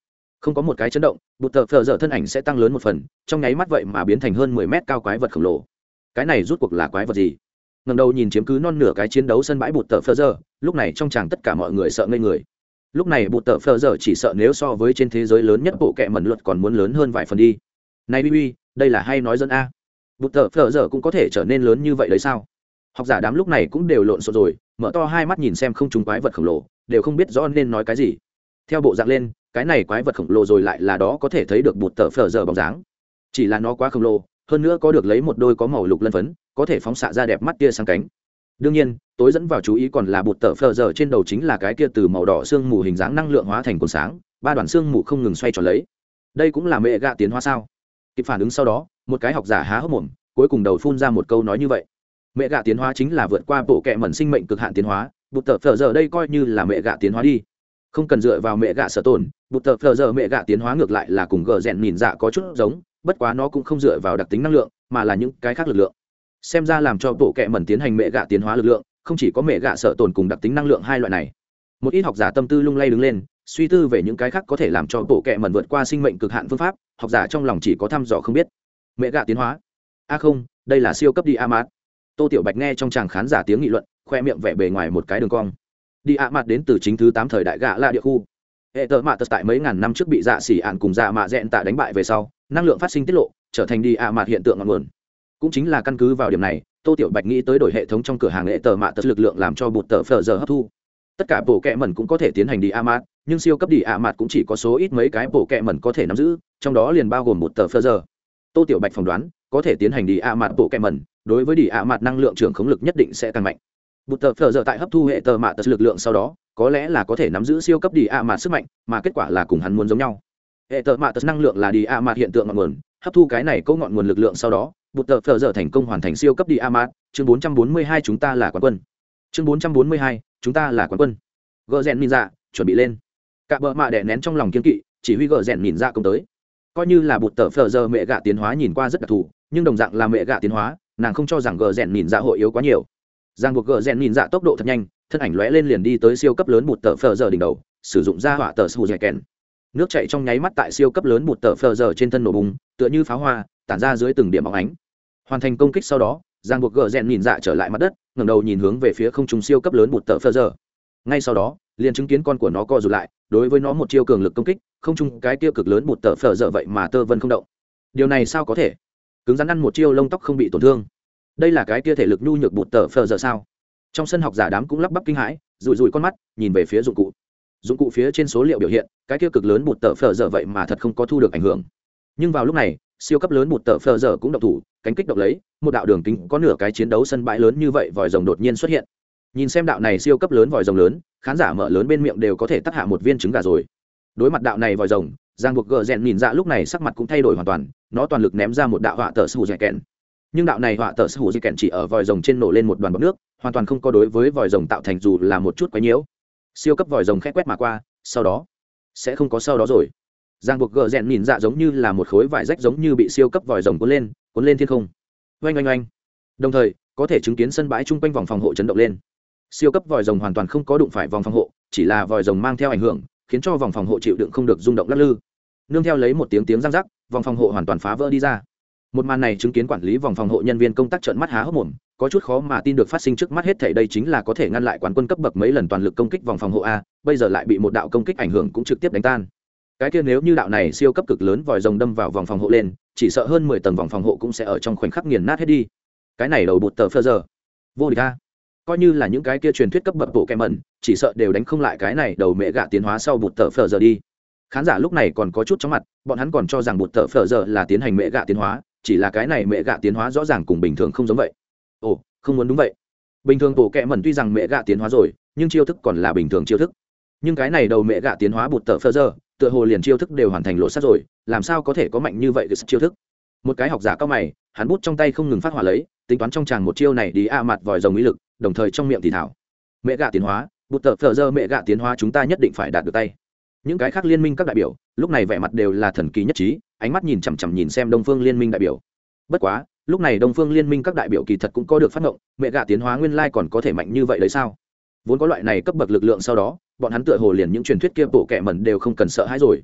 không có một cái chấn động, bụt tờ phờ giờ thân ảnh sẽ tăng lớn một phần, trong nháy mắt vậy mà biến thành hơn 10 mét cao quái vật khổng lồ. Cái này rút cuộc là quái vật gì? Ngẩng đầu nhìn chiếm cứ non nửa cái chiến đấu sân bãi bụt tờ phờ giờ, lúc này trong tràng tất cả mọi người sợ ngây người. Lúc này bụt tờ phờ giờ chỉ sợ nếu so với trên thế giới lớn nhất bộ kệ mẩn luật còn muốn lớn hơn vài phần đi. Này Bibi, đây là hay nói dẫn a. Bụt tờ phờ giờ cũng có thể trở nên lớn như vậy đấy sao? Học giả đám lúc này cũng đều lộn xộn rồi, mở to hai mắt nhìn xem không trung quái vật khổng lồ, đều không biết rõ nên nói cái gì. Theo bộ dạng lên, cái này quái vật khổng lồ rồi lại là đó có thể thấy được bụt tờ phờ giờ bóng dáng. Chỉ là nó quá khổng lồ, hơn nữa có được lấy một đôi có màu lục lân phấn, có thể phóng xạ ra đẹp mắt tia sáng cánh. Đương nhiên, tối dẫn vào chú ý còn là bụt tờ phờ giờ trên đầu chính là cái kia từ màu đỏ xương mù hình dáng năng lượng hóa thành cột sáng, ba đoàn xương mù không ngừng xoay tròn lấy. Đây cũng là mẹ gạ tiến hóa sao? Kịp phản ứng sau đó, một cái học giả há hốc mồm, cuối cùng đầu phun ra một câu nói như vậy. Mẹ gạ tiến hóa chính là vượt qua bộ kệ mẩn sinh mệnh cực hạn tiến hóa, bụt tờ phờ giờ đây coi như là mẹ gạ tiến hóa đi. Không cần dựa vào mẹ gạ sở tổn, bụt tờ phờ giờ mẹ gạ tiến hóa ngược lại là cùng gờ rèn nhìn dạ có chút giống, bất quá nó cũng không dựa vào đặc tính năng lượng, mà là những cái khác lực lượng. Xem ra làm cho bộ kệ mẩn tiến hành mẹ gạ tiến hóa lực lượng, không chỉ có mẹ gạ sở tổn cùng đặc tính năng lượng hai loại này. Một ít học giả tâm tư lung lay đứng lên, suy tư về những cái khác có thể làm cho bộ kệ mẩn vượt qua sinh mệnh cực hạn phương pháp, học giả trong lòng chỉ có thăm dò không biết. Mẹ gạ tiến hóa? Không, đây là siêu cấp đi Amat. Tô Tiểu Bạch nghe trong tràng khán giả tiếng nghị luận, khoe miệng vẽ bề ngoài một cái đường cong. Đi Amat đến từ chính thứ 8 thời đại gạ là địa khu. Hệ tờ mạ tật tại mấy ngàn năm trước bị dạ xỉ ạn cùng dạ mạ dẹn tạ đánh bại về sau, năng lượng phát sinh tiết lộ, trở thành đi Amat hiện tượng ngọn nguồn. Cũng chính là căn cứ vào điểm này, Tô Tiểu Bạch nghĩ tới đổi hệ thống trong cửa hàng hệ tờ mạ tật lực lượng làm cho bụt tờ phờ giờ hấp thu. Tất cả bộ kệ mẩn cũng có thể tiến hành đi Amat, nhưng siêu cấp đi Amat cũng chỉ có số ít mấy cái bộ kệ mẩn có thể nắm giữ, trong đó liền bao gồm bụt tờ phờ giờ. Tô Tiểu Bạch phỏng đoán, có thể tiến hành đi Amat bộ kệ mẩn, đối với đi Amat năng lượng trưởng khống lực nhất định sẽ tăng mạnh. Bụt tờ phờ giờ tại hấp thu hệ tờ mạ tật lực lượng sau đó, có lẽ là có thể nắm giữ siêu cấp đi Amat sức mạnh, mà kết quả là cùng hắn muốn giống nhau. Hệ tờ mạ tật năng lượng là đi Amat hiện tượng ngọn nguồn, hấp thu cái này câu ngọn nguồn lực lượng sau đó, bụt tờ phờ giờ thành công hoàn thành siêu cấp đi Amat. Chương 442 chúng ta là quán quân. Chương 442 chúng ta là quán quân. Gờ rèn nhìn ra, chuẩn bị lên. Cả bờ mạ đè nén trong lòng kiên kỵ, chỉ huy gờ rèn nhìn ra công tới. Coi như là bụt tờ phờ giờ mẹ gạ tiến hóa nhìn qua rất đặc thù, nhưng đồng dạng là mẹ gạ tiến hóa, nàng không cho rằng gờ rèn nhìn ra hội yếu quá nhiều. Giang buộc gờ rèn nhìn ra tốc độ thật nhanh, thân ảnh lóe lên liền đi tới siêu cấp lớn bụt tờ phờ giờ đỉnh đầu, sử dụng ra hỏa tờ sù dẻ kèn. Nước chảy trong nháy mắt tại siêu cấp lớn bụt tờ phờ giờ trên thân nổ bùng, tựa như pháo hoa, tản ra dưới từng điểm bóng ánh. Hoàn thành công kích sau đó, Giang buộc gờ rèn nhìn dạ trở lại mặt đất, ngẩng đầu nhìn hướng về phía không trung siêu cấp lớn bụt tờ phờ giờ. Ngay sau đó, liền chứng kiến con của nó co rụt lại, đối với nó một chiêu cường lực công kích, không trung cái kia cực lớn bụt tờ phờ giờ vậy mà tơ vân không động. Điều này sao có thể? Cứng rắn ăn một chiêu lông tóc không bị tổn thương. Đây là cái kia thể lực nhu nhược bụt tờ phờ giờ sao? Trong sân học giả đám cũng lắp bắp kinh hãi, rủi rủi con mắt, nhìn về phía dụng cụ. Dụng cụ phía trên số liệu biểu hiện, cái kia cực lớn bụt tờ phờ giờ vậy mà thật không có thu được ảnh hưởng. Nhưng vào lúc này, siêu cấp lớn bụt tờ phờ giờ cũng động thủ, cánh kích động lấy, một đạo đường kính có nửa cái chiến đấu sân bãi lớn như vậy vòi rồng đột nhiên xuất hiện. Nhìn xem đạo này siêu cấp lớn vòi rồng lớn, khán giả mở lớn bên miệng đều có thể tắc hạ một viên trứng gà rồi. Đối mặt đạo này vòi rồng, Giang buộc gờ rèn nhìn dạ lúc này sắc mặt cũng thay đổi hoàn toàn, nó toàn lực ném ra một đạo họa tờ sù dẻ kèn. Nhưng đạo này họa tờ sù dẻ kèn chỉ ở vòi rồng trên nổ lên một đoàn bọt nước, hoàn toàn không có đối với vòi rồng tạo thành dù là một chút quấy nhiễu. Siêu cấp vòi rồng khẽ quét mà qua, sau đó sẽ không có sau đó rồi. Giang buộc gờ rèn nhìn dạ giống như là một khối vải rách giống như bị siêu cấp vòi rồng cuốn lên thiên không. Oanh oanh oanh. Đồng thời, có thể chứng kiến sân bãi chung quanh vòng phòng hộ chấn động lên. Siêu cấp vòi rồng hoàn toàn không có đụng phải vòng phòng hộ, chỉ là vòi rồng mang theo ảnh hưởng, khiến cho vòng phòng hộ chịu đựng không được rung động lắc lư. Nương theo lấy một tiếng răng rắc, vòng phòng hộ hoàn toàn phá vỡ đi ra. Một màn này chứng kiến quản lý vòng phòng hộ nhân viên công tác trợn mắt há hốc mồm, có chút khó mà tin được phát sinh trước mắt hết thảy đây chính là có thể ngăn lại quán quân cấp bậc mấy lần toàn lực công kích vòng phòng hộ a, bây giờ lại bị một đạo công kích ảnh hưởng cũng trực tiếp đánh tan. Cái kia nếu như đạo này siêu cấp cực lớn vòi rồng đâm vào vòng phòng hộ lên, chỉ sợ hơn 10 tầng vòng phòng hộ cũng sẽ ở trong khoảnh khắc nghiền nát hết đi. Cái này đầu bụt tờ phơ giờ vô địch a, coi như là những cái kia truyền thuyết cấp bậc bộ kèm mẩn, chỉ sợ đều đánh không lại cái này đầu mẹ gạ tiến hóa sau bụt tờ phơ giờ đi. Khán giả lúc này còn có chút chóng mặt, bọn hắn còn cho rằng bụt tờ phơ giờ là tiến hành mẹ gạ tiến hóa, chỉ là cái này mẹ gạ tiến hóa rõ ràng cùng bình thường không giống vậy. Ồ, không muốn đúng vậy. Bình thường bộ kèm mẩn tuy rằng mẹ gạ tiến hóa rồi, nhưng chiêu thức còn là bình thường chiêu thức. Nhưng cái này đầu mẹ gạ tiến hóa bụt tờ phơ giờ, tựa hồ liền chiêu thức đều hoàn thành lộ sát rồi, làm sao có thể có mạnh như vậy cái chiêu thức? Một cái học giả cao mày, hắn bút trong tay không ngừng phát hỏa lấy, tính toán trong tràng một chiêu này đi a mặt vòi rồng ý lực, đồng thời trong miệng thì thảo: mẹ gạ tiến hóa, bụt tờ phơ giờ mẹ gạ tiến hóa chúng ta nhất định phải đạt được tay. Những cái khác liên minh các đại biểu lúc này vẻ mặt đều là thần kỳ nhất trí, ánh mắt nhìn chằm chằm nhìn xem Đông Phương Liên minh đại biểu. Bất quá, lúc này Đông Phương Liên minh các đại biểu kỳ thật cũng có được phát ngộng, mẹ gạ tiến hóa nguyên lai còn có thể mạnh như vậy đấy sao? Vốn có loại này cấp bậc lực lượng sau đó, bọn hắn tựa hồ liền những truyền thuyết kia bộ kệ mẩn đều không cần sợ hãi rồi.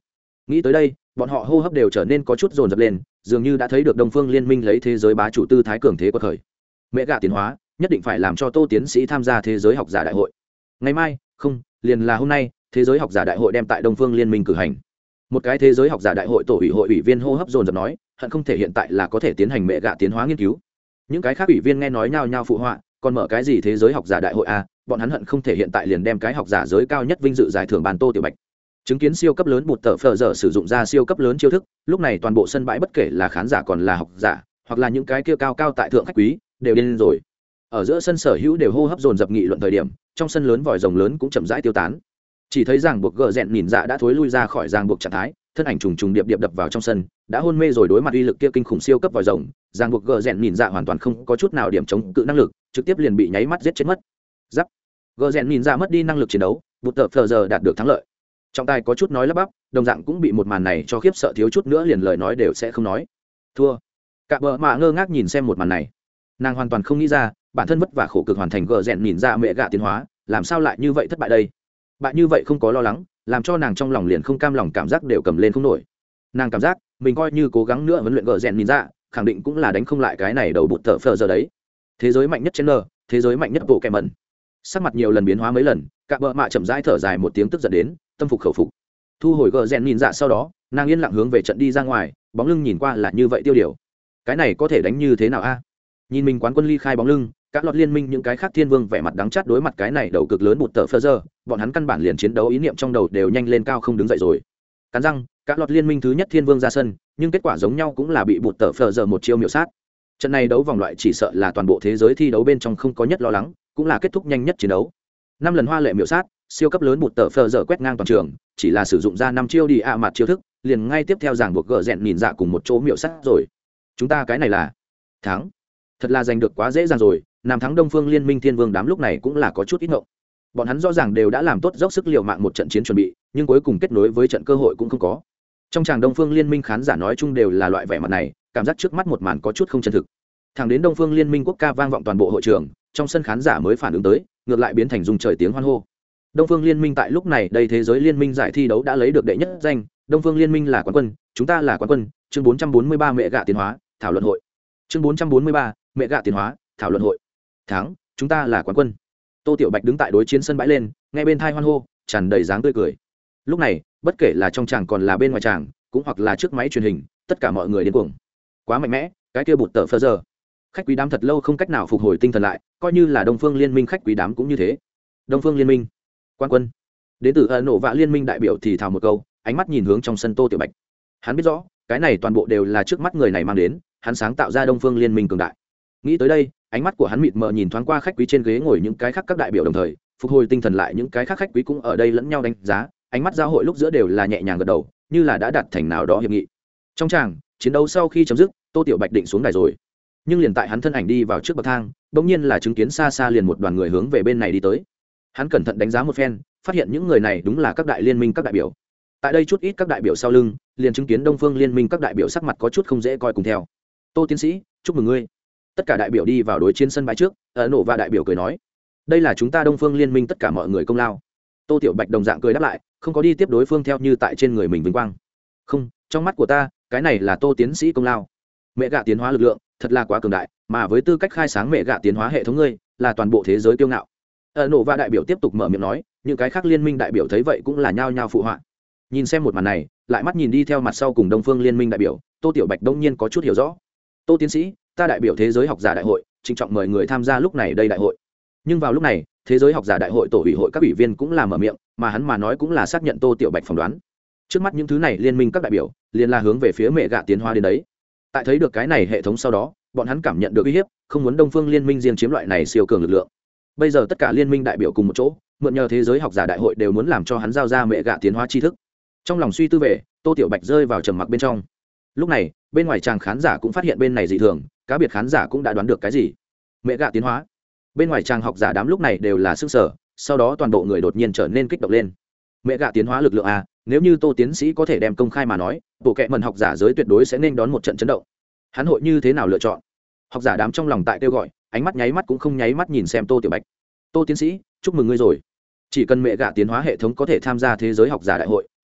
Nghĩ tới đây bọn họ hô hấp đều trở nên có chút dồn dập lên, dường như đã thấy được đông phương liên minh lấy thế giới bá chủ tư thái cường thế của thời. Mẹ gạ tiến hóa nhất định phải làm cho Tô tiến sĩ tham gia thế giới học giả đại hội. Ngày mai không liền là hôm nay, thế giới học giả đại hội đem tại đông phương liên minh cử hành. Một cái thế giới học giả đại hội tổ ủy hội ủy viên hô hấp dồn dập nói, hận không thể hiện tại là có thể tiến hành mẹ gạ tiến hóa nghiên cứu. Những cái khác ủy viên nghe nói nhao nhao phụ họa, còn mở cái gì thế giới học giả đại hội à, bọn hắn hận không thể hiện tại liền đem cái học giả giới cao nhất vinh dự giải thưởng bàn Tô Tiểu Bạch. Chứng kiến siêu cấp lớn bụt tờ phờ giờ sử dụng ra siêu cấp lớn chiêu thức, lúc này toàn bộ sân bãi bất kể là khán giả còn là học giả, hoặc là những cái kia cao cao tại thượng khách quý, đều điên rồi. Ở giữa sân sở hữu đều hô hấp dồn dập nghị luận thời điểm, trong sân lớn vòi rồng lớn cũng chậm rãi tiêu tán. Chỉ thấy ràng buộc gờ rẹn nhìn dạ đã thối lui ra khỏi ràng buộc trạng thái, thân ảnh trùng trùng điệp điệp đập vào trong sân, đã hôn mê rồi đối mặt uy lực kia kinh khủng siêu cấp vòi rồng, ràng buộc gờ rẹn nhìn dạ hoàn toàn không có chút nào điểm chống cự năng lực, trực tiếp liền bị nháy mắt giết chết mất. Giáp. Gờ rẹn nhìn dạ mất đi năng lực chiến đấu, bụt tờ phờ giờ đạt được thắng lợi. Trọng tài có chút nói lắp bắp, đồng dạng cũng bị một màn này cho khiếp sợ thiếu chút nữa liền lời nói đều sẽ không nói. Thua. Cả bờ mạ ngơ ngác nhìn xem một màn này, nàng hoàn toàn không nghĩ ra bản thân vất vả khổ cực hoàn thành gờ rèn nhìn ra mẹ gạ tiến hóa, làm sao lại như vậy thất bại đây. Bại như vậy không có lo lắng, làm cho nàng trong lòng liền không cam lòng, cảm giác đều cầm lên không nổi. Nàng cảm giác mình coi như cố gắng nữa huấn luyện gờ rèn nhìn ra, khẳng định cũng là đánh không lại cái này đầu bụt tờ phờ giờ đấy. Thế giới mạnh nhất trên nơ, thế giới mạnh nhất bộ kèm mẩn. Sắc mặt nhiều lần biến hóa mấy lần, cả bờ mạ chậm rãi thở dài một tiếng tức giận đến, tâm phục khẩu phục. Thu hồi gờ rèn nhìn dạ sau đó, nàng yên lặng hướng về trận đi ra ngoài, bóng lưng nhìn qua là như vậy tiêu điều. Cái này có thể đánh như thế nào a? Nhìn mình quán quân ly khai bóng lưng, các lọt liên minh những cái khác thiên vương vẻ mặt đắng chát đối mặt cái này đầu cực lớn một tờ phơ giờ, bọn hắn căn bản liền chiến đấu ý niệm trong đầu đều nhanh lên cao không đứng dậy rồi. Cắn răng, các lọt liên minh thứ nhất thiên vương ra sân, nhưng kết quả giống nhau cũng là bị bụt tờ phơ giờ một chiêu miểu sát. Trận này đấu vòng loại chỉ sợ là toàn bộ thế giới thi đấu bên trong không có nhất lo lắng, cũng là kết thúc nhanh nhất chiến đấu. 5 lần hoa lệ miểu sát, siêu cấp lớn bụt tờ phơ giờ quét ngang toàn trường, chỉ là sử dụng ra 5 chiêu đi mặt chiêu thức, liền ngay tiếp theo giảng buộc gỡ rèn nhìn dạ cùng một chỗ miểu sát rồi. Chúng ta cái này là thắng, thật là giành được quá dễ dàng rồi. Nam thắng đông phương liên minh thiên vương đám lúc này cũng là có chút ít ngộng, bọn hắn rõ ràng đều đã làm tốt dốc sức liều mạng một trận chiến chuẩn bị, nhưng cuối cùng kết nối với trận cơ hội cũng không có. Trong tràng đông phương liên minh khán giả nói chung đều là loại vẻ mặt này, cảm giác trước mắt một màn có chút không chân thực. Thẳng đến đông phương liên minh quốc ca vang vọng toàn bộ hội trường, trong sân khán giả mới phản ứng tới, ngược lại biến thành rung trời tiếng hoan hô. Đông phương liên minh tại lúc này đây thế giới liên minh giải thi đấu đã lấy được đệ nhất danh, đông phương liên minh là quán quân, chúng ta là quán quân. Chương 443 mẹ gạ tiến hóa thảo luận hội. Chương 443 mẹ gạ tiến hóa thảo luận hội. Thắng, chúng ta là quán quân. Tô Tiểu Bạch đứng tại đối chiến sân bãi lên, nghe bên thai hoan hô, tràn đầy dáng tươi cười. Lúc này, bất kể là trong tràng còn là bên ngoài tràng, cũng hoặc là trước máy truyền hình, tất cả mọi người điên cuồng. Quá mạnh mẽ, cái kia bụt tờ phơ giờ. Khách quý đám thật lâu không cách nào phục hồi tinh thần lại, coi như là đông phương liên minh khách quý đám cũng như thế. Đông phương liên minh quan quân, đến từ ấn độ vạ liên minh đại biểu thì thào một câu, ánh mắt nhìn hướng trong sân Tô Tiểu Bạch. Hắn biết rõ cái này toàn bộ đều là trước mắt người này mang đến, hắn sáng tạo ra đông phương liên minh cường đại. Nghĩ tới đây, ánh mắt của hắn mịt mờ nhìn thoáng qua khách quý trên ghế ngồi những cái khác các đại biểu, đồng thời phục hồi tinh thần lại những cái khác khách quý cũng ở đây lẫn nhau đánh giá, ánh mắt giao hội lúc giữa đều là nhẹ nhàng gật đầu, như là đã đạt thành nào đó hiệp nghị. Trong tràng chiến đấu sau khi chấm dứt, Tô Tiểu Bạch định xuống đài rồi, nhưng liền tại hắn thân ảnh đi vào trước bậc thang, bỗng nhiên là chứng kiến xa xa liền một đoàn người hướng về bên này đi tới. Hắn cẩn thận đánh giá một phen, phát hiện những người này đúng là các đại liên minh các đại biểu. Tại đây chút ít các đại biểu sau lưng, liền chứng kiến đông phương liên minh các đại biểu sắc mặt có chút không dễ coi cùng theo. Tô tiến sĩ, chúc mừng ngươi. Tất cả đại biểu đi vào đối chiến sân bãi trước, nổ và đại biểu cười nói, đây là chúng ta đông phương liên minh tất cả mọi người công lao. Tô Tiểu Bạch đồng dạng cười đáp lại, không có đi tiếp đối phương theo như tại trên người mình vinh quang. Không, trong mắt của ta, cái này là Tô tiến sĩ công lao. Mẹ gạ tiến hóa lực lượng thật là quá cường đại, mà với tư cách khai sáng mẹ gạ tiến hóa hệ thống ngươi, là toàn bộ thế giới kiêu ngạo. Nổ và đại biểu tiếp tục mở miệng nói, những cái khác liên minh đại biểu thấy vậy cũng là nhao nhao phụ họa. Nhìn xem một màn này, lại mắt nhìn đi theo mặt sau cùng đông phương liên minh đại biểu, Tô Tiểu Bạch đông nhiên có chút hiểu rõ. Tô tiến sĩ, ta đại biểu thế giới học giả đại hội, trịnh trọng mời người tham gia lúc này đây đại hội. Nhưng vào lúc này, thế giới học giả đại hội tổ ủy hội các ủy viên cũng là mở miệng, mà hắn mà nói cũng là xác nhận Tô Tiểu Bạch phỏng đoán. Trước mắt những thứ này liên minh các đại biểu liền là hướng về phía mẹ gạ tiến hóa đến đấy. Tại thấy được cái này hệ thống sau đó, bọn hắn cảm nhận được uy hiếp, không muốn đông phương liên minh riêng chiếm loại này siêu cường lực lượng. Bây giờ tất cả liên minh đại biểu cùng một chỗ, mượn nhờ thế giới học giả đại hội đều muốn làm cho hắn giao ra mẹ gạ tiến hóa tri thức. Trong lòng suy tư về, Tô Tiểu Bạch rơi vào trầm mặc bên trong. Lúc này, bên ngoài tràng khán giả cũng phát hiện bên này dị thường, cá biệt khán giả cũng đã đoán được cái gì. Mẹ gạ tiến hóa. Bên ngoài tràng học giả đám lúc này đều là sức sở, sau đó toàn bộ người đột nhiên trở nên kích động lên. Mẹ gạ tiến hóa lực lượng a, nếu như Tô tiến sĩ có thể đem công khai mà nói, bộ kệ mần học giả giới tuyệt đối sẽ nên đón một trận chấn động. Hắn hội như thế nào lựa chọn? Học giả đám trong lòng tại kêu gọi, ánh mắt nháy mắt cũng không nháy mắt nhìn xem Tô Tiểu Bạch. Tô tiến sĩ, chúc mừng ngươi rồi. Chỉ cần mẹ gạ tiến hóa hệ thống có thể tham gia thế giới học giả đại hội,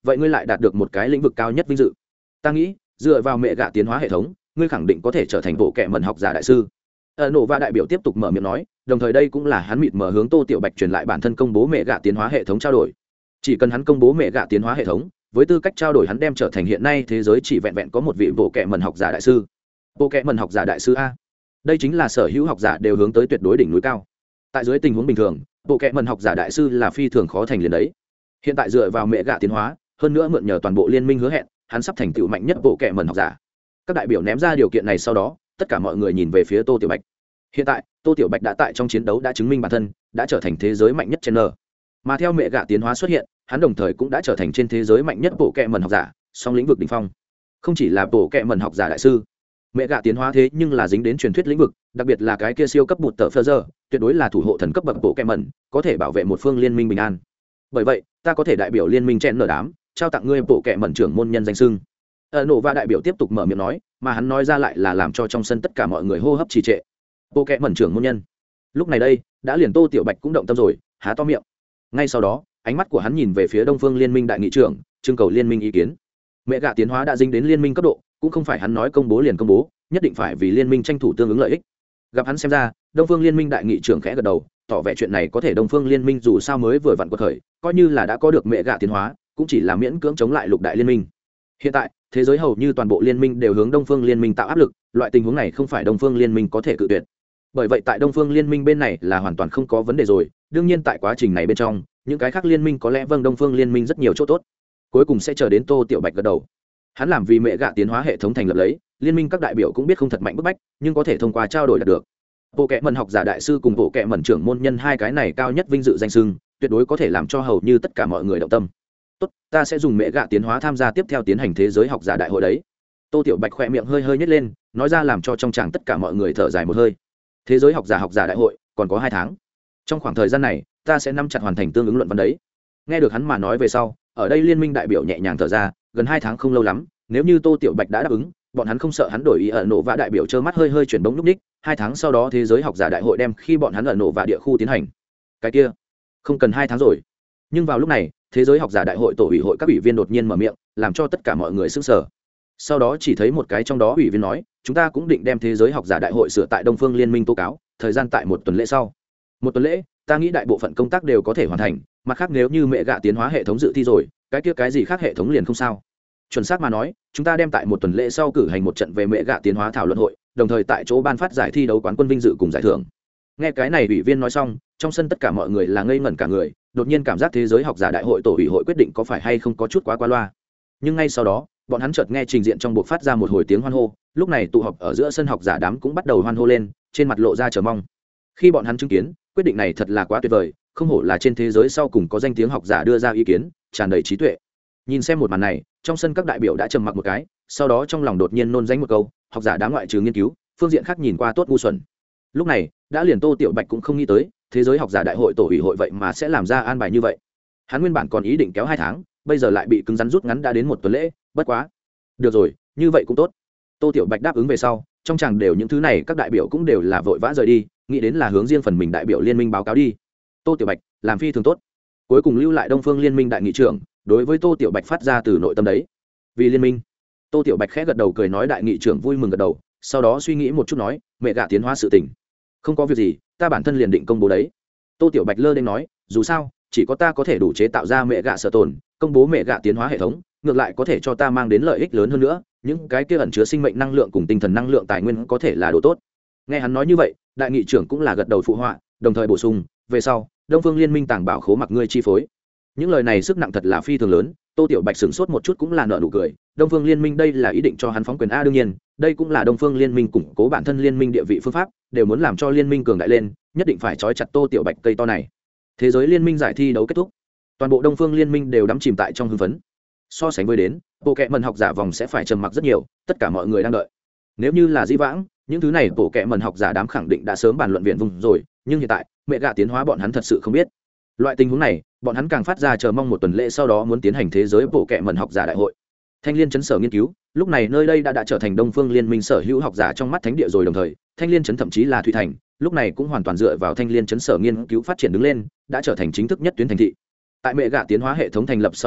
vậy ngươi lại đạt được một cái lĩnh vực cao nhất vinh dự. Ta nghĩ dựa vào mẹ gạ tiến hóa hệ thống, ngươi khẳng định có thể trở thành bộ kệ mẩn học giả đại sư. Nổ và đại biểu tiếp tục mở miệng nói, đồng thời đây cũng là hắn mịt mở hướng Tô Tiểu Bạch truyền lại bản thân công bố mẹ gạ tiến hóa hệ thống trao đổi. Chỉ cần hắn công bố mẹ gạ tiến hóa hệ thống, với tư cách trao đổi hắn đem trở thành hiện nay thế giới chỉ vẹn vẹn có một vị bộ kệ mẩn học giả đại sư. Bộ kệ mẩn học giả đại sư a, đây chính là sở hữu học giả đều hướng tới tuyệt đối đỉnh núi cao. Tại dưới tình huống bình thường, bộ kệ mẩn học giả đại sư là phi thường khó thành liền đấy. Hiện tại dựa vào mẹ gạ tiến hóa, hơn nữa mượn nhờ toàn bộ liên minh hứa hẹn, hắn sắp thành tựu mạnh nhất bộ kệ mẩn học giả. Các đại biểu ném ra điều kiện này sau đó, tất cả mọi người nhìn về phía Tô Tiểu Bạch. Hiện tại Tô Tiểu Bạch đã tại trong chiến đấu đã chứng minh bản thân, đã trở thành thế giới mạnh nhất trên N. Mà theo mẹ gạ tiến hóa xuất hiện, hắn đồng thời cũng đã trở thành trên thế giới mạnh nhất bộ kệ mẩn học giả, song lĩnh vực đỉnh phong. Không chỉ là bộ kệ mẩn học giả đại sư, mẹ gạ tiến hóa thế nhưng là dính đến truyền thuyết lĩnh vực, đặc biệt là cái kia siêu cấp bụt tờ phơ giờ, tuyệt đối là thủ hộ thần cấp bậc bộ kệ mẩn, có thể bảo vệ một phương liên minh bình an. Bởi vậy ta có thể đại biểu liên minh chen nở đám, trao tặng ngươi bộ kệ mẩn trưởng môn nhân danh xưng. Nổ và đại biểu tiếp tục mở miệng nói, mà hắn nói ra lại là làm cho trong sân tất cả mọi người hô hấp trì trệ. Bộ kệ mẩn trưởng môn nhân. Lúc này đây đã liền Tô Tiểu Bạch cũng động tâm rồi, há to miệng. Ngay sau đó ánh mắt của hắn nhìn về phía Đông Phương Liên minh đại nghị trưởng, trưng cầu liên minh ý kiến. Mẹ gạ tiến hóa đã dính đến liên minh cấp độ, cũng không phải hắn nói công bố liền công bố, nhất định phải vì liên minh tranh thủ tương ứng lợi ích. Gặp hắn xem ra, Đông Phương Liên minh đại nghị trưởng khẽ gật đầu, tỏ vẻ chuyện này có thể Đông Phương Liên minh dù sao mới vừa vặn quật khởi, coi như là đã có được mẹ gạ tiến hóa, cũng chỉ là miễn cưỡng chống lại lục đại liên minh. Hiện tại thế giới hầu như toàn bộ liên minh đều hướng Đông Phương Liên minh tạo áp lực, loại tình huống này không phải Đông Phương Liên minh có thể cự tuyệt. Bởi vậy tại Đông Phương Liên minh bên này là hoàn toàn không có vấn đề rồi, đương nhiên tại quá trình này bên trong, những cái khác liên minh có lẽ Đông Phương Liên minh rất nhiều chỗ tốt. Cuối cùng sẽ chờ đến Tô Tiểu Bạch gật đầu. Hắn làm vì mẹ gạ tiến hóa hệ thống thành lập lấy, liên minh các đại biểu cũng biết không thật mạnh bức bách, nhưng có thể thông qua trao đổi đạt được. Bộ kệ mẩn học giả đại sư cùng bộ kệ mẩn trưởng môn nhân hai cái này cao nhất vinh dự danh xưng, tuyệt đối có thể làm cho hầu như tất cả mọi người động tâm. Tốt, ta sẽ dùng mẹ gạ tiến hóa tham gia tiếp theo tiến hành thế giới học giả đại hội đấy. Tô Tiểu Bạch khỏe miệng hơi hơi nhếch lên, nói ra làm cho trong tràng tất cả mọi người thở dài một hơi. Thế giới học giả đại hội còn có 2 tháng. Trong khoảng thời gian này, ta sẽ nắm chặt hoàn thành tương ứng luận văn đấy. Nghe được hắn mà nói về sau, ở đây liên minh đại biểu nhẹ nhàng thở ra, gần 2 tháng không lâu lắm, nếu như Tô Tiểu Bạch đã đáp ứng, bọn hắn không sợ hắn đổi ý. Ở nổ vạ đại biểu trơ mắt hơi hơi chuyển bóng lúc ních, 2 tháng sau đó thế giới học giả đại hội đem khi bọn hắn ở nổ vạ địa khu tiến hành. Cái kia, không cần 2 tháng rồi. Nhưng vào lúc này, thế giới học giả đại hội tổ ủy hội các ủy viên đột nhiên mở miệng, làm cho tất cả mọi người sửng sở. Sau đó chỉ thấy một cái trong đó ủy viên nói, chúng ta cũng định đem thế giới học giả đại hội sửa tại Đông Phương Liên minh tố cáo, thời gian tại 1 tuần lễ sau. 1 tuần lễ, ta nghĩ đại bộ phận công tác đều có thể hoàn thành, mặt khác nếu như mẹ gạ tiến hóa hệ thống dự thi rồi, cái kia cái gì khác hệ thống liền không sao. Chuẩn xác mà nói, chúng ta đem tại 1 tuần lễ sau cử hành một trận về mẹ gạ tiến hóa thảo luận hội, đồng thời tại chỗ ban phát giải thi đấu quán quân vinh dự cùng giải thưởng. Nghe cái này ủy viên nói xong, trong sân tất cả mọi người là ngây ngẩn cả người, đột nhiên cảm giác thế giới học giả đại hội tổ ủy hội quyết định có phải hay không có chút quá qua loa. Nhưng ngay sau đó, bọn hắn chợt nghe trình diện trong buộc phát ra một hồi tiếng hoan hô, lúc này tụ họp ở giữa sân học giả đám cũng bắt đầu hoan hô lên, trên mặt lộ ra chờ mong. Khi bọn hắn chứng kiến, quyết định này thật là quá tuyệt vời, không hổ là trên thế giới sau cùng có danh tiếng học giả đưa ra ý kiến, tràn đầy trí tuệ. Nhìn xem một màn này, trong sân các đại biểu đã trầm mặc một cái, sau đó trong lòng đột nhiên nôn danh một câu, học giả đám ngoại trừ nghiên cứu, phương diện khác nhìn qua tốt ngu xuẩn. Lúc này, đã liền Tô Tiểu Bạch cũng không nghĩ tới, thế giới học giả đại hội tổ ủy hội vậy mà sẽ làm ra an bài như vậy. Hắn nguyên bản còn ý định kéo 2 tháng, bây giờ lại bị cứng rắn rút ngắn đã đến 1 tuần lễ, bất quá. Được rồi, như vậy cũng tốt. Tô Tiểu Bạch đáp ứng về sau, trong chàng đều những thứ này các đại biểu cũng đều là vội vã rời đi, nghĩ đến là hướng riêng phần mình đại biểu liên minh báo cáo đi. Tô Tiểu Bạch làm phi thường tốt. Cuối cùng lưu lại Đông Phương Liên minh đại nghị trưởng, đối với Tô Tiểu Bạch phát ra từ nội tâm đấy. Vì liên minh. Tô Tiểu Bạch khẽ gật đầu cười nói đại nghị trưởng vui mừng gật đầu, sau đó suy nghĩ một chút nói, mẹ gạ tiến hóa sự tình. Không có việc gì, ta bản thân liền định công bố đấy. Tô Tiểu Bạch lơ đến nói, dù sao, chỉ có ta có thể đủ chế tạo ra mẹ gạ sở tồn, công bố mẹ gạ tiến hóa hệ thống, ngược lại có thể cho ta mang đến lợi ích lớn hơn nữa, những cái kia ẩn chứa sinh mệnh năng lượng cùng tinh thần năng lượng tài nguyên có thể là đồ tốt. Nghe hắn nói như vậy, đại nghị trưởng cũng là gật đầu phụ họa, đồng thời bổ sung, về sau, Đông Phương Liên minh tàng bảo khố mặc ngươi chi phối. Những lời này sức nặng thật là phi thường lớn, Tô Tiểu Bạch sửng sốt một chút cũng là nở nụ cười, Đông Phương Liên minh đây là ý định cho hắn phóng quyền a, đương nhiên, đây cũng là Đông Phương Liên minh củng cố bản thân liên minh địa vị phương pháp, đều muốn làm cho liên minh cường đại lên, nhất định phải trói chặt Tô Tiểu Bạch cây to này. Thế giới liên minh giải thi đấu kết thúc, toàn bộ Đông Phương Liên minh đều đắm chìm tại trong hưng phấn. So sánh với đến, bộ kệ mẩn học giả vòng sẽ phải trầm mặc rất nhiều, tất cả mọi người đang đợi. Nếu như là dĩ vãng, những thứ này bộ kệ mẩn học giả đám khẳng định đã sớm bàn luận viện vùng rồi, nhưng hiện tại, mẹ gạ tiến hóa bọn hắn thật sự không biết. Loại tình huống này, bọn hắn càng phát ra chờ mong 1 tuần lễ sau đó muốn tiến hành thế giới bộ kệ mẩn học giả đại hội. Thanh Liên trấn sở nghiên cứu, lúc này nơi đây đã trở thành Đông Phương Liên minh sở hữu học giả trong mắt thánh địa rồi, đồng thời, Thanh Liên trấn thậm chí là Thụy Thành, lúc này cũng hoàn toàn dựa vào Thanh Liên trấn sở nghiên cứu phát triển đứng lên, đã trở thành chính thức nhất tuyến thành thị. Tại mẹ gạ tiến hóa hệ thống thành lập sau đó,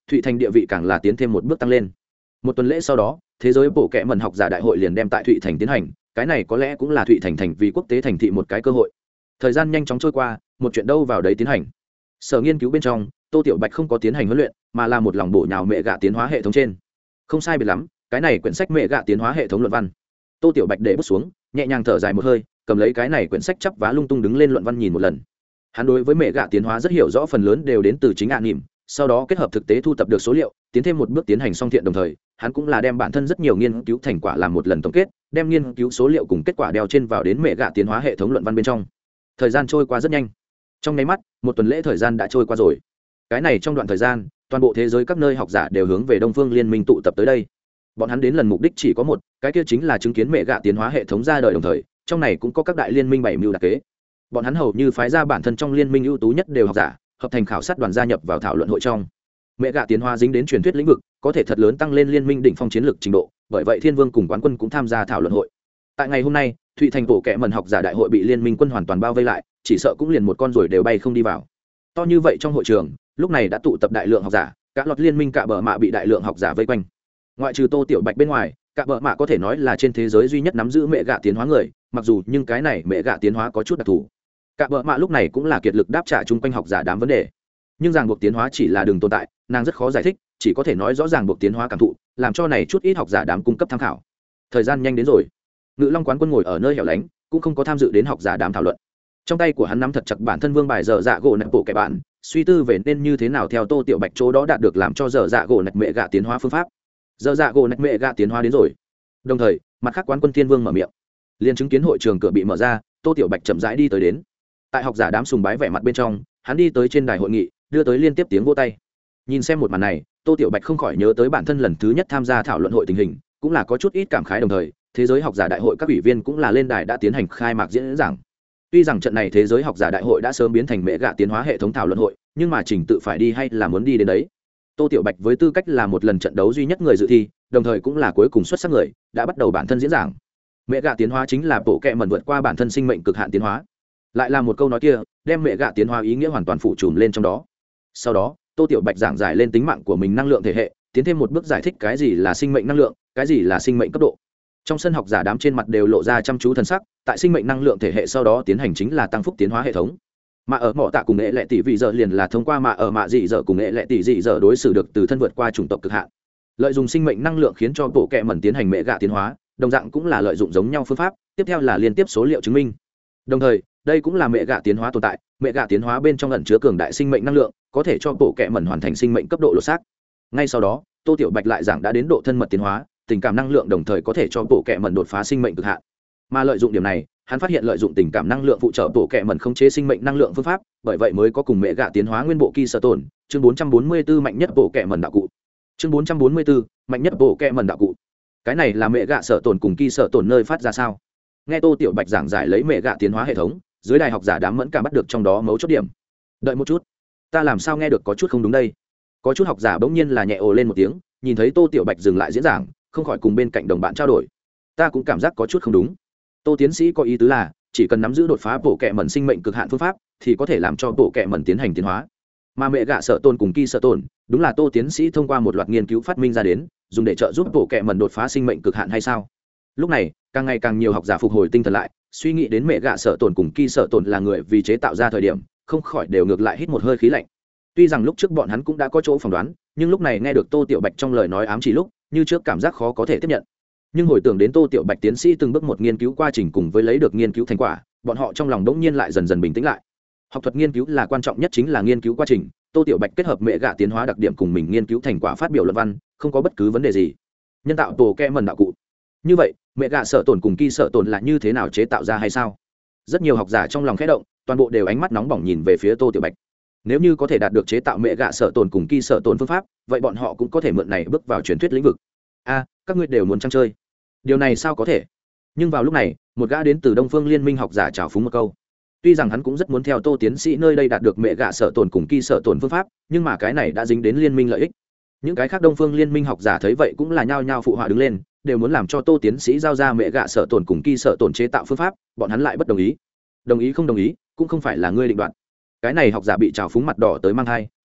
Thụy Thành địa vị càng là tiến thêm một bước tăng lên. Một tuần lễ sau đó, thế giới bộ kệ mẩn học giả đại hội liền đem tại Thụy Thành tiến hành, cái này có lẽ cũng là Thụy Thành thành vì quốc tế thành thị một cái cơ hội. Thời gian nhanh chóng trôi qua, một chuyện đâu vào đấy tiến hành. Sở nghiên cứu bên trong, Tô Tiểu Bạch không có tiến hành huấn luyện, mà là một lòng bổ nhào mẹ gạ tiến hóa hệ thống trên. Không sai biệt lắm, cái này quyển sách mẹ gạ tiến hóa hệ thống luận văn. Tô Tiểu Bạch để bút xuống, nhẹ nhàng thở dài một hơi, cầm lấy cái này quyển sách chắp vá lung tung đứng lên luận văn nhìn một lần. Hắn đối với mẹ gạ tiến hóa rất hiểu rõ, phần lớn đều đến từ chính nỉm, sau đó kết hợp thực tế thu thập được số liệu, tiến thêm một bước tiến hành song thiện, đồng thời hắn cũng là đem bản thân rất nhiều nghiên cứu thành quả làm một lần tổng kết, đem nghiên cứu số liệu cùng kết quả đeo trên vào đến mẹ gạ tiến hóa hệ thống luận văn bên trong. Thời gian trôi qua rất nhanh, trong nháy mắt một tuần lễ thời gian đã trôi qua rồi. Cái này trong đoạn thời gian, toàn bộ thế giới các nơi học giả đều hướng về Đông Phương Liên minh tụ tập tới đây. Bọn hắn đến lần mục đích chỉ có một, cái kia chính là chứng kiến mẹ gạ tiến hóa hệ thống ra đời, đồng thời trong này cũng có các đại liên minh bảy mưu đặc kế. Bọn hắn hầu như phái ra bản thân trong liên minh ưu tú nhất đều học giả, hợp thành khảo sát đoàn gia nhập vào thảo luận hội trong. Mẹ gạ tiến hóa dính đến truyền thuyết lĩnh vực, có thể thật lớn tăng lên liên minh đỉnh phong chiến lược trình độ, bởi vậy Thiên Vương cùng Quán Quân cũng tham gia thảo luận hội. Tại ngày hôm nay, Thụy Thành bộ kệ mẩn học giả đại hội bị liên minh quân hoàn toàn bao vây lại, chỉ sợ cũng liền một con ruồi đều bay không đi vào. To như vậy trong hội trường, lúc này đã tụ tập đại lượng học giả, các lọt liên minh Cạ Bờ Mạ bị đại lượng học giả vây quanh. Ngoại trừ Tô Tiểu Bạch bên ngoài, Cạ Bờ Mạ có thể nói là trên thế giới duy nhất nắm giữ mẹ gạ tiến hóa người, mặc dù nhưng cái này mẹ gạ tiến hóa có chút đặc thù. Cạ Bờ Mạ lúc này cũng là kiệt lực đáp trả chung quanh học giả đám vấn đề, nhưng ràng buộc tiến hóa chỉ là đường tồn tại, nàng rất khó giải thích, chỉ có thể nói rõ ràng buộc tiến hóa cảm thụ, làm cho này chút ít học giả đám cung cấp tham khảo. Thời gian nhanh đến rồi, Ngự Long Quán Quân ngồi ở nơi hẻo lánh, cũng không có tham dự đến học giả đám thảo luận. Trong tay của hắn nắm thật chặt bản thân vương bài dở dạ gỗ nạch bộ kẻ bạn, suy tư về nên như thế nào theo Tô Tiểu Bạch chỗ đó đạt được làm cho dở dạ gỗ nạch mẹ gạ tiến hóa phương pháp. Dở dạ gỗ nạch mẹ gạ tiến hóa đến rồi. Đồng thời, mặt khác Quán Quân Thiên Vương mở miệng, liền chứng kiến hội trường cửa bị mở ra, Tô Tiểu Bạch chậm rãi đi tới đến. Tại học giả đám sùng bái vẻ mặt bên trong, hắn đi tới trên đài hội nghị, đưa tới liên tiếp tiếng vỗ tay. Nhìn xem một màn này, Tô Tiểu Bạch không khỏi nhớ tới bản thân lần thứ nhất tham gia thảo luận hội tình hình, cũng là có chút ít cảm khái, đồng thời thế giới học giả đại hội các ủy viên cũng là lên đài đã tiến hành khai mạc diễn giảng. Tuy rằng trận này thế giới học giả đại hội đã sớm biến thành mẹ gạ tiến hóa hệ thống thảo luận hội, nhưng mà trình tự phải đi hay là muốn đi đến đấy. Tô Tiểu Bạch với tư cách là một lần trận đấu duy nhất người dự thi, đồng thời cũng là cuối cùng xuất sắc người, đã bắt đầu bản thân diễn giảng. Mẹ gạ tiến hóa chính là bộ kệ mẩn vượt qua bản thân sinh mệnh cực hạn tiến hóa. Lại là một câu nói kia, đem mẹ gạ tiến hóa ý nghĩa hoàn toàn phủ trùm lên trong đó. Sau đó, Tô Tiểu Bạch giảng giải lên tính mạng của mình năng lượng thể hệ, tiến thêm một bước giải thích cái gì là sinh mệnh năng lượng, cái gì là sinh mệnh cấp độ. Trong sân học giả đám trên mặt đều lộ ra chăm chú thần sắc, tại sinh mệnh năng lượng thể hệ sau đó tiến hành chính là tăng phúc tiến hóa hệ thống. Mà ở mỏ tạ cùng nghệ lệ tỷ vị giờ liền là thông qua mà ở mạ dị giờ cùng nghệ lệ tỷ dị giờ đối xử được từ thân vượt qua chủng tộc cực hạn. Lợi dụng sinh mệnh năng lượng khiến cho bộ kệ mẩn tiến hành mẹ gạ tiến hóa, đồng dạng cũng là lợi dụng giống nhau phương pháp, tiếp theo là liên tiếp số liệu chứng minh. Đồng thời, đây cũng là mẹ gạ tiến hóa tồn tại, mẹ gạ tiến hóa bên trong ẩn chứa cường đại sinh mệnh năng lượng, có thể cho bộ kệ mẩn hoàn thành sinh mệnh cấp độ lột xác. Ngay sau đó, Tô Tiểu Bạch lại giảng đã đến độ thân mật tiến hóa, tình cảm năng lượng đồng thời có thể cho bộ kệ mẩn đột phá sinh mệnh cực hạn. Mà lợi dụng điểm này, hắn phát hiện lợi dụng tình cảm năng lượng phụ trợ bộ kệ mẩn khống chế sinh mệnh năng lượng phương pháp, bởi vậy mới có cùng mẹ gạ tiến hóa nguyên bộ kỳ sở tổn, chương 444 mạnh nhất bộ kệ mẩn đạo cụ. Chương 444, mạnh nhất bộ kệ mẩn đạo cụ. Cái này là mẹ gạ sở tổn cùng kỳ sở tổn nơi phát ra sao? Nghe Tô Tiểu Bạch giảng giải lấy mẹ gạ tiến hóa hệ thống, dưới đài học giả đám mẫn cảm bắt được trong đó mấu chốt điểm. Đợi một chút, ta làm sao nghe được có chút không đúng đây? Có chút học giả bỗng nhiên là nhẹ ồ lên một tiếng, nhìn thấy Tô Tiểu Bạch dừng lại diễn giảng, không khỏi cùng bên cạnh đồng bạn trao đổi. Ta cũng cảm giác có chút không đúng. Tô tiến sĩ có ý tứ là, chỉ cần nắm giữ đột phá bộ kệ mẩn sinh mệnh cực hạn phương pháp, thì có thể làm cho bộ kệ mẩn tiến hành tiến hóa. Mà mẹ gạ sở tồn cùng kỳ sở tồn, đúng là Tô tiến sĩ thông qua một loạt nghiên cứu phát minh ra đến, dùng để trợ giúp bộ kệ mẩn đột phá sinh mệnh cực hạn hay sao? Lúc này, càng ngày càng nhiều học giả phục hồi tinh thần lại, suy nghĩ đến mẹ gạ sở tồn cùng kỳ sở tồn là người vì chế tạo ra thời điểm, không khỏi đều ngược lại hít một hơi khí lạnh. Tuy rằng lúc trước bọn hắn cũng đã có chỗ phỏng đoán, nhưng lúc này nghe được Tô Tiểu Bạch trong lời nói ám chỉ lúc, như trước cảm giác khó có thể tiếp nhận. Nhưng hồi tưởng đến Tô Tiểu Bạch tiến sĩ từng bước một nghiên cứu quá trình cùng với lấy được nghiên cứu thành quả, bọn họ trong lòng đống nhiên lại dần dần bình tĩnh lại. Học thuật nghiên cứu là quan trọng nhất chính là nghiên cứu quá trình, Tô Tiểu Bạch kết hợp mẹ gạ tiến hóa đặc điểm cùng mình nghiên cứu thành quả phát biểu luận văn, không có bất cứ vấn đề gì. Nhân tạo tổ kẽ mẩn đạo cụ. Như vậy, mẹ gạ sở tổn cùng kỳ sở tổn là như thế nào chế tạo ra hay sao? Rất nhiều học giả trong lòng khẽ động, toàn bộ đều ánh mắt nóng bỏng nhìn về phía Tô Tiểu Bạch. Nếu như có thể đạt được chế tạo mẹ gạ sở tổn cùng kỳ sở tổn phương pháp, vậy bọn họ cũng có thể mượn này bước vào truyền thuyết lĩnh vực. A, các ngươi đều muốn chăng chơi? Điều này sao có thể? Nhưng vào lúc này, một gã đến từ Đông Phương Liên minh học giả chào phúng một câu. Tuy rằng hắn cũng rất muốn theo Tô tiến sĩ nơi đây đạt được mẹ gạ sở tổn cùng kỳ sở tổn phương pháp, nhưng mà cái này đã dính đến liên minh lợi ích. Những cái khác Đông Phương Liên minh học giả thấy vậy cũng là nhao nhao phụ họa đứng lên, đều muốn làm cho Tô tiến sĩ giao ra mẹ gạ sở tổn cùng kỳ sở tổn chế tạo phương pháp, bọn hắn lại bất đồng ý. Đồng ý không đồng ý, cũng không phải là ngươi định đoạt. Cái này học giả bị trào phúng mặt đỏ tới mang thai,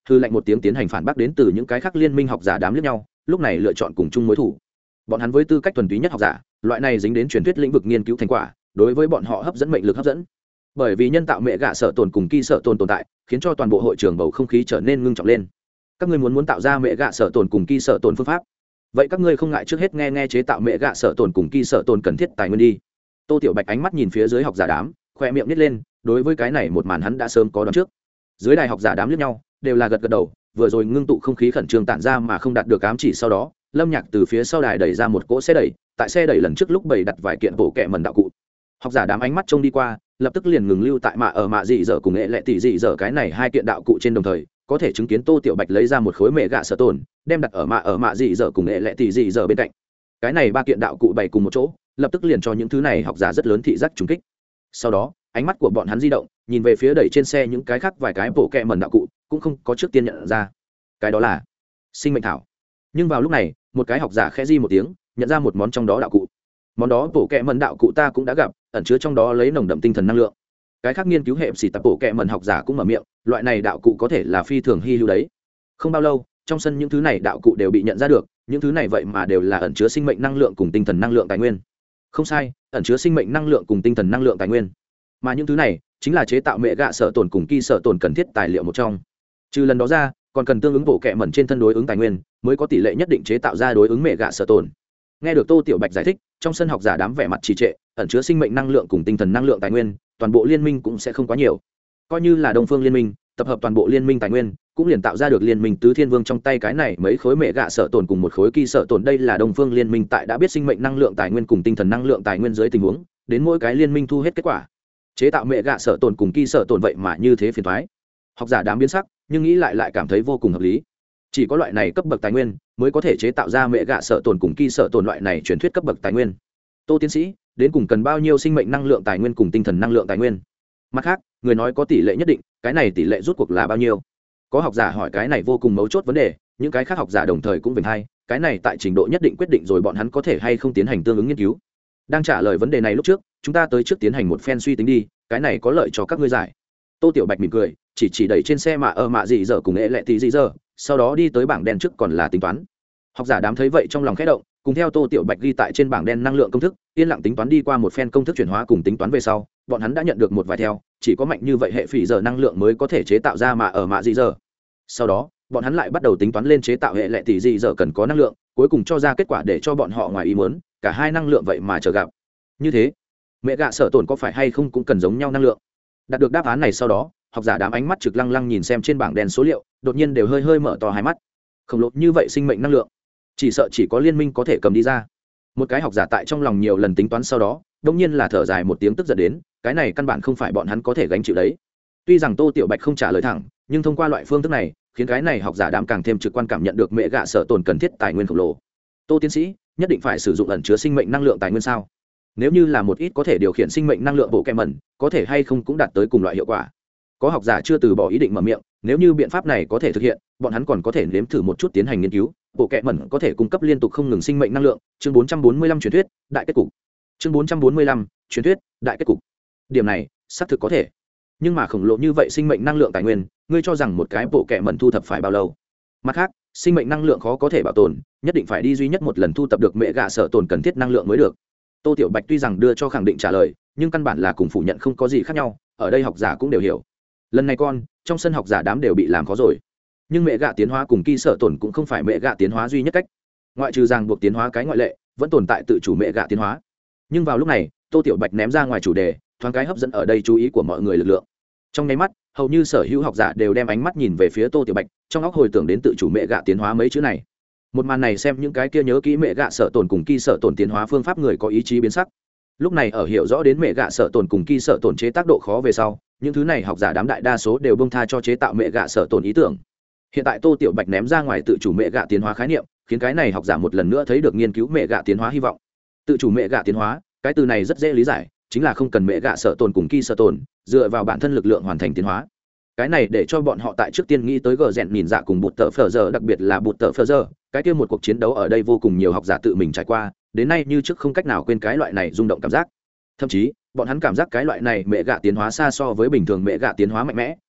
hư lệnh một tiếng tiến hành phản bác đến từ những cái khác liên minh học giả đám liếc nhau, lúc này lựa chọn cùng chung mối thủ. Bọn hắn với tư cách thuần túy nhất học giả, loại này dính đến truyền thuyết lĩnh vực nghiên cứu thành quả, đối với bọn họ hấp dẫn mệnh lực hấp dẫn. Bởi vì nhân tạo mẹ gạ sợ tồn cùng kỳ sợ tồn tồn tại, khiến cho toàn bộ hội trường bầu không khí trở nên ngưng trọng lên. Các ngươi muốn tạo ra mẹ gạ sợ tồn cùng kỳ sợ tồn phương pháp, vậy các ngươi không ngại trước hết nghe chế tạo mẹ gạ sợ tồn cùng kỳ sợ tồn cần thiết tài nguyên đi. Tô Tiểu Bạch ánh mắt nhìn phía dưới học giả đám, khoe miệng nít lên, đối với cái này một màn hắn đã sớm có đoán trước. Dưới đài học giả đám liếc nhau, đều là gật gật đầu, vừa rồi ngưng tụ không khí khẩn trương tản ra mà không đạt được ám chỉ, sau đó Lâm Nhạc từ phía sau đài đẩy ra một cỗ xe đẩy, tại xe đẩy lần trước lúc bày đặt vài kiện bộ kệ mẩn đạo cụ. Học giả đám ánh mắt trông đi qua, lập tức liền ngừng lưu tại mạ dị dở cùng nghệ lệ tỷ dị dở cái này hai kiện đạo cụ trên, đồng thời có thể chứng kiến Tô Tiểu Bạch lấy ra một khối mẹ gạ sở tồn, đem đặt ở mạ dị dở cùng nghệ lệ tỷ dị dở bên cạnh. Cái này ba kiện đạo cụ bày cùng một chỗ, lập tức liền cho những thứ này học giả rất lớn thị giác trùng kích. Sau đó ánh mắt của bọn hắn di động, nhìn về phía đẩy trên xe những cái khác vài cái bộ kệ mẩn đạo cụ, cũng không có trước tiên nhận ra cái đó là sinh mệnh thảo. Nhưng vào lúc này một cái học giả khẽ di một tiếng, nhận ra một món trong đó đạo cụ. Món đó bộ kệ mẩn đạo cụ ta cũng đã gặp, ẩn chứa trong đó lấy nồng đậm tinh thần năng lượng. Cái khác nghiên cứu hệ xỉ tập bộ kệ mẩn học giả cũng mở miệng, loại này đạo cụ có thể là phi thường hy hữu đấy. Không bao lâu trong sân những thứ này đạo cụ đều bị nhận ra được, những thứ này vậy mà đều là ẩn chứa sinh mệnh năng lượng cùng tinh thần năng lượng tài nguyên. Không sai, ẩn chứa sinh mệnh năng lượng cùng tinh thần năng lượng tài nguyên, mà những thứ này chính là chế tạo mẹ gạ sở tồn cùng kỳ sở tồn cần thiết tài liệu một trong. Trừ lần đó ra còn cần tương ứng bộ kệ mẩn trên thân đối ứng tài nguyên, mới có tỷ lệ nhất định chế tạo ra đối ứng mẹ gạ sở tồn. Nghe được Tô Tiểu Bạch giải thích, trong sân học giả đám vẻ mặt trì trệ, ẩn chứa sinh mệnh năng lượng cùng tinh thần năng lượng tài nguyên, toàn bộ liên minh cũng sẽ không quá nhiều. Coi như là Đông Phương liên minh, tập hợp toàn bộ liên minh tài nguyên, cũng liền tạo ra được liên minh tứ thiên vương trong tay cái này mấy khối mẹ gạ sở tồn cùng một khối kỳ sở tồn. Đây là Đông Phương liên minh tại đã biết sinh mệnh năng lượng tài nguyên cùng tinh thần năng lượng tài nguyên dưới tình huống, đến mỗi cái liên minh thu hết kết quả. Chế tạo mẹ gạ sở tồn cùng kỳ sở tồn vậy mà như thế phiền toái. Học giả đám biến sắc, nhưng nghĩ lại cảm thấy vô cùng hợp lý. Chỉ có loại này cấp bậc tài nguyên mới có thể chế tạo ra mẹ gạ sở tồn cùng kỳ sở tồn loại này truyền thuyết cấp bậc tài nguyên. Tô tiến sĩ, đến cùng cần bao nhiêu sinh mệnh năng lượng tài nguyên cùng tinh thần năng lượng tài nguyên? Mặt khác, người nói có tỷ lệ nhất định, cái này tỷ lệ rút cuộc là bao nhiêu? Có học giả hỏi cái này vô cùng mấu chốt vấn đề, những cái khác học giả đồng thời cũng vểnh hay, cái này tại trình độ nhất định quyết định rồi bọn hắn có thể hay không tiến hành tương ứng nghiên cứu. Đang trả lời vấn đề này lúc trước, chúng ta tới trước tiến hành một phen suy tính đi, cái này có lợi cho các ngươi giải. Tô Tiểu Bạch mỉm cười, chỉ đẩy trên xe mạ dị dở cùng nghệ lệ tỷ dị dở, sau đó đi tới bảng đen trước còn là tính toán. Học giả đám thấy vậy trong lòng khẽ động, cùng theo Tô Tiểu Bạch ghi tại trên bảng đen năng lượng công thức, yên lặng tính toán đi qua một phen công thức chuyển hóa cùng tính toán về sau, bọn hắn đã nhận được một vài theo, chỉ có mạnh như vậy hệ phỉ giờ năng lượng mới có thể chế tạo ra mạ dị dở. Sau đó bọn hắn lại bắt đầu tính toán lên chế tạo hệ lệ tỷ dị dở cần có năng lượng, cuối cùng cho ra kết quả để cho bọn họ ngoài ý muốn, cả hai năng lượng vậy mà chờ gặp. Như thế mẹ gạ sở tồn có phải hay không cũng cần giống nhau năng lượng? Đạt được đáp án này sau đó, học giả đám ánh mắt trực lăng lăng nhìn xem trên bảng đen số liệu, đột nhiên đều hơi mở to hai mắt. Khổng lồ như vậy sinh mệnh năng lượng, chỉ sợ chỉ có liên minh có thể cầm đi ra. Một cái học giả tại trong lòng nhiều lần tính toán sau đó, đột nhiên là thở dài một tiếng tức giận đến, cái này căn bản không phải bọn hắn có thể gánh chịu đấy. Tuy rằng Tô Tiểu Bạch không trả lời thẳng, nhưng thông qua loại phương thức này, khiến cái này học giả đám càng thêm trực quan cảm nhận được mẹ gạ sở tồn cần thiết tài nguyên khổng lồ. Tô tiến sĩ, nhất định phải sử dụng ẩn chứa sinh mệnh năng lượng tài nguyên sao? Nếu như là một ít có thể điều khiển sinh mệnh năng lượng bộ kệ mẩn, có thể hay không cũng đạt tới cùng loại hiệu quả? Có học giả chưa từ bỏ ý định mở miệng, nếu như biện pháp này có thể thực hiện, bọn hắn còn có thể nếm thử một chút tiến hành nghiên cứu, bộ kệ mẩn có thể cung cấp liên tục không ngừng sinh mệnh năng lượng. Chương 445 truyền thuyết, đại kết cục. Chương 445 truyền thuyết, đại kết cục. Điểm này xác thực có thể, nhưng mà khổng lồ như vậy sinh mệnh năng lượng tài nguyên, ngươi cho rằng một cái bộ kệ mẩn thu thập phải bao lâu? Mặt khác, sinh mệnh năng lượng khó có thể bảo tồn, nhất định phải đi duy nhất một lần thu thập được mẹ gạ sở tồn cần thiết năng lượng mới được. Tô Tiểu Bạch tuy rằng đưa cho khẳng định trả lời, nhưng căn bản là cùng phủ nhận không có gì khác nhau, ở đây học giả cũng đều hiểu. Lần này trong sân học giả đám đều bị làm khó rồi. Nhưng mẹ gạ tiến hóa cùng kỳ sở tồn cũng không phải mẹ gạ tiến hóa duy nhất cách, ngoại trừ ràng buộc tiến hóa cái ngoại lệ, vẫn tồn tại tự chủ mẹ gạ tiến hóa. Nhưng vào lúc này, Tô Tiểu Bạch ném ra ngoài chủ đề, thoáng cái hấp dẫn ở đây chú ý của mọi người lực lượng. Trong nháy mắt, hầu như sở hữu học giả đều đem ánh mắt nhìn về phía Tô Tiểu Bạch, trong óc hồi tưởng đến tự chủ mẹ gạ tiến hóa mấy chữ này. Một màn này xem những cái kia nhớ kỹ mẹ gạ sở tồn cùng kỳ sở tồn tiến hóa phương pháp người có ý chí biến sắc. Lúc này ở hiểu rõ đến mẹ gạ sở tồn cùng kỳ sở tồn chế tác độ khó về sau, những thứ này học giả đám đại đa số đều bông tha cho chế tạo mẹ gạ sở tồn ý tưởng. Hiện tại Tô Tiểu Bạch ném ra ngoài tự chủ mẹ gạ tiến hóa khái niệm, khiến cái này học giả một lần nữa thấy được nghiên cứu mẹ gạ tiến hóa hy vọng. Tự chủ mẹ gạ tiến hóa, cái từ này rất dễ lý giải, chính là không cần mẹ gạ sở tồn cùng kỳ sở tồn, dựa vào bản thân lực lượng hoàn thành tiến hóa. Cái này để cho bọn họ tại trước tiên nghĩ tới gờ rèn nhìn dạ cùng bụt tờ phờ giờ, đặc biệt là bụt tờ phờ giờ, cái kia một cuộc chiến đấu ở đây vô cùng nhiều học giả tự mình trải qua, đến nay như trước không cách nào quên cái loại này rung động cảm giác. Thậm chí bọn hắn cảm giác cái loại này mẹ gạ tiến hóa xa so với bình thường mẹ gạ tiến hóa mạnh mẽ,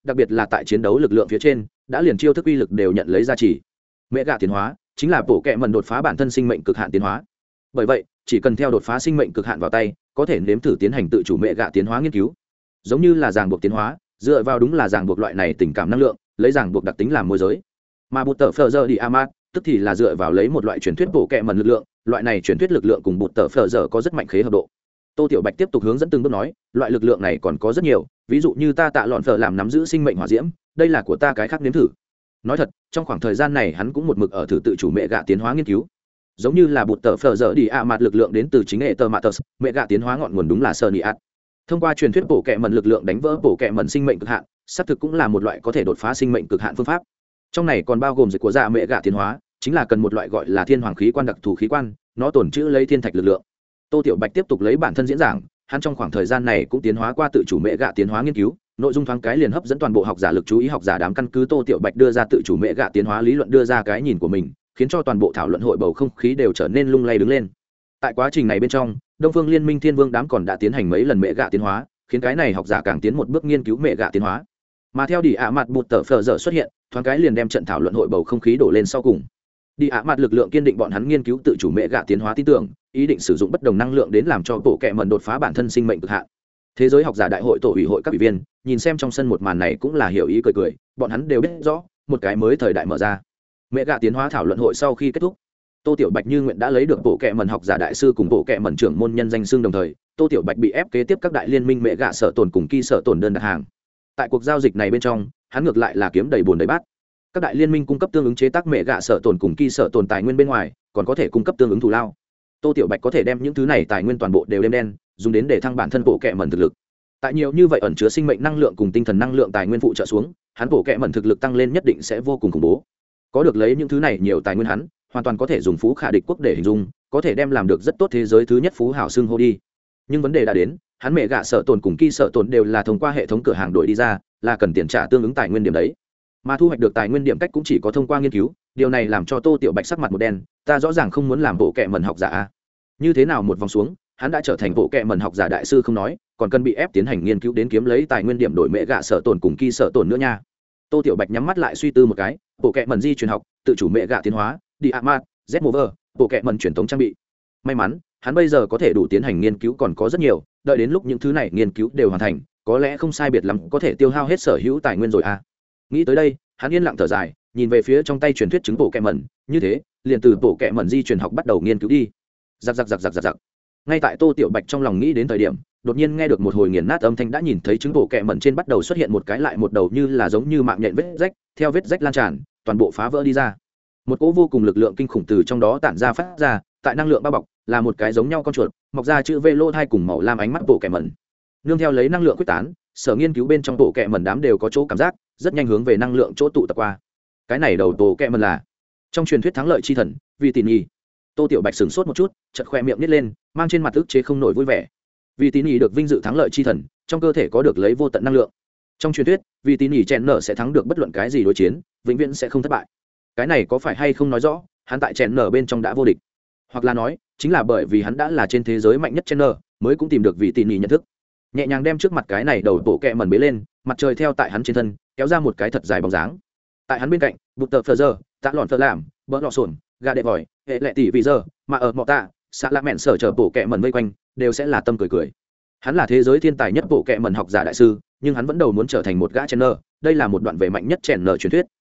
đặc biệt là tại chiến đấu lực lượng phía trên đã liền chiêu thức uy lực đều nhận lấy giá trị. Mẹ gạ tiến hóa chính là bộ kệ mẩn đột phá bản thân sinh mệnh cực hạn tiến hóa. Bởi vậy chỉ cần theo đột phá sinh mệnh cực hạn vào tay có thể nếm thử tiến hành tự chủ mẹ gạ tiến hóa nghiên cứu, giống như là ràng buộc tiến hóa dựa vào đúng là ràng buộc loại này tình cảm năng lượng, lấy ràng buộc đặc tính làm môi giới. Mà bụt tờ phờ giờ đi amat tức thì là dựa vào lấy một loại truyền thuyết bộ kệ mẩn lực lượng, loại này truyền thuyết lực lượng cùng bụt tờ phờ giờ có rất mạnh khế hợp độ. Tô Tiểu Bạch tiếp tục hướng dẫn từng bước nói, loại lực lượng này còn có rất nhiều, ví dụ như ta tạ lọn phở làm nắm giữ sinh mệnh hỏa diễm, đây là của ta cái khác nếm thử. Nói thật, trong khoảng thời gian này hắn cũng một mực ở thử tự chủ mẹ gạ tiến hóa nghiên cứu, giống như là bụt tờ phở giờ đi amat lực lượng đến từ chính hệ tơ matters, mẹ gạ tiến hóa ngọn nguồn đúng là Soniat. Thông qua truyền thuyết bộ kệ mẩn lực lượng đánh vỡ bộ kệ mẩn sinh mệnh cực hạn, xác thực cũng là một loại có thể đột phá sinh mệnh cực hạn phương pháp. Trong này còn bao gồm dịch của dạ mẹ gạ tiến hóa, chính là cần một loại gọi là thiên hoàng khí quan đặc thù khí quan, nó tồn trữ lấy thiên thạch lực lượng. Tô Tiểu Bạch tiếp tục lấy bản thân diễn giảng, hắn trong khoảng thời gian này cũng tiến hóa qua tự chủ mẹ gạ tiến hóa nghiên cứu, nội dung thoáng cái liền hấp dẫn toàn bộ học giả lực chú ý. Học giả đám căn cứ Tô Tiểu Bạch đưa ra tự chủ mẹ gạ tiến hóa lý luận đưa ra cái nhìn của mình, khiến cho toàn bộ thảo luận hội bầu không khí đều trở nên lung lay đứng lên. Tại quá trình này bên trong, Đông Phương Liên minh Thiên Vương đám còn đã tiến hành mấy lần mẹ gạ tiến hóa, khiến cái này học giả càng tiến một bước nghiên cứu mẹ gạ tiến hóa. Mà theo đi ạ mặt bụt tờ phờ giờ xuất hiện, thoáng cái liền đem trận thảo luận hội bầu không khí đổ lên sau cùng. Đi ạ mặt lực lượng kiên định bọn hắn nghiên cứu tự chủ mẹ gạ tiến hóa tin tưởng, ý định sử dụng bất đồng năng lượng đến làm cho bộ kệ mẩn đột phá bản thân sinh mệnh cực hạn. Thế giới học giả đại hội tổ ủy hội các ủy viên nhìn xem trong sân một màn này cũng là hiểu ý cười cười, bọn hắn đều biết rõ một cái mới thời đại mở ra. Mẹ gạ tiến hóa thảo luận hội sau khi kết thúc, Tô Tiểu Bạch như nguyện đã lấy được bộ kệ mẩn học giả đại sư cùng bộ kệ mẩn trưởng môn nhân danh xưng, đồng thời Tô Tiểu Bạch bị ép kế tiếp các đại liên minh mẹ gạ sở tồn cùng kỳ sở tồn đơn đặt hàng. Tại cuộc giao dịch này bên trong, hắn ngược lại là kiếm đầy bùn đầy bát. Các đại liên minh cung cấp tương ứng chế tác mẹ gạ sở tồn cùng kỳ sở tồn tài nguyên bên ngoài, còn có thể cung cấp tương ứng thù lao. Tô Tiểu Bạch có thể đem những thứ này tài nguyên toàn bộ đều đem đen dùng đến để thăng bản thân bộ kệ mẩn thực lực. Tại nhiều như vậy ẩn chứa sinh mệnh năng lượng cùng tinh thần năng lượng tài nguyên phụ trợ xuống, hắn bộ kệ mẩn thực lực tăng lên nhất định sẽ vô cùng khủng bố. Có được lấy những thứ này nhiều tài nguyên, hắn hoàn toàn có thể dùng phú khả địch quốc để hình dung, có thể đem làm được rất tốt thế giới thứ nhất phú hảo xưng hô đi. Nhưng vấn đề đã đến, hắn mẹ gạ sở tồn cùng kỳ sở tồn đều là thông qua hệ thống cửa hàng đổi đi ra, là cần tiền trả tương ứng tài nguyên điểm đấy. Mà thu hoạch được tài nguyên điểm cách cũng chỉ có thông qua nghiên cứu, điều này làm cho Tô Tiểu Bạch sắc mặt một đen, ta rõ ràng không muốn làm bộ kệ mẩn học giả a. Như thế nào một vòng xuống, hắn đã trở thành bộ kệ mẩn học giả đại sư không nói, còn cần bị ép tiến hành nghiên cứu đến kiếm lấy tài nguyên điểm đổi mẹ gạ sở tồn cùng kỳ sở tồn nữa nha. Tô Tiểu Bạch nhắm mắt lại suy tư một cái, bộ kệ mẩn di truyền học, tự chủ mẹ gạ tiến hóa, đi amat, z mover, bộ kệ mẩn truyền thống trang bị. May mắn hắn bây giờ có thể đủ tiến hành nghiên cứu còn có rất nhiều, đợi đến lúc những thứ này nghiên cứu đều hoàn thành, có lẽ không sai biệt lắm có thể tiêu hao hết sở hữu tài nguyên rồi a. Nghĩ tới đây, hắn yên lặng thở dài, nhìn về phía trong tay truyền thuyết chứng bộ kệ mẩn, như thế liền từ bộ kệ mẩn di truyền học bắt đầu nghiên cứu đi. Giặc giặc giặc giặc giặc giặc. Ngay tại Tô Tiểu Bạch trong lòng nghĩ đến thời điểm, đột nhiên nghe được một hồi nghiền nát âm thanh, đã nhìn thấy chứng bộ kệ mẩn trên bắt đầu xuất hiện một cái lại một đầu như là giống như mạng nhện vết rách, theo vết rách lan tràn, toàn bộ phá vỡ đi ra. Một cỗ vô cùng lực lượng kinh khủng từ trong đó tản ra phát ra, tại năng lượng bao bọc là một cái giống nhau con chuột, mọc ra chữ V lô thai cùng màu lam ánh mắt bộ kệ mẩn. Nương theo lấy năng lượng quyết tán, sở nghiên cứu bên trong bộ kệ mẩn đám đều có chỗ cảm giác, rất nhanh hướng về năng lượng chỗ tụ tập qua. Cái này đầu bộ kệ mẩn là trong truyền thuyết thắng lợi chi thần, vì tín nhì. Tô Tiểu Bạch sửng sốt một chút, chợt khoe miệng nít lên, mang trên mặt ức chế không nổi vui vẻ. Vì tín nhì được vinh dự thắng lợi chi thần, trong cơ thể có được lấy vô tận năng lượng. Trong truyền thuyết, vì tín nhì chèn nở sẽ thắng được bất luận cái gì đối chiến, vĩnh viễn sẽ không thất bại. Cái này có phải hay không nói rõ hắn tại chèn nở bên trong đã vô địch, hoặc là nói chính là bởi vì hắn đã là trên thế giới mạnh nhất chèn nở, mới cũng tìm được vị tín nhì nhận thức. Nhẹ nhàng đem trước mặt cái này đầu bộ kệ mẩn bế lên, mặt trời theo tại hắn trên thân kéo ra một cái thật dài bóng dáng. Tại hắn bên cạnh, bụt tờ phờ giờ, tạ lọn phờ làm, bỡ lọ sồn, gà đệ vòi, hệ lệ tỷ vì giờ, mà ở mọ tạ xạ lạ mẹn sở chờ bộ kệ mẩn vây quanh đều sẽ là tâm cười cười. Hắn là thế giới thiên tài nhất bộ kệ mẩn học giả đại sư, nhưng hắn vẫn đầu muốn trở thành một gã chèn nở, đây là một đoạn về mạnh nhất chèn nở truyền thuyết.